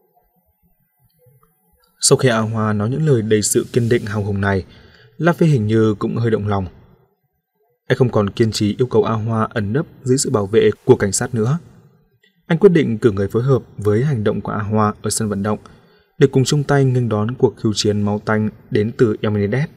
Sau khi A Hoa nói những lời đầy sự kiên định hào hùng này, La Phê hình như cũng hơi động lòng. Anh không còn kiên trì yêu cầu A Hoa ẩn nấp dưới sự bảo vệ của cảnh sát nữa. Anh quyết định cử người phối hợp với hành động của A Hoa ở sân vận động để cùng chung tay nghênh đón cuộc khiêu chiến máu tanh đến từ Eminides.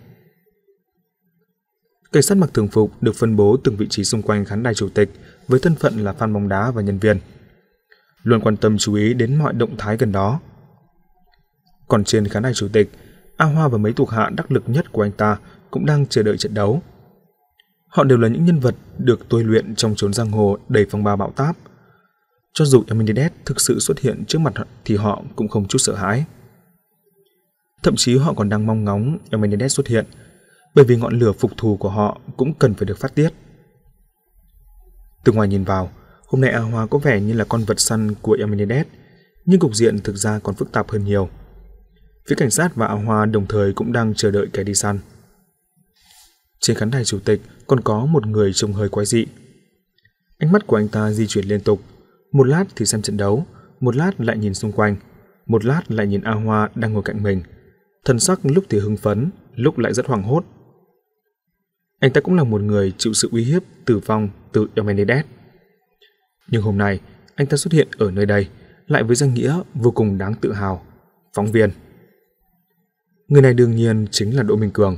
Cảnh sát mặc thường phục được phân bố từng vị trí xung quanh khán đài chủ tịch với thân phận là fan bóng đá và nhân viên, luôn quan tâm chú ý đến mọi động thái gần đó. Còn trên khán đài chủ tịch, A Hoa và mấy thuộc hạ đắc lực nhất của anh ta cũng đang chờ đợi trận đấu. Họ đều là những nhân vật được tôi luyện trong chốn giang hồ đầy phong ba bão táp. Cho dù Eminides thực sự xuất hiện trước mặt thì họ cũng không chút sợ hãi. Thậm chí họ còn đang mong ngóng Eminides xuất hiện, bởi vì ngọn lửa phục thù của họ cũng cần phải được phát tiết. Từ ngoài nhìn vào, hôm nay A Hoa có vẻ như là con vật săn của Eminides, nhưng cục diện thực ra còn phức tạp hơn nhiều. Phía cảnh sát và A Hoa đồng thời cũng đang chờ đợi kẻ đi săn. Trên khán đài chủ tịch còn có một người trông hơi quái dị. Ánh mắt của anh ta di chuyển liên tục, một lát thì xem trận đấu, một lát lại nhìn xung quanh, một lát lại nhìn A Hoa đang ngồi cạnh mình. Thần sắc lúc thì hưng phấn, lúc lại rất hoảng hốt. Anh ta cũng là một người chịu sự uy hiếp tử vong từ Eminides. Nhưng hôm nay, anh ta xuất hiện ở nơi đây, lại với danh nghĩa vô cùng đáng tự hào, phóng viên. Người này đương nhiên chính là Đỗ Minh Cường.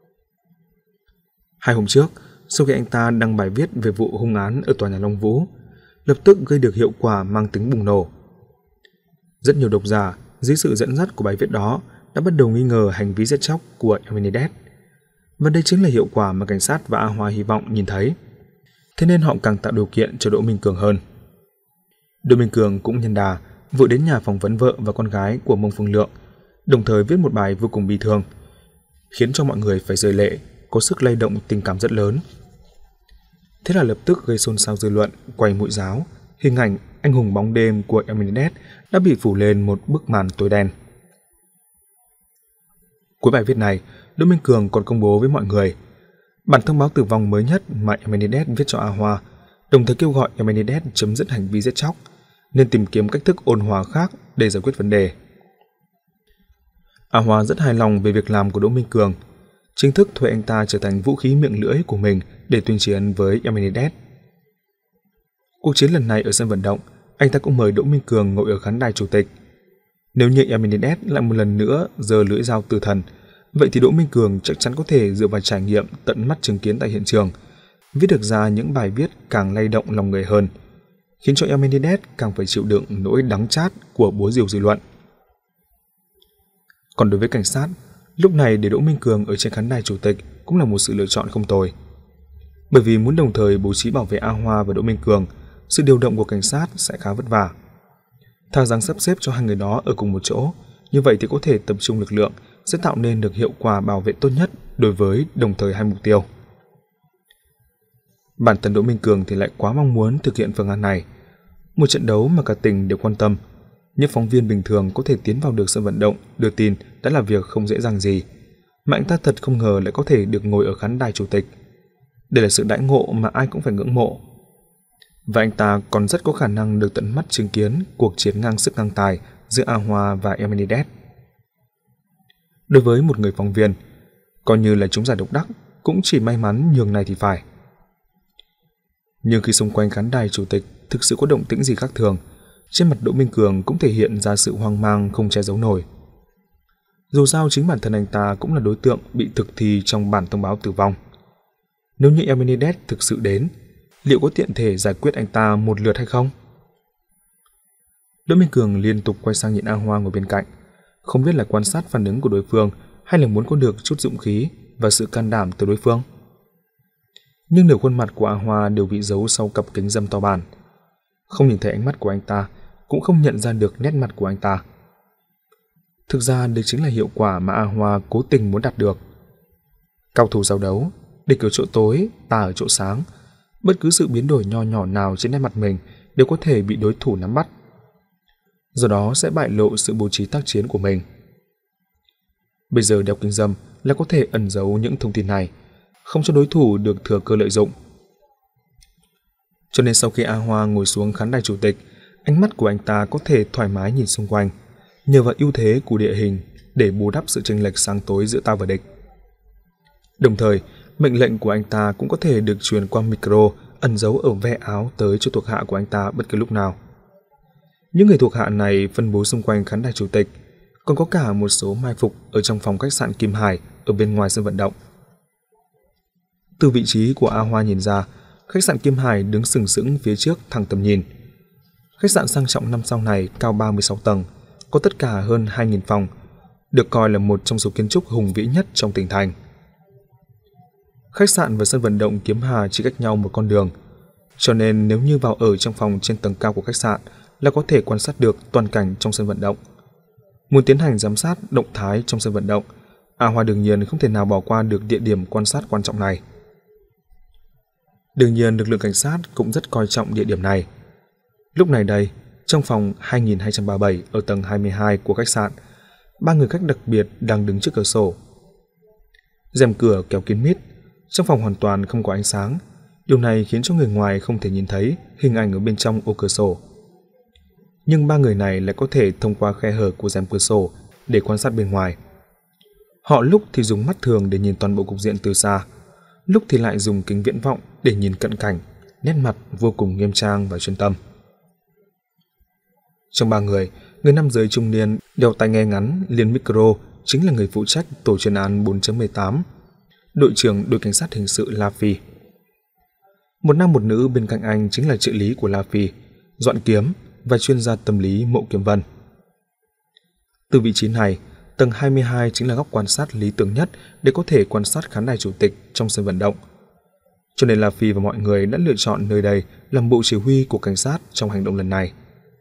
Hai hôm trước, sau khi anh ta đăng bài viết về vụ hung án ở tòa nhà Long Vũ, lập tức gây được hiệu quả mang tính bùng nổ. Rất nhiều độc giả dưới sự dẫn dắt của bài viết đó đã bắt đầu nghi ngờ hành vi giết chóc của Eminides. Và đây chính là hiệu quả mà cảnh sát và A Hoa hy vọng nhìn thấy. Thế nên họ càng tạo điều kiện cho Đỗ Minh Cường hơn. Đỗ Minh Cường cũng nhân đà vội đến nhà phỏng vấn vợ và con gái của Mông Phương Lượng, đồng thời viết một bài vô cùng bi thương, khiến cho mọi người phải rơi lệ, có sức lay động tình cảm rất lớn. Thế là lập tức gây xôn xao dư luận, quay mũi giáo, hình ảnh anh hùng bóng đêm của Eminides đã bị phủ lên một bức màn tối đen. Cuối bài viết này, Đỗ Minh Cường còn công bố với mọi người bản thông báo tử vong mới nhất mà Eminides viết cho A Hoa, đồng thời kêu gọi Eminides chấm dứt hành vi giết chóc, nên tìm kiếm cách thức ôn hòa khác để giải quyết vấn đề. A Hoa rất hài lòng về việc làm của Đỗ Minh Cường, chính thức thuê anh ta trở thành vũ khí miệng lưỡi của mình để tuyên chiến với Eminides. Cuộc chiến lần này ở sân vận động, anh ta cũng mời Đỗ Minh Cường ngồi ở khán đài chủ tịch. Nếu như Eminides lại một lần nữa giơ lưỡi dao tử thần, vậy thì Đỗ Minh Cường chắc chắn có thể dựa vào trải nghiệm tận mắt chứng kiến tại hiện trường, viết được ra những bài viết càng lay động lòng người hơn, khiến cho Eminides càng phải chịu đựng nỗi đắng chát của búa rìu dư luận. Còn đối với cảnh sát, lúc này để Đỗ Minh Cường ở trên khán đài chủ tịch cũng là một sự lựa chọn không tồi. Bởi vì muốn đồng thời bố trí bảo vệ A Hoa và Đỗ Minh Cường, sự điều động của cảnh sát sẽ khá vất vả. Thà rằng sắp xếp cho hai người đó ở cùng một chỗ, như vậy thì có thể tập trung lực lượng, sẽ tạo nên được hiệu quả bảo vệ tốt nhất đối với đồng thời hai mục tiêu. Bản thân Đỗ Minh Cường thì lại quá mong muốn thực hiện phương án này. Một trận đấu mà cả tỉnh đều quan tâm, những phóng viên bình thường có thể tiến vào được sân vận động đưa tin đã là việc không dễ dàng gì, mà anh ta thật không ngờ lại có thể được ngồi ở khán đài chủ tịch. Đây là sự đãi ngộ mà ai cũng phải ngưỡng mộ. Và anh ta còn rất có khả năng được tận mắt chứng kiến cuộc chiến ngang sức ngang tài giữa A Hoa và Eminides. Đối với một người phóng viên, coi như là chúng giải độc đắc, cũng chỉ may mắn nhường này thì phải. Nhưng khi xung quanh khán đài chủ tịch thực sự có động tĩnh gì khác thường, trên mặt Đỗ Minh Cường cũng thể hiện ra sự hoang mang không che giấu nổi. Dù sao chính bản thân anh ta cũng là đối tượng bị thực thi trong bản thông báo tử vong. Nếu như Eminides thực sự đến, liệu có tiện thể giải quyết anh ta một lượt hay không? Đỗ Minh Cường liên tục quay sang nhìn A Hoa ngồi bên cạnh, không biết là quan sát phản ứng của đối phương hay là muốn có được chút dũng khí và sự can đảm từ đối phương. Nhưng nửa khuôn mặt của A Hoa đều bị giấu sau cặp kính râm to bản, không nhìn thấy ánh mắt của anh ta, cũng không nhận ra được nét mặt của anh ta. Thực ra đây chính là hiệu quả mà A Hoa cố tình muốn đạt được. Cao thủ giao đấu, địch ở chỗ tối, ta ở chỗ sáng, bất cứ sự biến đổi nho nhỏ nào trên nét mặt mình đều có thể bị đối thủ nắm bắt, do đó sẽ bại lộ sự bố trí tác chiến của mình. Bây giờ đeo kính râm là có thể ẩn giấu những thông tin này, không cho đối thủ được thừa cơ lợi dụng. Cho nên sau khi A Hoa ngồi xuống khán đài chủ tịch, ánh mắt của anh ta có thể thoải mái nhìn xung quanh, nhờ vào ưu thế của địa hình để bù đắp sự chênh lệch sáng tối giữa ta và địch. Đồng thời, mệnh lệnh của anh ta cũng có thể được truyền qua micro ẩn giấu ở ve áo tới cho thuộc hạ của anh ta bất cứ lúc nào. Những người thuộc hạ này phân bố xung quanh khán đài chủ tịch, còn có cả một số mai phục ở trong phòng khách sạn Kim Hải ở bên ngoài sân vận động. Từ vị trí của A Hoa nhìn ra, khách sạn Kim Hải đứng sừng sững phía trước thẳng tầm nhìn. Khách sạn sang trọng năm sao này cao ba mươi sáu tầng, có tất cả hơn hai nghìn phòng, được coi là một trong số kiến trúc hùng vĩ nhất trong tỉnh thành. Khách sạn và sân vận động Kiếm Hà chỉ cách nhau một con đường, cho nên nếu như vào ở trong phòng trên tầng cao của khách sạn là có thể quan sát được toàn cảnh trong sân vận động. Muốn tiến hành giám sát động thái trong sân vận động, A Hoa đương nhiên không thể nào bỏ qua được địa điểm quan sát quan trọng này. Đương nhiên lực lượng cảnh sát cũng rất coi trọng địa điểm này. Lúc này đây, trong phòng hai nghìn hai trăm ba mươi bảy ở tầng hai mươi hai của khách sạn, ba người khách đặc biệt đang đứng trước cửa sổ. Rèm cửa kéo kín mít, trong phòng hoàn toàn không có ánh sáng. Điều này khiến cho người ngoài không thể nhìn thấy hình ảnh ở bên trong ô cửa sổ. Nhưng ba người này lại có thể thông qua khe hở của rèm cửa sổ để quan sát bên ngoài. Họ lúc thì dùng mắt thường để nhìn toàn bộ cục diện từ xa, lúc thì lại dùng kính viễn vọng để nhìn cận cảnh, nét mặt vô cùng nghiêm trang và chuyên tâm. Trong ba người, người nam giới trung niên đeo tai nghe ngắn liền micro chính là người phụ trách tổ chuyên án bốn chấm mười tám, đội trưởng đội cảnh sát hình sự La Phi. Một nam một nữ bên cạnh anh chính là trợ lý của La Phi, Doãn Kiếm và chuyên gia tâm lý Mộ Kiếm Vân. Từ vị trí này, tầng hai mươi hai chính là góc quan sát lý tưởng nhất để có thể quan sát khán đài chủ tịch trong sân vận động. Cho nên La Phi và mọi người đã lựa chọn nơi đây làm bộ chỉ huy của cảnh sát trong hành động lần này.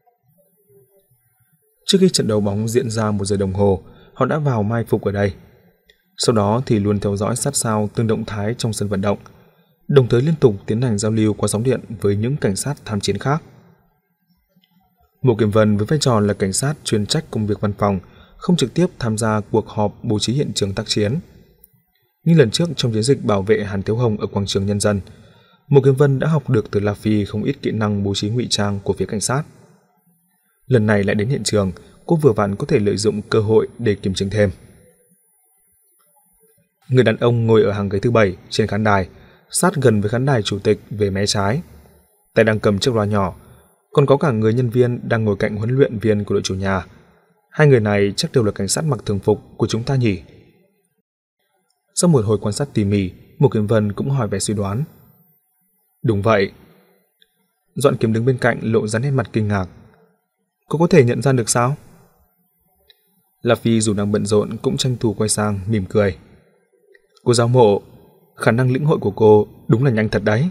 Trước khi trận đấu bóng diễn ra một giờ đồng hồ, họ đã vào mai phục ở đây. Sau đó thì luôn theo dõi sát sao từng động thái trong sân vận động, đồng thời liên tục tiến hành giao lưu qua sóng điện với những cảnh sát tham chiến khác. Mộ Kiếm Vân với vai trò là cảnh sát chuyên trách công việc văn phòng, không trực tiếp tham gia cuộc họp bố trí hiện trường tác chiến. Nhưng lần trước trong chiến dịch bảo vệ Hàn Thiếu Hồng ở quảng trường Nhân dân, Mộ Kiếm Vân đã học được từ La Phi không ít kỹ năng bố trí ngụy trang của phía cảnh sát. Lần này lại đến hiện trường, cô vừa vặn có thể lợi dụng cơ hội để kiểm chứng thêm. Người đàn ông ngồi ở hàng ghế thứ bảy trên khán đài, sát gần với khán đài chủ tịch về mé trái, tay đang cầm chiếc loa nhỏ, còn có cả người nhân viên đang ngồi cạnh huấn luyện viên của đội chủ nhà. Hai người này chắc đều là cảnh sát mặc thường phục của chúng ta nhỉ? Sau một hồi quan sát tỉ mỉ, Mộ Kiếm Vân cũng hỏi vẻ suy đoán. Đúng vậy. Doãn Kiếm đứng bên cạnh lộ ra nét mặt kinh ngạc. Cô có thể nhận ra được sao? La Phi dù đang bận rộn cũng tranh thủ quay sang mỉm cười. Cô giáo Mộ, khả năng lĩnh hội của cô đúng là nhanh thật đấy.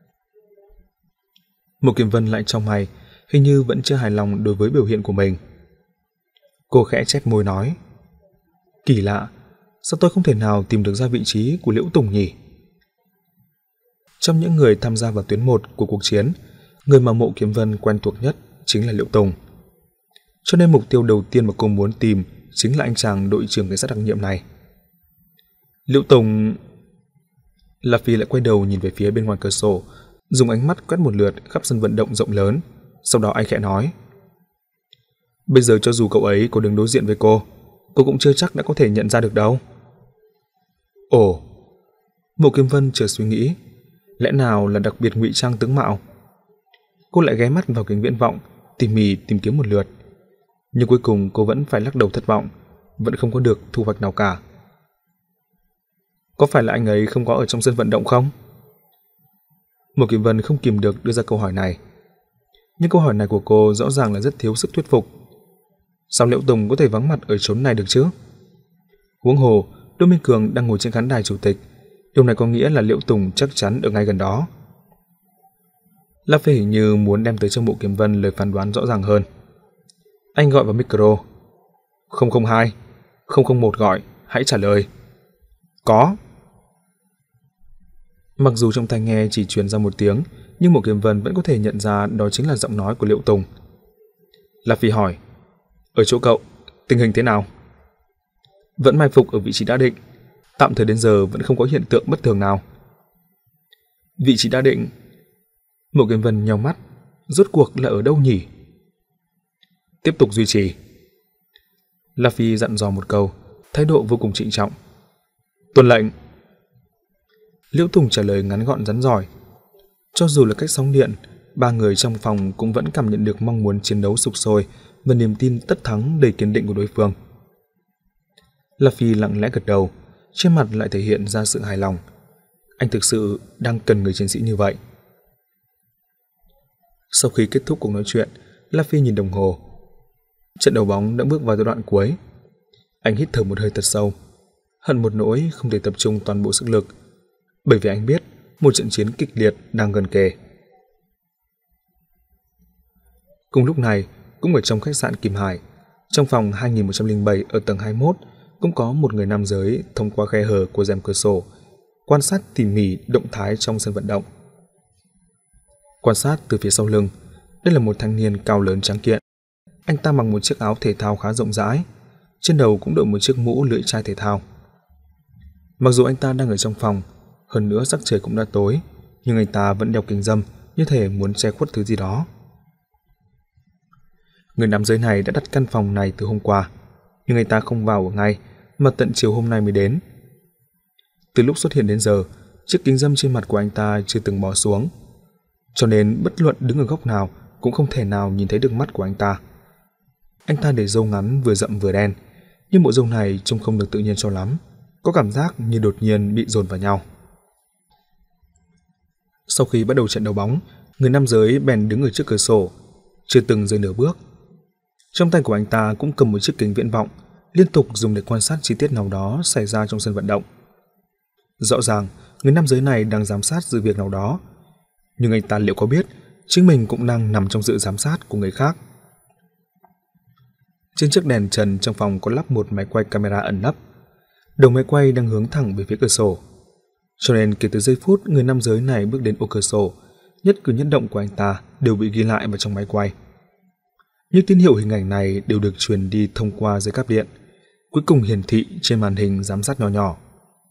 Mộ Kiếm Vân lại trong mày, hình như vẫn chưa hài lòng đối với biểu hiện của mình. Cô khẽ chép môi nói, kỳ lạ, sao tôi không thể nào tìm được ra vị trí của Liễu Tùng nhỉ? Trong những người tham gia vào tuyến một của cuộc chiến, người mà Mộ Kiếm Vân quen thuộc nhất chính là Liễu Tùng. Cho nên mục tiêu đầu tiên mà cô muốn tìm chính là anh chàng đội trưởng cảnh sát đặc nhiệm này. Liễu Tùng... La Phi lại quay đầu nhìn về phía bên ngoài cửa sổ, dùng ánh mắt quét một lượt khắp sân vận động rộng lớn, sau đó anh khẽ nói, bây giờ cho dù cậu ấy có đứng đối diện với cô, cô cũng chưa chắc đã có thể nhận ra được đâu. Ồ, Mộ Kiếm Vân chợt suy nghĩ, lẽ nào là đặc biệt ngụy trang tướng mạo? Cô lại ghé mắt vào kính viễn vọng, tỉ mỉ tìm kiếm một lượt, nhưng cuối cùng cô vẫn phải lắc đầu thất vọng, vẫn không có được thu hoạch nào cả. Có phải là anh ấy không có ở trong sân vận động không? Mộ Kiếm Vân không kìm được đưa ra câu hỏi này. Nhưng câu hỏi này của cô rõ ràng là rất thiếu sức thuyết phục. Sao Liễu Tùng có thể vắng mặt ở chốn này được chứ? Huống hồ, Đỗ Minh Cường đang ngồi trên khán đài chủ tịch. Điều này có nghĩa là Liễu Tùng chắc chắn ở ngay gần đó. La Phi hình như muốn đem tới cho Mộ Kiếm Vân lời phán đoán rõ ràng hơn. Anh gọi vào micro. không không hai, không không một gọi, hãy trả lời. Có. Mặc dù trong tai nghe chỉ truyền ra một tiếng, nhưng Mộ Kiếm Vân vẫn có thể nhận ra đó chính là giọng nói của Liễu Tùng. La Phi hỏi, ở chỗ cậu, tình hình thế nào? Vẫn mai phục ở vị trí đã định. Tạm thời đến giờ vẫn không có hiện tượng bất thường nào. Vị trí đã định? Mộ Kiếm Vân nheo mắt, rốt cuộc là ở đâu nhỉ? Tiếp tục duy trì. La Phi dặn dò một câu, thái độ vô cùng trịnh trọng. Tuân lệnh. Liễu Tùng trả lời ngắn gọn rắn rỏi. Cho dù là cách sóng điện, ba người trong phòng cũng vẫn cảm nhận được mong muốn chiến đấu sục sôi và niềm tin tất thắng đầy kiên định của đối phương. La Phi lặng lẽ gật đầu, trên mặt lại thể hiện ra sự hài lòng. Anh thực sự đang cần người chiến sĩ như vậy. Sau khi kết thúc cuộc nói chuyện, La Phi nhìn đồng hồ. Trận đấu bóng đã bước vào giai đoạn cuối. Anh hít thở một hơi thật sâu, hận một nỗi không thể tập trung toàn bộ sức lực, bởi vì anh biết một trận chiến kịch liệt đang gần kề. Cùng lúc này, cũng ở trong khách sạn Kim Hải, trong phòng hai nghìn một trăm lẻ bảy ở tầng hai mươi mốt, cũng có một người nam giới thông qua khe hở của rèm cửa sổ quan sát tỉ mỉ động thái trong sân vận động. Quan sát từ phía sau lưng, đây là một thanh niên cao lớn trắng kiện. Anh ta mặc một chiếc áo thể thao khá rộng rãi, trên đầu cũng đội một chiếc mũ lưỡi chai thể thao. Mặc dù anh ta đang ở trong phòng, hơn nữa sắc trời cũng đã tối, nhưng anh ta vẫn đeo kính râm, như thể muốn che khuất thứ gì đó. Người nam giới này đã đặt căn phòng này từ hôm qua, nhưng anh ta không vào ở ngay, mà tận chiều hôm nay mới đến. Từ lúc xuất hiện đến giờ, chiếc kính râm trên mặt của anh ta chưa từng bỏ xuống, cho nên bất luận đứng ở góc nào cũng không thể nào nhìn thấy được mắt của anh ta. Anh ta để râu ngắn vừa rậm vừa đen, nhưng bộ râu này trông không được tự nhiên cho lắm, có cảm giác như đột nhiên bị dồn vào nhau. Sau khi bắt đầu trận đấu bóng, người nam giới bèn đứng ở trước cửa sổ, chưa từng rời nửa bước. Trong tay của anh ta cũng cầm một chiếc kính viễn vọng, liên tục dùng để quan sát chi tiết nào đó xảy ra trong sân vận động. Rõ ràng, người nam giới này đang giám sát sự việc nào đó, nhưng anh ta liệu có biết chính mình cũng đang nằm trong sự giám sát của người khác? Trên chiếc đèn trần trong phòng có lắp một máy quay camera ẩn nấp. Đầu máy quay đang hướng thẳng về phía cửa sổ, cho nên kể từ giây phút người nam giới này bước đến ô cửa sổ, nhất cử nhất động của anh ta đều bị ghi lại vào trong máy quay. Những tín hiệu hình ảnh này đều được truyền đi thông qua dây cáp điện, cuối cùng hiển thị trên màn hình giám sát nhỏ nhỏ.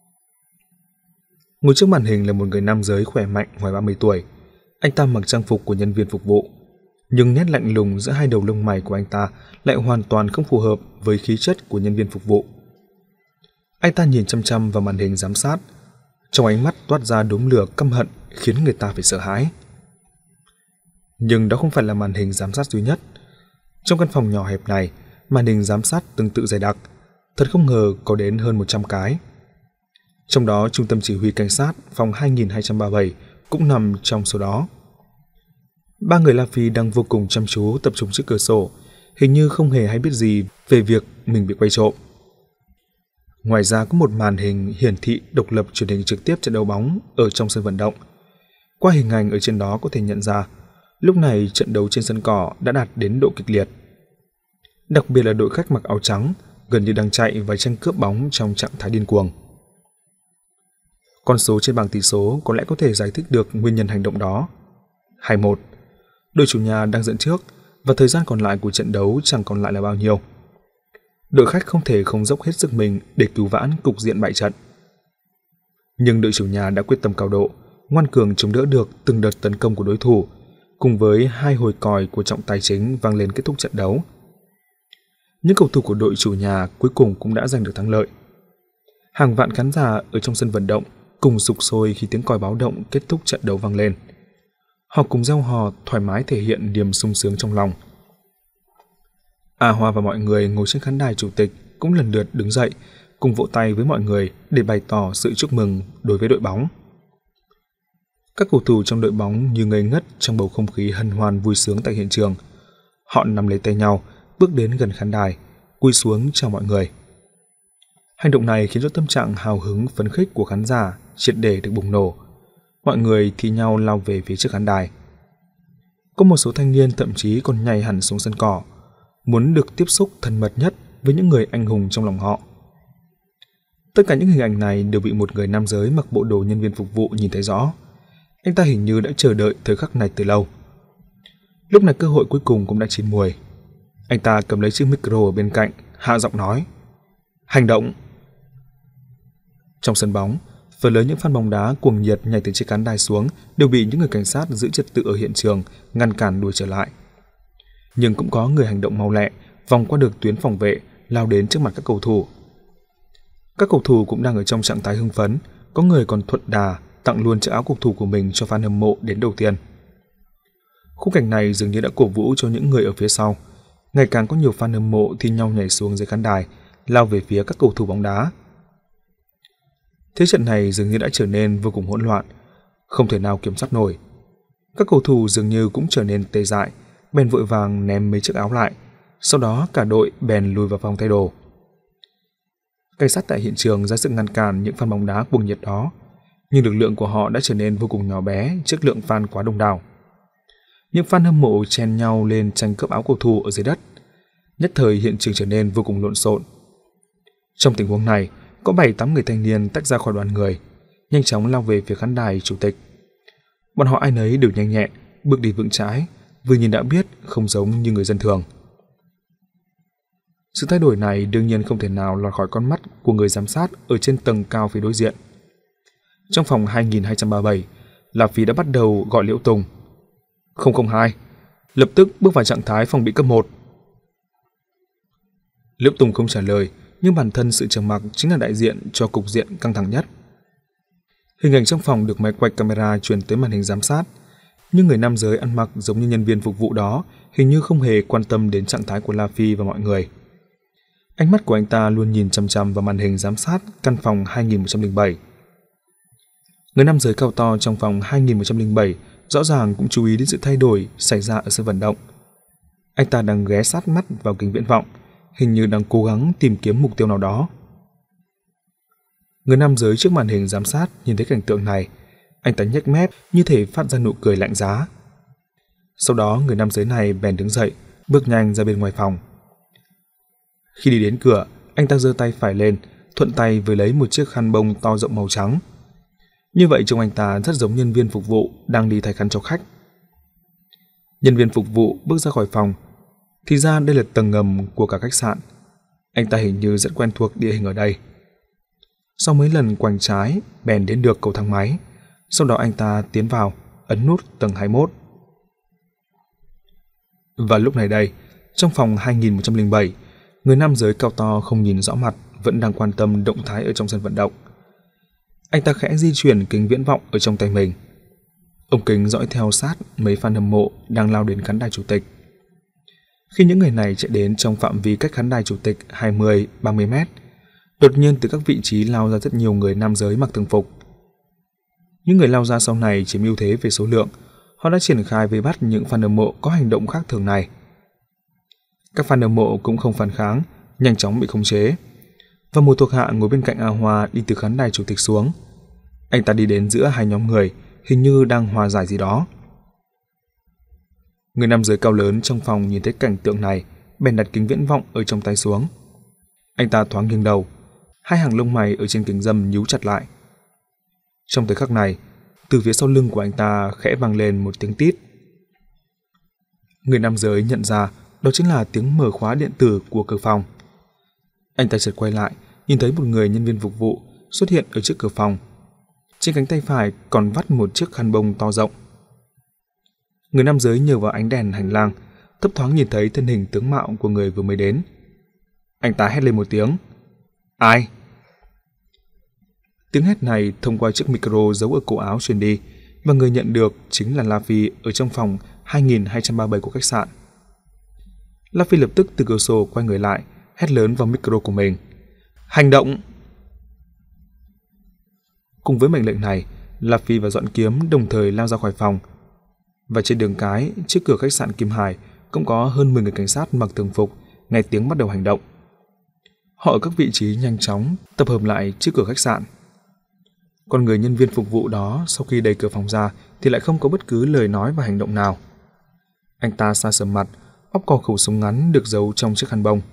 Ngồi trước màn hình là một người nam giới khỏe mạnh ngoài ba mươi tuổi. Anh ta mặc trang phục của nhân viên phục vụ, nhưng nét lạnh lùng giữa hai đầu lông mày của anh ta lại hoàn toàn không phù hợp với khí chất của nhân viên phục vụ. Anh ta nhìn chăm chăm vào màn hình giám sát, trong ánh mắt toát ra đốm lửa căm hận khiến người ta phải sợ hãi. Nhưng đó không phải là màn hình giám sát duy nhất. Trong căn phòng nhỏ hẹp này, màn hình giám sát tương tự dày đặc, thật không ngờ có đến hơn một trăm cái. Trong đó trung tâm chỉ huy cảnh sát phòng hai nghìn hai trăm ba mươi bảy cũng nằm trong số đó. Ba người La Phi đang vô cùng chăm chú tập trung trước cửa sổ, hình như không hề hay biết gì về việc mình bị quay trộm. Ngoài ra có một màn hình hiển thị độc lập truyền hình trực tiếp trận đấu bóng ở trong sân vận động. Qua hình ảnh ở trên đó có thể nhận ra, lúc này trận đấu trên sân cỏ đã đạt đến độ kịch liệt. Đặc biệt là đội khách mặc áo trắng gần như đang chạy và tranh cướp bóng trong trạng thái điên cuồng. Con số trên bảng tỷ số có lẽ có thể giải thích được nguyên nhân hành động đó. hai một. Đội chủ nhà đang dẫn trước và thời gian còn lại của trận đấu chẳng còn lại là bao nhiêu. Đội khách không thể không dốc hết sức mình để cứu vãn cục diện bại trận. Nhưng đội chủ nhà đã quyết tâm cao độ, ngoan cường chống đỡ được từng đợt tấn công của đối thủ, cùng với hai hồi còi của trọng tài chính vang lên kết thúc trận đấu. Những cầu thủ của đội chủ nhà cuối cùng cũng đã giành được thắng lợi. Hàng vạn khán giả ở trong sân vận động cùng sục sôi khi tiếng còi báo động kết thúc trận đấu vang lên. Họ cùng reo hò thoải mái thể hiện niềm sung sướng trong lòng. A Hoa và mọi người ngồi trên khán đài chủ tịch cũng lần lượt đứng dậy, cùng vỗ tay với mọi người để bày tỏ sự chúc mừng đối với đội bóng. Các cầu thủ trong đội bóng như ngây ngất trong bầu không khí hân hoan vui sướng tại hiện trường. Họ nắm lấy tay nhau, bước đến gần khán đài, cúi xuống chào mọi người. Hành động này khiến cho tâm trạng hào hứng phấn khích của khán giả triệt để được bùng nổ. Mọi người thi nhau lao về phía trước khán đài. Có một số thanh niên thậm chí còn nhảy hẳn xuống sân cỏ, muốn được tiếp xúc thân mật nhất với những người anh hùng trong lòng họ. Tất cả những hình ảnh này đều bị một người nam giới mặc bộ đồ nhân viên phục vụ nhìn thấy rõ. Anh ta hình như đã chờ đợi thời khắc này từ lâu. Lúc này cơ hội cuối cùng cũng đã chín muồi. Anh ta cầm lấy chiếc micro ở bên cạnh, hạ giọng nói: "Hành động!" Trong sân bóng, phần lớn những fan bóng đá cuồng nhiệt nhảy từ chiếc khán đài xuống đều bị những người cảnh sát giữ trật tự ở hiện trường ngăn cản đuổi trở lại. Nhưng cũng có người hành động mau lẹ, vòng qua được tuyến phòng vệ, lao đến trước mặt các cầu thủ. Các cầu thủ cũng đang ở trong trạng thái hưng phấn, có người còn thuận đà tặng luôn chiếc áo cầu thủ của mình cho fan hâm mộ đến đầu tiên. Khung cảnh này dường như đã cổ vũ cho những người ở phía sau. Ngày càng có nhiều fan hâm mộ thi nhau nhảy xuống dưới khán đài, lao về phía các cầu thủ bóng đá. Thế trận này dường như đã trở nên vô cùng hỗn loạn, không thể nào kiểm soát nổi. Các cầu thủ dường như cũng trở nên tê dại, bèn vội vàng ném mấy chiếc áo lại, sau đó cả đội bèn lùi vào phòng thay đồ. Cảnh sát tại hiện trường ra sức ngăn cản những fan bóng đá cuồng nhiệt đó, nhưng lực lượng của họ đã trở nên vô cùng nhỏ bé trước lượng fan quá đông đảo. Những fan hâm mộ chen nhau lên tranh cướp áo cầu thủ ở dưới đất. Nhất thời hiện trường trở nên vô cùng lộn xộn. Trong tình huống này, có bảy tám người thanh niên tách ra khỏi đoàn người, nhanh chóng lao về phía khán đài chủ tịch. Bọn họ ai nấy đều nhanh nhẹn, bước đi vững chãi, vừa nhìn đã biết không giống như người dân thường. Sự thay đổi này đương nhiên không thể nào lọt khỏi con mắt của người giám sát ở trên tầng cao phía đối diện. Trong phòng hai nghìn hai trăm ba mươi bảy, La Phi đã bắt đầu gọi Liễu Tùng. không không hai, lập tức bước vào trạng thái phòng bị cấp một. Liễu Tùng không trả lời, nhưng bản thân sự trầm mặc chính là đại diện cho cục diện căng thẳng nhất. Hình ảnh trong phòng được máy quay camera truyền tới màn hình giám sát, nhưng người nam giới ăn mặc giống như nhân viên phục vụ đó hình như không hề quan tâm đến trạng thái của La Phi và mọi người. Ánh mắt của anh ta luôn nhìn chằm chằm vào màn hình giám sát căn phòng hai nghìn một trăm lẻ bảy. Người nam giới cao to trong phòng hai nghìn một trăm lẻ bảy rõ ràng cũng chú ý đến sự thay đổi xảy ra ở sân vận động. Anh ta đang ghé sát mắt vào kính viễn vọng, hình như đang cố gắng tìm kiếm mục tiêu nào đó. Người nam giới trước màn hình giám sát nhìn thấy cảnh tượng này, anh ta nhếch mép như thể phát ra nụ cười lạnh giá. Sau đó người nam giới này bèn đứng dậy, bước nhanh ra bên ngoài phòng. Khi đi đến cửa, anh ta giơ tay phải lên, thuận tay với lấy một chiếc khăn bông to rộng màu trắng. Như vậy trông anh ta rất giống nhân viên phục vụ đang đi thay khăn cho khách. Nhân viên phục vụ bước ra khỏi phòng. Thì ra đây là tầng ngầm của cả khách sạn. Anh ta hình như rất quen thuộc địa hình ở đây. Sau mấy lần quành trái, bèn đến được cầu thang máy. Sau đó anh ta tiến vào, ấn nút tầng hai mươi mốt. Và lúc này đây, trong phòng hai nghìn một trăm lẻ bảy, người nam giới cao to không nhìn rõ mặt vẫn đang quan tâm động thái ở trong sân vận động. Anh ta khẽ di chuyển kính viễn vọng ở trong tay mình. Ống kính dõi theo sát mấy fan hâm mộ đang lao đến khán đài chủ tịch. Khi những người này chạy đến trong phạm vi cách khán đài chủ tịch hai mươi đến ba mươi mét, đột nhiên từ các vị trí lao ra rất nhiều người nam giới mặc thường phục. Những người lao ra sau này chiếm ưu thế về số lượng, họ đã triển khai vây bắt những fan hâm mộ có hành động khác thường này. Các fan hâm mộ cũng không phản kháng, nhanh chóng bị khống chế. Và một thuộc hạ ngồi bên cạnh A Hoa đi từ khán đài chủ tịch xuống. Anh ta đi đến giữa hai nhóm người, hình như đang hòa giải gì đó. Người nam giới cao lớn trong phòng nhìn thấy cảnh tượng này, bèn đặt kính viễn vọng ở trong tay xuống. Anh ta thoáng nghiêng đầu, hai hàng lông mày ở trên kính râm nhíu chặt lại. Trong thời khắc này, từ phía sau lưng của anh ta khẽ vang lên một tiếng tít. Người nam giới nhận ra đó chính là tiếng mở khóa điện tử của cửa phòng. Anh ta chợt quay lại, nhìn thấy một người nhân viên phục vụ xuất hiện ở trước cửa phòng. Trên cánh tay phải còn vắt một chiếc khăn bông to rộng. Người nam giới nhờ vào ánh đèn hành lang, thấp thoáng nhìn thấy thân hình tướng mạo của người vừa mới đến. Anh ta hét lên một tiếng. Ai? Tiếng hét này thông qua chiếc micro giấu ở cổ áo truyền đi, và người nhận được chính là La Phi ở trong phòng hai nghìn hai trăm ba mươi bảy của khách sạn. La Phi lập tức từ cửa sổ quay người lại, hét lớn vào micro của mình. Hành động! Cùng với mệnh lệnh này, La Phi và Doãn Kiếm đồng thời lao ra khỏi phòng. Và trên đường cái, trước cửa khách sạn Kim Hải cũng có hơn mười người cảnh sát mặc thường phục, nghe tiếng bắt đầu hành động. Họ ở các vị trí nhanh chóng tập hợp lại trước cửa khách sạn. Còn người nhân viên phục vụ đó sau khi đẩy cửa phòng ra thì lại không có bất cứ lời nói và hành động nào. Anh ta sa sầm mặt, bóp cò khẩu súng ngắn được giấu trong chiếc khăn bông.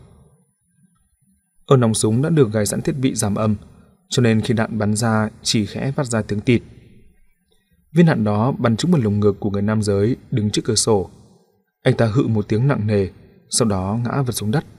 Ở nòng súng đã được gài sẵn thiết bị giảm âm, cho nên khi đạn bắn ra chỉ khẽ phát ra tiếng tịt. Viên đạn đó bắn trúng vào lồng ngực của người nam giới đứng trước cửa sổ. Anh ta hự một tiếng nặng nề, sau đó ngã vật xuống đất.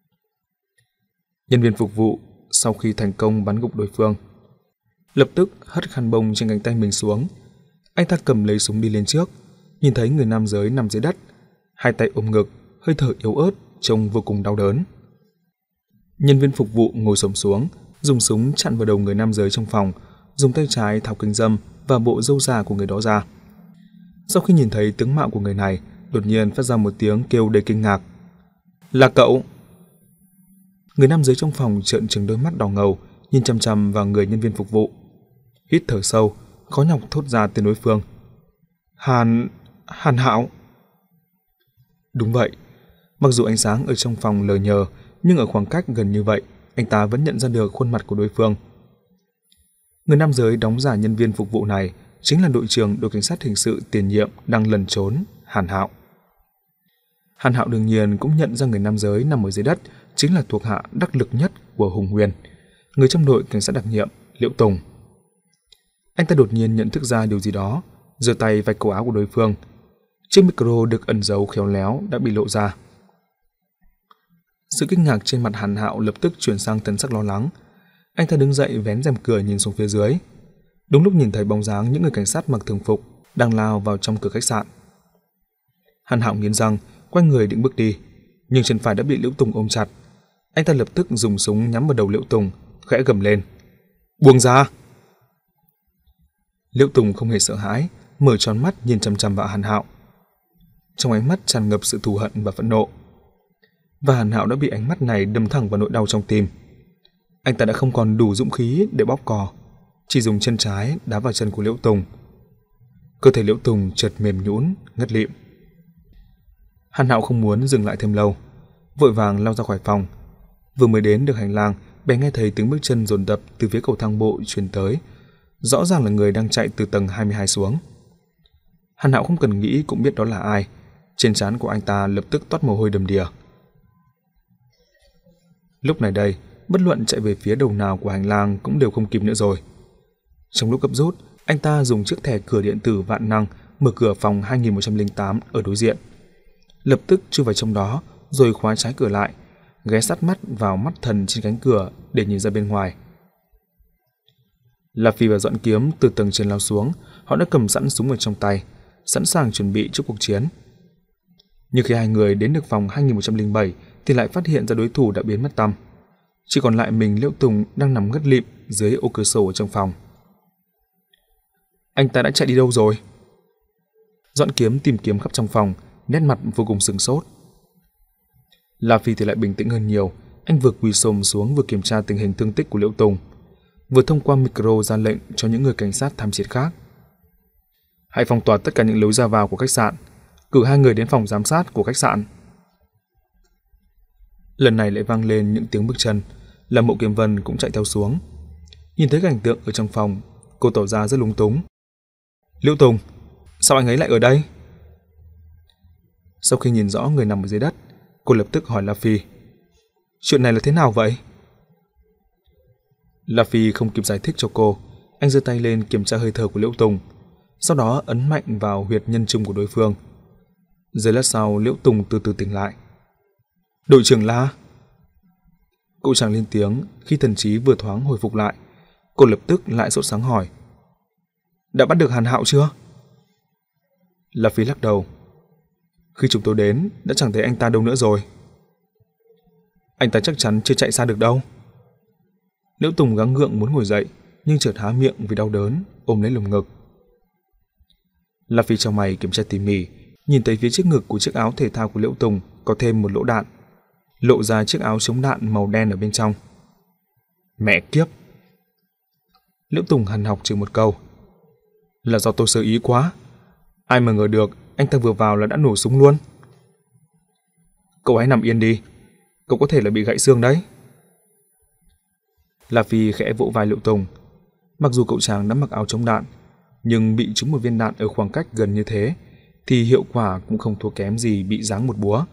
Nhân viên phục vụ sau khi thành công bắn gục đối phương, lập tức hất khăn bông trên cánh tay mình xuống. Anh ta cầm lấy súng đi lên trước, nhìn thấy người nam giới nằm dưới đất, hai tay ôm ngực, hơi thở yếu ớt, trông vô cùng đau đớn. Nhân viên phục vụ ngồi xổm xuống, dùng súng chặn vào đầu người nam giới trong phòng, dùng tay trái tháo kính râm và bộ râu già của người đó ra. Sau khi nhìn thấy tướng mạo của người này, đột nhiên phát ra một tiếng kêu đầy kinh ngạc. Là cậu! Người nam giới trong phòng trợn trừng đôi mắt đỏ ngầu, nhìn chằm chằm vào người nhân viên phục vụ. Hít thở sâu, khó nhọc thốt ra tên đối phương. Hàn... Hàn Hạo! Đúng vậy. Mặc dù ánh sáng ở trong phòng lờ nhờ, nhưng ở khoảng cách gần như vậy, anh ta vẫn nhận ra được khuôn mặt của đối phương. Người nam giới đóng giả nhân viên phục vụ này chính là đội trưởng đội cảnh sát hình sự tiền nhiệm đang lẩn trốn, Hàn Hạo. Hàn Hạo đương nhiên cũng nhận ra người nam giới nằm ở dưới đất chính là thuộc hạ đắc lực nhất của Hùng Huyền, người trong đội cảnh sát đặc nhiệm Liễu Tùng. Anh ta đột nhiên nhận thức ra điều gì đó, giơ tay vạch cổ áo của đối phương. Chiếc micro được ẩn giấu khéo léo đã bị lộ ra. Sự kinh ngạc trên mặt Hàn Hạo lập tức chuyển sang thần sắc lo lắng. Anh ta đứng dậy vén rèm cửa nhìn xuống phía dưới. Đúng lúc nhìn thấy bóng dáng những người cảnh sát mặc thường phục đang lao vào trong cửa khách sạn. Hàn Hạo nghiến răng, quay người định bước đi, nhưng chân phải đã bị Liễu Tùng ôm chặt. Anh ta lập tức dùng súng nhắm vào đầu Liễu Tùng, khẽ gầm lên. Buông ra! Liễu Tùng không hề sợ hãi, mở tròn mắt nhìn chằm chằm vào Hàn Hạo. Trong ánh mắt tràn ngập sự thù hận và phẫn nộ. Và Hàn Hạo đã bị ánh mắt này đâm thẳng vào nỗi đau trong tim. Anh ta đã không còn đủ dũng khí để bóp cò, chỉ dùng chân trái đá vào chân của Liễu Tùng. Cơ thể Liễu Tùng chợt mềm nhũn, ngất lịm. Hàn Hạo không muốn dừng lại thêm lâu, vội vàng lao ra khỏi phòng. Vừa mới đến được hành lang, bèn nghe thấy tiếng bước chân dồn dập từ phía cầu thang bộ truyền tới, rõ ràng là người đang chạy từ tầng hai mươi hai xuống. Hàn Hạo không cần nghĩ cũng biết đó là ai, trên trán của anh ta lập tức toát mồ hôi đầm đìa. Lúc này đây, bất luận chạy về phía đầu nào của hành lang cũng đều không kịp nữa rồi. Trong lúc gấp rút, anh ta dùng chiếc thẻ cửa điện tử vạn năng mở cửa phòng hai nghìn một trăm lẻ tám ở đối diện. Lập tức chui vào trong đó, rồi khóa trái cửa lại, ghé sát mắt vào mắt thần trên cánh cửa để nhìn ra bên ngoài. La Phi và Doãn Kiếm từ tầng trên lao xuống, họ đã cầm sẵn súng ở trong tay, sẵn sàng chuẩn bị cho cuộc chiến. Nhưng khi hai người đến được phòng hai nghìn một trăm lẻ bảy thì lại phát hiện ra đối thủ đã biến mất tăm. Chỉ còn lại mình Liễu Tùng đang nằm ngất lịm dưới ô cửa sổ ở trong phòng. Anh ta đã chạy đi đâu rồi? Doãn Kiếm tìm kiếm khắp trong phòng, nét mặt vô cùng sửng sốt. La Phi thì lại bình tĩnh hơn nhiều, anh vừa quỳ xồm xuống vừa kiểm tra tình hình thương tích của Liễu Tùng, vừa thông qua micro ra lệnh cho những người cảnh sát thám chiến khác. Hãy phong tỏa tất cả những lối ra vào của khách sạn, cử hai người đến phòng giám sát của khách sạn. Lần này lại vang lên những tiếng bước chân, làm Mộ Kiếm Vân cũng chạy theo xuống. Nhìn thấy cảnh tượng ở trong phòng, cô tỏ ra rất lúng túng. Liễu Tùng, sao anh ấy lại ở đây? Sau khi nhìn rõ người nằm ở dưới đất, cô lập tức hỏi La Phi. Chuyện này là thế nào vậy? La Phi không kịp giải thích cho cô, anh giơ tay lên kiểm tra hơi thở của Liễu Tùng, sau đó ấn mạnh vào huyệt nhân trung của đối phương. Giây lát sau, Liễu Tùng từ từ tỉnh lại. Đội trưởng La! Cô chàng lên tiếng khi thần trí vừa thoáng hồi phục lại. Cô lập tức lại sốt sáng hỏi. Đã bắt được Hàn Hạo chưa? La Phi lắc đầu. Khi chúng tôi đến, đã chẳng thấy anh ta đâu nữa rồi. Anh ta chắc chắn chưa chạy xa được đâu. Liễu Tùng gắng gượng muốn ngồi dậy, nhưng chợt há miệng vì đau đớn, ôm lấy lồng ngực. La Phi trong mày kiểm tra tỉ mỉ, nhìn thấy phía trước ngực của chiếc áo thể thao của Liễu Tùng có thêm một lỗ đạn, lộ ra chiếc áo chống đạn màu đen ở bên trong. Mẹ kiếp! Liễu Tùng hằn học chừng một câu. Là do tôi sơ ý quá. Ai mà ngờ được anh ta vừa vào là đã nổ súng luôn. Cậu hãy nằm yên đi, cậu có thể là bị gãy xương đấy. La Phi khẽ vỗ vai Liệu Tùng. Mặc dù cậu chàng đã mặc áo chống đạn, nhưng bị trúng một viên đạn ở khoảng cách gần như thế thì hiệu quả cũng không thua kém gì bị giáng một búa.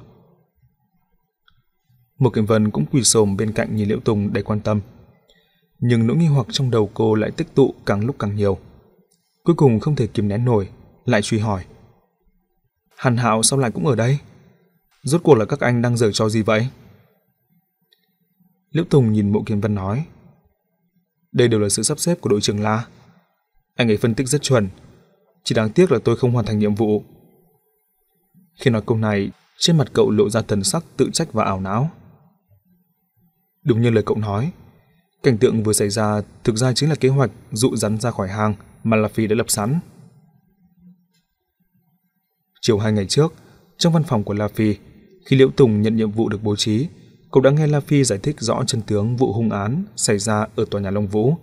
Một Kiều Vân cũng quỳ xổm bên cạnh nhìn Liễu Tùng đầy quan tâm. Nhưng nỗi nghi hoặc trong đầu cô lại tích tụ càng lúc càng nhiều. Cuối cùng không thể kìm nén nổi, lại truy hỏi. Hàn Hạo sao lại cũng ở đây? Rốt cuộc là các anh đang giở trò gì vậy? Liễu Tùng nhìn Mộ Kiều Vân nói. Đây đều là sự sắp xếp của đội trưởng La. Anh ấy phân tích rất chuẩn. Chỉ đáng tiếc là tôi không hoàn thành nhiệm vụ. Khi nói câu này, trên mặt cậu lộ ra thần sắc tự trách và ảo não. Đúng như lời cậu nói, cảnh tượng vừa xảy ra thực ra chính là kế hoạch dụ rắn ra khỏi hang mà La Phi đã lập sẵn. Chiều hai ngày trước, trong văn phòng của La Phi, khi Liễu Tùng nhận nhiệm vụ được bố trí, cậu đã nghe La Phi giải thích rõ chân tướng vụ hung án xảy ra ở tòa nhà Long Vũ.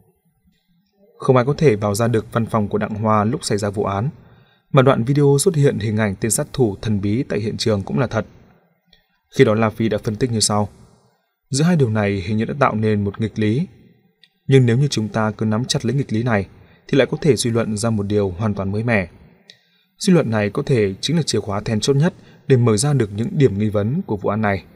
Không ai có thể vào ra được văn phòng của Đặng Hoa lúc xảy ra vụ án, mà đoạn video xuất hiện hình ảnh tên sát thủ thần bí tại hiện trường cũng là thật. Khi đó La Phi đã phân tích như sau. Giữa hai điều này hình như đã tạo nên một nghịch lý. Nhưng nếu như chúng ta cứ nắm chặt lấy nghịch lý này, thì lại có thể suy luận ra một điều hoàn toàn mới mẻ. Suy luận này có thể chính là chìa khóa then chốt nhất để mở ra được những điểm nghi vấn của vụ án này.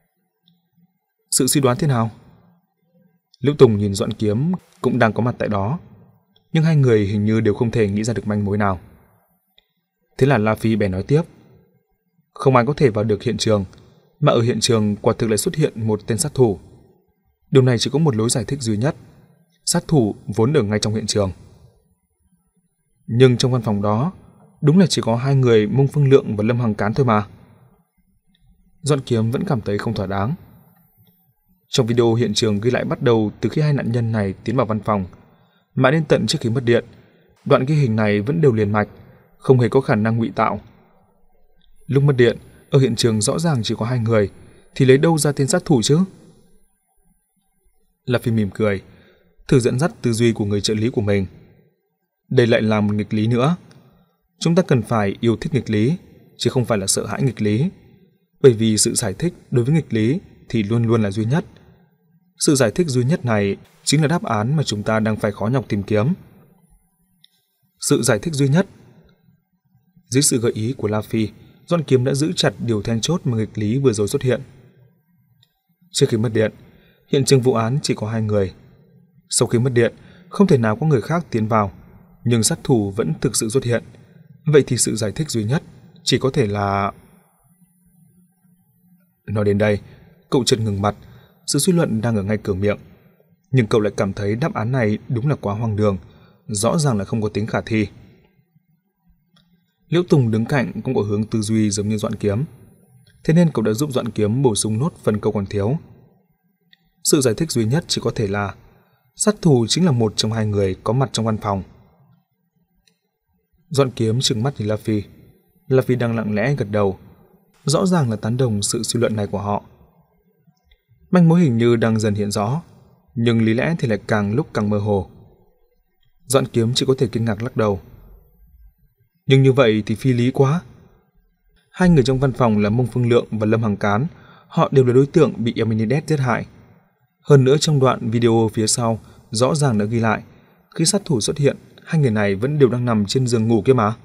Sự suy đoán thế nào? Liễu Tùng nhìn Doãn Kiếm cũng đang có mặt tại đó, nhưng hai người hình như đều không thể nghĩ ra được manh mối nào. Thế là La Phi bèn nói tiếp. Không ai có thể vào được hiện trường, mà ở hiện trường quả thực lại xuất hiện một tên sát thủ. Điều này chỉ có một lối giải thích duy nhất. Sát thủ vốn ở ngay trong hiện trường. Nhưng trong văn phòng đó, đúng là chỉ có hai người Mông Phương Lượng và Lâm Hằng Cán thôi mà. Doãn Kiếm vẫn cảm thấy không thỏa đáng. Trong video hiện trường ghi lại bắt đầu từ khi hai nạn nhân này tiến vào văn phòng, mãi đến tận trước khi mất điện, đoạn ghi hình này vẫn đều liền mạch, không hề có khả năng ngụy tạo. Lúc mất điện, ở hiện trường rõ ràng chỉ có hai người, thì lấy đâu ra tên sát thủ chứ? La Phi mỉm cười, thử dẫn dắt tư duy của người trợ lý của mình. Đây lại là một nghịch lý nữa. Chúng ta cần phải yêu thích nghịch lý, chứ không phải là sợ hãi nghịch lý. Bởi vì sự giải thích đối với nghịch lý thì luôn luôn là duy nhất. Sự giải thích duy nhất này chính là đáp án mà chúng ta đang phải khó nhọc tìm kiếm. Sự giải thích duy nhất. Dưới sự gợi ý của La Phi, Doãn Kiếm đã giữ chặt điều then chốt mà nghịch lý vừa rồi xuất hiện. Trước khi mất điện, hiện trường vụ án chỉ có hai người. Sau khi mất điện, không thể nào có người khác tiến vào, nhưng sát thủ vẫn thực sự xuất hiện. Vậy thì sự giải thích duy nhất chỉ có thể là... Nói đến đây, cậu chợt ngừng mặt, sự suy luận đang ở ngay cửa miệng. Nhưng cậu lại cảm thấy đáp án này đúng là quá hoang đường, rõ ràng là không có tính khả thi. Liễu Tùng đứng cạnh cũng có hướng tư duy giống như Doãn Kiếm. Thế nên cậu đã giúp Doãn Kiếm bổ sung nốt phần câu còn thiếu. Sự giải thích duy nhất chỉ có thể là sát thủ chính là một trong hai người có mặt trong văn phòng. Doãn Kiếm trừng mắt nhìn La Phi. La Phi đang lặng lẽ gật đầu, rõ ràng là tán đồng sự suy luận này của họ. Manh mối hình như đang dần hiện rõ, nhưng lý lẽ thì lại càng lúc càng mơ hồ. Doãn Kiếm chỉ có thể kinh ngạc lắc đầu. Nhưng như vậy thì phi lý quá. Hai người trong văn phòng là Mông Phương Lượng và Lâm Hằng Cán, họ đều là đối tượng bị Eminides giết hại. Hơn nữa trong đoạn video phía sau rõ ràng đã ghi lại, khi sát thủ xuất hiện, hai người này vẫn đều đang nằm trên giường ngủ kia mà.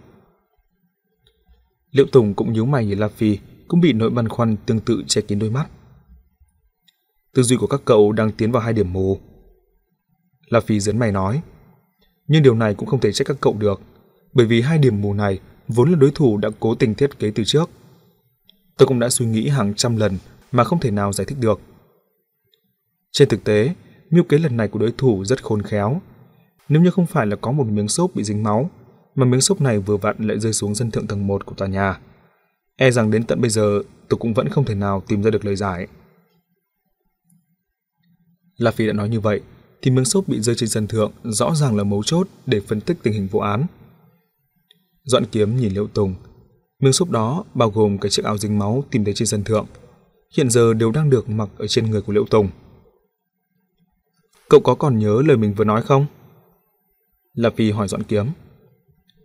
Liễu Tùng cũng nhíu mày nhìn La Phi, cũng bị nỗi băn khoăn tương tự che kín đôi mắt. Tư duy của các cậu đang tiến vào hai điểm mù. La Phi giấn mày nói. Nhưng điều này cũng không thể trách các cậu được, bởi vì hai điểm mù này vốn là đối thủ đã cố tình thiết kế từ trước. Tôi cũng đã suy nghĩ hàng trăm lần mà không thể nào giải thích được. Trên thực tế, mưu kế lần này của đối thủ rất khôn khéo. Nếu như không phải là có một miếng xốp bị dính máu, mà miếng xốp này vừa vặn lại rơi xuống sân thượng tầng một của tòa nhà, e rằng đến tận bây giờ tôi cũng vẫn không thể nào tìm ra được lời giải. La Phi đã nói như vậy, thì miếng xốp bị rơi trên sân thượng rõ ràng là mấu chốt để phân tích tình hình vụ án. Doãn Kiếm nhìn Liễu Tùng. Miếng xốp đó bao gồm cái chiếc áo dính máu tìm thấy trên sân thượng, hiện giờ đều đang được mặc ở trên người của Liễu Tùng. Cậu có còn nhớ lời mình vừa nói không? La Phi hỏi Doãn Kiếm.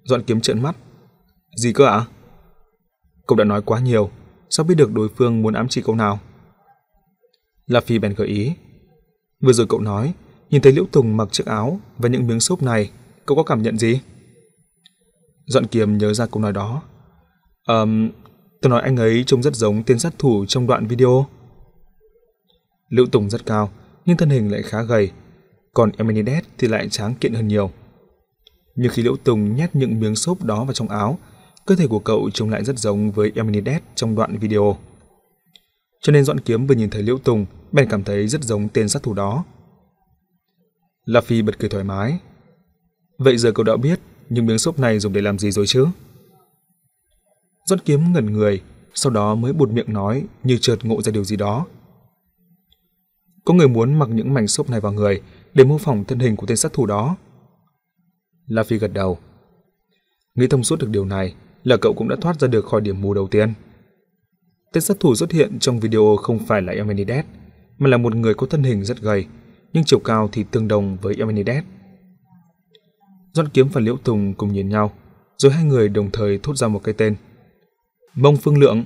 Doãn Kiếm trợn mắt. Gì cơ ạ? Cậu đã nói quá nhiều, sao biết được đối phương muốn ám chỉ câu nào? La Phi bèn gợi ý. Vừa rồi cậu nói, nhìn thấy Liễu Tùng mặc chiếc áo và những miếng xốp này, cậu có cảm nhận gì? Doãn Kiếm nhớ ra câu nói đó. Ờm, tôi nói anh ấy trông rất giống tên sát thủ trong đoạn video. Liễu Tùng rất cao, nhưng thân hình lại khá gầy, còn Eminides thì lại tráng kiện hơn nhiều. Nhưng khi Liễu Tùng nhét những miếng xốp đó vào trong áo, cơ thể của cậu trông lại rất giống với Eminides trong đoạn video. Cho nên Doãn Kiếm vừa nhìn thấy Liễu Tùng, bèn cảm thấy rất giống tên sát thủ đó. La Phi bật cười thoải mái. Vậy giờ cậu đã biết những miếng xốp này dùng để làm gì rồi chứ? Doãn Kiếm ngẩn người, sau đó mới buột miệng nói như chợt ngộ ra điều gì đó. Có người muốn mặc những mảnh xốp này vào người để mô phỏng thân hình của tên sát thủ đó. La Phi gật đầu. Nghĩ thông suốt được điều này là cậu cũng đã thoát ra được khỏi điểm mù đầu tiên. Tên sát thủ xuất hiện trong video không phải là Eminides, mà là một người có thân hình rất gầy, nhưng chiều cao thì tương đồng với Eminides. Doãn Kiếm và Liễu Tùng cùng nhìn nhau, rồi hai người đồng thời thốt ra một cái tên. Mông Phương Lượng.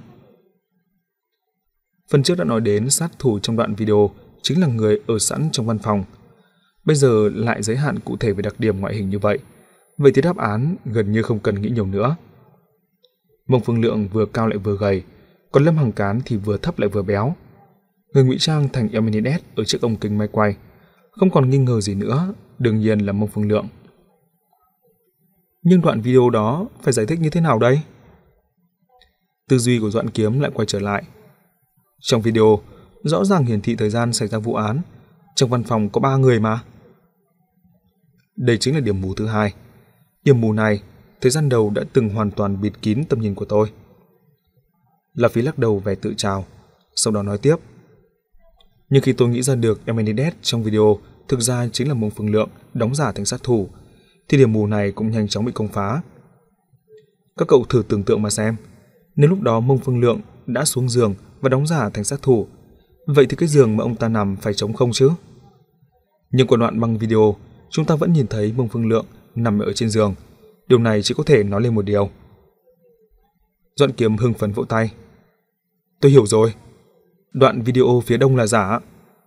Phần trước đã nói đến sát thủ trong đoạn video chính là người ở sẵn trong văn phòng. Bây giờ lại giới hạn cụ thể về đặc điểm ngoại hình như vậy, vậy thì đáp án gần như không cần nghĩ nhiều nữa. Mông Phương Lượng vừa cao lại vừa gầy, còn Lâm Hằng Cán thì vừa thấp lại vừa béo. Người ngụy trang thành Eminides ở chiếc ống kính máy quay, không còn nghi ngờ gì nữa, đương nhiên là Mông Phương Lượng. Nhưng đoạn video đó phải giải thích như thế nào đây? Tư duy của Doãn Kiếm lại quay trở lại. Trong video, rõ ràng hiển thị thời gian xảy ra vụ án, trong văn phòng có ba người mà. Đây chính là điểm mù thứ hai. Điểm mù này, thời gian đầu đã từng hoàn toàn bịt kín tầm nhìn của tôi. La Phi lắc đầu vẻ tự trào, sau đó nói tiếp. Nhưng khi tôi nghĩ ra được Eminides trong video thực ra chính là Mông Phương Lượng đóng giả thành sát thủ, thì điểm mù này cũng nhanh chóng bị công phá. Các cậu thử tưởng tượng mà xem, nếu lúc đó Mông Phương Lượng đã xuống giường và đóng giả thành sát thủ, vậy thì cái giường mà ông ta nằm phải trống không chứ? Nhưng qua đoạn băng video, chúng ta vẫn nhìn thấy Mông Phương Lượng nằm ở trên giường. Điều này chỉ có thể nói lên một điều. Doãn Kiếm hưng phấn vỗ tay. Tôi hiểu rồi. Đoạn video phía đông là giả.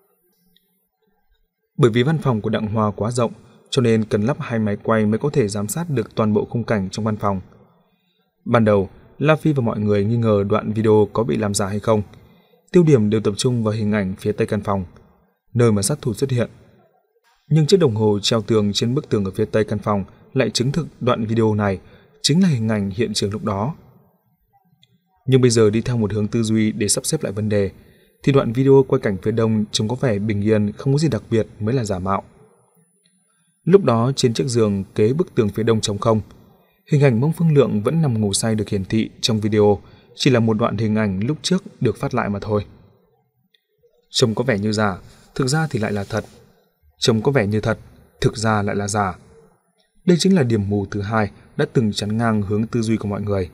Bởi vì văn phòng của Đặng Hòa quá rộng, cho nên cần lắp hai máy quay mới có thể giám sát được toàn bộ khung cảnh trong văn phòng. Ban đầu, La Phi và mọi người nghi ngờ đoạn video có bị làm giả hay không. Tiêu điểm đều tập trung vào hình ảnh phía tây căn phòng, nơi mà sát thủ xuất hiện. Nhưng chiếc đồng hồ treo tường trên bức tường ở phía tây căn phòng lại chứng thực đoạn video này chính là hình ảnh hiện trường lúc đó. Nhưng bây giờ đi theo một hướng tư duy để sắp xếp lại vấn đề, thì đoạn video quay cảnh phía đông trông có vẻ bình yên, không có gì đặc biệt mới là giả mạo. Lúc đó trên chiếc giường kế bức tường phía đông trống không, hình ảnh Mông Phương Lượng vẫn nằm ngủ say được hiển thị trong video chỉ là một đoạn hình ảnh lúc trước được phát lại mà thôi. Trông có vẻ như giả, thực ra thì lại là thật. Trông có vẻ như thật, thực ra lại là giả. Đây chính là điểm mù thứ hai đã từng chắn ngang hướng tư duy của mọi người.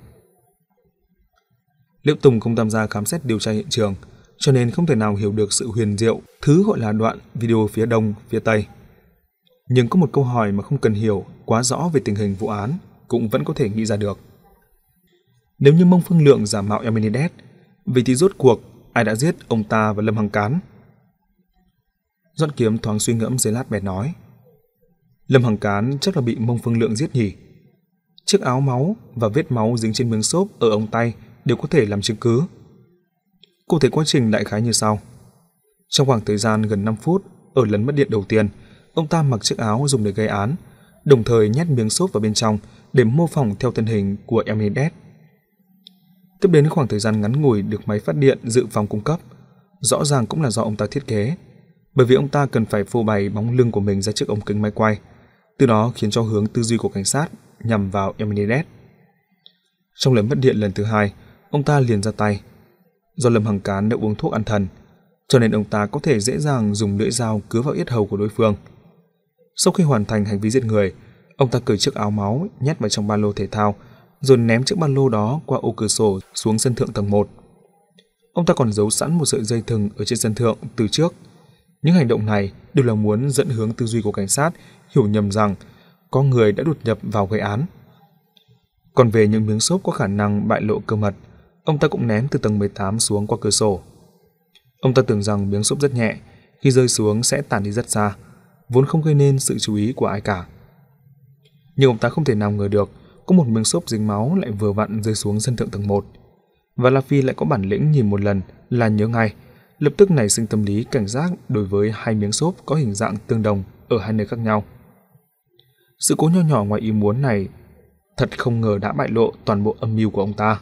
Liễu Tùng không tham gia khám xét điều tra hiện trường, cho nên không thể nào hiểu được sự huyền diệu thứ gọi là đoạn video phía đông, phía tây. Nhưng có một câu hỏi mà không cần hiểu quá rõ về tình hình vụ án cũng vẫn có thể nghĩ ra được. Nếu như Mông Phương Lượng giả mạo Eminides, vậy thì rốt cuộc ai đã giết ông ta và Lâm Hằng Cán? Doãn Kiếm thoáng suy ngẫm giây lát bèn nói. Lâm Hằng Cán chắc là bị Mông Phương Lượng giết nhỉ? Chiếc áo máu và vết máu dính trên miếng xốp ở ống tay đều có thể làm chứng cứ. Cụ thể quá trình đại khái như sau. Trong khoảng thời gian gần năm phút ở lần mất điện đầu tiên, ông ta mặc chiếc áo dùng để gây án, đồng thời nhét miếng xốp vào bên trong để mô phỏng theo thân hình của Eminides. Tiếp đến khoảng thời gian ngắn ngủi được máy phát điện dự phòng cung cấp, rõ ràng cũng là do ông ta thiết kế, bởi vì ông ta cần phải phô bày bóng lưng của mình ra chiếc ống kính máy quay, từ đó khiến cho hướng tư duy của cảnh sát nhằm vào Eminides. Trong lần mất điện lần thứ hai, ông ta liền ra tay. Do Lâm Hằng Cán đã uống thuốc an thần, cho nên ông ta có thể dễ dàng dùng lưỡi dao cứa vào yết hầu của đối phương. Sau khi hoàn thành hành vi giết người, ông ta cởi chiếc áo máu nhét vào trong ba lô thể thao, rồi ném chiếc ba lô đó qua ô cửa sổ xuống sân thượng tầng một. Ông ta còn giấu sẵn một sợi dây thừng ở trên sân thượng từ trước. Những hành động này đều là muốn dẫn hướng tư duy của cảnh sát hiểu nhầm rằng có người đã đột nhập vào gây án. Còn về những miếng xốp có khả năng bại lộ cơ mật, ông ta cũng ném từ tầng mười tám xuống qua cửa sổ. Ông ta tưởng rằng miếng xốp rất nhẹ, khi rơi xuống sẽ tản đi rất xa, vốn không gây nên sự chú ý của ai cả. Nhưng ông ta không thể nào ngờ được có một miếng xốp dính máu lại vừa vặn rơi xuống sân thượng tầng một. Và La Phi lại có bản lĩnh nhìn một lần là nhớ ngay, lập tức nảy sinh tâm lý cảnh giác đối với hai miếng xốp có hình dạng tương đồng ở hai nơi khác nhau. Sự cố nho nhỏ ngoài ý muốn này thật không ngờ đã bại lộ toàn bộ âm mưu của ông ta.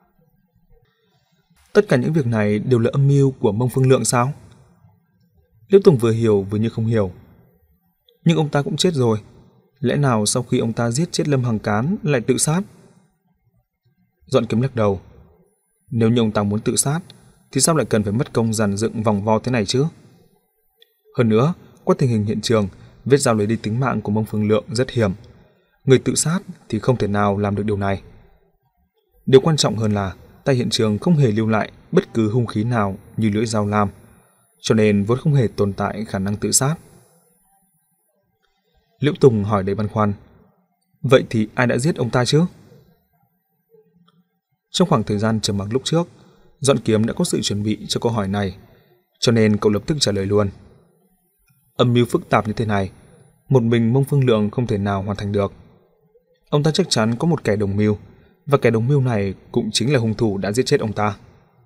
Tất cả những việc này đều là âm mưu của Mông Phương Lượng sao? Liễu Tùng vừa hiểu vừa như không hiểu. Nhưng ông ta cũng chết rồi, lẽ nào sau khi ông ta giết chết Lâm Hằng Cán lại tự sát? Doãn Kiếm lắc đầu. Nếu như ông ta muốn tự sát thì sao lại cần phải mất công dàn dựng vòng vo thế này chứ? Hơn nữa, qua tình hình hiện trường, vết dao lấy đi tính mạng của Mông Phương Lượng rất hiểm. Người tự sát thì không thể nào làm được điều này. Điều quan trọng hơn là tại hiện trường không hề lưu lại bất cứ hung khí nào như lưỡi dao lam, cho nên vốn không hề tồn tại khả năng tự sát. Liễu Tùng hỏi đầy băn khoăn. Vậy thì ai đã giết ông ta chứ? Trong khoảng thời gian trầm mặc lúc trước, Doãn Kiếm đã có sự chuẩn bị cho câu hỏi này, cho nên cậu lập tức trả lời luôn. Âm mưu phức tạp như thế này, một mình Mông Phương Lượng không thể nào hoàn thành được. Ông ta chắc chắn có một kẻ đồng mưu, và kẻ đồng mưu này cũng chính là hung thủ đã giết chết ông ta.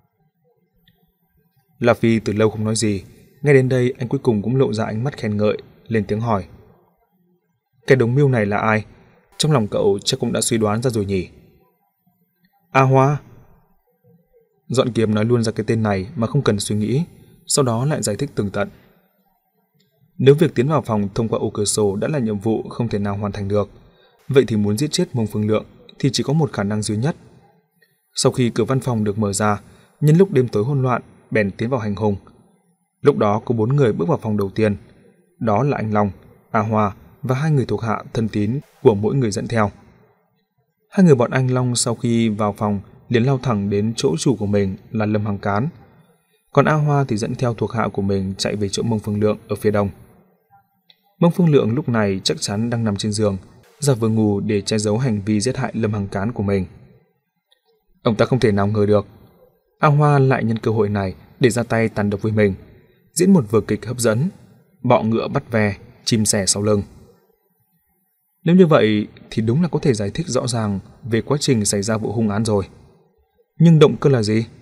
La Phi từ lâu không nói gì, nghe đến đây anh cuối cùng cũng lộ ra ánh mắt khen ngợi, lên tiếng hỏi. Kẻ đồng mưu này là ai? Trong lòng cậu chắc cũng đã suy đoán ra rồi nhỉ? A Hoa. Doãn Kiếm nói luôn ra cái tên này mà không cần suy nghĩ, sau đó lại giải thích tường tận. Nếu việc tiến vào phòng thông qua ô cửa sổ đã là nhiệm vụ không thể nào hoàn thành được, vậy thì muốn giết chết Mông Phương Lượng thì chỉ có một khả năng duy nhất. Sau khi cửa văn phòng được mở ra, nhân lúc đêm tối hỗn loạn, bèn tiến vào hành hung. Lúc đó có bốn người bước vào phòng đầu tiên, đó là anh Long, A Hoa và hai người thuộc hạ thân tín của mỗi người dẫn theo. Hai người bọn anh Long sau khi vào phòng liền lao thẳng đến chỗ chủ của mình là Lâm Hằng Cán, còn A Hoa thì dẫn theo thuộc hạ của mình chạy về chỗ Mông Phương Lượng ở phía đông. Mông Phương Lượng lúc này chắc chắn đang nằm trên giường, giả vờ ngủ để che giấu hành vi giết hại Lâm Hằng Cán của mình. Ông ta không thể nào ngờ được A Hoa lại nhân cơ hội này để ra tay tàn độc với mình, diễn một vở kịch hấp dẫn, bọ ngựa bắt ve, chim sẻ sau lưng. Nếu như vậy thì đúng là có thể giải thích rõ ràng về quá trình xảy ra vụ hung án rồi. Nhưng động cơ là gì?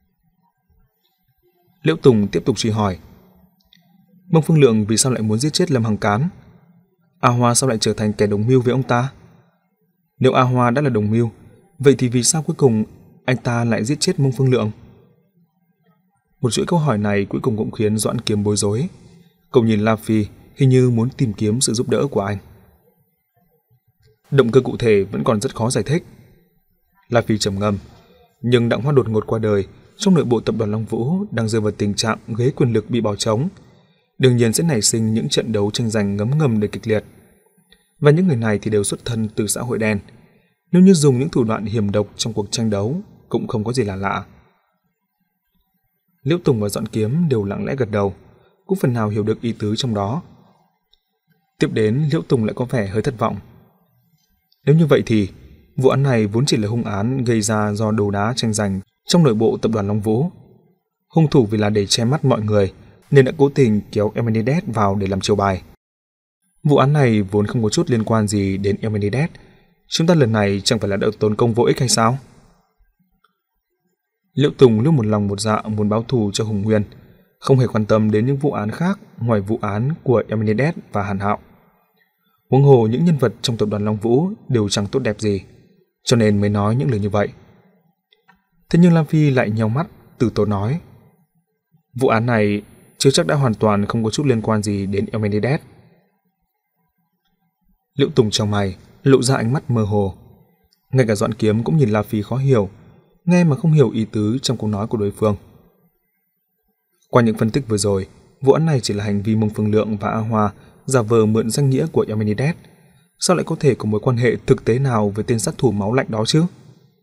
Liễu Tùng tiếp tục truy hỏi. Mông Phương Lượng vì sao lại muốn giết chết Lâm Hằng Cán? A Hoa sao lại trở thành kẻ đồng mưu với ông ta? Nếu A Hoa đã là đồng mưu, vậy thì vì sao cuối cùng anh ta lại giết chết Mông Phương Lượng? Một chuỗi câu hỏi này cuối cùng cũng khiến Doãn Kiếm bối rối. Cậu nhìn La Phi hình như muốn tìm kiếm sự giúp đỡ của anh. Động cơ cụ thể vẫn còn rất khó giải thích. La Phi trầm ngâm. Nhưng Đặng Hoa đột ngột qua đời, trong nội bộ tập đoàn Long Vũ đang rơi vào tình trạng ghế quyền lực bị bỏ trống, đương nhiên sẽ nảy sinh những trận đấu tranh giành ngấm ngầm đầy kịch liệt. Và những người này thì đều xuất thân từ xã hội đen. Nếu như dùng những thủ đoạn hiểm độc trong cuộc tranh đấu cũng không có gì là lạ. Liễu Tùng và Doãn Kiếm đều lặng lẽ gật đầu, cũng phần nào hiểu được ý tứ trong đó. Tiếp đến Liễu Tùng lại có vẻ hơi thất vọng. Nếu như vậy thì vụ án này vốn chỉ là hung án gây ra do đấu đá tranh giành trong nội bộ tập đoàn Long Vũ. Hung thủ vì là để che mắt mọi người nên đã cố tình kéo Eminides vào để làm chiêu bài. Vụ án này vốn không có chút liên quan gì đến Eminides. Chúng ta lần này chẳng phải là đã tốn công vô ích hay sao? Liễu Tùng lúc một lòng một dạ muốn báo thù cho Hùng Nguyên, không hề quan tâm đến những vụ án khác ngoài vụ án của Eminides và Hàn Hạo. Huống hồ những nhân vật trong tập đoàn Long Vũ đều chẳng tốt đẹp gì, cho nên mới nói những lời như vậy. Thế nhưng Lam Phi lại nheo mắt, từ tốn nói: vụ án này chưa chắc đã hoàn toàn không có chút liên quan gì đến Eminides. Liễu Tùng trong mày lộ ra ánh mắt mơ hồ. Ngay cả Doãn Kiếm cũng nhìn La Phi khó hiểu, nghe mà không hiểu ý tứ trong câu nói của đối phương. Qua những phân tích vừa rồi, vụ án này chỉ là hành vi Mông Phương Lượng và A Hoa giả vờ mượn danh nghĩa của Eminides. Sao lại có thể có mối quan hệ thực tế nào với tên sát thủ máu lạnh đó chứ?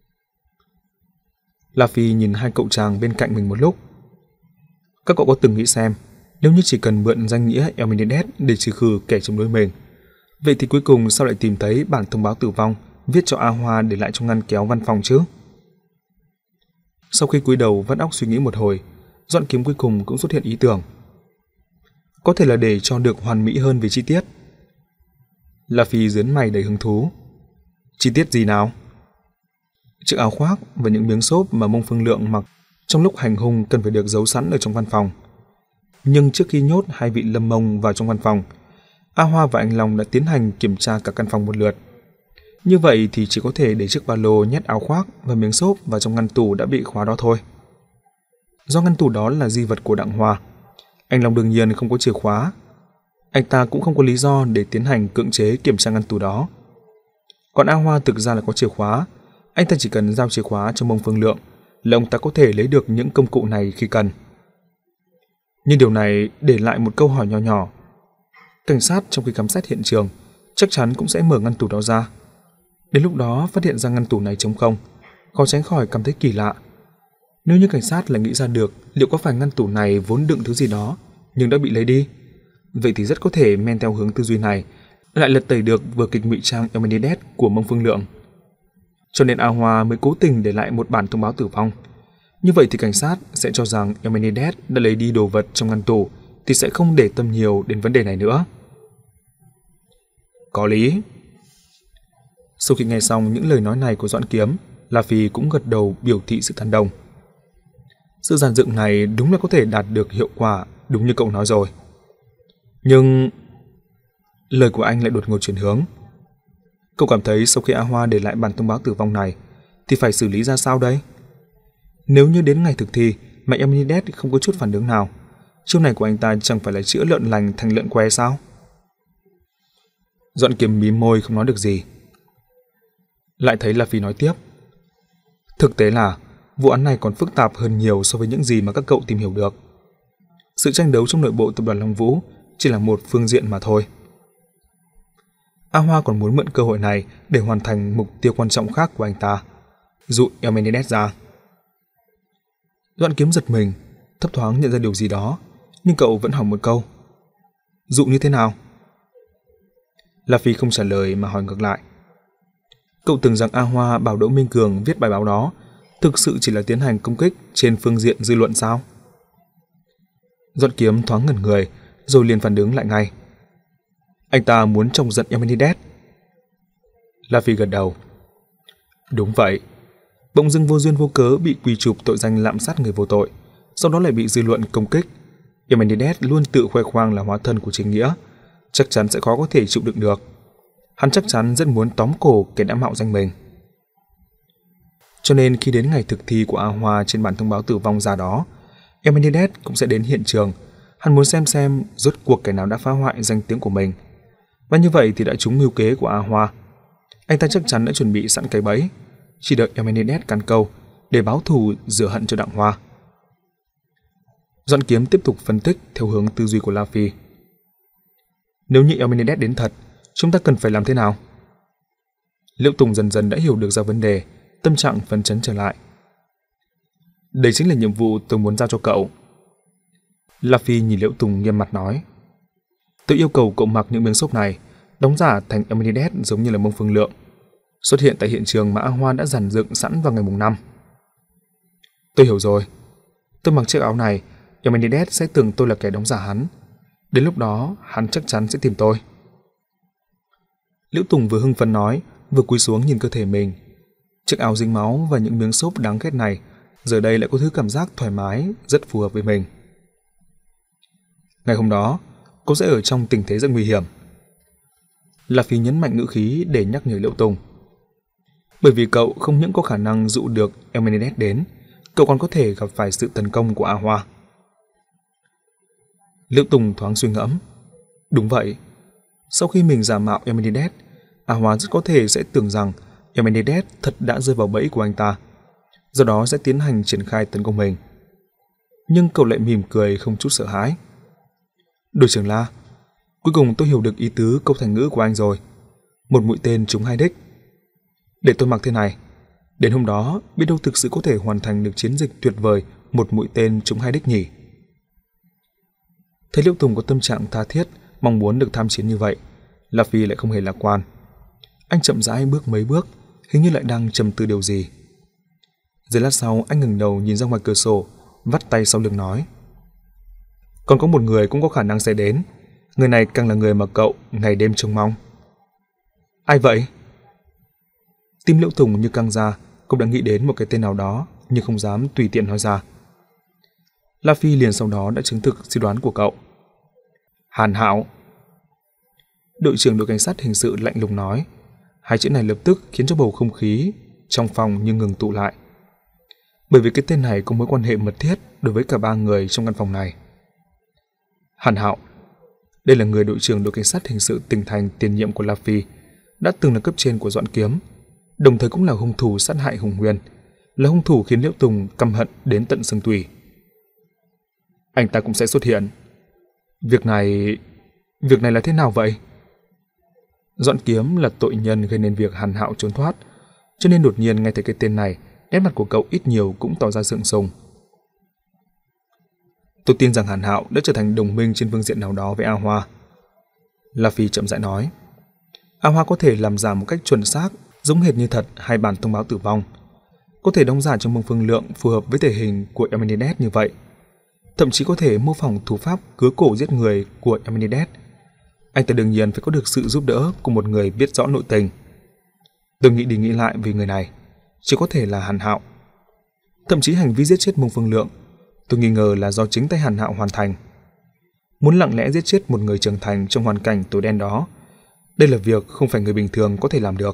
La Phi nhìn hai cậu chàng bên cạnh mình một lúc. Các cậu có từng nghĩ xem, nếu như chỉ cần mượn danh nghĩa Eminides để trừ khử kẻ chống đối mình, vậy thì cuối cùng sao lại tìm thấy bản thông báo tử vong viết cho A Hoa để lại trong ngăn kéo văn phòng chứ? Sau khi cúi đầu vắt óc suy nghĩ một hồi, Doãn Kiếm cuối cùng cũng xuất hiện ý tưởng. Có thể là để cho được hoàn mỹ hơn về chi tiết. La Phi giớn mày đầy hứng thú. Chi tiết gì nào? Chiếc áo khoác và những miếng xốp mà Mông Phương Lượng mặc trong lúc hành hung cần phải được giấu sẵn ở trong văn phòng. Nhưng trước khi nhốt hai vị Lâm Mông vào trong văn phòng, A Hoa và anh Long đã tiến hành kiểm tra cả căn phòng một lượt. Như vậy thì chỉ có thể để chiếc ba lô nhét áo khoác và miếng xốp vào trong ngăn tủ đã bị khóa đó thôi. Do ngăn tủ đó là di vật của Đặng Hoa, anh Long đương nhiên không có chìa khóa. Anh ta cũng không có lý do để tiến hành cưỡng chế kiểm tra ngăn tủ đó. Còn A Hoa thực ra là có chìa khóa, anh ta chỉ cần giao chìa khóa cho Mông Phương Lượng là ông ta có thể lấy được những công cụ này khi cần. Nhưng điều này để lại một câu hỏi nho nhỏ. Cảnh sát trong khi khám xét hiện trường chắc chắn cũng sẽ mở ngăn tủ đó ra. Đến lúc đó phát hiện ra ngăn tủ này trống không, khó tránh khỏi cảm thấy kỳ lạ. Nếu như cảnh sát lại nghĩ ra được liệu có phải ngăn tủ này vốn đựng thứ gì đó nhưng đã bị lấy đi, vậy thì rất có thể men theo hướng tư duy này lại lật tẩy được vở kịch ngụy trang Eumenides của Mông Phương Lượng. Cho nên A Hoa mới cố tình để lại một bản thông báo tử vong. Như vậy thì cảnh sát sẽ cho rằng Eumenides đã lấy đi đồ vật trong ngăn tủ thì sẽ không để tâm nhiều đến vấn đề này nữa. Có lý. Sau khi nghe xong những lời nói này của Doãn Kiếm, La Phi cũng gật đầu biểu thị sự tán đồng. Sự dàn dựng này đúng là có thể đạt được hiệu quả đúng như cậu nói rồi. Nhưng lời của anh lại đột ngột chuyển hướng. Cậu cảm thấy sau khi A Hoa để lại bản thông báo tử vong này thì phải xử lý ra sao đây? Nếu như đến ngày thực thi mà Eumenides không có chút phản ứng nào, chiêu này của anh ta chẳng phải là chữa lợn lành thành lợn que sao? Doãn Kiếm mím môi không nói được gì. Lại thấy La Phi nói tiếp. Thực tế là vụ án này còn phức tạp hơn nhiều so với những gì mà các cậu tìm hiểu được. Sự tranh đấu trong nội bộ tập đoàn Long Vũ chỉ là một phương diện mà thôi. A Hoa còn muốn mượn cơ hội này để hoàn thành mục tiêu quan trọng khác của anh ta, dụ Eumenides ra. Doãn Kiếm giật mình, thấp thoáng nhận ra điều gì đó, nhưng cậu vẫn hỏi một câu. Dụ như thế nào? La Phi không trả lời mà hỏi ngược lại. Cậu tưởng rằng A Hoa bảo Đỗ Minh Cường viết bài báo đó thực sự chỉ là tiến hành công kích trên phương diện dư luận sao? Doãn Kiếm thoáng ngẩn người, rồi liền phản ứng lại ngay. Anh ta muốn chọc giận Eumenides. La Phi gật đầu. Đúng vậy. Bỗng dưng vô duyên vô cớ bị quy chụp tội danh lạm sát người vô tội, sau đó lại bị dư luận công kích. Eumenides luôn tự khoe khoang là hóa thân của chính nghĩa, chắc chắn sẽ khó có thể chịu đựng được. Hắn chắc chắn rất muốn tóm cổ kẻ đã mạo danh mình. Cho nên khi đến ngày thực thi của A Hoa trên bản thông báo tử vong ra đó, Eumenides cũng sẽ đến hiện trường. Hắn muốn xem xem rốt cuộc kẻ nào đã phá hoại danh tiếng của mình. Và như vậy thì đã trúng mưu kế của A Hoa. Anh ta chắc chắn đã chuẩn bị sẵn cái bẫy, chỉ đợi Eumenides cắn câu để báo thù rửa hận cho Đặng Hoa. Doãn Kiếm tiếp tục phân tích theo hướng tư duy của La Phi. Nếu như Eumenides đến thật, chúng ta cần phải làm thế nào? Liễu Tùng dần dần đã hiểu được ra vấn đề, tâm trạng phấn chấn trở lại. Đây chính là nhiệm vụ tôi muốn giao cho cậu. La Phi nhìn Liễu Tùng nghiêm mặt nói. Tôi yêu cầu cậu mặc những miếng xốp này, đóng giả thành Eumenides giống như là Mông Phương Lượng, xuất hiện tại hiện trường mà A Hoa đã dàn dựng sẵn vào ngày mùng năm. Tôi hiểu rồi. Tôi mặc chiếc áo này, Eumenides sẽ tưởng tôi là kẻ đóng giả hắn. Đến lúc đó, hắn chắc chắn sẽ tìm tôi. Liễu Tùng vừa hưng phấn nói, vừa cúi xuống nhìn cơ thể mình. Chiếc áo dính máu và những miếng xốp đáng ghét này giờ đây lại có thứ cảm giác thoải mái, rất phù hợp với mình. Ngày hôm đó, cô sẽ ở trong tình thế rất nguy hiểm. La Phi nhấn mạnh ngữ khí để nhắc nhở Liễu Tùng. Bởi vì cậu không những có khả năng dụ được Eumenides đến, cậu còn có thể gặp phải sự tấn công của A Hoa. Liễu Tùng thoáng suy ngẫm. Đúng vậy. Sau khi mình giả mạo Eumenides, A Hoa rất có thể sẽ tưởng rằng Eumenides thật đã rơi vào bẫy của anh ta, do đó sẽ tiến hành triển khai tấn công mình. Nhưng cậu lại mỉm cười không chút sợ hãi. Đội trưởng La, cuối cùng tôi hiểu được ý tứ câu thành ngữ của anh rồi. Một mũi tên trúng hai đích. Để tôi mặc thế này, đến hôm đó biết đâu thực sự có thể hoàn thành được chiến dịch tuyệt vời một mũi tên trúng hai đích nhỉ. Thấy Liễu Tùng có tâm trạng tha thiết, mong muốn được tham chiến như vậy, La Phi lại không hề lạc quan. Anh chậm rãi bước mấy bước, hình như lại đang trầm tư điều gì. Giây lát sau, anh ngẩng đầu nhìn ra ngoài cửa sổ, vắt tay sau lưng nói: "Còn có một người cũng có khả năng sẽ đến. Người này càng là người mà cậu ngày đêm trông mong." "Ai vậy?" Tim Liễu Tùng như căng ra, cậu đã nghĩ đến một cái tên nào đó nhưng không dám tùy tiện nói ra. La Phi liền sau đó đã chứng thực suy đoán của cậu. "Hàn Hạo." Đội trưởng đội cảnh sát hình sự lạnh lùng nói. Hai chữ này lập tức khiến cho bầu không khí trong phòng như ngừng tụ lại. Bởi vì cái tên này có mối quan hệ mật thiết đối với cả ba người trong căn phòng này. Hàn Hạo, đây là người đội trưởng đội cảnh sát hình sự tỉnh thành tiền nhiệm của La Phi, đã từng là cấp trên của Doãn Kiếm, đồng thời cũng là hung thủ sát hại Hùng Nguyên, là hung thủ khiến Liễu Tùng căm hận đến tận xương tủy. Anh ta cũng sẽ xuất hiện. Việc này... Việc này là thế nào vậy? Doãn Kiếm là tội nhân gây nên việc Hàn Hạo trốn thoát, cho nên đột nhiên nghe thấy cái tên này, nét mặt của cậu ít nhiều cũng tỏ ra sượng sùng. Tôi tin rằng Hàn Hạo đã trở thành đồng minh trên phương diện nào đó với A Hoa. La Phi chậm rãi nói. A Hoa có thể làm giả một cách chuẩn xác, giống hệt như thật hai bản thông báo tử vong, có thể đóng giả trong mông phương lượng phù hợp với thể hình của Eminides như vậy, thậm chí có thể mô phỏng thủ pháp cứa cổ giết người của Eminides. Anh ta đương nhiên phải có được sự giúp đỡ của một người biết rõ nội tình. Tôi nghĩ đi nghĩ lại vì người này chỉ có thể là Hàn Hạo. Thậm chí hành vi giết chết Mông Phương Lượng, tôi nghi ngờ là do chính tay Hàn Hạo hoàn thành. Muốn lặng lẽ giết chết một người trưởng thành trong hoàn cảnh tối đen đó, đây là việc không phải người bình thường có thể làm được.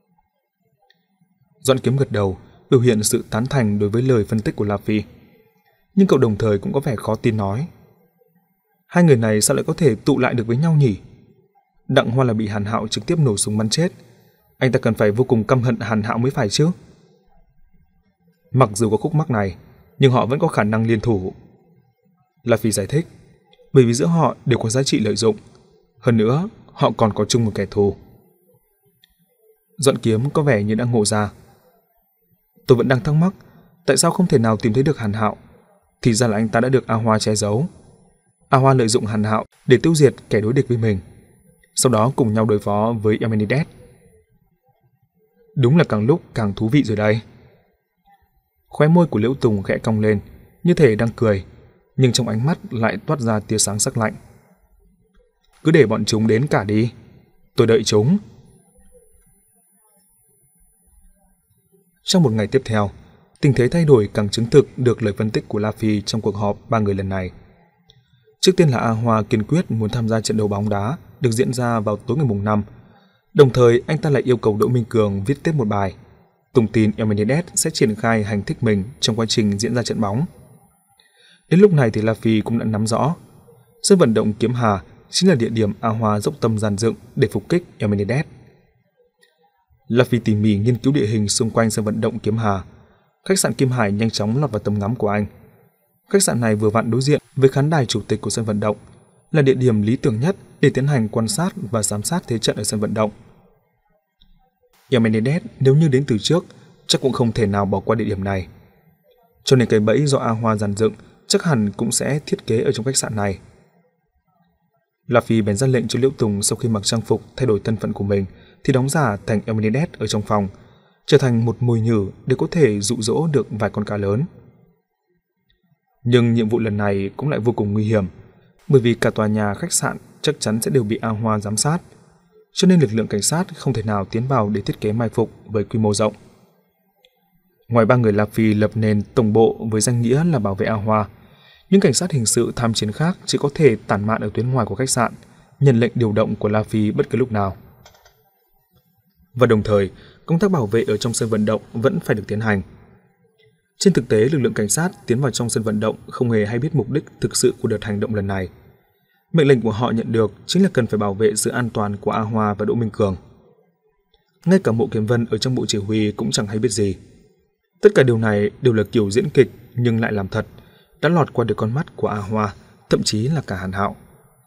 Doãn Kiếm gật đầu, biểu hiện sự tán thành đối với lời phân tích của La Phi. Nhưng cậu đồng thời cũng có vẻ khó tin nói. Hai người này sao lại có thể tụ lại được với nhau nhỉ? Đặng Hoa là bị Hàn Hạo trực tiếp nổ súng bắn chết. Anh ta cần phải vô cùng căm hận Hàn Hạo mới phải chứ. Mặc dù có khúc mắc này, nhưng họ vẫn có khả năng liên thủ. La Phi giải thích, bởi vì giữa họ đều có giá trị lợi dụng. Hơn nữa, họ còn có chung một kẻ thù. Doãn Kiếm có vẻ như đã ngộ ra. Tôi vẫn đang thắc mắc, tại sao không thể nào tìm thấy được Hàn Hạo? Thì ra là anh ta đã được A Hoa che giấu. A Hoa lợi dụng Hàn Hạo để tiêu diệt kẻ đối địch với mình, sau đó cùng nhau đối phó với Eminides. Đúng là càng lúc càng thú vị rồi đây. Khóe môi của Liễu Tùng khẽ cong lên, như thể đang cười, nhưng trong ánh mắt lại toát ra tia sáng sắc lạnh. Cứ để bọn chúng đến cả đi, tôi đợi chúng. Trong một ngày tiếp theo, tình thế thay đổi càng chứng thực được lời phân tích của La Phi trong cuộc họp ba người lần này. Trước tiên là A Hoa kiên quyết muốn tham gia trận đấu bóng đá được diễn ra vào tối ngày mùng năm. Đồng thời anh ta lại yêu cầu Đỗ Minh Cường viết tiếp một bài tung tin Eminides sẽ triển khai hành thích mình trong quá trình diễn ra trận bóng. Đến lúc này thì La Phi cũng đã nắm rõ sân vận động Kiếm Hà chính là địa điểm A Hoa dốc tâm dàn dựng để phục kích Eminides. La Phi tỉ mỉ nghiên cứu địa hình xung quanh sân vận động Kiếm Hà. Khách sạn Kim Hải nhanh chóng lọt vào tầm ngắm của anh. Khách sạn này vừa vặn đối diện với khán đài chủ tịch của sân vận động, là địa điểm lý tưởng nhất để tiến hành quan sát và giám sát thế trận ở sân vận động. Eminides nếu như đến từ trước, chắc cũng không thể nào bỏ qua địa điểm này. Cho nên cái bẫy do A Hoa dàn dựng chắc hẳn cũng sẽ thiết kế ở trong khách sạn này. La Phi bèn ra lệnh cho Liễu Tùng sau khi mặc trang phục thay đổi thân phận của mình thì đóng giả thành Eminides ở trong phòng, trở thành một mồi nhử để có thể dụ dỗ được vài con cá lớn. Nhưng nhiệm vụ lần này cũng lại vô cùng nguy hiểm, bởi vì cả tòa nhà khách sạn chắc chắn sẽ đều bị A Hoa giám sát, cho nên lực lượng cảnh sát không thể nào tiến vào để thiết kế mai phục với quy mô rộng. Ngoài ba người La Phi lập nền tổng bộ với danh nghĩa là bảo vệ A Hoa, những cảnh sát hình sự tham chiến khác chỉ có thể tản mạn ở tuyến ngoài của khách sạn, nhận lệnh điều động của La Phi bất cứ lúc nào. Và đồng thời, công tác bảo vệ ở trong sân vận động vẫn phải được tiến hành. Trên thực tế, lực lượng cảnh sát tiến vào trong sân vận động không hề hay biết mục đích thực sự của đợt hành động lần này. Mệnh lệnh của họ nhận được chính là cần phải bảo vệ sự an toàn của A Hoa và Đỗ Minh Cường. Ngay cả Mộ Kiếm Vân ở trong bộ chỉ huy cũng chẳng hay biết gì. Tất cả điều này đều là kiểu diễn kịch nhưng lại làm thật, đã lọt qua được con mắt của A Hoa, thậm chí là cả Hàn Hạo.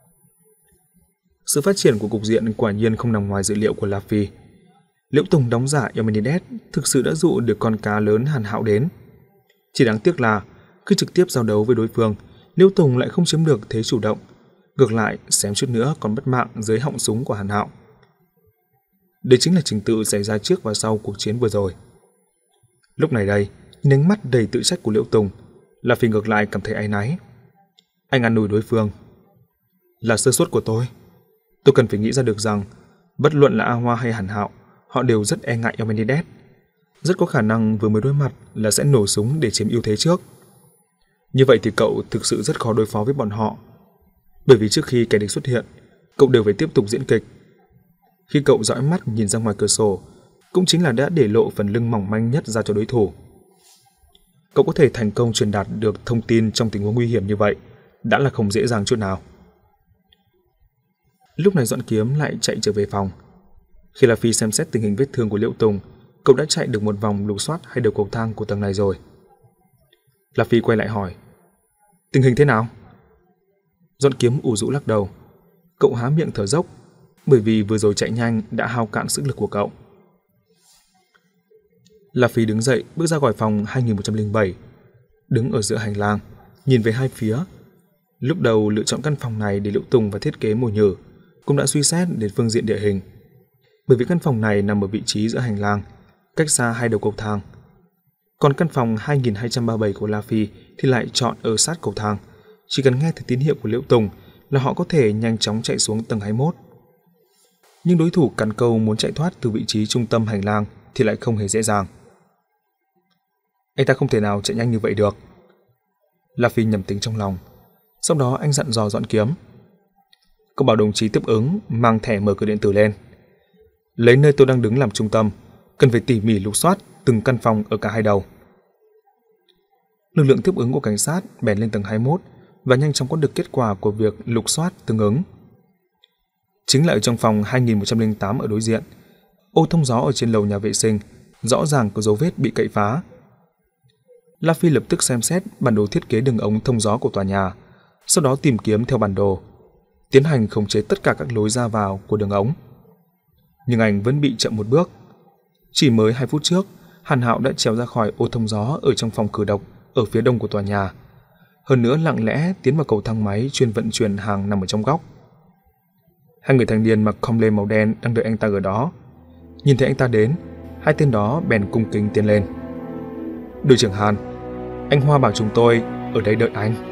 Sự phát triển của cục diện quả nhiên không nằm ngoài dự liệu của La Phi. Liễu Tùng đóng giả Eminides thực sự đã dụ được con cá lớn Hàn Hạo đến. Chỉ đáng tiếc là khi trực tiếp giao đấu với đối phương, Liễu Tùng lại không chiếm được thế chủ động, ngược lại xém chút nữa còn mất mạng dưới họng súng của Hàn Hạo. Đây chính là trình tự xảy ra trước và sau cuộc chiến vừa rồi. Lúc này đây, nhìn ánh mắt đầy tự trách của Liễu Tùng, La Phi ngược lại cảm thấy áy náy. Anh an ủi đối phương. Là sơ suất của tôi. Tôi cần phải nghĩ ra được rằng, bất luận là A Hoa hay Hàn Hạo, họ đều rất e ngại Eumenides. Rất có khả năng vừa mới đối mặt là sẽ nổ súng để chiếm ưu thế trước. Như vậy thì cậu thực sự rất khó đối phó với bọn họ. Bởi vì trước khi kẻ địch xuất hiện, cậu đều phải tiếp tục diễn kịch. Khi cậu dõi mắt nhìn ra ngoài cửa sổ, cũng chính là đã để lộ phần lưng mỏng manh nhất ra cho đối thủ. Cậu có thể thành công truyền đạt được thông tin trong tình huống nguy hiểm như vậy, đã là không dễ dàng chút nào. Lúc này Doãn Kiếm lại chạy trở về phòng. Khi La Phi xem xét tình hình vết thương của Liễu Tùng, cậu đã chạy được một vòng lục soát hai đầu cầu thang của tầng này rồi. La Phi quay lại hỏi, tình hình thế nào? Doãn Kiếm ủ rũ lắc đầu. Cậu há miệng thở dốc, bởi vì vừa rồi chạy nhanh đã hao cạn sức lực của cậu. La Phi đứng dậy bước ra khỏi phòng hai nghìn một trăm lẻ bảy, đứng ở giữa hành lang, nhìn về hai phía. Lúc đầu lựa chọn căn phòng này để Liễu Tùng và thiết kế mồi nhử, cũng đã suy xét đến phương diện địa hình. Bởi vì căn phòng này nằm ở vị trí giữa hành lang, cách xa hai đầu cầu thang. Còn căn phòng hai nghìn hai trăm ba mươi bảy của La Phi thì lại chọn ở sát cầu thang, chỉ cần nghe thấy tín hiệu của Liễu Tùng là họ có thể nhanh chóng chạy xuống tầng hai mươi mốt. Nhưng đối thủ cắn câu muốn chạy thoát từ vị trí trung tâm hành lang thì lại không hề dễ dàng. Anh ta không thể nào chạy nhanh như vậy được. La Phi nhầm tính trong lòng. Sau đó anh dặn dò Doãn Kiếm. Cậu bảo đồng chí tiếp ứng mang thẻ mở cửa điện tử lên. Lấy nơi tôi đang đứng làm trung tâm, cần phải tỉ mỉ lục soát từng căn phòng ở cả hai đầu. Lực lượng tiếp ứng của cảnh sát bèn lên tầng hai mươi mốt và nhanh chóng có được kết quả của việc lục soát tương ứng. Chính là ở trong phòng hai nghìn một trăm lẻ tám ở đối diện, ô thông gió ở trên lầu nhà vệ sinh rõ ràng có dấu vết bị cậy phá. La Phi lập tức xem xét bản đồ thiết kế đường ống thông gió của tòa nhà, sau đó tìm kiếm theo bản đồ, tiến hành khống chế tất cả các lối ra vào của đường ống. Nhưng anh vẫn bị chậm một bước. Chỉ mới hai phút trước, Hàn Hạo đã trèo ra khỏi ô thông gió ở trong phòng khử độc ở phía đông của tòa nhà. Hơn nữa lặng lẽ tiến vào cầu thang máy chuyên vận chuyển hàng nằm ở trong góc. Hai người thanh niên mặc com lê màu đen đang đợi anh ta ở đó. Nhìn thấy anh ta đến, hai tên đó bèn cung kính tiến lên. Đội trưởng Hàn, anh Hoa bảo chúng tôi ở đây đợi anh.